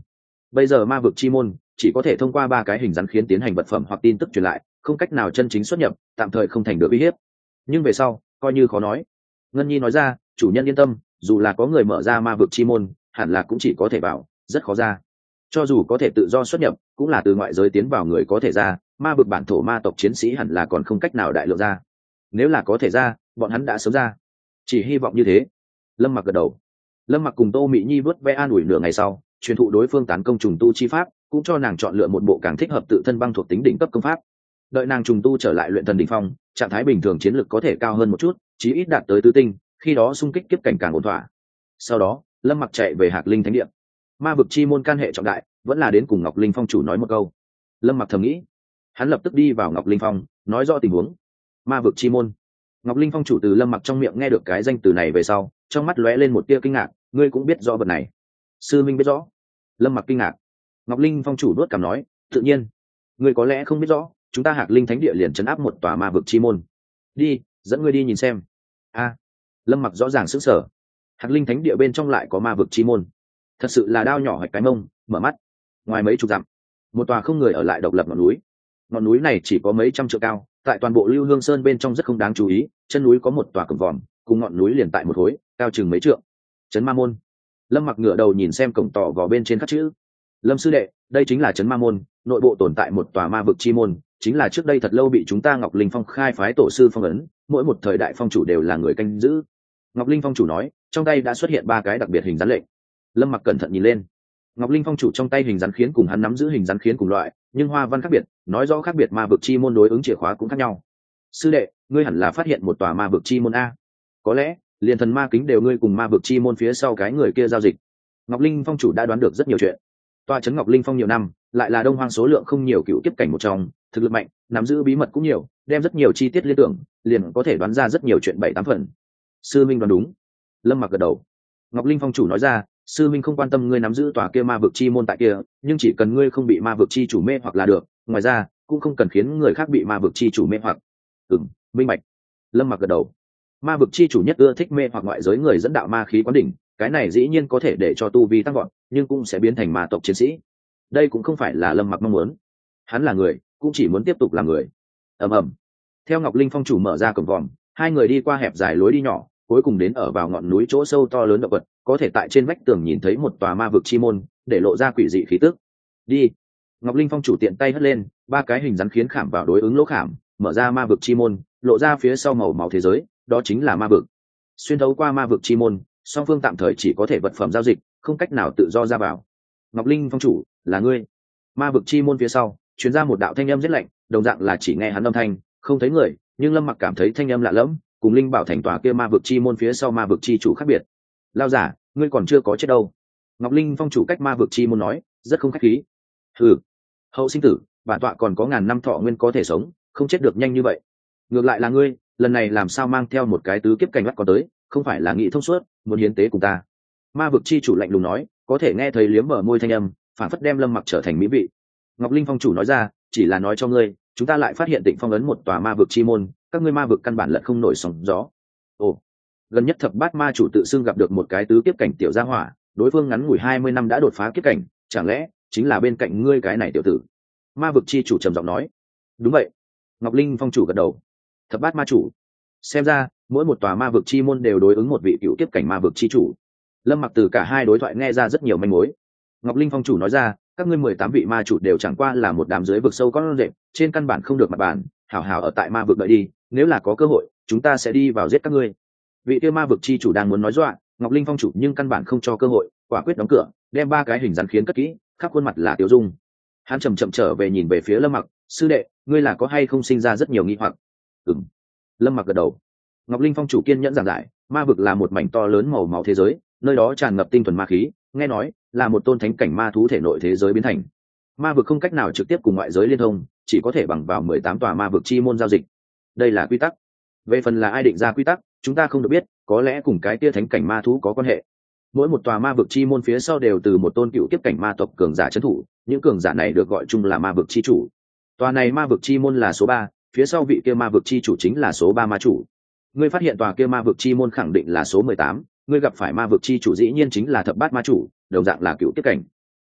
Bây giờ ma vực chi môn chỉ có thể thông qua ba cái hình rắn khiến tiến hành vật phẩm hoặc tin tức truyền lại, không cách nào chân chính xuất nhập, tạm thời không thành được uy hiếp. Nhưng về sau coi như khó nói. Ngân Nhi nói ra, chủ nhân yên tâm, dù là có người mở ra ma vực chi môn, hẳn là cũng chỉ có thể vào, rất khó ra. Cho dù có thể tự do xuất nhập, cũng là từ ngoại giới tiến vào người có thể ra, ma vực bản thổ ma tộc chiến sĩ hẳn là còn không cách nào đại lượng ra. Nếu là có thể ra, bọn hắn đã sớm ra. Chỉ hy vọng như thế. Lâm Mặc gật đầu. Lâm Mặc cùng Tô Mị Nhi vớt ve an ủi nửa ngày sau, truyền thụ đối phương tán công trùng tu chi pháp, cũng cho nàng chọn lựa một bộ càng thích hợp tự thân băng thuộc tính đỉnh cấp công pháp. Đợi nàng trùng tu trở lại luyện thần đỉnh phong, trạng thái bình thường chiến lực có thể cao hơn một chút, chí ít đạt tới tứ tinh, khi đó xung kích kiếp cảnh càng ổn thỏa. Sau đó, Lâm Mặc chạy về Hạc Linh Thánh Địa. Ma vực chi môn can hệ trọng đại, vẫn là đến cùng Ngọc Linh Phong chủ nói một câu. Lâm Mặc thầm nghĩ, hắn lập tức đi vào Ngọc Linh Phong, nói rõ tình huống. Ma vực chi môn. Ngọc Linh Phong chủ từ Lâm Mặc trong miệng nghe được cái danh từ này về sau, trong mắt lóe lên một tia kinh ngạc, ngươi cũng biết rõ vật này? Sư minh biết rõ. Lâm Mặc kinh ngạc. Ngọc Linh Phong chủ đuốt cằm nói, tự nhiên. Ngươi có lẽ không biết rõ, chúng ta Hạc Linh Thánh Địa liền trấn áp một tòa ma vực chi môn. Đi, dẫn ngươi đi nhìn xem. A. Lâm Mặc rõ ràng sững sờ. Hạc Linh Thánh Địa bên trong lại có ma vực chi môn, thật sự là đao nhỏ hoạch cái mông. Mở mắt, ngoài mấy chục dặm, một tòa không người ở lại độc lập ngọn núi. Ngọn núi này chỉ có mấy trăm trượng cao, tại toàn bộ Lưu Hương Sơn bên trong rất không đáng chú ý. Chân núi có một tòa cổng vòm, cùng ngọn núi liền tại một khối, cao chừng mấy trượng. Trấn Ma Môn. Lâm Mặc ngửa đầu nhìn xem cổng tỏ vò bên trên khắc chữ. Lâm sư đệ, đây chính là Trấn Ma Môn, nội bộ tồn tại một tòa ma vực chi môn, chính là trước đây thật lâu bị chúng ta Ngọc Linh Phong khai phái tổ sư phong ấn, mỗi một thời đại phong chủ đều là người canh giữ. Ngọc Linh Phong chủ nói, trong tay đã xuất hiện ba cái đặc biệt hình rắn lệnh. Lâm Mặc cẩn thận nhìn lên. Ngọc Linh Phong chủ trong tay hình rắn khiến cùng hắn nắm giữ hình rắn khiến cùng loại, nhưng hoa văn khác biệt, nói rõ khác biệt ma vực chi môn đối ứng chìa khóa cũng khác nhau. Sư đệ, ngươi hẳn là phát hiện một tòa ma vực chi môn a. Có lẽ, liền thần ma kính đều ngươi cùng ma vực chi môn phía sau cái người kia giao dịch. Ngọc Linh Phong chủ đã đoán được rất nhiều chuyện. Tòa trấn Ngọc Linh Phong nhiều năm, lại là đông hoang số lượng không nhiều cựu kiếp cảnh một trong, thực lực mạnh, nắm giữ bí mật cũng nhiều, đem rất nhiều chi tiết liên tưởng, liền có thể đoán ra rất nhiều chuyện bảy tám phần. Sư minh đoán đúng. Lâm Mặc gật đầu. Ngọc Linh Phong chủ nói ra, sư minh không quan tâm ngươi nắm giữ tòa kia ma vực chi môn tại kia, nhưng chỉ cần ngươi không bị ma vực chi chủ mê hoặc là được, ngoài ra cũng không cần khiến người khác bị ma vực chi chủ mê hoặc. Ừm, minh bạch. Lâm Mặc gật đầu. Ma vực chi chủ nhất ưa thích mê hoặc ngoại giới người dẫn đạo ma khí quán đỉnh, cái này dĩ nhiên có thể để cho tu vi tăng vọt, nhưng cũng sẽ biến thành ma tộc chiến sĩ. Đây cũng không phải là Lâm Mặc mong muốn. Hắn là người, cũng chỉ muốn tiếp tục làm người. Ầm ầm. Theo Ngọc Linh Phong chủ mở ra cổng vòm, hai người đi qua hẹp dài lối đi nhỏ, cuối cùng đến ở vào ngọn núi chỗ sâu to lớn động vật, có thể tại trên vách tường nhìn thấy một tòa ma vực chi môn, để lộ ra quỷ dị khí tức. Đi. Ngọc Linh Phong chủ tiện tay hất lên, ba cái hình rắn khiến khảm vào đối ứng lỗ khảm, mở ra ma vực chi môn, lộ ra phía sau màu máu thế giới, đó chính là ma vực. Xuyên thấu qua ma vực chi môn, song phương tạm thời chỉ có thể vật phẩm giao dịch, không cách nào tự do ra vào. Ngọc Linh Phong chủ, là ngươi. Ma vực chi môn phía sau truyền ra một đạo thanh âm rất lạnh, đồng dạng là chỉ nghe hắn âm thanh, không thấy người, nhưng Lâm Mặc cảm thấy thanh âm lạ lẫm, cùng Linh Bảo thành tòa kia ma vực chi môn phía sau ma vực chi chủ khác biệt. Lao giả, ngươi còn chưa có chết đâu. Ngọc Linh Phong chủ cách ma vực chi môn nói, rất không khách khí. Ừ, hậu sinh tử, bản tọa còn có ngàn năm thọ nguyên có thể sống, không chết được nhanh như vậy. Ngược lại là ngươi, lần này làm sao mang theo một cái tứ kiếp cảnh bắt có tới, không phải là nghĩ thông suốt, muốn hiến tế cùng ta. Ma vực chi chủ lạnh lùng nói, có thể nghe thấy liếm mở môi thanh âm, phản phất đem Lâm Mặc trở thành mỹ vị. Ngọc Linh Phong chủ nói ra, chỉ là nói cho ngươi, chúng ta lại phát hiện Tịnh Phong ấn một tòa ma vực chi môn, các ngươi ma vực căn bản lận không nổi sóng gió. Ồ, gần nhất thập bát ma chủ tự xưng gặp được một cái tứ kiếp cảnh tiểu gia hỏa, đối phương ngắn ngủi hai mươi năm đã đột phá kiếp cảnh, chẳng lẽ chính là bên cạnh ngươi cái này tiểu tử? Ma vực chi chủ trầm giọng nói. Đúng vậy. Ngọc Linh Phong chủ gật đầu. Thập bát ma chủ, xem ra mỗi một tòa ma vực chi môn đều đối ứng một vị cựu kiếp cảnh ma vực chi chủ. Lâm Mặc từ cả hai đối thoại nghe ra rất nhiều manh mối. Ngọc Linh Phong chủ nói ra, các ngươi mười tám vị ma chủ đều chẳng qua là một đám dưới vực sâu con rệp, trên căn bản không được mặt bản, hảo hảo ở tại ma vực đợi đi, nếu là có cơ hội, chúng ta sẽ đi vào giết các ngươi. Vị kia ma vực chi chủ đang muốn nói dọa, Ngọc Linh Phong chủ nhưng căn bản không cho cơ hội, quả quyết đóng cửa, đem ba cái hình rắn khiến cất kỹ, khắp khuôn mặt là tiêu dung. Hắn chậm chậm trở về nhìn về phía Lâm Mặc, sư đệ, ngươi là có hay không sinh ra rất nhiều nghi hoặc? Ừm. Lâm Mặc gật đầu. Ngọc Linh Phong chủ kiên nhẫn giảng giải, ma vực là một mảnh to lớn màu máu thế giới, nơi đó tràn ngập tinh thuần ma khí, nghe nói là một tôn thánh cảnh ma thú thể nội thế giới biến thành. Ma vực không cách nào trực tiếp cùng ngoại giới liên thông, chỉ có thể bằng vào mười tám tòa ma vực chi môn giao dịch. Đây là quy tắc. Về phần là ai định ra quy tắc, chúng ta không được biết, có lẽ cùng cái kia thánh cảnh ma thú có quan hệ. Mỗi một tòa ma vực chi môn phía sau đều từ một tôn cựu kiếp cảnh ma tộc cường giả trấn thủ, những cường giả này được gọi chung là ma vực chi chủ. Tòa này ma vực chi môn là số ba, phía sau vị kia ma vực chi chủ chính là số ba ma chủ. Ngươi phát hiện tòa kia ma vực chi môn khẳng định là số mười tám, ngươi gặp phải ma vực chi chủ dĩ nhiên chính là thập bát ma chủ, đồng dạng là cựu kiếp cảnh.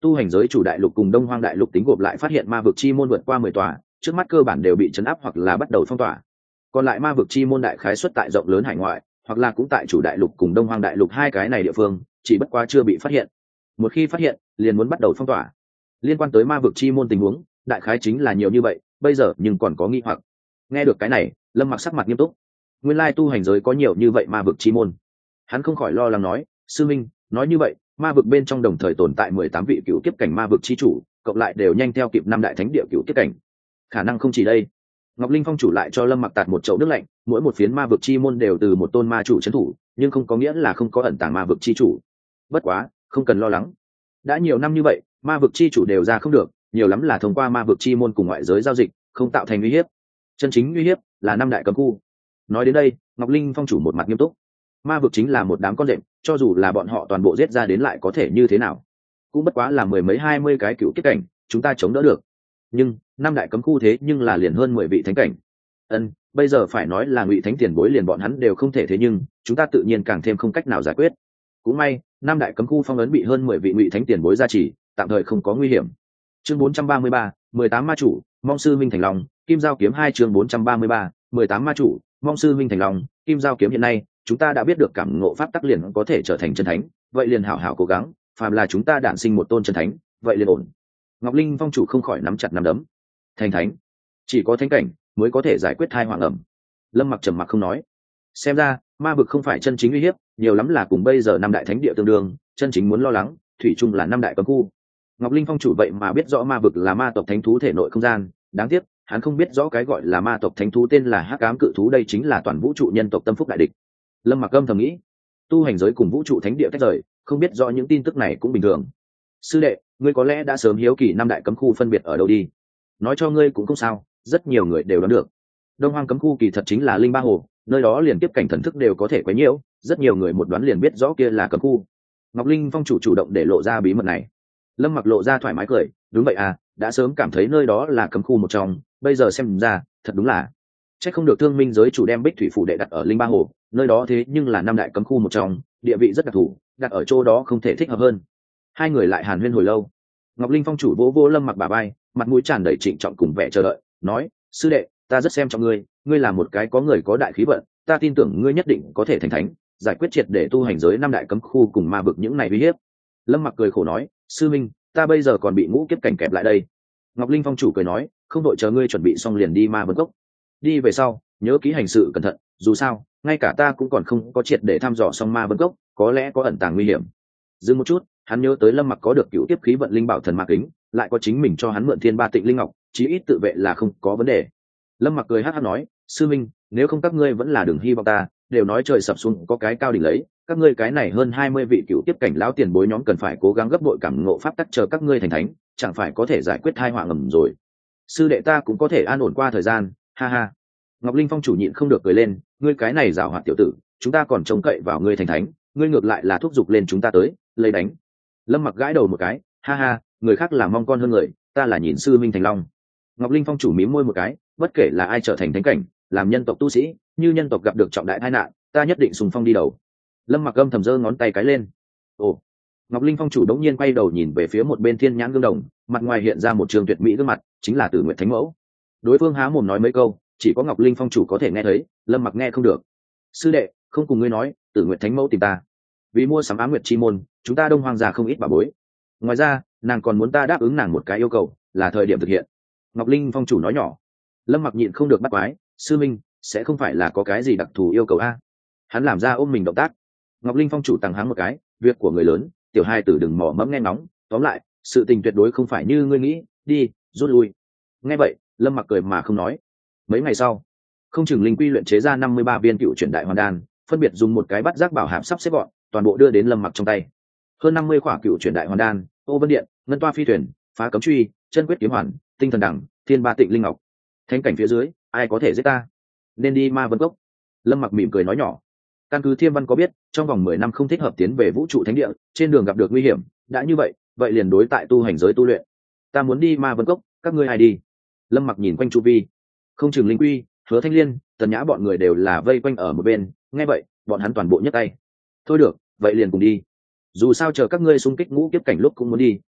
Tu hành giới chủ đại lục cùng đông hoang đại lục tính gộp lại phát hiện ma vực chi môn vượt qua mười tòa, trước mắt cơ bản đều bị chấn áp hoặc là bắt đầu phong tỏa. Còn lại ma vực chi môn đại khái xuất tại rộng lớn hải ngoại, hoặc là cũng tại chủ đại lục cùng đông hoang đại lục hai cái này địa phương, chỉ bất quá chưa bị phát hiện. Một khi phát hiện, liền muốn bắt đầu phong tỏa. Liên quan tới ma vực chi môn tình huống, đại khái chính là nhiều như vậy, bây giờ nhưng còn có nghi hoặc. Nghe được cái này, Lâm Mặc sắc mặt nghiêm túc. Nguyên lai tu hành giới có nhiều như vậy ma vực chi môn. Hắn không khỏi lo lắng nói, sư minh, nói như vậy, ma vực bên trong đồng thời tồn tại mười tám vị cựu kiếp cảnh ma vực chi chủ, cộng lại đều nhanh theo kịp năm đại thánh địa cựu kiếp cảnh. Khả năng không chỉ đây. Ngọc Linh Phong chủ lại cho Lâm Mặc tạt một chậu nước lạnh, mỗi một phiến ma vực chi môn đều từ một tôn ma chủ trấn thủ, nhưng không có nghĩa là không có ẩn tàng ma vực chi chủ. Bất quá, không cần lo lắng. Đã nhiều năm như vậy, ma vực chi chủ đều ra không được, nhiều lắm là thông qua ma vực chi môn cùng ngoại giới giao dịch, không tạo thành uy hiếp. Chân chính uy hiếp là năm đại cấm khu. Nói đến đây, Ngọc Linh Phong chủ một mặt nghiêm túc. Ma vực chính là một đám con rệp, cho dù là bọn họ toàn bộ giết ra đến lại có thể như thế nào? Cũng bất quá là mười mấy hai mươi cái cựu kiếp cảnh, chúng ta chống đỡ được. Nhưng năm đại cấm khu thế nhưng là liền hơn mười vị thánh cảnh. Ân, bây giờ phải nói là ngụy thánh tiền bối liền bọn hắn đều không thể, thế nhưng chúng ta tự nhiên càng thêm không cách nào giải quyết. Cũng may, năm đại cấm khu phong ấn bị hơn mười vị ngụy thánh tiền bối gia trì, tạm thời không có nguy hiểm. Chương bốn trăm ba mươi ba, mười tám ma chủ, mong sư minh thành lòng, kim giao kiếm hai chương bốn trăm ba mươi ba, mười tám ma chủ, mong sư minh thành lòng, kim giao kiếm hiện nay, chúng ta đã biết được cảm ngộ pháp tắc liền có thể trở thành chân thánh, vậy liền hảo hảo cố gắng, phàm là chúng ta đản sinh một tôn chân thánh, vậy liền ổn. Ngọc Linh Phong chủ không khỏi nắm chặt nắm đấm. Thành thánh, chỉ có thánh cảnh mới có thể giải quyết thai hoàng ẩm. Lâm Mặc trầm mặc không nói. Xem ra, ma vực không phải chân chính uy hiếp, nhiều lắm là cùng bây giờ năm đại thánh địa tương đương, chân chính muốn lo lắng, thủy chung là năm đại cấm khu. Ngọc Linh Phong chủ vậy mà biết rõ ma vực là ma tộc thánh thú thể nội không gian, đáng tiếc, hắn không biết rõ cái gọi là ma tộc thánh thú tên là Hắc Ám Cự Thú, đây chính là toàn vũ trụ nhân tộc tâm phúc đại địch. Lâm Mặc âm thầm nghĩ, tu hành giới cùng vũ trụ thánh địa tách rời, không biết rõ những tin tức này cũng bình thường. Sư đệ, ngươi có lẽ đã sớm hiếu kỳ năm đại cấm khu phân biệt ở đâu đi. Nói cho ngươi cũng không sao, rất nhiều người đều đoán được. Đông Hoang cấm khu kỳ thật chính là linh ba hồ, nơi đó liền tiếp cảnh thần thức đều có thể quấy nhiễu, rất nhiều người một đoán liền biết rõ kia là cấm khu. Ngọc Linh Phong chủ chủ động để lộ ra bí mật này. Lâm Mặc lộ ra thoải mái cười, đúng vậy à, đã sớm cảm thấy nơi đó là cấm khu một trong, bây giờ xem ra, thật đúng là. Chắc không được Thương Minh giới chủ đem Bích Thủy phủ đệ đặt ở linh ba hồ, nơi đó thế nhưng là năm đại cấm khu một trong, địa vị rất đặc thù, đặt ở chỗ đó không thể thích hợp hơn. Hai người lại hàn huyên hồi lâu. Ngọc Linh Phong chủ vỗ vỗ Lâm Mặc bả vai, mặt mũi tràn đầy trịnh trọng cùng vẻ chờ đợi, nói, sư đệ, ta rất xem trọng ngươi, ngươi là một cái có người có đại khí vận, ta tin tưởng ngươi nhất định có thể thành thánh, giải quyết triệt để tu hành giới năm đại cấm khu cùng ma vực những này uy hiếp. Lâm Mặc cười khổ nói, sư minh, ta bây giờ còn bị ngũ kiếp cảnh kẹp lại đây. Ngọc Linh Phong chủ cười nói, không đội chờ ngươi chuẩn bị xong liền đi ma vân cốc. Đi về sau, nhớ kỹ hành sự cẩn thận, dù sao, ngay cả ta cũng còn không có triệt để thăm dò xong ma vân cốc, có lẽ có ẩn tàng nguy hiểm. Dừng một chút, hắn nhớ tới Lâm Mặc có được cựu tiếp khí vận linh bảo thần ma kính, lại có chính mình cho hắn mượn thiên ba tịnh linh ngọc, chí ít tự vệ là không có vấn đề. Lâm Mặc cười hắc hắc nói, sư minh, nếu không các ngươi vẫn là đừng hy vọng ta, đều nói trời sập xuống có cái cao đỉnh lấy, các ngươi cái này hơn hai mươi vị cựu tiếp cảnh lão tiền bối nhóm cần phải cố gắng gấp bội cảm ngộ pháp tắc chờ các ngươi thành thánh, chẳng phải có thể giải quyết thai họa ngầm rồi. Sư đệ ta cũng có thể an ổn qua thời gian, ha ha. Ngọc Linh Phong chủ nhịn không được cười lên, ngươi cái này giảo hoạt tiểu tử, chúng ta còn trông cậy vào ngươi thành thánh, ngươi ngược lại là thúc giục lên chúng ta tới, lấy đánh. Lâm Mặc gãi đầu một cái, ha ha, người khác là mong con hơn người, ta là nhìn sư minh thành long. Ngọc Linh Phong chủ mím môi một cái, bất kể là ai trở thành thánh cảnh, làm nhân tộc tu sĩ, như nhân tộc gặp được trọng đại tai nạn, ta nhất định xung phong đi đầu. Lâm Mặc âm thầm giơ ngón tay cái lên. Ồ. Ngọc Linh Phong chủ đống nhiên quay đầu nhìn về phía một bên thiên nhãn gương đồng, mặt ngoài hiện ra một trường tuyệt mỹ gương mặt, chính là Tử Nguyệt Thánh Mẫu. Đối phương há mồm nói mấy câu, chỉ có Ngọc Linh Phong chủ có thể nghe thấy, Lâm Mặc nghe không được. Sư đệ, không cùng ngươi nói, Tử Nguyệt Thánh Mẫu tìm ta, vì mua sắm Ám Nguyệt chi môn, chúng ta Đông Hoang gia không ít bảo bối. Ngoài ra, nàng còn muốn ta đáp ứng nàng một cái yêu cầu, là thời điểm thực hiện. Ngọc Linh Phong chủ nói nhỏ. Lâm Mặc nhịn không được bắt quái, sư minh, sẽ không phải là có cái gì đặc thù yêu cầu a? Hắn làm ra ôm mình động tác. Ngọc Linh Phong chủ tăng háng một cái, việc của người lớn, tiểu hai tử đừng mò mẫm nghe ngóng, tóm lại, sự tình tuyệt đối không phải như ngươi nghĩ, đi, rút lui. Nghe vậy, Lâm Mặc cười mà không nói. Mấy ngày sau, không chừng linh quy luyện chế ra năm mươi ba viên cựu chuyển đại hoàn đan, phân biệt dùng một cái bắt giác bảo hạp sắp xếp gọn, toàn bộ đưa đến Lâm Mặc trong tay. Hơn năm mươi khỏa cựu chuyển đại hoàn đan, ô vân điện, ngân toa phi thuyền, phá cấm truy, chân quyết kiếm hoàn, tinh thần đẳng, thiên ba tịnh linh ngọc. Thánh cảnh phía dưới, ai có thể giết ta? Nên đi ma vân cốc. Lâm Mặc mỉm cười nói nhỏ. Căn cứ Thiêm Văn có biết, trong vòng mười năm không thích hợp tiến về vũ trụ thánh địa, trên đường gặp được nguy hiểm, đã như vậy, vậy liền đối tại tu hành giới tu luyện. Ta muốn đi ma vân cốc, các ngươi ai đi? Lâm Mặc nhìn quanh chu vi, không chừng linh quy, Hứa Thanh Liên, Tần Nhã bọn người đều là vây quanh ở một bên, nghe vậy, bọn hắn toàn bộ nhấc tay. Thôi được, vậy liền cùng đi. Dù sao chờ các ngươi xung kích ngũ kiếp cảnh lúc cũng muốn đi,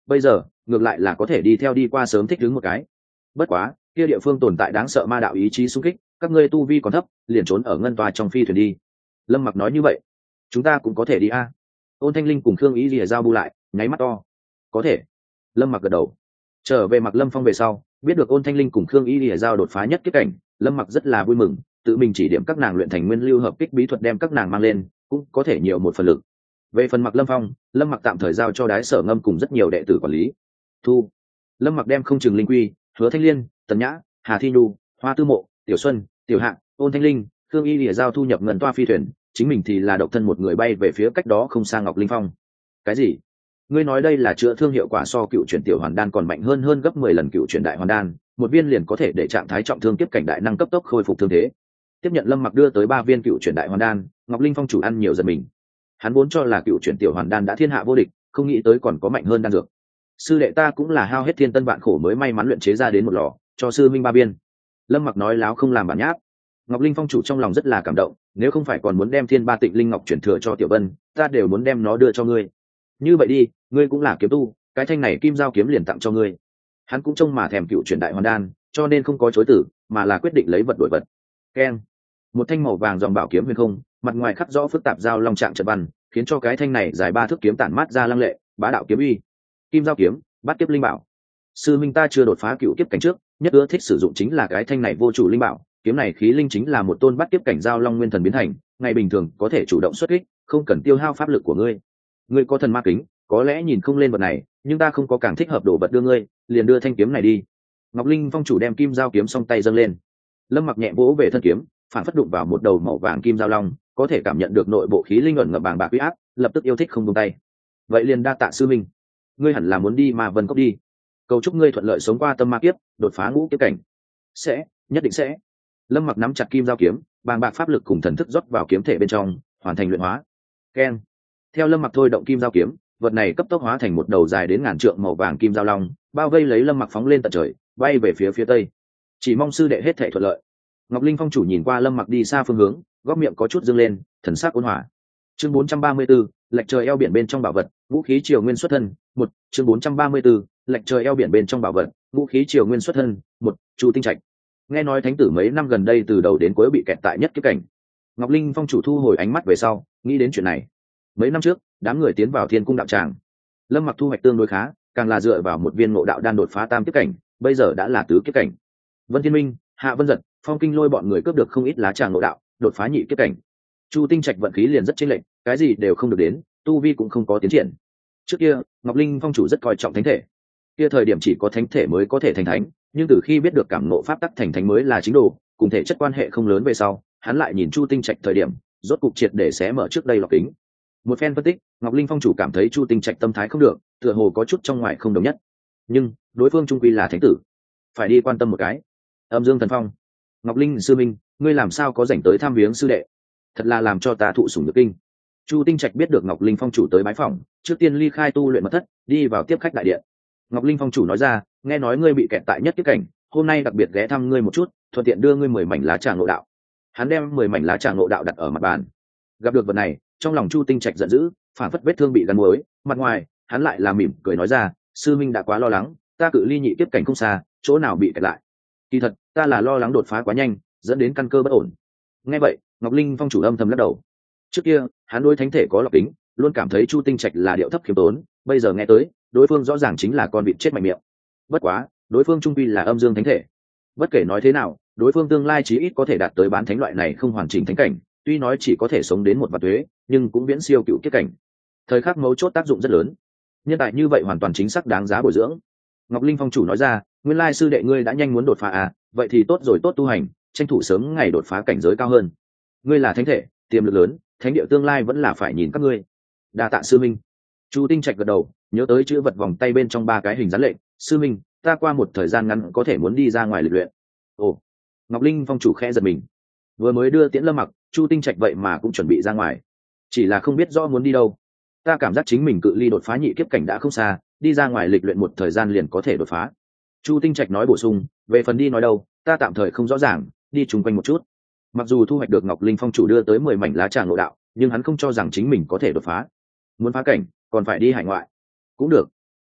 bây giờ ngược lại là có thể đi theo đi qua sớm thích ứng một cái. Bất quá kia địa phương tồn tại đáng sợ ma đạo ý chí xung kích, các ngươi tu vi còn thấp, liền trốn ở ngân tòa trong phi thuyền đi. Lâm Mặc nói như vậy, chúng ta cũng có thể đi a. Ôn Thanh Linh cùng Khương Ý Lìa giao bu lại, nháy mắt to. Có thể. Lâm Mặc gật đầu. Trở về Mặc Lâm Phong về sau, biết được Ôn Thanh Linh cùng Khương Ý Lìa giao đột phá nhất kiếp cảnh, Lâm Mặc rất là vui mừng, tự mình chỉ điểm các nàng luyện thành nguyên lưu hợp kích bí thuật, đem các nàng mang lên, cũng có thể nhiều một phần lực. Về phần Mặc Lâm Phong, Lâm Mặc tạm thời giao cho Đái Sở Ngâm cùng rất nhiều đệ tử quản lý. Thu. Lâm Mặc đem Không Chừng Linh Quy, Hứa Thanh Liên, Tần Nhã, Hà Thi Nhu, Hoa Tư Mộ, Tiểu Xuân, Tiểu Hạng, Ôn Thanh Linh, Khương Y Lìa giao thu nhập ngân toa phi thuyền, chính mình thì là độc thân một người bay về phía cách đó không xa Ngọc Linh Phong. Cái gì? Ngươi nói đây là chữa thương hiệu quả so cựu chuyển tiểu hoàn đan còn mạnh hơn hơn gấp mười lần cựu chuyển đại hoàn đan, một viên liền có thể để trạng thái trọng thương kiếp cảnh đại năng cấp tốc khôi phục thương thế. Tiếp nhận Lâm Mặc đưa tới ba viên cựu chuyển đại hoàn đan, Ngọc Linh Phong chủ ăn nhiều giật mình. Hắn vốn cho là cựu chuyển tiểu hoàn đan đã thiên hạ vô địch, không nghĩ tới còn có mạnh hơn đan dược. Sư đệ ta cũng là hao hết thiên tân vạn khổ mới may mắn luyện chế ra đến một lò, cho sư minh ba viên. Lâm Mặc nói láo không làm bản nháp. Ngọc Linh Phong chủ trong lòng rất là cảm động, nếu không phải còn muốn đem Thiên Ba Tịnh Linh Ngọc chuyển thừa cho Tiểu Vân, ta đều muốn đem nó đưa cho ngươi. Như vậy đi, ngươi cũng là kiếm tu, cái thanh này kim giao kiếm liền tặng cho ngươi. Hắn cũng trông mà thèm cựu chuyển đại hoàn đan, cho nên không có chối từ, mà là quyết định lấy vật đổi vật. Keng. Một thanh màu vàng dòng bảo kiếm huyền không, mặt ngoài khắc rõ phức tạp giao long trạng trận văn, khiến cho cái thanh này dài ba thước kiếm tản mát ra lăng lệ, bá đạo kiếm uy. Kim giao kiếm, bát kiếp linh bảo. Sư minh ta chưa đột phá cựu kiếp cảnh trước, nhất ưa thích sử dụng chính là cái thanh này vô chủ linh bảo. Kiếm này khí linh chính là một tôn bát kiếp cảnh giao long nguyên thần biến thành, ngày bình thường có thể chủ động xuất kích, không cần tiêu hao pháp lực của ngươi. Ngươi có thần ma kính, có lẽ nhìn không lên vật này, nhưng ta không có càng thích hợp đồ vật đưa ngươi, liền đưa thanh kiếm này đi. Ngọc Linh Phong chủ đem kim giao kiếm song tay dâng lên. Lâm Mặc nhẹ vỗ về thân kiếm, phản phất đụng vào một đầu màu vàng kim giao long, có thể cảm nhận được nội bộ khí linh ẩn ngập bàng bạc uy áp, lập tức yêu thích không buông tay. Vậy liền đa tạ sư minh, ngươi hẳn là muốn đi mà Vân Cốc đi. Cầu chúc ngươi thuận lợi sống qua tâm ma kiếp, đột phá ngũ kiếp cảnh. Sẽ, nhất định sẽ. Lâm Mặc nắm chặt kim giao kiếm, bàng bạc pháp lực cùng thần thức rót vào kiếm thể bên trong, hoàn thành luyện hóa. Keng. Theo Lâm Mặc thôi động kim giao kiếm, vật này cấp tốc hóa thành một đầu dài đến ngàn trượng màu vàng kim giao long, bao vây lấy Lâm Mặc phóng lên tận trời, bay về phía phía tây. Chỉ mong sư đệ hết thảy thuận lợi. Ngọc Linh Phong chủ nhìn qua Lâm Mặc đi xa phương hướng, góc miệng có chút dương lên, thần sắc ôn hòa. Chương bốn trăm ba mươi 4, lệch trời eo biển bên trong bảo vật, vũ khí triều nguyên xuất thân. Một, chương bốn trăm ba mươi 4, lệch trời eo biển bên trong bảo vật, vũ khí triều nguyên xuất thân. Một, Chu Tinh Trạch. Nghe nói thánh tử mấy năm gần đây từ đầu đến cuối bị kẹt tại nhất kiếp cảnh. Ngọc Linh Phong chủ thu hồi ánh mắt về sau, nghĩ đến chuyện này. Mấy năm trước, đám người tiến vào Thiên Cung đạo tràng, Lâm Mặc thu hoạch tương đối khá, càng là dựa vào một viên ngộ đạo đan đột phá tam kiếp cảnh, bây giờ đã là tứ kiếp cảnh. Vân Thiên Minh, Hạ Vân Giật, Phong Kinh Lôi bọn người cướp được không ít lá tràng ngộ đạo, đột phá nhị kiếp cảnh. Chu Tinh Trạch vận khí liền rất chênh lệch, cái gì đều không được đến, tu vi cũng không có tiến triển. Trước kia, Ngọc Linh Phong chủ rất coi trọng thánh thể. Kia thời điểm chỉ có thánh thể mới có thể thành thánh, nhưng từ khi biết được cảm ngộ pháp tắc thành thánh mới là chính đồ, cùng thể chất quan hệ không lớn về sau, hắn lại nhìn Chu Tinh Trạch thời điểm, rốt cục triệt để xé mở trước đây lọc kính. Một phen phân tích, Ngọc Linh Phong chủ cảm thấy Chu Tinh Trạch tâm thái không được, tựa hồ có chút trong ngoài không đồng nhất. Nhưng, đối phương trung quy là thánh tử, phải đi quan tâm một cái. Âm Dương Thần Phong. Ngọc Linh sư minh, ngươi làm sao có rảnh tới thăm viếng sư đệ? Thật là làm cho ta thụ sủng nhược kinh. Chu Tinh Trạch biết được Ngọc Linh Phong chủ tới bái phỏng, trước tiên ly khai tu luyện mật thất, đi vào tiếp khách đại điện. Ngọc Linh Phong chủ nói ra, nghe nói ngươi bị kẹt tại nhất kiếp cảnh, hôm nay đặc biệt ghé thăm ngươi một chút, thuận tiện đưa ngươi mười mảnh lá trà ngộ đạo. Hắn đem mười mảnh lá trà ngộ đạo đặt ở mặt bàn. Gặp được vật này, trong lòng Chu Tinh Trạch giận dữ, phản phất vết thương bị gắn muối, mặt ngoài, hắn lại là mỉm cười nói ra, sư minh đã quá lo lắng, ta cự ly nhị kiếp cảnh không xa, chỗ nào bị kẹt lại. Kỳ thật, ta là lo lắng đột phá quá nhanh, dẫn đến căn cơ bất ổn. Nghe vậy, Ngọc Linh Phong chủ âm thầm lắc đầu. Trước kia, hắn đối thánh thể có lọc tính, luôn cảm thấy Chu Tinh Trạch là điệu thấp khiêm tốn, bây giờ nghe tới, đối phương rõ ràng chính là con vịt chết mạnh miệng. Bất quá, đối phương trung quy là âm dương thánh thể. Bất kể nói thế nào, đối phương tương lai chí ít có thể đạt tới bán thánh loại này không hoàn chỉnh thánh cảnh, tuy nói chỉ có thể sống đến một vạn tuế, nhưng cũng viễn siêu cựu kiếp cảnh. Thời khắc mấu chốt tác dụng rất lớn. Nhân tài như vậy hoàn toàn chính xác đáng giá bồi dưỡng. Ngọc Linh Phong chủ nói ra, nguyên lai sư đệ ngươi đã nhanh muốn đột phá à, vậy thì tốt rồi, tốt tu hành, tranh thủ sớm ngày đột phá cảnh giới cao hơn. Ngươi là thánh thể, tiềm lực lớn, thánh địa tương lai vẫn là phải nhìn các ngươi. Đa tạ sư minh. Chu Tinh Trạch gật đầu, nhớ tới chữ vật vòng tay bên trong ba cái hình dán lệnh, sư minh, ta qua một thời gian ngắn có thể muốn đi ra ngoài lịch luyện. Ồ. Ngọc Linh Phong chủ khẽ giật mình. Vừa mới đưa Tiễn Lâm Mặc, Chu Tinh Trạch vậy mà cũng chuẩn bị ra ngoài, chỉ là không biết rõ muốn đi đâu. Ta cảm giác chính mình cự ly đột phá nhị kiếp cảnh đã không xa, đi ra ngoài lịch luyện một thời gian liền có thể đột phá. Chu Tinh Trạch nói bổ sung, về phần đi nói đâu, ta tạm thời không rõ ràng, đi chung quanh một chút. Mặc dù thu hoạch được Ngọc Linh Phong chủ đưa tới mười mảnh lá trà ngộ đạo, nhưng hắn không cho rằng chính mình có thể đột phá. Muốn phá cảnh, còn phải đi hải ngoại. Cũng được.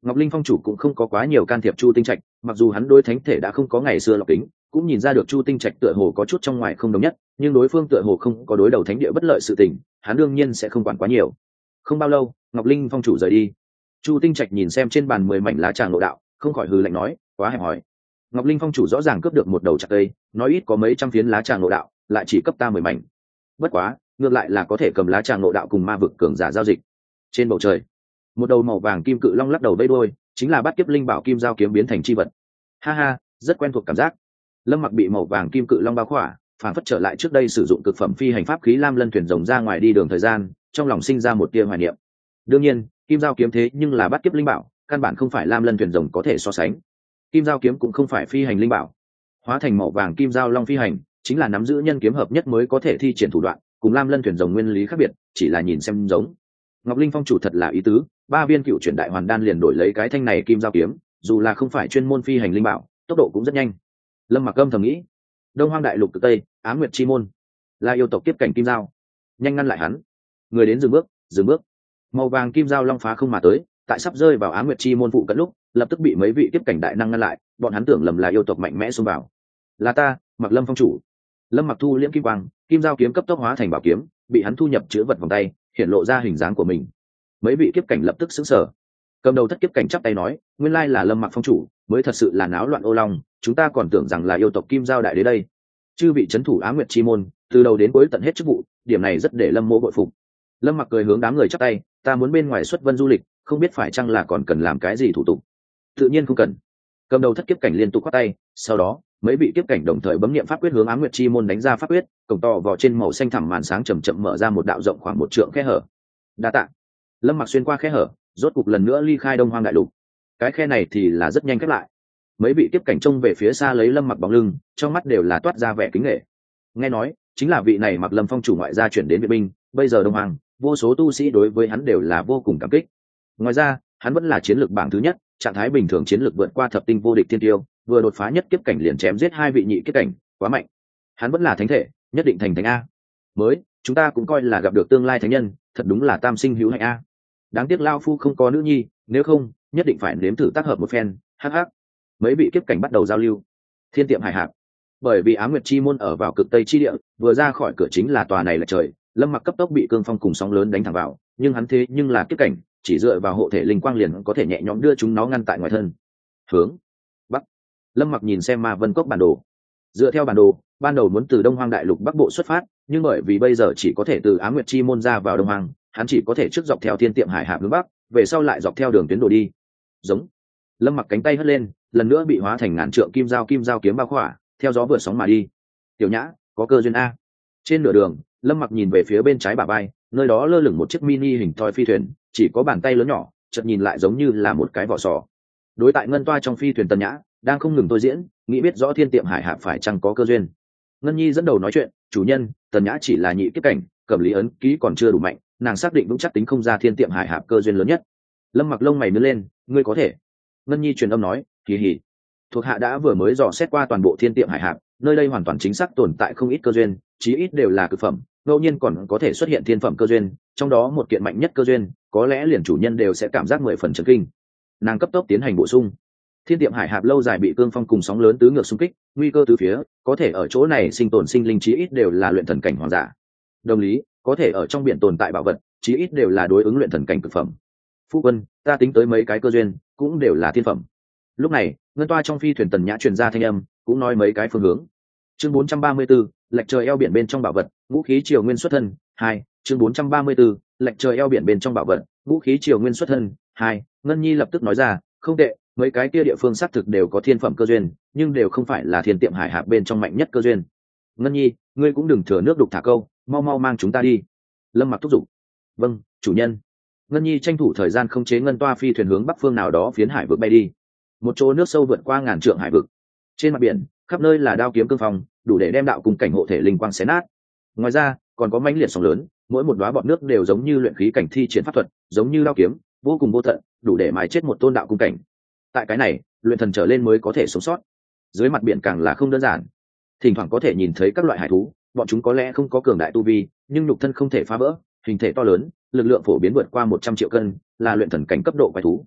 Ngọc Linh phong chủ cũng không có quá nhiều can thiệp Chu Tinh Trạch, mặc dù hắn đối thánh thể đã không có ngày xưa lọc kính, cũng nhìn ra được Chu Tinh Trạch tựa hồ có chút trong ngoài không đồng nhất, nhưng đối phương tựa hồ không có đối đầu thánh địa bất lợi sự tình, hắn đương nhiên sẽ không quản quá nhiều. Không bao lâu, Ngọc Linh phong chủ rời đi. Chu Tinh Trạch nhìn xem trên bàn mười mảnh lá tràng nội đạo, không khỏi hừ lạnh nói, quá hẹp hòi. Ngọc Linh phong chủ rõ ràng cướp được một đầu chặt cây, nói ít có mấy trăm phiến lá tràng nội đạo, lại chỉ cấp ta mười mảnh. Bất quá, ngược lại là có thể cầm lá tràng nội đạo cùng ma vực cường giả giao dịch. Trên bầu trời, một đầu màu vàng kim cự long lắc đầu vẫy đuôi, chính là bát kiếp linh bảo kim giao kiếm biến thành chi vật. Ha ha, rất quen thuộc cảm giác. Lâm Mặc bị màu vàng kim cự long bao khỏa, phản phất trở lại trước đây sử dụng cực phẩm phi hành pháp khí lam lân thuyền rồng ra ngoài đi đường thời gian, trong lòng sinh ra một tia hoài niệm. Đương nhiên, kim giao kiếm thế nhưng là bát kiếp linh bảo, căn bản không phải lam lân thuyền rồng có thể so sánh. Kim giao kiếm cũng không phải phi hành linh bảo, hóa thành màu vàng kim giao long phi hành, chính là nắm giữ nhân kiếm hợp nhất mới có thể thi triển thủ đoạn, cùng lam lân thuyền rồng nguyên lý khác biệt, chỉ là nhìn xem giống. Ngọc Linh phong chủ thật là ý tứ, ba viên cựu chuyển đại hoàn đan liền đổi lấy cái thanh này kim giao kiếm, dù là không phải chuyên môn phi hành linh bảo, tốc độ cũng rất nhanh. Lâm Mặc âm thầm nghĩ, Đông Hoang đại lục cực tây, Ám Nguyệt chi môn, là yêu tộc tiếp cảnh kim giao, nhanh ngăn lại hắn. Người đến dừng bước, dừng bước. Màu vàng kim giao long phá không mà tới, tại sắp rơi vào Ám Nguyệt chi môn phụ cận lúc, lập tức bị mấy vị tiếp cảnh đại năng ngăn lại, bọn hắn tưởng lầm là yêu tộc mạnh mẽ xông vào. Là ta, Mặc Lâm phong chủ. Lâm Mặc thu liễm kim quang, kim giao kiếm cấp tốc hóa thành bảo kiếm, bị hắn thu nhập chứa vật vòng tay, hiện lộ ra hình dáng của mình. Mấy vị kiếp cảnh lập tức sững sờ. Cầm đầu thất kiếp cảnh chắp tay nói, nguyên lai là Lâm Mặc phong chủ, mới thật sự là náo loạn ô long, chúng ta còn tưởng rằng là yêu tộc kim giao đại đế đây. Chư vị trấn thủ Ám Nguyệt chi môn, từ đầu đến cuối tận hết chức vụ, điểm này rất để Lâm Mộ bội phục. Lâm Mặc cười hướng đám người chắp tay, ta muốn bên ngoài xuất vân du lịch, không biết phải chăng là còn cần làm cái gì thủ tục. Tự nhiên không cần. Cầm đầu thất kiếp cảnh liên tục quát tay, sau đó mấy vị kiếp cảnh đồng thời bấm niệm pháp quyết hướng Ám Nguyệt chi môn đánh ra pháp quyết, cổng to vỏ trên màu xanh thẳm màn sáng chậm chậm mở ra một đạo rộng khoảng một trượng khe hở. Đa tạ. Lâm Mặc xuyên qua khe hở, rốt cục lần nữa ly khai Đông Hoang đại lục. Cái khe này thì là rất nhanh khép lại. Mấy vị kiếp cảnh trông về phía xa lấy Lâm Mặc bóng lưng, trong mắt đều là toát ra vẻ kính nể. Nghe nói, chính là vị này Mặc Lâm phong chủ ngoại gia chuyển đến Việt binh, bây giờ Đông Hoang, vô số tu sĩ đối với hắn đều là vô cùng cảm kích. Ngoài ra, hắn vẫn là chiến lược bảng thứ nhất, trạng thái bình thường chiến lược vượt qua thập tinh vô địch thiên tiêu, vừa đột phá nhất kiếp cảnh liền chém giết hai vị nhị kiếp cảnh, quá mạnh. Hắn vẫn là thánh thể, nhất định thành thánh a. Mới, chúng ta cũng coi là gặp được tương lai thánh nhân, thật đúng là tam sinh hữu hạnh a. Đáng tiếc lao phu không có nữ nhi, nếu không, nhất định phải nếm thử tác hợp một phen. Hắc hắc. Mấy vị kiếp cảnh bắt đầu giao lưu. Thiên tiệm hải hạp. Bởi vì Ám Nguyệt chi môn ở vào cực tây chi địa, vừa ra khỏi cửa chính là tòa này là trời, Lâm Mặc cấp tốc bị cương phong cùng sóng lớn đánh thẳng vào, nhưng hắn thế nhưng là kiếp cảnh, chỉ dựa vào hộ thể linh quang liền có thể nhẹ nhõm đưa chúng nó ngăn tại ngoài thân. Hướng bắc. Lâm Mặc nhìn xem Ma Vân Cốc bản đồ. Dựa theo bản đồ, ban đầu muốn từ Đông Hoang đại lục bắc bộ xuất phát, nhưng bởi vì bây giờ chỉ có thể từ Ám Nguyệt chi môn ra vào Đông Hoang, hắn chỉ có thể trước dọc theo Thiên Tiệm Hải Hạp hướng bắc, về sau lại dọc theo đường tuyến đồ đi. Giống. Lâm Mặc cánh tay hất lên, lần nữa bị hóa thành ngàn trượng kim giao kim giao kiếm bao khỏa, theo gió vượt sóng mà đi. Tiểu Nhã, có cơ duyên a. Trên nửa đường, Lâm Mặc nhìn về phía bên trái bả vai, nơi đó lơ lửng một chiếc mini hình thoi phi thuyền, chỉ có bàn tay lớn nhỏ, chợt nhìn lại giống như là một cái vỏ sò. Đối tại ngân toa trong phi thuyền Tần Nhã, đang không ngừng tôi diễn, nghĩ biết rõ Thiên Tiệm Hải Hạp phải chăng có cơ duyên. Ngân Nhi dẫn đầu nói chuyện, chủ nhân, Tần Nhã chỉ là nhị kiếp cảnh, cẩm lý ấn ký còn chưa đủ mạnh, nàng xác định vững chắc tính không ra Thiên Tiệm Hải Hạp cơ duyên lớn nhất. Lâm Mặc lông mày nhướng lên, ngươi có thể. Ngân Nhi truyền âm nói, kỳ hỉ. Thuộc hạ đã vừa mới dò xét qua toàn bộ Thiên Tiệm Hải Hạp, nơi đây hoàn toàn chính xác tồn tại không ít cơ duyên, chí ít đều là cực phẩm, ngẫu nhiên còn có thể xuất hiện thiên phẩm cơ duyên, trong đó một kiện mạnh nhất cơ duyên, có lẽ liền chủ nhân đều sẽ cảm giác mười phần chấn kinh. Nàng cấp tốc tiến hành bổ sung. Thiên Tiệm Hải Hạp lâu dài bị cương phong cùng sóng lớn tứ ngược xung kích, nguy cơ từ phía, có thể ở chỗ này sinh tồn sinh linh chí ít đều là luyện thần cảnh hoàng giả. Đồng lý, có thể ở trong biển tồn tại bảo vật, chí ít đều là đối ứng luyện thần cảnh cực phẩm. Phu quân, ta tính tới mấy cái cơ duyên, cũng đều là thiên phẩm. Lúc này, ngân toa trong phi thuyền Tần Nhã truyền ra thanh âm, cũng nói mấy cái phương hướng. Chương bốn trăm ba mươi 4, lệch trời eo biển bên trong bảo vật, vũ khí triều nguyên xuất thân. Hai, chương bốn trăm ba mươi 4, lệch trời eo biển bên trong bảo vật, vũ khí triều nguyên xuất thân. Hai, Ngân Nhi lập tức nói ra, không tệ, mấy cái kia địa phương xác thực đều có thiên phẩm cơ duyên, nhưng đều không phải là Thiên Tiệm Hải Hạp bên trong mạnh nhất cơ duyên. Ngân Nhi, ngươi cũng đừng thừa nước đục thả câu, mau mau mang chúng ta đi. Lâm Mặc thúc giục. Vâng, chủ nhân. Ngân Nhi tranh thủ thời gian khống chế ngân toa phi thuyền hướng bắc phương nào đó phiến hải vực bay đi. Một chỗ nước sâu vượt qua ngàn trượng hải vực. Trên mặt biển, khắp nơi là đao kiếm cương phong, đủ để đem đạo cùng cảnh hộ thể linh quang xé nát. Ngoài ra, còn có mãnh liệt sóng lớn, mỗi một đóa bọt nước đều giống như luyện khí cảnh thi triển pháp thuật, giống như đao kiếm, vô cùng vô tận, đủ để mài chết một tôn đạo cung cảnh. Tại cái này, luyện thần trở lên mới có thể sống sót. Dưới mặt biển càng là không đơn giản. Thỉnh thoảng có thể nhìn thấy các loại hải thú, bọn chúng có lẽ không có cường đại tu vi, nhưng nhục thân không thể phá vỡ, hình thể to lớn, lực lượng phổ biến vượt qua một trăm triệu cân, là luyện thần cảnh cấp độ quái thú.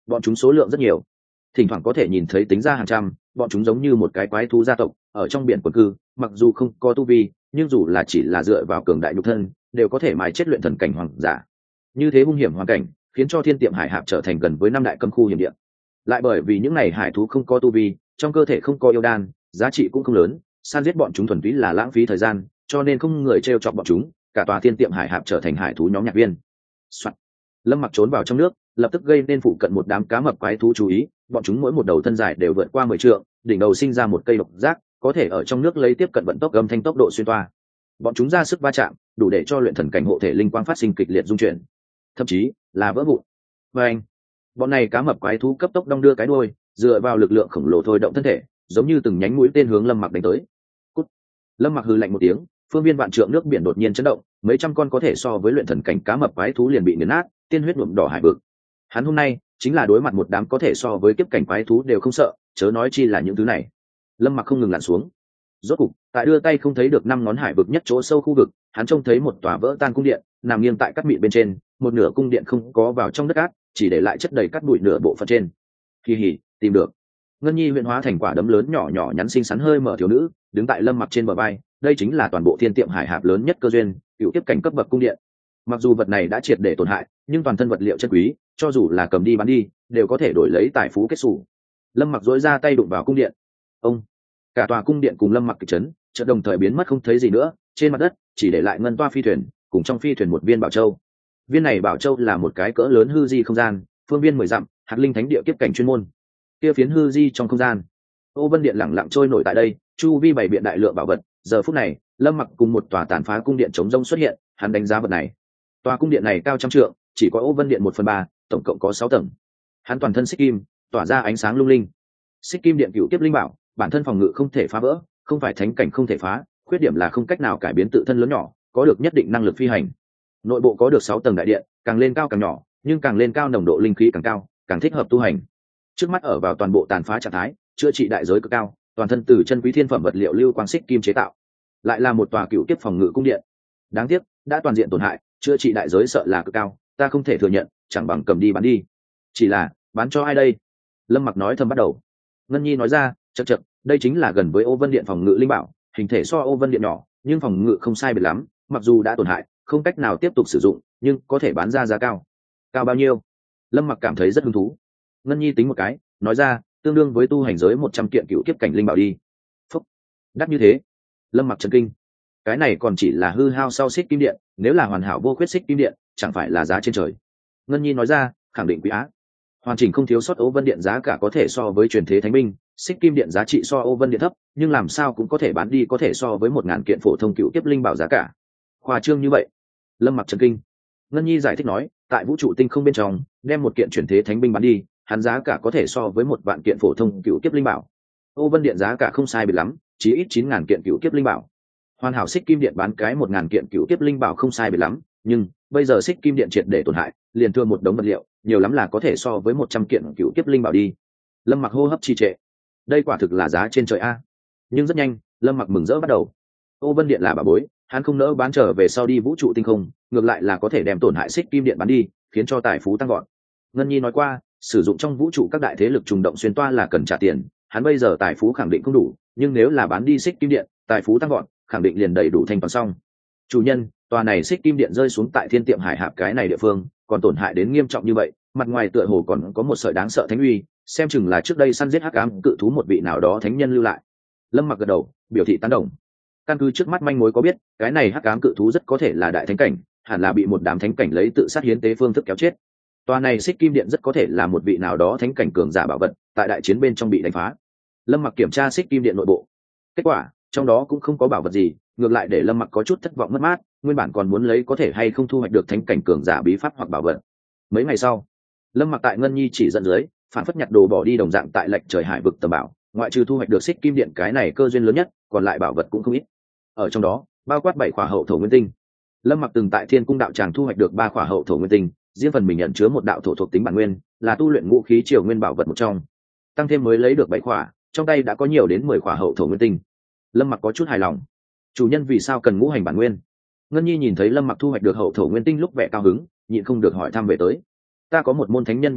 bọn chúng số lượng rất nhiều, thỉnh thoảng có thể nhìn thấy tính ra hàng trăm. Bọn chúng giống như một cái quái thú gia tộc ở trong biển quần cư, mặc dù không có tu vi, nhưng dù là chỉ là dựa vào cường đại nhục thân đều có thể mài chết luyện thần cảnh hoàng giả. Như thế hung hiểm hoàn cảnh khiến cho thiên tiệm hải hạp trở thành gần với năm đại cấm khu hiểm địa. Lại bởi vì những này hải thú không có tu vi, trong cơ thể không có yêu đan, giá trị cũng không lớn, săn giết bọn chúng thuần túy là lãng phí thời gian, cho nên không người trêu chọc bọn chúng, cả tòa thiên tiệm hải hạp trở thành hải thú nhóm nhạc viên. Soạn. Lâm Mặc trốn vào trong nước, lập tức gây nên phụ cận một đám cá mập quái thú chú ý. Bọn chúng mỗi một đầu thân dài đều vượt qua mười trượng, đỉnh đầu sinh ra một cây độc giác, có thể ở trong nước lấy tiếp cận vận tốc âm thanh tốc độ xuyên toa. Bọn chúng ra sức va chạm, đủ để cho luyện thần cảnh hộ thể linh quang phát sinh kịch liệt dung chuyển, thậm chí là vỡ vụn. Và anh, bọn này cá mập quái thú cấp tốc đong đưa cái đuôi, dựa vào lực lượng khổng lồ thôi động thân thể, giống như từng nhánh mũi tên hướng Lâm Mặc đánh tới. Cút. Lâm Mặc hừ lạnh một tiếng, phương viên vạn trượng nước biển đột nhiên chấn động, mấy trăm con có thể so với luyện thần cảnh cá mập quái thú liền bị nghiền nát, tiên huyết nhuộm đỏ hải vực. Hắn hôm nay chính là đối mặt một đám có thể so với kiếp cảnh quái thú đều không sợ, chớ nói chi là những thứ này. Lâm Mặc không ngừng lặn xuống. Rốt cục, tại đưa tay không thấy được năm ngón hải vực nhất chỗ sâu khu vực, hắn trông thấy một tòa vỡ tan cung điện, nằm nghiêng tại cát mịn bên trên, một nửa cung điện không có vào trong đất cát, chỉ để lại chất đầy cát bụi nửa bộ phận trên. Kỳ hỉ, tìm được. Ngân Nhi huyện hóa thành quả đấm lớn nhỏ nhỏ nhắn xinh xắn hơi mở thiếu nữ, đứng tại Lâm Mặc trên bờ vai, đây chính là toàn bộ thiên tiệm hải hạp lớn nhất cơ duyên, cựu kiếp cảnh cấp bậc cung điện. Mặc dù vật này đã triệt để tổn hại, nhưng toàn thân vật liệu chân quý, cho dù là cầm đi bán đi, đều có thể đổi lấy tài phú kết xù. Lâm Mặc dỗi ra tay đụng vào cung điện. Ông, cả tòa cung điện cùng Lâm Mặc kịch chấn, chợt đồng thời biến mất không thấy gì nữa, trên mặt đất chỉ để lại ngân toa phi thuyền, cùng trong phi thuyền một viên bảo châu. Viên này bảo châu là một cái cỡ lớn hư di không gian, phương viên mười dặm, hạt linh thánh địa kiếp cảnh chuyên môn. Kia phiến hư di trong không gian, Ô Vân Điện lẳng lặng trôi nổi tại đây, chu vi bày biện đại lượng bảo vật. Giờ phút này, Lâm Mặc cùng một tòa tàn phá cung điện chống rông xuất hiện, hắn đánh giá vật này. Tòa cung điện này cao trăm trượng, chỉ có Ô Vân Điện một phần ba, tổng cộng có sáu tầng. Hắn toàn thân xích kim, tỏa ra ánh sáng lung linh. Xích kim điện cựu kiếp linh bảo, bản thân phòng ngự không thể phá vỡ, không phải thánh cảnh không thể phá, khuyết điểm là không cách nào cải biến tự thân lớn nhỏ, có được nhất định năng lực phi hành. Nội bộ có được sáu tầng đại điện, càng lên cao càng nhỏ, nhưng càng lên cao nồng độ linh khí càng cao, càng thích hợp tu hành. Trước mắt ở vào toàn bộ tàn phá trạng thái, chữa trị đại giới cực cao, toàn thân từ chân quý thiên phẩm vật liệu lưu quang xích kim chế tạo, lại là một tòa cựu kiếp phòng ngự cung điện. Đáng tiếc, đã toàn diện tổn hại, chữa trị đại giới sợ là cực cao, ta không thể thừa nhận, chẳng bằng cầm đi bán đi. Chỉ là, bán cho ai đây? Lâm Mặc nói thầm bắt đầu. Ngân Nhi nói ra, chậc chậc, đây chính là gần với Ô Vân Điện phòng ngự linh bảo, hình thể so Ô Vân Điện nhỏ, nhưng phòng ngự không sai biệt lắm, mặc dù đã tổn hại, không cách nào tiếp tục sử dụng, nhưng có thể bán ra giá cao. Cao bao nhiêu? Lâm Mặc cảm thấy rất hứng thú. Ngân Nhi tính một cái, nói ra, tương đương với tu hành giới một trăm kiện cựu kiếp cảnh linh bảo đi. Phúc, đắt như thế. Lâm Mặc chấn kinh. Cái này còn chỉ là hư hao sau xích kim điện, nếu là hoàn hảo vô khuyết xích kim điện, chẳng phải là giá trên trời. Ngân Nhi nói ra, khẳng định quý á. Hoàn chỉnh không thiếu sót Ô Vân Điện giá cả có thể so với truyền thế thánh binh, xích kim điện giá trị so Ô Vân Điện thấp, nhưng làm sao cũng có thể bán đi có thể so với một ngàn kiện phổ thông cựu kiếp linh bảo giá cả. Khoa trương như vậy. Lâm Mặc chấn kinh. Ngân Nhi giải thích nói, tại vũ trụ tinh không bên trong, đem một kiện truyền thế thánh binh bán đi, hắn giá cả có thể so với một vạn kiện phổ thông cựu kiếp linh bảo. Ô Vân Điện giá cả không sai biệt lắm, chỉ ít chín ngàn kiện cựu kiếp linh bảo. Hoàn hảo xích kim điện bán cái một ngàn kiện cựu kiếp linh bảo không sai biệt lắm, nhưng bây giờ xích kim điện triệt để tổn hại, liền thưa một đống vật liệu, nhiều lắm là có thể so với một trăm kiện cựu kiếp linh bảo đi. Lâm Mặc hô hấp trì trệ. Đây quả thực là giá trên trời a. Nhưng rất nhanh, Lâm Mặc mừng rỡ bắt đầu. Ô Vân Điện là bà bối, hắn không nỡ bán trở về sau đi vũ trụ tinh không, ngược lại là có thể đem tổn hại xích kim điện bán đi, khiến cho tài phú tăng gọn. Ngân Nhi nói qua, sử dụng trong vũ trụ các đại thế lực trùng động xuyên toa là cần trả tiền, hắn bây giờ tài phú khẳng định không đủ, nhưng nếu là bán đi xích kim điện, tài phú tăng gọn, khẳng định liền đầy đủ thanh toán xong. Chủ nhân, tòa này xích kim điện rơi xuống tại thiên tiệm hải hạp cái này địa phương, còn tổn hại đến nghiêm trọng như vậy, mặt ngoài tựa hồ còn có một sợi đáng sợ thánh uy, xem chừng là trước đây săn giết hắc ám cự thú một vị nào đó thánh nhân lưu lại. Lâm Mặc gật đầu, biểu thị tán đồng. Căn cứ trước mắt manh mối có biết, cái này hắc ám cự thú rất có thể là đại thánh cảnh, hẳn là bị một đám thánh cảnh lấy tự sát hiến tế phương thức kéo chết. Tòa này xích kim điện rất có thể là một vị nào đó thánh cảnh cường giả bảo vật, tại đại chiến bên trong bị đánh phá. Lâm Mặc kiểm tra xích kim điện nội bộ, kết quả trong đó cũng không có bảo vật gì, ngược lại để Lâm Mặc có chút thất vọng mất mát, nguyên bản còn muốn lấy có thể hay không thu hoạch được thánh cảnh cường giả bí pháp hoặc bảo vật. Mấy ngày sau, Lâm Mặc tại Ngân Nhi chỉ dẫn dưới, phản phất nhặt đồ bỏ đi đồng dạng tại lệch trời hải vực tầm bảo, ngoại trừ thu hoạch được xích kim điện cái này cơ duyên lớn nhất, còn lại bảo vật cũng không ít. Ở trong đó, bao quát bảy khỏa hậu thổ nguyên tinh. Lâm Mặc từng tại Thiên Cung đạo tràng thu hoạch được ba khỏa hậu thổ nguyên tinh, riêng phần mình nhận chứa một đạo thổ thuộc tính bản nguyên, là tu luyện ngũ khí triều nguyên bảo vật một trong. Tăng thêm mới lấy được bảy khỏa, trong tay đã có nhiều đến mười khỏa hậu thổ nguyên tinh. Lâm Mặc có chút hài lòng. Chủ nhân vì sao cần ngũ hành bản nguyên? Ngân Nhi nhìn thấy Lâm Mặc thu hoạch được hậu thổ nguyên tinh lúc vẻ cao hứng, nhịn không được hỏi thăm về tới. Ta có một môn thánh nhân bí pháp,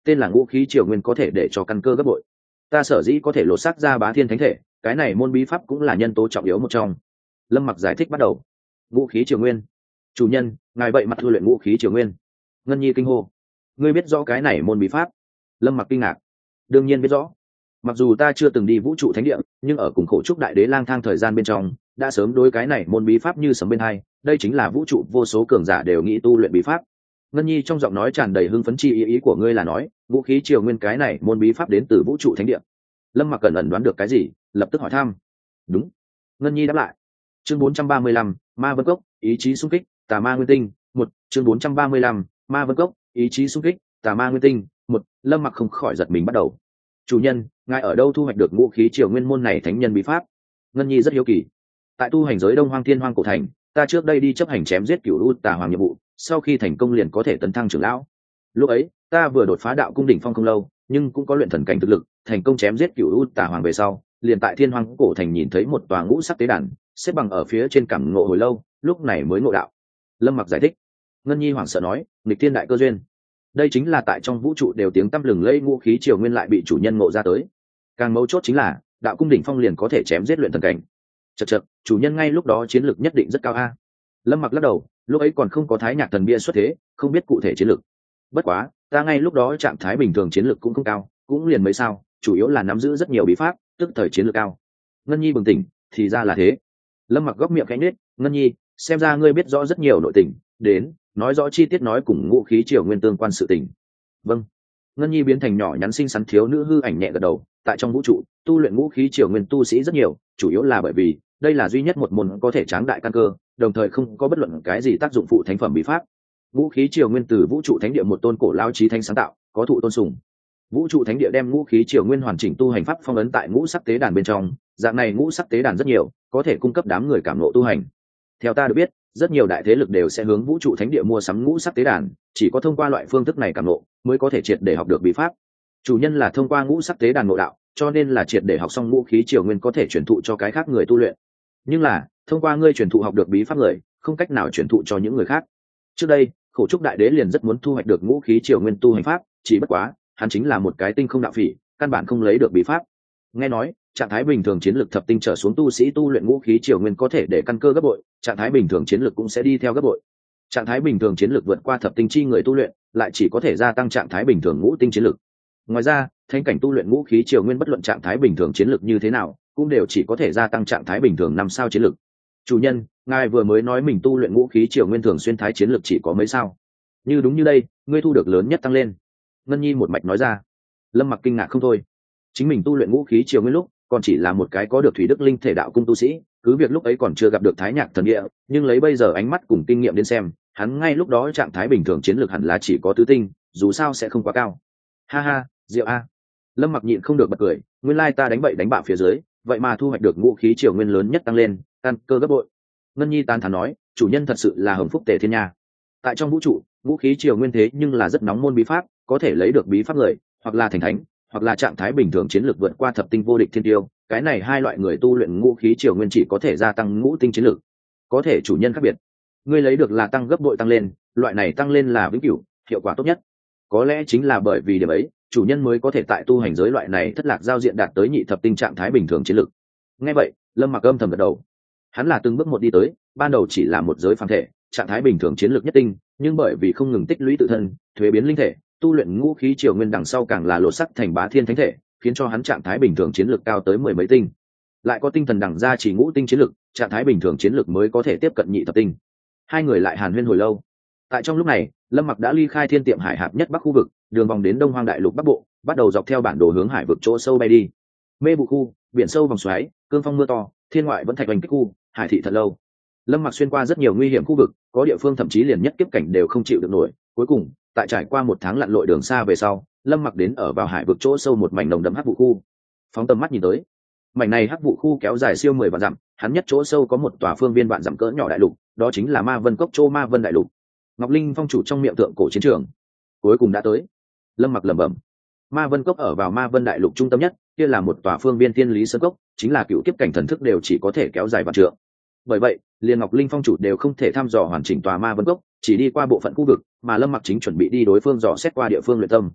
tên là ngũ khí triều nguyên, có thể để cho căn cơ gấp bội. Ta sở dĩ có thể lột xác ra bá thiên thánh thể, cái này môn bí pháp cũng là nhân tố trọng yếu một trong. Lâm Mặc giải thích bắt đầu. Ngũ khí triều nguyên. Chủ nhân, ngài vậy mặt thu luyện ngũ khí triều nguyên. Ngân Nhi kinh hô. Ngươi biết rõ cái này môn bí pháp? Lâm Mặc kinh ngạc. Đương nhiên biết rõ. Mặc dù ta chưa từng đi vũ trụ thánh địa, nhưng ở cùng khổ trúc đại đế lang thang thời gian bên trong, đã sớm đối cái này môn bí pháp như sấm bên hai. Đây chính là vũ trụ vô số cường giả đều nghĩ tu luyện bí pháp. Ngân Nhi trong giọng nói tràn đầy hưng phấn chi ý, ý của ngươi là nói vũ khí triều nguyên cái này môn bí pháp đến từ vũ trụ thánh địa. Lâm Mặc cẩn ẩn đoán được cái gì, lập tức hỏi thăm. Đúng. Ngân Nhi đáp lại. Chương bốn trăm ba mươi lăm, Ma Vân Cốc, ý chí xung kích, Tà Ma Nguyên Tinh, một. Chương bốn trăm ba mươi lăm, Ma Vân Cốc, ý chí xung kích, Tà Ma Nguyên Tinh, một. Lâm Mặc không khỏi giật mình bắt đầu. Chủ nhân, ngài ở đâu thu hoạch được ngũ khí triều nguyên môn này thánh nhân bí pháp? Ngân Nhi rất hiếu kỳ. Tại tu hành giới Đông Hoang Thiên Hoang cổ thành, ta trước đây đi chấp hành chém giết cửu u tà hoàng nhiệm vụ, sau khi thành công liền có thể tấn thăng trưởng lão. Lúc ấy, ta vừa đột phá đạo cung đỉnh phong không lâu, nhưng cũng có luyện thần cảnh thực lực, thành công chém giết cửu u tà hoàng về sau, liền tại Thiên Hoang cổ thành nhìn thấy một tòa ngũ sắc tế đàn, xếp bằng ở phía trên cảm ngộ hồi lâu, lúc này mới ngộ đạo. Lâm Mặc giải thích. Ngân Nhi hoảng sợ nói, nghịch thiên đại cơ duyên. Đây chính là tại trong vũ trụ đều tiếng tăm lừng lẫy ngũ khí triều nguyên lại bị chủ nhân ngộ ra tới. Càng mấu chốt chính là, đạo cung đỉnh phong liền có thể chém giết luyện thần cảnh. Chậc chậc, chủ nhân ngay lúc đó chiến lược nhất định rất cao a. Lâm Mặc lắc đầu, lúc ấy còn không có Thái Nhạc thần bia xuất thế, không biết cụ thể chiến lược. Bất quá, ta ngay lúc đó trạng thái bình thường chiến lược cũng không cao, cũng liền mấy sao, chủ yếu là nắm giữ rất nhiều bí pháp, tức thời chiến lược cao. Ngân Nhi bừng tỉnh, thì ra là thế. Lâm Mặc góc miệng khẽ nhếch, Ngân Nhi, xem ra ngươi biết rõ rất nhiều nội tình, đến, nói rõ chi tiết nói cùng ngũ khí triều nguyên tương quan sự tình. Vâng. Ngân Nhi biến thành nhỏ nhắn xinh xắn thiếu nữ hư ảnh nhẹ gật đầu, tại trong vũ trụ, tu luyện ngũ khí triều nguyên tu sĩ rất nhiều, chủ yếu là bởi vì đây là duy nhất một môn có thể tráng đại căn cơ, đồng thời không có bất luận cái gì tác dụng phụ thánh phẩm bí pháp. Ngũ khí triều nguyên từ vũ trụ thánh địa một tôn cổ lao chí thánh sáng tạo, có thụ tôn sùng. Vũ trụ thánh địa đem ngũ khí triều nguyên hoàn chỉnh tu hành pháp phong ấn tại ngũ sắc tế đàn bên trong, dạng này ngũ sắc tế đàn rất nhiều, có thể cung cấp đám người cảm ngộ tu hành. Theo ta được biết, rất nhiều đại thế lực đều sẽ hướng vũ trụ thánh địa mua sắm ngũ sắc tế đàn, chỉ có thông qua loại phương thức này cảm ngộ mới có thể triệt để học được bí pháp. Chủ nhân là thông qua ngũ sắc tế đàn ngộ đạo, cho nên là triệt để học xong ngũ khí triều nguyên có thể truyền thụ cho cái khác người tu luyện. Nhưng là thông qua ngươi truyền thụ học được bí pháp người, không cách nào truyền thụ cho những người khác. Trước đây, khổ trúc đại đế liền rất muốn thu hoạch được ngũ khí triều nguyên tu hành pháp, chỉ bất quá hắn chính là một cái tinh không đạo phỉ, căn bản không lấy được bí pháp. Nghe nói trạng thái bình thường chiến lược thập tinh trở xuống tu sĩ tu luyện ngũ khí triều nguyên có thể để căn cơ gấp bội, trạng thái bình thường chiến lược cũng sẽ đi theo gấp bội. Trạng thái bình thường chiến lược vượt qua thập tinh chi người tu luyện, lại chỉ có thể gia tăng trạng thái bình thường ngũ tinh chiến lược. Ngoài ra, thánh cảnh tu luyện ngũ khí triều nguyên bất luận trạng thái bình thường chiến lược như thế nào, cũng đều chỉ có thể gia tăng trạng thái bình thường năm sao chiến lược. Chủ nhân, ngài vừa mới nói mình tu luyện ngũ khí triều nguyên thường xuyên thái chiến lược chỉ có mấy sao? Như đúng như đây, ngươi thu được lớn nhất tăng lên. Ngân Nhi một mạch nói ra. Lâm Mặc kinh ngạc không thôi. Chính mình tu luyện ngũ khí triều nguyên lúc còn chỉ là một cái có được thủy đức linh thể đạo cung tu sĩ, cứ việc lúc ấy còn chưa gặp được Thái Nhạc thần địa, nhưng lấy bây giờ ánh mắt cùng kinh nghiệm đến xem, hắn ngay lúc đó trạng thái bình thường chiến lược hẳn là chỉ có tứ tinh, dù sao sẽ không quá cao. Ha ha, diệu a. Lâm Mặc nhịn không được bật cười, nguyên lai ta đánh bậy đánh bạ phía dưới, vậy mà thu hoạch được ngũ khí triều nguyên lớn nhất tăng lên, căn cơ gấp bội. Ngân Nhi tán thán nói, chủ nhân thật sự là hồng phúc tề thiên nha. Tại trong vũ trụ, ngũ khí triều nguyên thế nhưng là rất nóng môn bí pháp, có thể lấy được bí pháp người, hoặc là thành thánh, hoặc là trạng thái bình thường chiến lược vượt qua thập tinh vô địch thiên tiêu, cái này hai loại người tu luyện ngũ khí triều nguyên chỉ có thể gia tăng ngũ tinh chiến lược. Có thể chủ nhân khác biệt, ngươi lấy được là tăng gấp bội tăng lên, loại này tăng lên là vĩnh cửu, hiệu quả tốt nhất. Có lẽ chính là bởi vì điểm ấy, chủ nhân mới có thể tại tu hành giới loại này thất lạc giao diện đạt tới nhị thập tinh trạng thái bình thường chiến lược. Nghe vậy, Lâm Mặc âm thầm gật đầu. Hắn là từng bước một đi tới, ban đầu chỉ là một giới phàm thể, trạng thái bình thường chiến lược nhất tinh, nhưng bởi vì không ngừng tích lũy tự thân, thuế biến linh thể, tu luyện ngũ khí triều nguyên đằng sau càng là lột sắc thành bá thiên thánh thể, khiến cho hắn trạng thái bình thường chiến lược cao tới mười mấy tinh. Lại có tinh thần đẳng ra chỉ ngũ tinh chiến lược, trạng thái bình thường chiến lược mới có thể tiếp cận nhị thập tinh. Hai người lại hàn huyên hồi lâu. Tại trong lúc này, Lâm Mặc đã ly khai thiên tiệm hải hạp nhất bắc khu vực, đường vòng đến Đông Hoang đại lục bắc bộ, bắt đầu dọc theo bản đồ hướng hải vực chỗ sâu bay đi. Mê vụ khu, biển sâu vòng xoáy, cương phong mưa to, thiên ngoại vẫn thạch hoành kích khu, hải thị thật lâu. Lâm Mặc xuyên qua rất nhiều nguy hiểm khu vực, có địa phương thậm chí liền nhất kiếp cảnh đều không chịu được nổi. Cuối cùng, tại trải qua một tháng lặn lội đường xa về sau, Lâm Mặc đến ở vào hải vực chỗ sâu một mảnh nồng đậm hắc vụ khu. Phóng tầm mắt nhìn tới, mảnh này hắc vụ khu kéo dài siêu mười vạn dặm, hắn nhất chỗ sâu có một tòa phương viên vạn dặm cỡ nhỏ đại lục, đó chính là Ma Vân Cốc Châu Ma Vân đại lục. Ngọc Linh phong chủ trong miệng tượng cổ chiến trường, cuối cùng đã tới. Lâm Mặc lẩm bẩm. Ma Vân Cốc ở vào Ma Vân đại lục trung tâm nhất, kia là một tòa phương viên thiên lý sơn cốc, chính là cựu kiếp cảnh thần thức đều chỉ có thể kéo dài vạn trượng. Bởi vậy, liền Ngọc Linh phong chủ đều không thể thăm dò hoàn chỉnh tòa Ma Vân Cốc, chỉ đi qua bộ phận khu vực, mà Lâm Mặc chính chuẩn bị đi đối phương dò xét qua địa phương luyện tâm.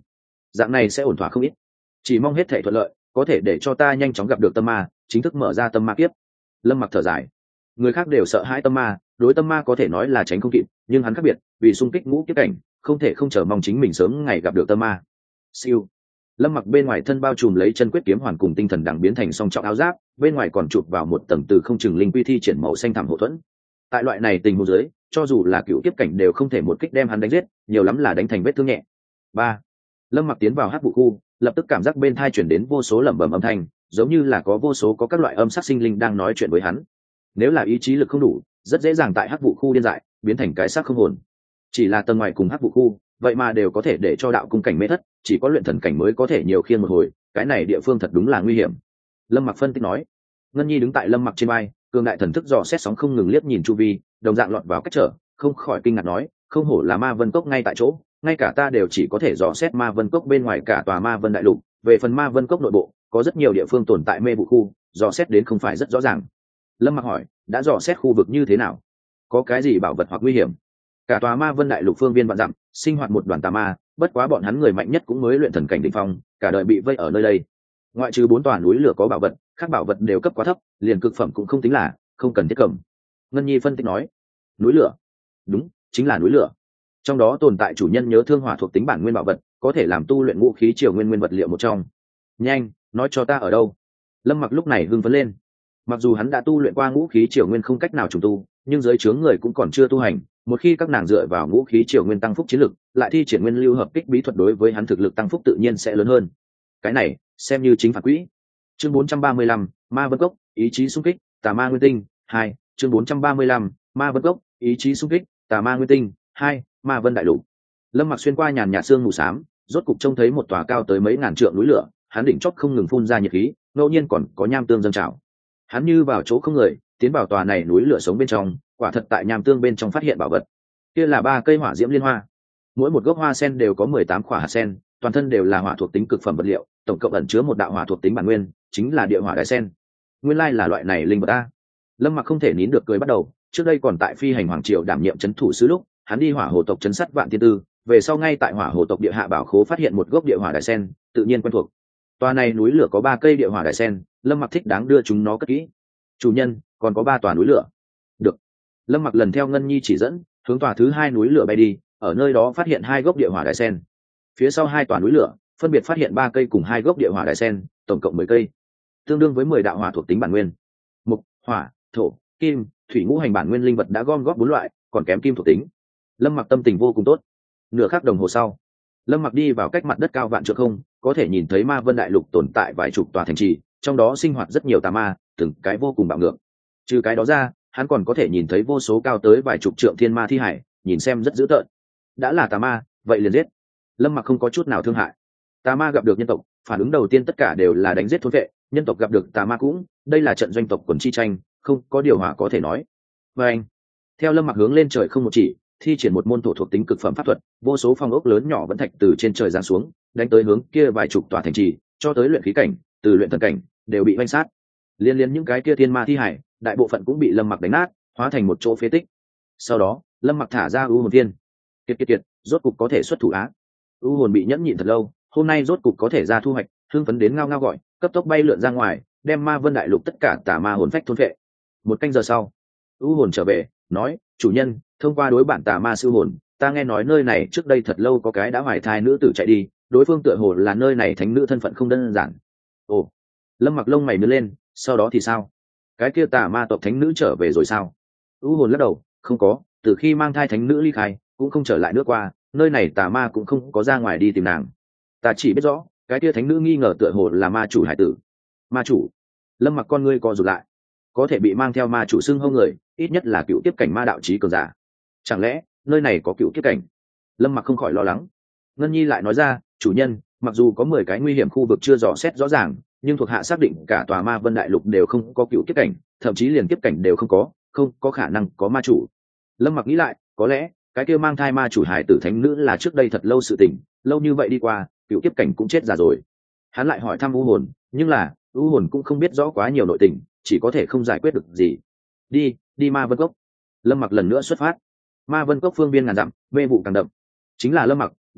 dạng này sẽ ổn thỏa không ít. Chỉ mong hết thể thuận lợi, có thể để cho ta nhanh chóng gặp được tâm ma, chính thức mở ra tâm ma kiếp. Lâm Mặc thở dài. Người khác đều sợ hãi tâm ma, đối tâm ma có thể nói là tránh không kịp, nhưng hắn khác biệt, vì xung kích ngũ kiếp cảnh, không thể không chờ mong chính mình sớm ngày gặp được tâm ma. Siêu. Lâm Mặc bên ngoài thân bao trùm lấy chân quyết kiếm hoàn cùng tinh thần đằng biến thành song trọng áo giáp, bên ngoài còn chụp vào một tầng từ không chừng linh quy thi triển màu xanh thẳm hộ thuẫn. Tại loại này tình huống dưới, cho dù là cựu kiếp cảnh đều không thể một kích đem hắn đánh giết, nhiều lắm là đánh thành vết thương nhẹ. Ba. Lâm Mặc tiến vào hắc vụ khu, lập tức cảm giác bên tai chuyển đến vô số lẩm bẩm âm thanh, giống như là có vô số có các loại âm sắc sinh linh đang nói chuyện với hắn. Nếu là ý chí lực không đủ, rất dễ dàng tại hắc vụ khu điên dại, biến thành cái xác không hồn. Chỉ là tầng ngoài cùng hắc vụ khu, vậy mà đều có thể để cho đạo cung cảnh mê thất, chỉ có luyện thần cảnh mới có thể nhiều khiên một hồi, cái này địa phương thật đúng là nguy hiểm. Lâm Mặc phân tích nói. Ngân Nhi đứng tại Lâm Mặc trên vai, cường đại thần thức dò xét sóng không ngừng liếc nhìn chu vi, đồng dạng lọt vào cách trở, không khỏi kinh ngạc nói, không hổ là Ma Vân Cốc ngay tại chỗ, ngay cả ta đều chỉ có thể dò xét Ma Vân Cốc bên ngoài cả tòa Ma Vân đại lục, về phần Ma Vân Cốc nội bộ, có rất nhiều địa phương tồn tại mê vụ khu, dò xét đến không phải rất rõ ràng. Lâm Mặc hỏi, đã dò xét khu vực như thế nào? Có cái gì bảo vật hoặc nguy hiểm? Cả tòa Ma Vân đại lục phương viên vạn dặm, sinh hoạt một đoàn tà ma, bất quá bọn hắn người mạnh nhất cũng mới luyện thần cảnh đỉnh phong, cả đời bị vây ở nơi đây. Ngoại trừ bốn tòa núi lửa có bảo vật, các bảo vật đều cấp quá thấp, liền cực phẩm cũng không tính là, không cần thiết cầm. Ngân Nhi phân tích nói. Núi lửa? Đúng, chính là núi lửa. Trong đó tồn tại chủ nhân nhớ thương hỏa thuộc tính bản nguyên bảo vật, có thể làm tu luyện ngũ khí triều nguyên nguyên vật liệu một trong. Nhanh, nói cho ta ở đâu? Lâm Mặc lúc này hưng phấn lên. Mặc dù hắn đã tu luyện qua ngũ khí triều nguyên không cách nào trùng tu, nhưng giới chướng người cũng còn chưa tu hành, một khi các nàng dựa vào ngũ khí triều nguyên tăng phúc chiến lực, lại thi triển nguyên lưu hợp kích bí thuật, đối với hắn thực lực tăng phúc tự nhiên sẽ lớn hơn. Cái này xem như chính phản quỹ. Chương bốn trăm ba mươi lăm, Ma Vân Cốc, ý chí xung kích, tà ma nguyên tinh, hai. Chương bốn trăm ba mươi lăm, Ma Vân Cốc, ý chí xung kích, tà ma nguyên tinh, hai. Ma Vân đại lục. Lâm Mặc xuyên qua nhàn nhạt sương mù xám, rốt cục trông thấy một tòa cao tới mấy ngàn trượng núi lửa, hắn đỉnh chóp không ngừng phun ra nhiệt khí, ngẫu nhiên còn có nham tương dâng trào. Hắn như vào chỗ không người, tiến vào tòa này núi lửa sống bên trong, quả thật tại nham tương bên trong phát hiện bảo vật. Kia là ba cây hỏa diễm liên hoa, mỗi một gốc hoa sen đều có mười tám quả hạt sen, toàn thân đều là hỏa thuộc tính cực phẩm vật liệu, tổng cộng ẩn chứa một đạo hỏa thuộc tính bản nguyên, chính là địa hỏa đại sen. Nguyên lai là loại này linh vật a. Lâm Mặc không thể nín được cười bắt đầu, trước đây còn tại phi hành hoàng triều đảm nhiệm trấn thủ sứ lúc, hắn đi hỏa hồ tộc trấn sát vạn tiên tư, về sau ngay tại hỏa hồ tộc địa hạ bảo khố phát hiện một gốc địa hỏa đại sen, tự nhiên quen thuộc. Tòa này núi lửa có ba cây địa hỏa đại sen, Lâm Mặc thích đáng đưa chúng nó cất kỹ. Chủ nhân, còn có ba tòa núi lửa. Được. Lâm Mặc lần theo Ngân Nhi chỉ dẫn, hướng tòa thứ hai núi lửa bay đi, ở nơi đó phát hiện hai gốc địa hỏa đại sen. Phía sau hai tòa núi lửa, phân biệt phát hiện ba cây cùng hai gốc địa hỏa đại sen, tổng cộng mười cây, tương đương với mười đạo hỏa thuộc tính bản nguyên. Mục, hỏa, thổ, kim, thủy ngũ hành bản nguyên linh vật đã gom góp bốn loại, còn kém kim thuộc tính. Lâm Mặc tâm tình vô cùng tốt. Nửa khắc đồng hồ sau, Lâm Mặc đi vào cách mặt đất cao vạn trượng không, có thể nhìn thấy Ma Vân đại lục tồn tại vài chục tòa thành trì, trong đó sinh hoạt rất nhiều tà ma, từng cái vô cùng bạo ngược. Trừ cái đó ra, hắn còn có thể nhìn thấy vô số cao tới vài chục trượng thiên ma thi hải, nhìn xem rất dữ tợn. Đã là tà ma, vậy liền giết. Lâm Mặc không có chút nào thương hại. Tà ma gặp được nhân tộc, phản ứng đầu tiên tất cả đều là đánh giết thôn vệ, nhân tộc gặp được tà ma cũng, đây là trận doanh tộc quần chi tranh, không có điều hòa có thể nói. Và anh, theo Lâm Mặc hướng lên trời không một chỉ, thi triển một môn thổ thuộc tính cực phẩm pháp thuật, vô số phong ốc lớn nhỏ vẫn thạch từ trên trời giáng xuống, đánh tới hướng kia vài chục tòa thành trì, cho tới luyện khí cảnh, từ luyện thần cảnh, đều bị vây sát. Liên liên những cái kia thiên ma thi hải, đại bộ phận cũng bị Lâm Mặc đánh nát, hóa thành một chỗ phế tích. Sau đó, Lâm Mặc thả ra u hồn thiên. Kiệt kiệt kiệt, rốt cục có thể xuất thủ á. U hồn bị nhẫn nhịn thật lâu, hôm nay rốt cục có thể ra thu hoạch, hưng phấn đến ngao ngao gọi, cấp tốc bay lượn ra ngoài, đem Ma Vân đại lục tất cả tà ma hồn phách thôn phệ. Một canh giờ sau, U hồn trở về, nói, chủ nhân, thông qua đối bản tà ma siêu hồn, ta nghe nói nơi này trước đây thật lâu có cái đã hoài thai nữ tử chạy đi, đối phương tựa hồ là nơi này thánh nữ thân phận không đơn giản. Ồ, Lâm Mặc lông mày nhướng lên, sau đó thì sao? Cái kia tà ma tộc thánh nữ trở về rồi sao? U hồn lắc đầu, không có, từ khi mang thai thánh nữ ly khai, cũng không trở lại nữa qua, nơi này tà ma cũng không có ra ngoài đi tìm nàng. Ta chỉ biết rõ, cái kia thánh nữ nghi ngờ tựa hồ là ma chủ hải tử. Ma chủ? Lâm Mặc con ngươi co rụt lại. Có thể bị mang theo ma chủ xưng hô người, ít nhất là cựu tiếp cảnh ma đạo chí cường giả. Chẳng lẽ nơi này có cựu tiếp cảnh? Lâm Mặc không khỏi lo lắng. Ngân Nhi lại nói ra, chủ nhân, mặc dù có mười cái nguy hiểm khu vực chưa dò xét rõ ràng, nhưng thuộc hạ xác định cả tòa Ma Vân đại lục đều không có cựu kiếp cảnh, thậm chí liền kiếp cảnh đều không có, không có khả năng có ma chủ. Lâm Mặc nghĩ lại, có lẽ cái kia mang thai ma chủ hải tử thánh nữ là trước đây thật lâu sự tình, lâu như vậy đi qua, cựu kiếp cảnh cũng chết già rồi. Hắn lại hỏi thăm u hồn, nhưng là u hồn cũng không biết rõ quá nhiều nội tình, chỉ có thể không giải quyết được gì. Đi, đi Ma Vân Cốc. Lâm Mặc lần nữa xuất phát. Ma Vân Cốc phương viên ngàn dặm, mê vụ càng đậm. Chính là Lâm Mặc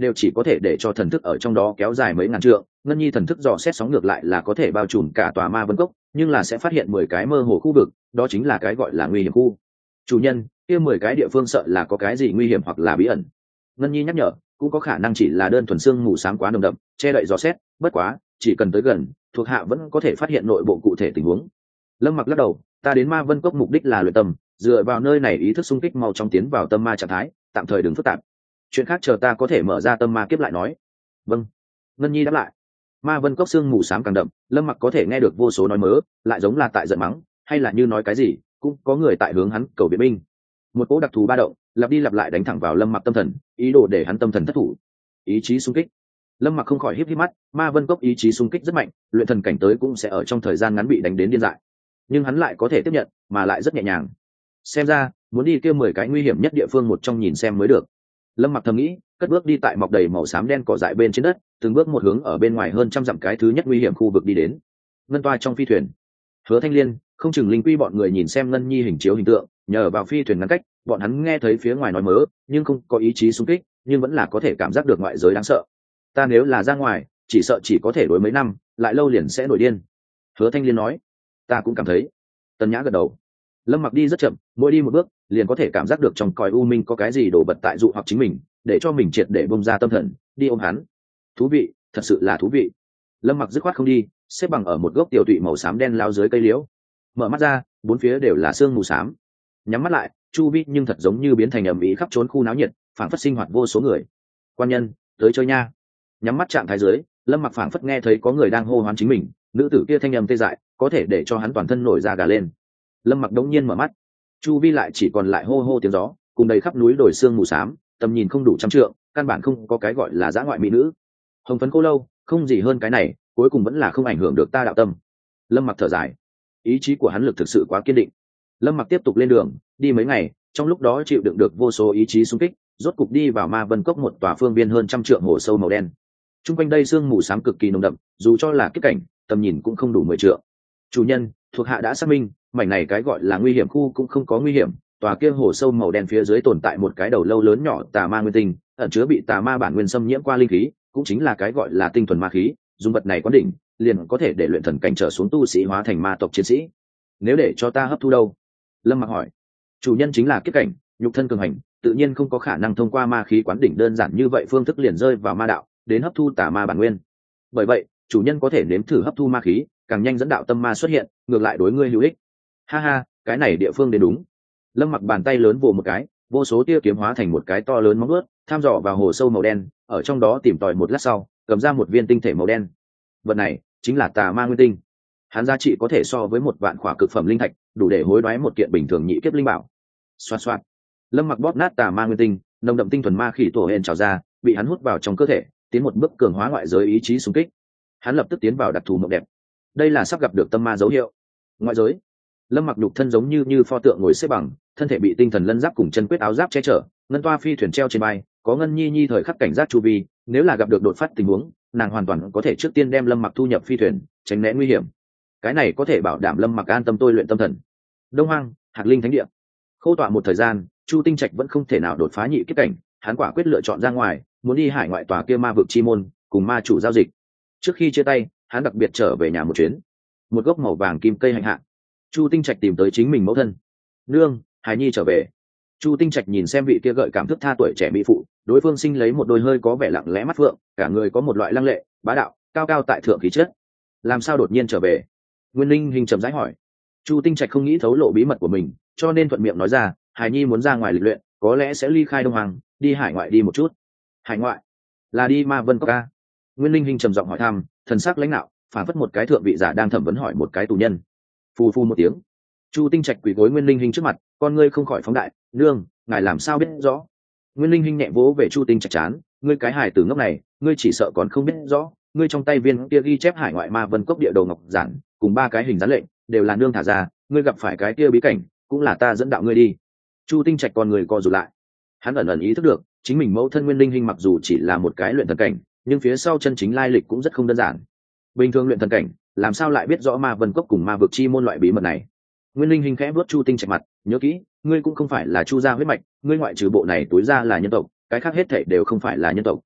đều chỉ có thể để cho thần thức ở trong đó kéo dài mấy ngàn trượng. Ngân nhi thần thức dò xét sóng ngược lại là có thể bao trùm cả tòa ma vân cốc, nhưng là sẽ phát hiện mười cái mơ hồ khu vực, đó chính là cái gọi là nguy hiểm khu. Chủ nhân, kia mười cái địa phương sợ là có cái gì nguy hiểm hoặc là bí ẩn. Ngân nhi nhắc nhở, cũng có khả năng chỉ là đơn thuần xương mù sáng quá nồng đậm, che đậy dò xét, bất quá chỉ cần tới gần, thuộc hạ vẫn có thể phát hiện nội bộ cụ thể tình huống. Lâm Mặc lắc đầu, ta đến ma vân cốc mục đích là luyện tâm, dựa vào nơi này ý thức xung kích mau trong tiến vào tâm ma trạng thái, tạm thời đừng phức tạp, chuyện khác chờ ta có thể mở ra tâm ma kiếp lại nói. Vâng. Ngân nhi đáp lại. Ma vân cốc xương mù xám càng đậm, Lâm Mặc có thể nghe được vô số nói mớ, lại giống là tại giận mắng, hay là như nói cái gì, cũng có người tại hướng hắn cầu viện binh. Một cỗ đặc thù ba động, lặp đi lặp lại đánh thẳng vào Lâm Mặc tâm thần, ý đồ để hắn tâm thần thất thủ. Ý chí xung kích. Lâm Mặc không khỏi híp híp mắt, ma vân cốc ý chí xung kích rất mạnh, luyện thần cảnh tới cũng sẽ ở trong thời gian ngắn bị đánh đến điên dại. Nhưng hắn lại có thể tiếp nhận, mà lại rất nhẹ nhàng. Xem ra, muốn đi kia mười cái nguy hiểm nhất địa phương một trong nhìn xem mới được. Lâm Mặc thầm nghĩ, cất bước đi tại mọc đầy màu xám đen cỏ dại bên trên đất, từng bước một hướng ở bên ngoài hơn trăm dặm cái thứ nhất nguy hiểm khu vực đi đến. Ngân toa trong phi thuyền, Hứa Thanh Liên, không chừng linh quy bọn người nhìn xem Ngân Nhi hình chiếu hình tượng, nhờ vào phi thuyền ngăn cách, bọn hắn nghe thấy phía ngoài nói mớ, nhưng không có ý chí xung kích, nhưng vẫn là có thể cảm giác được ngoại giới đáng sợ. Ta nếu là ra ngoài, chỉ sợ chỉ có thể đối mấy năm, lại lâu liền sẽ nổi điên. Hứa Thanh Liên nói. Ta cũng cảm thấy. Tần Nhã gật đầu. Lâm Mặc đi rất chậm, mỗi đi một bước liền có thể cảm giác được trong cõi u minh có cái gì đổ bật tại dụ hoặc chính mình, để cho mình triệt để bông ra tâm thần, đi ôm hắn. Thú vị, thật sự là thú vị. Lâm Mặc dứt khoát không đi, xếp bằng ở một gốc tiểu tụy màu xám đen lao dưới cây liễu. Mở mắt ra, bốn phía đều là sương mù xám. Nhắm mắt lại, chu vi nhưng thật giống như biến thành ầm ĩ khắp trốn khu náo nhiệt, phảng phất sinh hoạt vô số người. Quan nhân, tới chơi nha. Nhắm mắt trạng thái dưới, Lâm Mặc phảng phất nghe thấy có người đang hô hoán chính mình, nữ tử kia thanh âm tê dại, có thể để cho hắn toàn thân nổi da gà lên. Lâm Mặc đống nhiên mở mắt, chu vi lại chỉ còn lại hô hô tiếng gió, cùng đầy khắp núi đồi sương mù xám, tầm nhìn không đủ trăm trượng, căn bản không có cái gọi là dã ngoại mỹ nữ. Hồng phấn cô lâu, không gì hơn cái này, cuối cùng vẫn là không ảnh hưởng được ta đạo tâm. Lâm Mặc thở dài, ý chí của hắn lực thực sự quá kiên định. Lâm Mặc tiếp tục lên đường, đi mấy ngày, trong lúc đó chịu đựng được vô số ý chí xung kích, rốt cục đi vào ma vân cốc, một tòa phương viên hơn trăm trượng hồ sâu màu đen. Trung quanh đây sương mù xám cực kỳ nồng đậm, dù cho là kiếp cảnh, tầm nhìn cũng không đủ mười trượng. Chủ nhân, thuộc hạ đã xác minh, mảnh này cái gọi là nguy hiểm khu cũng không có nguy hiểm, tòa kia hồ sâu màu đen phía dưới tồn tại một cái đầu lâu lớn nhỏ tà ma nguyên tinh, ẩn chứa bị tà ma bản nguyên xâm nhiễm qua linh khí, cũng chính là cái gọi là tinh thuần ma khí, dùng vật này quán đỉnh, liền có thể để luyện thần cảnh trở xuống tu sĩ hóa thành ma tộc chiến sĩ. Nếu để cho ta hấp thu đâu? Lâm Mặc hỏi. Chủ nhân chính là kiếp cảnh, nhục thân cường hành, tự nhiên không có khả năng thông qua ma khí quán đỉnh đơn giản như vậy phương thức liền rơi vào ma đạo, đến hấp thu tà ma bản nguyên. Bởi vậy, chủ nhân có thể nếm thử hấp thu ma khí, càng nhanh dẫn đạo tâm ma xuất hiện, ngược lại đối ngươi hữu ích. Ha ha, cái này địa phương đến đúng. Lâm Mặc bàn tay lớn vồ một cái, vô số tia kiếm hóa thành một cái to lớn móng vuốt, tham dò vào hồ sâu màu đen, ở trong đó tìm tòi một lát sau, cầm ra một viên tinh thể màu đen. Vật này chính là tà ma nguyên tinh. Hắn giá trị có thể so với một vạn khỏa cực phẩm linh thạch, đủ để hối đoái một kiện bình thường nhị kiếp linh bảo. Xoạt xoạt. Lâm Mặc bóp nát tà ma nguyên tinh, nồng đậm tinh thuần ma khí tổ hên trào ra, bị hắn hút vào trong cơ thể, tiến một bước cường hóa ngoại giới ý chí xung kích. Hắn lập tức tiến vào đặc thù mộng đẹp. Đây là sắp gặp được tâm ma dấu hiệu. Ngoại giới, Lâm Mặc nhục thân giống như như pho tượng ngồi xếp bằng, thân thể bị tinh thần lân giáp cùng chân quyết áo giáp che chở, ngân toa phi thuyền treo trên bay, có Ngân Nhi Nhi thời khắc cảnh giác chu vi, nếu là gặp được đột phát tình huống, nàng hoàn toàn có thể trước tiên đem Lâm Mặc thu nhập phi thuyền, tránh né nguy hiểm. Cái này có thể bảo đảm Lâm Mặc an tâm tôi luyện tâm thần. Đông Hoang, Hạc Linh Thánh Địa. Khâu tọa một thời gian, Chu Tinh Trạch vẫn không thể nào đột phá nhị kiếp cảnh, hắn quả quyết lựa chọn ra ngoài, muốn đi hải ngoại tòa kia ma vực chi môn, cùng ma chủ giao dịch. Trước khi chia tay, hắn đặc biệt trở về nhà một chuyến. Một gốc màu vàng kim cây hạnh hạ, Chu Tinh Trạch tìm tới chính mình mẫu thân. Nương, Hải Nhi trở về. Chu Tinh Trạch nhìn xem vị kia gợi cảm thức tha tuổi trẻ mỹ phụ, đối phương sinh lấy một đôi hơi có vẻ lặng lẽ mắt phượng, cả người có một loại lăng lệ, bá đạo, cao cao tại thượng khí chất. Làm sao đột nhiên trở về? Nguyên Linh hình trầm rãi hỏi. Chu Tinh Trạch không nghĩ thấu lộ bí mật của mình, cho nên thuận miệng nói ra, Hải Nhi muốn ra ngoài lịch luyện, có lẽ sẽ ly khai Đông Hoàng, đi hải ngoại đi một chút. Hải ngoại? Là đi Ma Vân Cốc ca? Nguyên Linh hình trầm giọng hỏi thăm, thần sắc lãnh đạo, phản phất một cái thượng vị giả đang thẩm vấn hỏi một cái tù nhân. Phù phù một tiếng, Chu Tinh Trạch quỳ gối Nguyên Linh hình trước mặt, con ngươi không khỏi phóng đại, nương, ngài làm sao biết rõ? Nguyên Linh hình nhẹ vỗ về Chu Tinh Trạch chán, ngươi cái hài tử ngốc này, ngươi chỉ sợ còn không biết rõ, ngươi trong tay viên kia ghi chép hải ngoại Ma Vân Cốc địa đồ ngọc giản, cùng ba cái hình dán lệnh, đều là nương thả ra, ngươi gặp phải cái kia bí cảnh, cũng là ta dẫn đạo ngươi đi. Chu Tinh Trạch con người co rụt lại, hắn ẩn ẩn ý thức được, chính mình mẫu thân Nguyên Linh hình mặc dù chỉ là một cái luyện thần cảnh, nhưng phía sau chân chính lai lịch cũng rất không đơn giản. Bình thường luyện thần cảnh, làm sao lại biết rõ Ma Vân Cốc cùng ma vực chi môn loại bí mật này? Nguyên Linh hình khẽ vuốt Chu Tinh Trạch mặt, nhớ kỹ, ngươi cũng không phải là Chu gia huyết mạch, ngươi ngoại trừ bộ này túi ra là nhân tộc, cái khác hết thảy đều không phải là nhân tộc.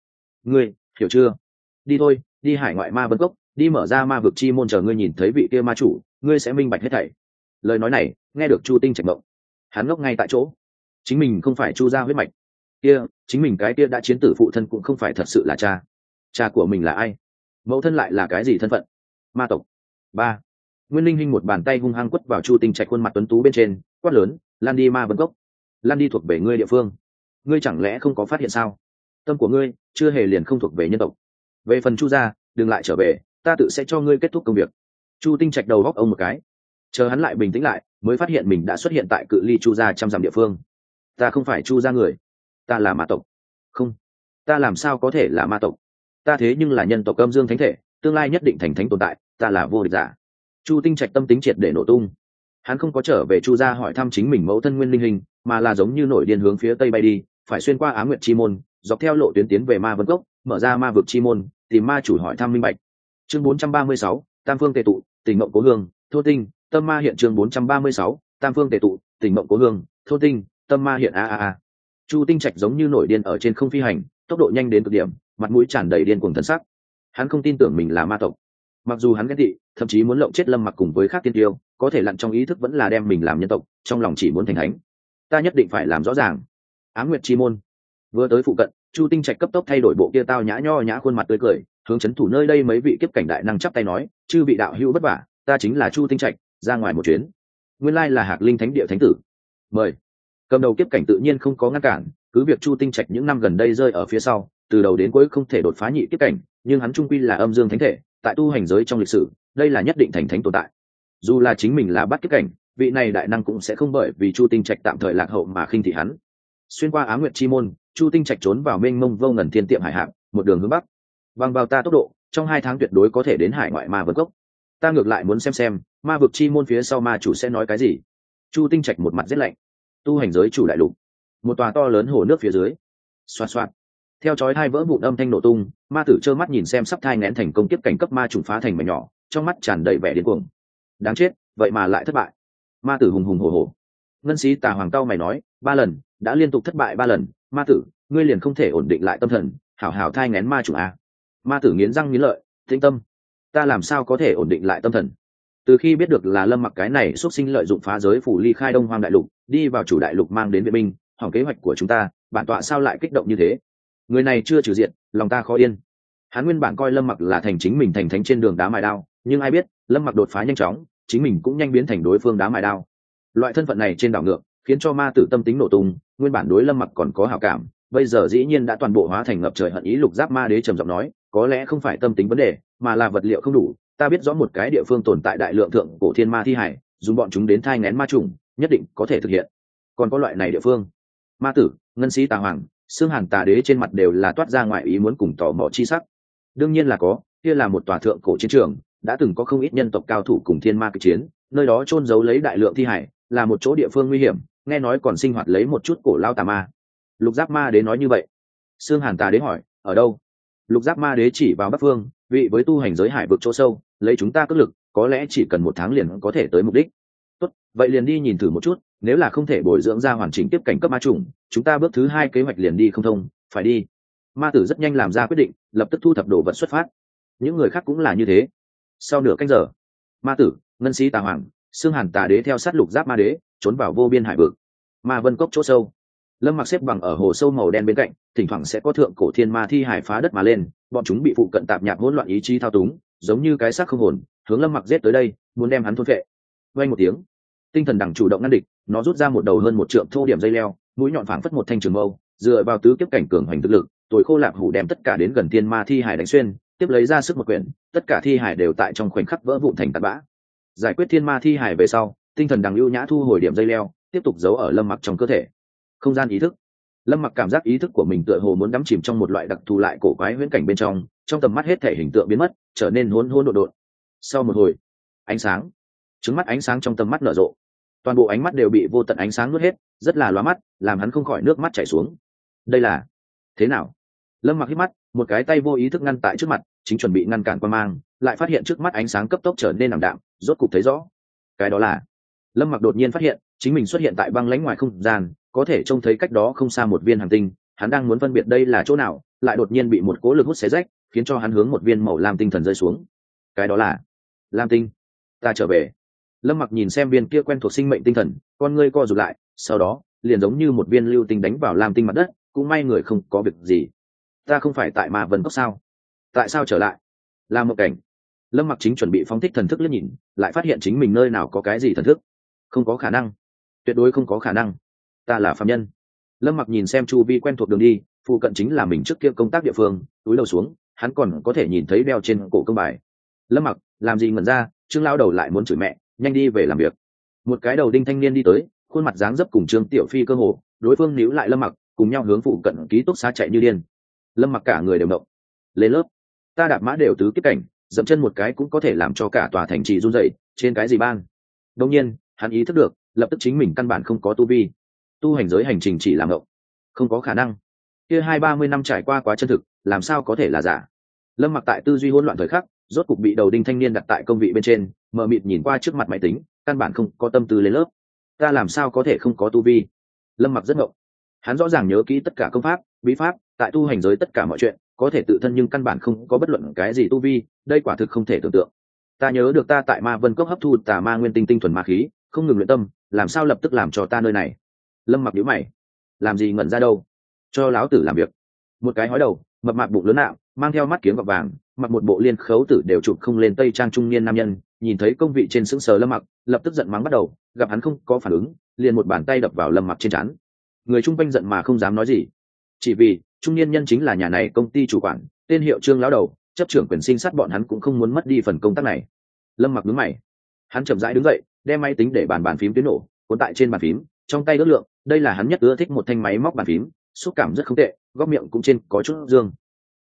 ngươi hiểu chưa? Đi thôi, đi hải ngoại ma vân cốc, đi mở ra ma vực chi môn, chờ ngươi nhìn thấy vị kia ma chủ, ngươi sẽ minh bạch hết thảy. Lời nói này nghe được Chu Tinh Trạch mộng, hắn ngốc ngay tại chỗ. Chính mình không phải Chu gia huyết mạch, kia chính mình cái kia đã chiến tử phụ thân cũng không phải thật sự là cha. Cha của mình là ai? Mẫu thân lại là cái gì thân phận? Ma tộc. Ba. Nguyên Linh Hinh một bàn tay hung hăng quất vào Chu Tinh Trạch khuôn mặt tuấn tú bên trên, quát lớn, lan đi ma vân cốc, lan đi thuộc về ngươi địa phương. Ngươi chẳng lẽ không có phát hiện sao? Tâm của ngươi chưa hề liền không thuộc về nhân tộc. Về phần Chu gia, đừng lại trở về, ta tự sẽ cho ngươi kết thúc công việc. Chu Tinh Trạch đầu góc ông một cái, chờ hắn lại bình tĩnh lại, mới phát hiện mình đã xuất hiện tại cự ly Chu gia trăm dặm địa phương. Ta không phải Chu gia người, ta là ma tộc. Không, ta làm sao có thể là ma tộc? Ta thế nhưng là nhân tộc âm dương thánh thể, tương lai nhất định thành thánh tồn tại, ta là vô địch giả. Chu Tinh Trạch tâm tính triệt để nổ tung. Hắn không có trở về Chu gia hỏi thăm chính mình mẫu thân Nguyên Linh Hình, mà là giống như nổi điên hướng phía tây bay đi, phải xuyên qua Á Nguyệt chi môn, dọc theo lộ tuyến tiến về Ma Vân Cốc, mở ra ma vực chi môn, tìm ma chủ hỏi thăm minh bạch. Chương bốn trăm ba mươi sáu, Tam Phương Tề tụ, Tình Mộng Cố Hương, Thô Tinh, Tâm Ma hiện. Chương bốn trăm ba mươi sáu, Tam Phương Tề tụ, Tình Mộng Cố Hương, Thô Tinh, Tâm Ma hiện. A a a. Chu Tinh Trạch giống như nổi điên ở trên không phi hành, tốc độ nhanh đến cực điểm, mặt mũi tràn đầy điên cuồng thân sắc. Hắn không tin tưởng mình là ma tộc, mặc dù hắn ghét tị, thậm chí muốn lộng chết Lâm Mặc cùng với khác tiên tiêu, có thể lặn trong ý thức vẫn là đem mình làm nhân tộc, trong lòng chỉ muốn thành thánh. Ta nhất định phải làm rõ ràng. Ám Nguyệt chi môn. Vừa tới phụ cận, Chu Tinh Trạch cấp tốc thay đổi bộ kia tao nhã nho nhã khuôn mặt tươi cười, hướng chấn thủ nơi đây mấy vị kiếp cảnh đại năng chắp tay nói, chư vị đạo hữu vất vả, ta chính là Chu Tinh Trạch, ra ngoài một chuyến. Nguyên lai là Hạc Linh Thánh Địa thánh tử. Mời. Cầm đầu kiếp cảnh tự nhiên không có ngăn cản, cứ việc Chu Tinh Trạch những năm gần đây rơi ở phía sau, từ đầu đến cuối không thể đột phá nhị kiếp cảnh, nhưng hắn trung quy là âm dương thánh thể, tại tu hành giới trong lịch sử, đây là nhất định thành thánh tồn tại. Dù là chính mình là bắt kiếp cảnh, vị này đại năng cũng sẽ không bởi vì Chu Tinh Trạch tạm thời lạc hậu mà khinh thị hắn. Xuyên qua Ám Nguyệt chi môn, Chu Tinh Trạch trốn vào mênh mông vô ngần thiên tiệm hải hạng, một đường hướng bắc. Bằng vào ta tốc độ, trong hai tháng tuyệt đối có thể đến hải ngoại ma vực cốc. Ta ngược lại muốn xem xem, ma vực chi môn phía sau ma chủ sẽ nói cái gì. Chu Tinh Trạch một mặt rét lạnh. Tu hành giới chủ đại lục, một tòa to lớn hồ nước phía dưới. Xoạt xoạt. Theo chói tai vỡ vụn âm thanh nổ tung, ma tử trơ mắt nhìn xem sắp thai nén thành công tiếp cảnh cấp ma trùng phá thành mảnh nhỏ, trong mắt tràn đầy vẻ điên cuồng. Đáng chết, vậy mà lại thất bại. Ma tử hùng hùng hổ hổ. Ngân Sĩ Tà Hoàng cao mày nói, ba lần, đã liên tục thất bại ba lần, ma tử, ngươi liền không thể ổn định lại tâm thần, hảo hảo thai nén ma trùng a. Ma tử nghiến răng nghiến lợi, tĩnh tâm. Ta làm sao có thể ổn định lại tâm thần? Từ khi biết được là Lâm Mặc cái này xuất sinh lợi dụng phá giới phủ ly khai Đông Hoang đại lục, đi vào chủ đại lục mang đến viện binh, hỏng kế hoạch của chúng ta, bản tọa sao lại kích động như thế? Người này chưa trừ diện, lòng ta khó yên. Hắn nguyên bản coi Lâm Mặc là thành chính mình thành thánh trên đường đá mài đao, nhưng ai biết, Lâm Mặc đột phá nhanh chóng, chính mình cũng nhanh biến thành đối phương đá mài đao. Loại thân phận này trên đảo ngược, khiến cho ma tử tâm tính nổ tung, nguyên bản đối Lâm Mặc còn có hảo cảm, bây giờ dĩ nhiên đã toàn bộ hóa thành ngập trời hận ý. Lục Giáp Ma Đế trầm giọng nói, có lẽ không phải tâm tính vấn đề, mà là vật liệu không đủ. Ta biết rõ một cái địa phương tồn tại đại lượng thượng cổ thiên ma thi hải, dùng bọn chúng đến thai nghén ma trùng, nhất định có thể thực hiện. Còn có loại này địa phương, ma tử, Ngân Sĩ Tà Hoàng, Xương Hàn Tà Đế trên mặt đều là toát ra ngoại ý muốn cùng tò mò chi sắc. Đương nhiên là có, kia là một tòa thượng cổ chiến trường, đã từng có không ít nhân tộc cao thủ cùng thiên ma kịch chiến, nơi đó chôn giấu lấy đại lượng thi hải, là một chỗ địa phương nguy hiểm, nghe nói còn sinh hoạt lấy một chút cổ lao tà ma. Lục Giáp Ma Đế nói như vậy. Xương Hàn Tà Đế hỏi, ở đâu? Lục Giáp Ma Đế chỉ vào bắc phương, vị với tu hành giới hải vực chỗ sâu, lấy chúng ta cất lực, có lẽ chỉ cần một tháng liền có thể tới mục đích. Tốt, vậy liền đi nhìn thử một chút, nếu là không thể bồi dưỡng ra hoàn chỉnh tiếp cảnh cấp ma trùng, chúng ta bước thứ hai kế hoạch liền đi không thông, phải đi. Ma tử rất nhanh làm ra quyết định, lập tức thu thập đồ vật xuất phát. Những người khác cũng là như thế. Sau nửa canh giờ, ma tử, Ngân Sĩ Tà Hoàng, Xương Hàn Tà Đế theo sát Lục Giáp Ma Đế trốn vào vô biên hải vực. Ma Vân Cốc chỗ sâu, Lâm Mặc xếp bằng ở hồ sâu màu đen bên cạnh, thỉnh thoảng sẽ có thượng cổ thiên ma thi hải phá đất mà lên, bọn chúng bị phụ cận tạp nhạp hỗn loạn ý chí thao túng, giống như cái xác không hồn, hướng Lâm Mặc giết tới đây, muốn đem hắn thôn phệ. Vang một tiếng, tinh thần đằng chủ động ngăn địch, nó rút ra một đầu hơn một trượng thô điểm dây leo, mũi nhọn phảng phất một thanh trường mâu, dựa vào tứ kiếp cảnh cường hành thực lực, tuổi khô lạp hủ đem tất cả đến gần thiên ma thi hải đánh xuyên, tiếp lấy ra sức một quyển, tất cả thi hải đều tại trong khoảnh khắc vỡ vụn thành tạt bã. Giải quyết thiên ma thi hải về sau, tinh thần đằng ưu nhã thu hồi điểm dây leo, tiếp tục giấu ở Lâm Mặc trong cơ thể. Không gian ý thức. Lâm Mặc cảm giác ý thức của mình tựa hồ muốn đắm chìm trong một loại đặc thù lại cổ quái huyễn cảnh bên trong, trong tầm mắt hết thể hình tượng biến mất, trở nên hỗn hỗn độn độn. Sau một hồi, ánh sáng, trứng mắt ánh sáng trong tầm mắt nở rộ, toàn bộ ánh mắt đều bị vô tận ánh sáng nuốt hết, rất là lóa mắt, làm hắn không khỏi nước mắt chảy xuống. Đây là thế nào? Lâm Mặc hít mắt, một cái tay vô ý thức ngăn tại trước mặt, chính chuẩn bị ngăn cản quang mang, lại phát hiện trước mắt ánh sáng cấp tốc trở nên ảm đạm, rốt cục thấy rõ. Cái đó là, Lâm Mặc đột nhiên phát hiện, chính mình xuất hiện tại băng lãnh ngoài không gian, có thể trông thấy cách đó không xa một viên hành tinh, hắn đang muốn phân biệt đây là chỗ nào, lại đột nhiên bị một cỗ lực hút xé rách, khiến cho hắn hướng một viên màu lam tinh thần rơi xuống. Cái đó là lam tinh. Ta trở về. Lâm Mặc nhìn xem viên kia quen thuộc sinh mệnh tinh thần, con ngươi co rụt lại, sau đó liền giống như một viên lưu tinh đánh vào lam tinh mặt đất, cũng may người không có việc gì. Ta không phải tại Ma Vân Cốc sao? Tại sao trở lại? Là một cảnh. Lâm Mặc chính chuẩn bị phóng thích thần thức liếc nhìn, lại phát hiện chính mình nơi nào có cái gì thần thức. Không có khả năng, tuyệt đối không có khả năng. Ta là phàm nhân. Lâm Mặc nhìn xem chu vi quen thuộc đường đi, phụ cận chính là mình trước kia công tác địa phương, túi đầu xuống, hắn còn có thể nhìn thấy đeo trên cổ công bài. Lâm Mặc, làm gì ngẩn ra? Trương lão đầu lại muốn chửi mẹ, nhanh đi về làm việc. Một cái đầu đinh thanh niên đi tới, khuôn mặt dáng dấp cùng Trương Tiểu Phi cơ hồ, đối phương níu lại Lâm Mặc, cùng nhau hướng phụ cận ký túc xá chạy như điên. Lâm Mặc cả người đều động. Lên lớp, ta đạp mã đều tứ kiếp cảnh, dậm chân một cái cũng có thể làm cho cả tòa thành trì run rẩy, trên cái gì ban? Đương nhiên, hắn ý thức được, lập tức chính mình căn bản không có tu vi. Tu hành giới hành trình chỉ làm ngộng, không có khả năng. Kia hai ba mươi năm trải qua quá chân thực, làm sao có thể là giả? Lâm Mặc tại tư duy hỗn loạn thời khắc, rốt cục bị đầu đinh thanh niên đặt tại công vị bên trên, mờ mịt nhìn qua trước mặt máy tính, căn bản không có tâm tư lên lớp. Ta làm sao có thể không có tu vi? Lâm Mặc rất ngộng. Hắn rõ ràng nhớ kỹ tất cả công pháp, bí pháp, tại tu hành giới tất cả mọi chuyện, có thể tự thân nhưng căn bản không có bất luận cái gì tu vi, đây quả thực không thể tưởng tượng. Ta nhớ được ta tại Ma Vân Cốc hấp thu tà ma nguyên tinh tinh thuần ma khí, không ngừng luyện tâm, làm sao lập tức làm cho ta nơi này? Lâm Mặc nhíu mày, làm gì ngẩn ra đâu? Cho láo tử làm việc. Một cái hói đầu, mập mạp bụng lớn nạo, mang theo mắt kiếng gọt vàng, mặc một bộ liên khấu tử đều chụp không lên tây trang trung niên nam nhân, nhìn thấy công vị trên sững sờ Lâm Mặc, lập tức giận mắng bắt đầu, gặp hắn không có phản ứng, liền một bàn tay đập vào Lâm Mặc trên trán. Người chung quanh giận mà không dám nói gì, chỉ vì trung niên nhân chính là nhà này công ty chủ quản, tên hiệu Trương lão đầu, chấp trưởng quyền sinh sát bọn hắn cũng không muốn mất đi phần công tác này. Lâm Mặc nhướng mày, hắn chậm rãi đứng dậy, đem máy tính để bàn bàn phím tiếng nổ, cuốn tại trên bàn phím, trong tay ước lượng, đây là hắn nhất ưa thích một thanh máy móc bàn phím, xúc cảm rất không tệ, góc miệng cũng trên có chút dương.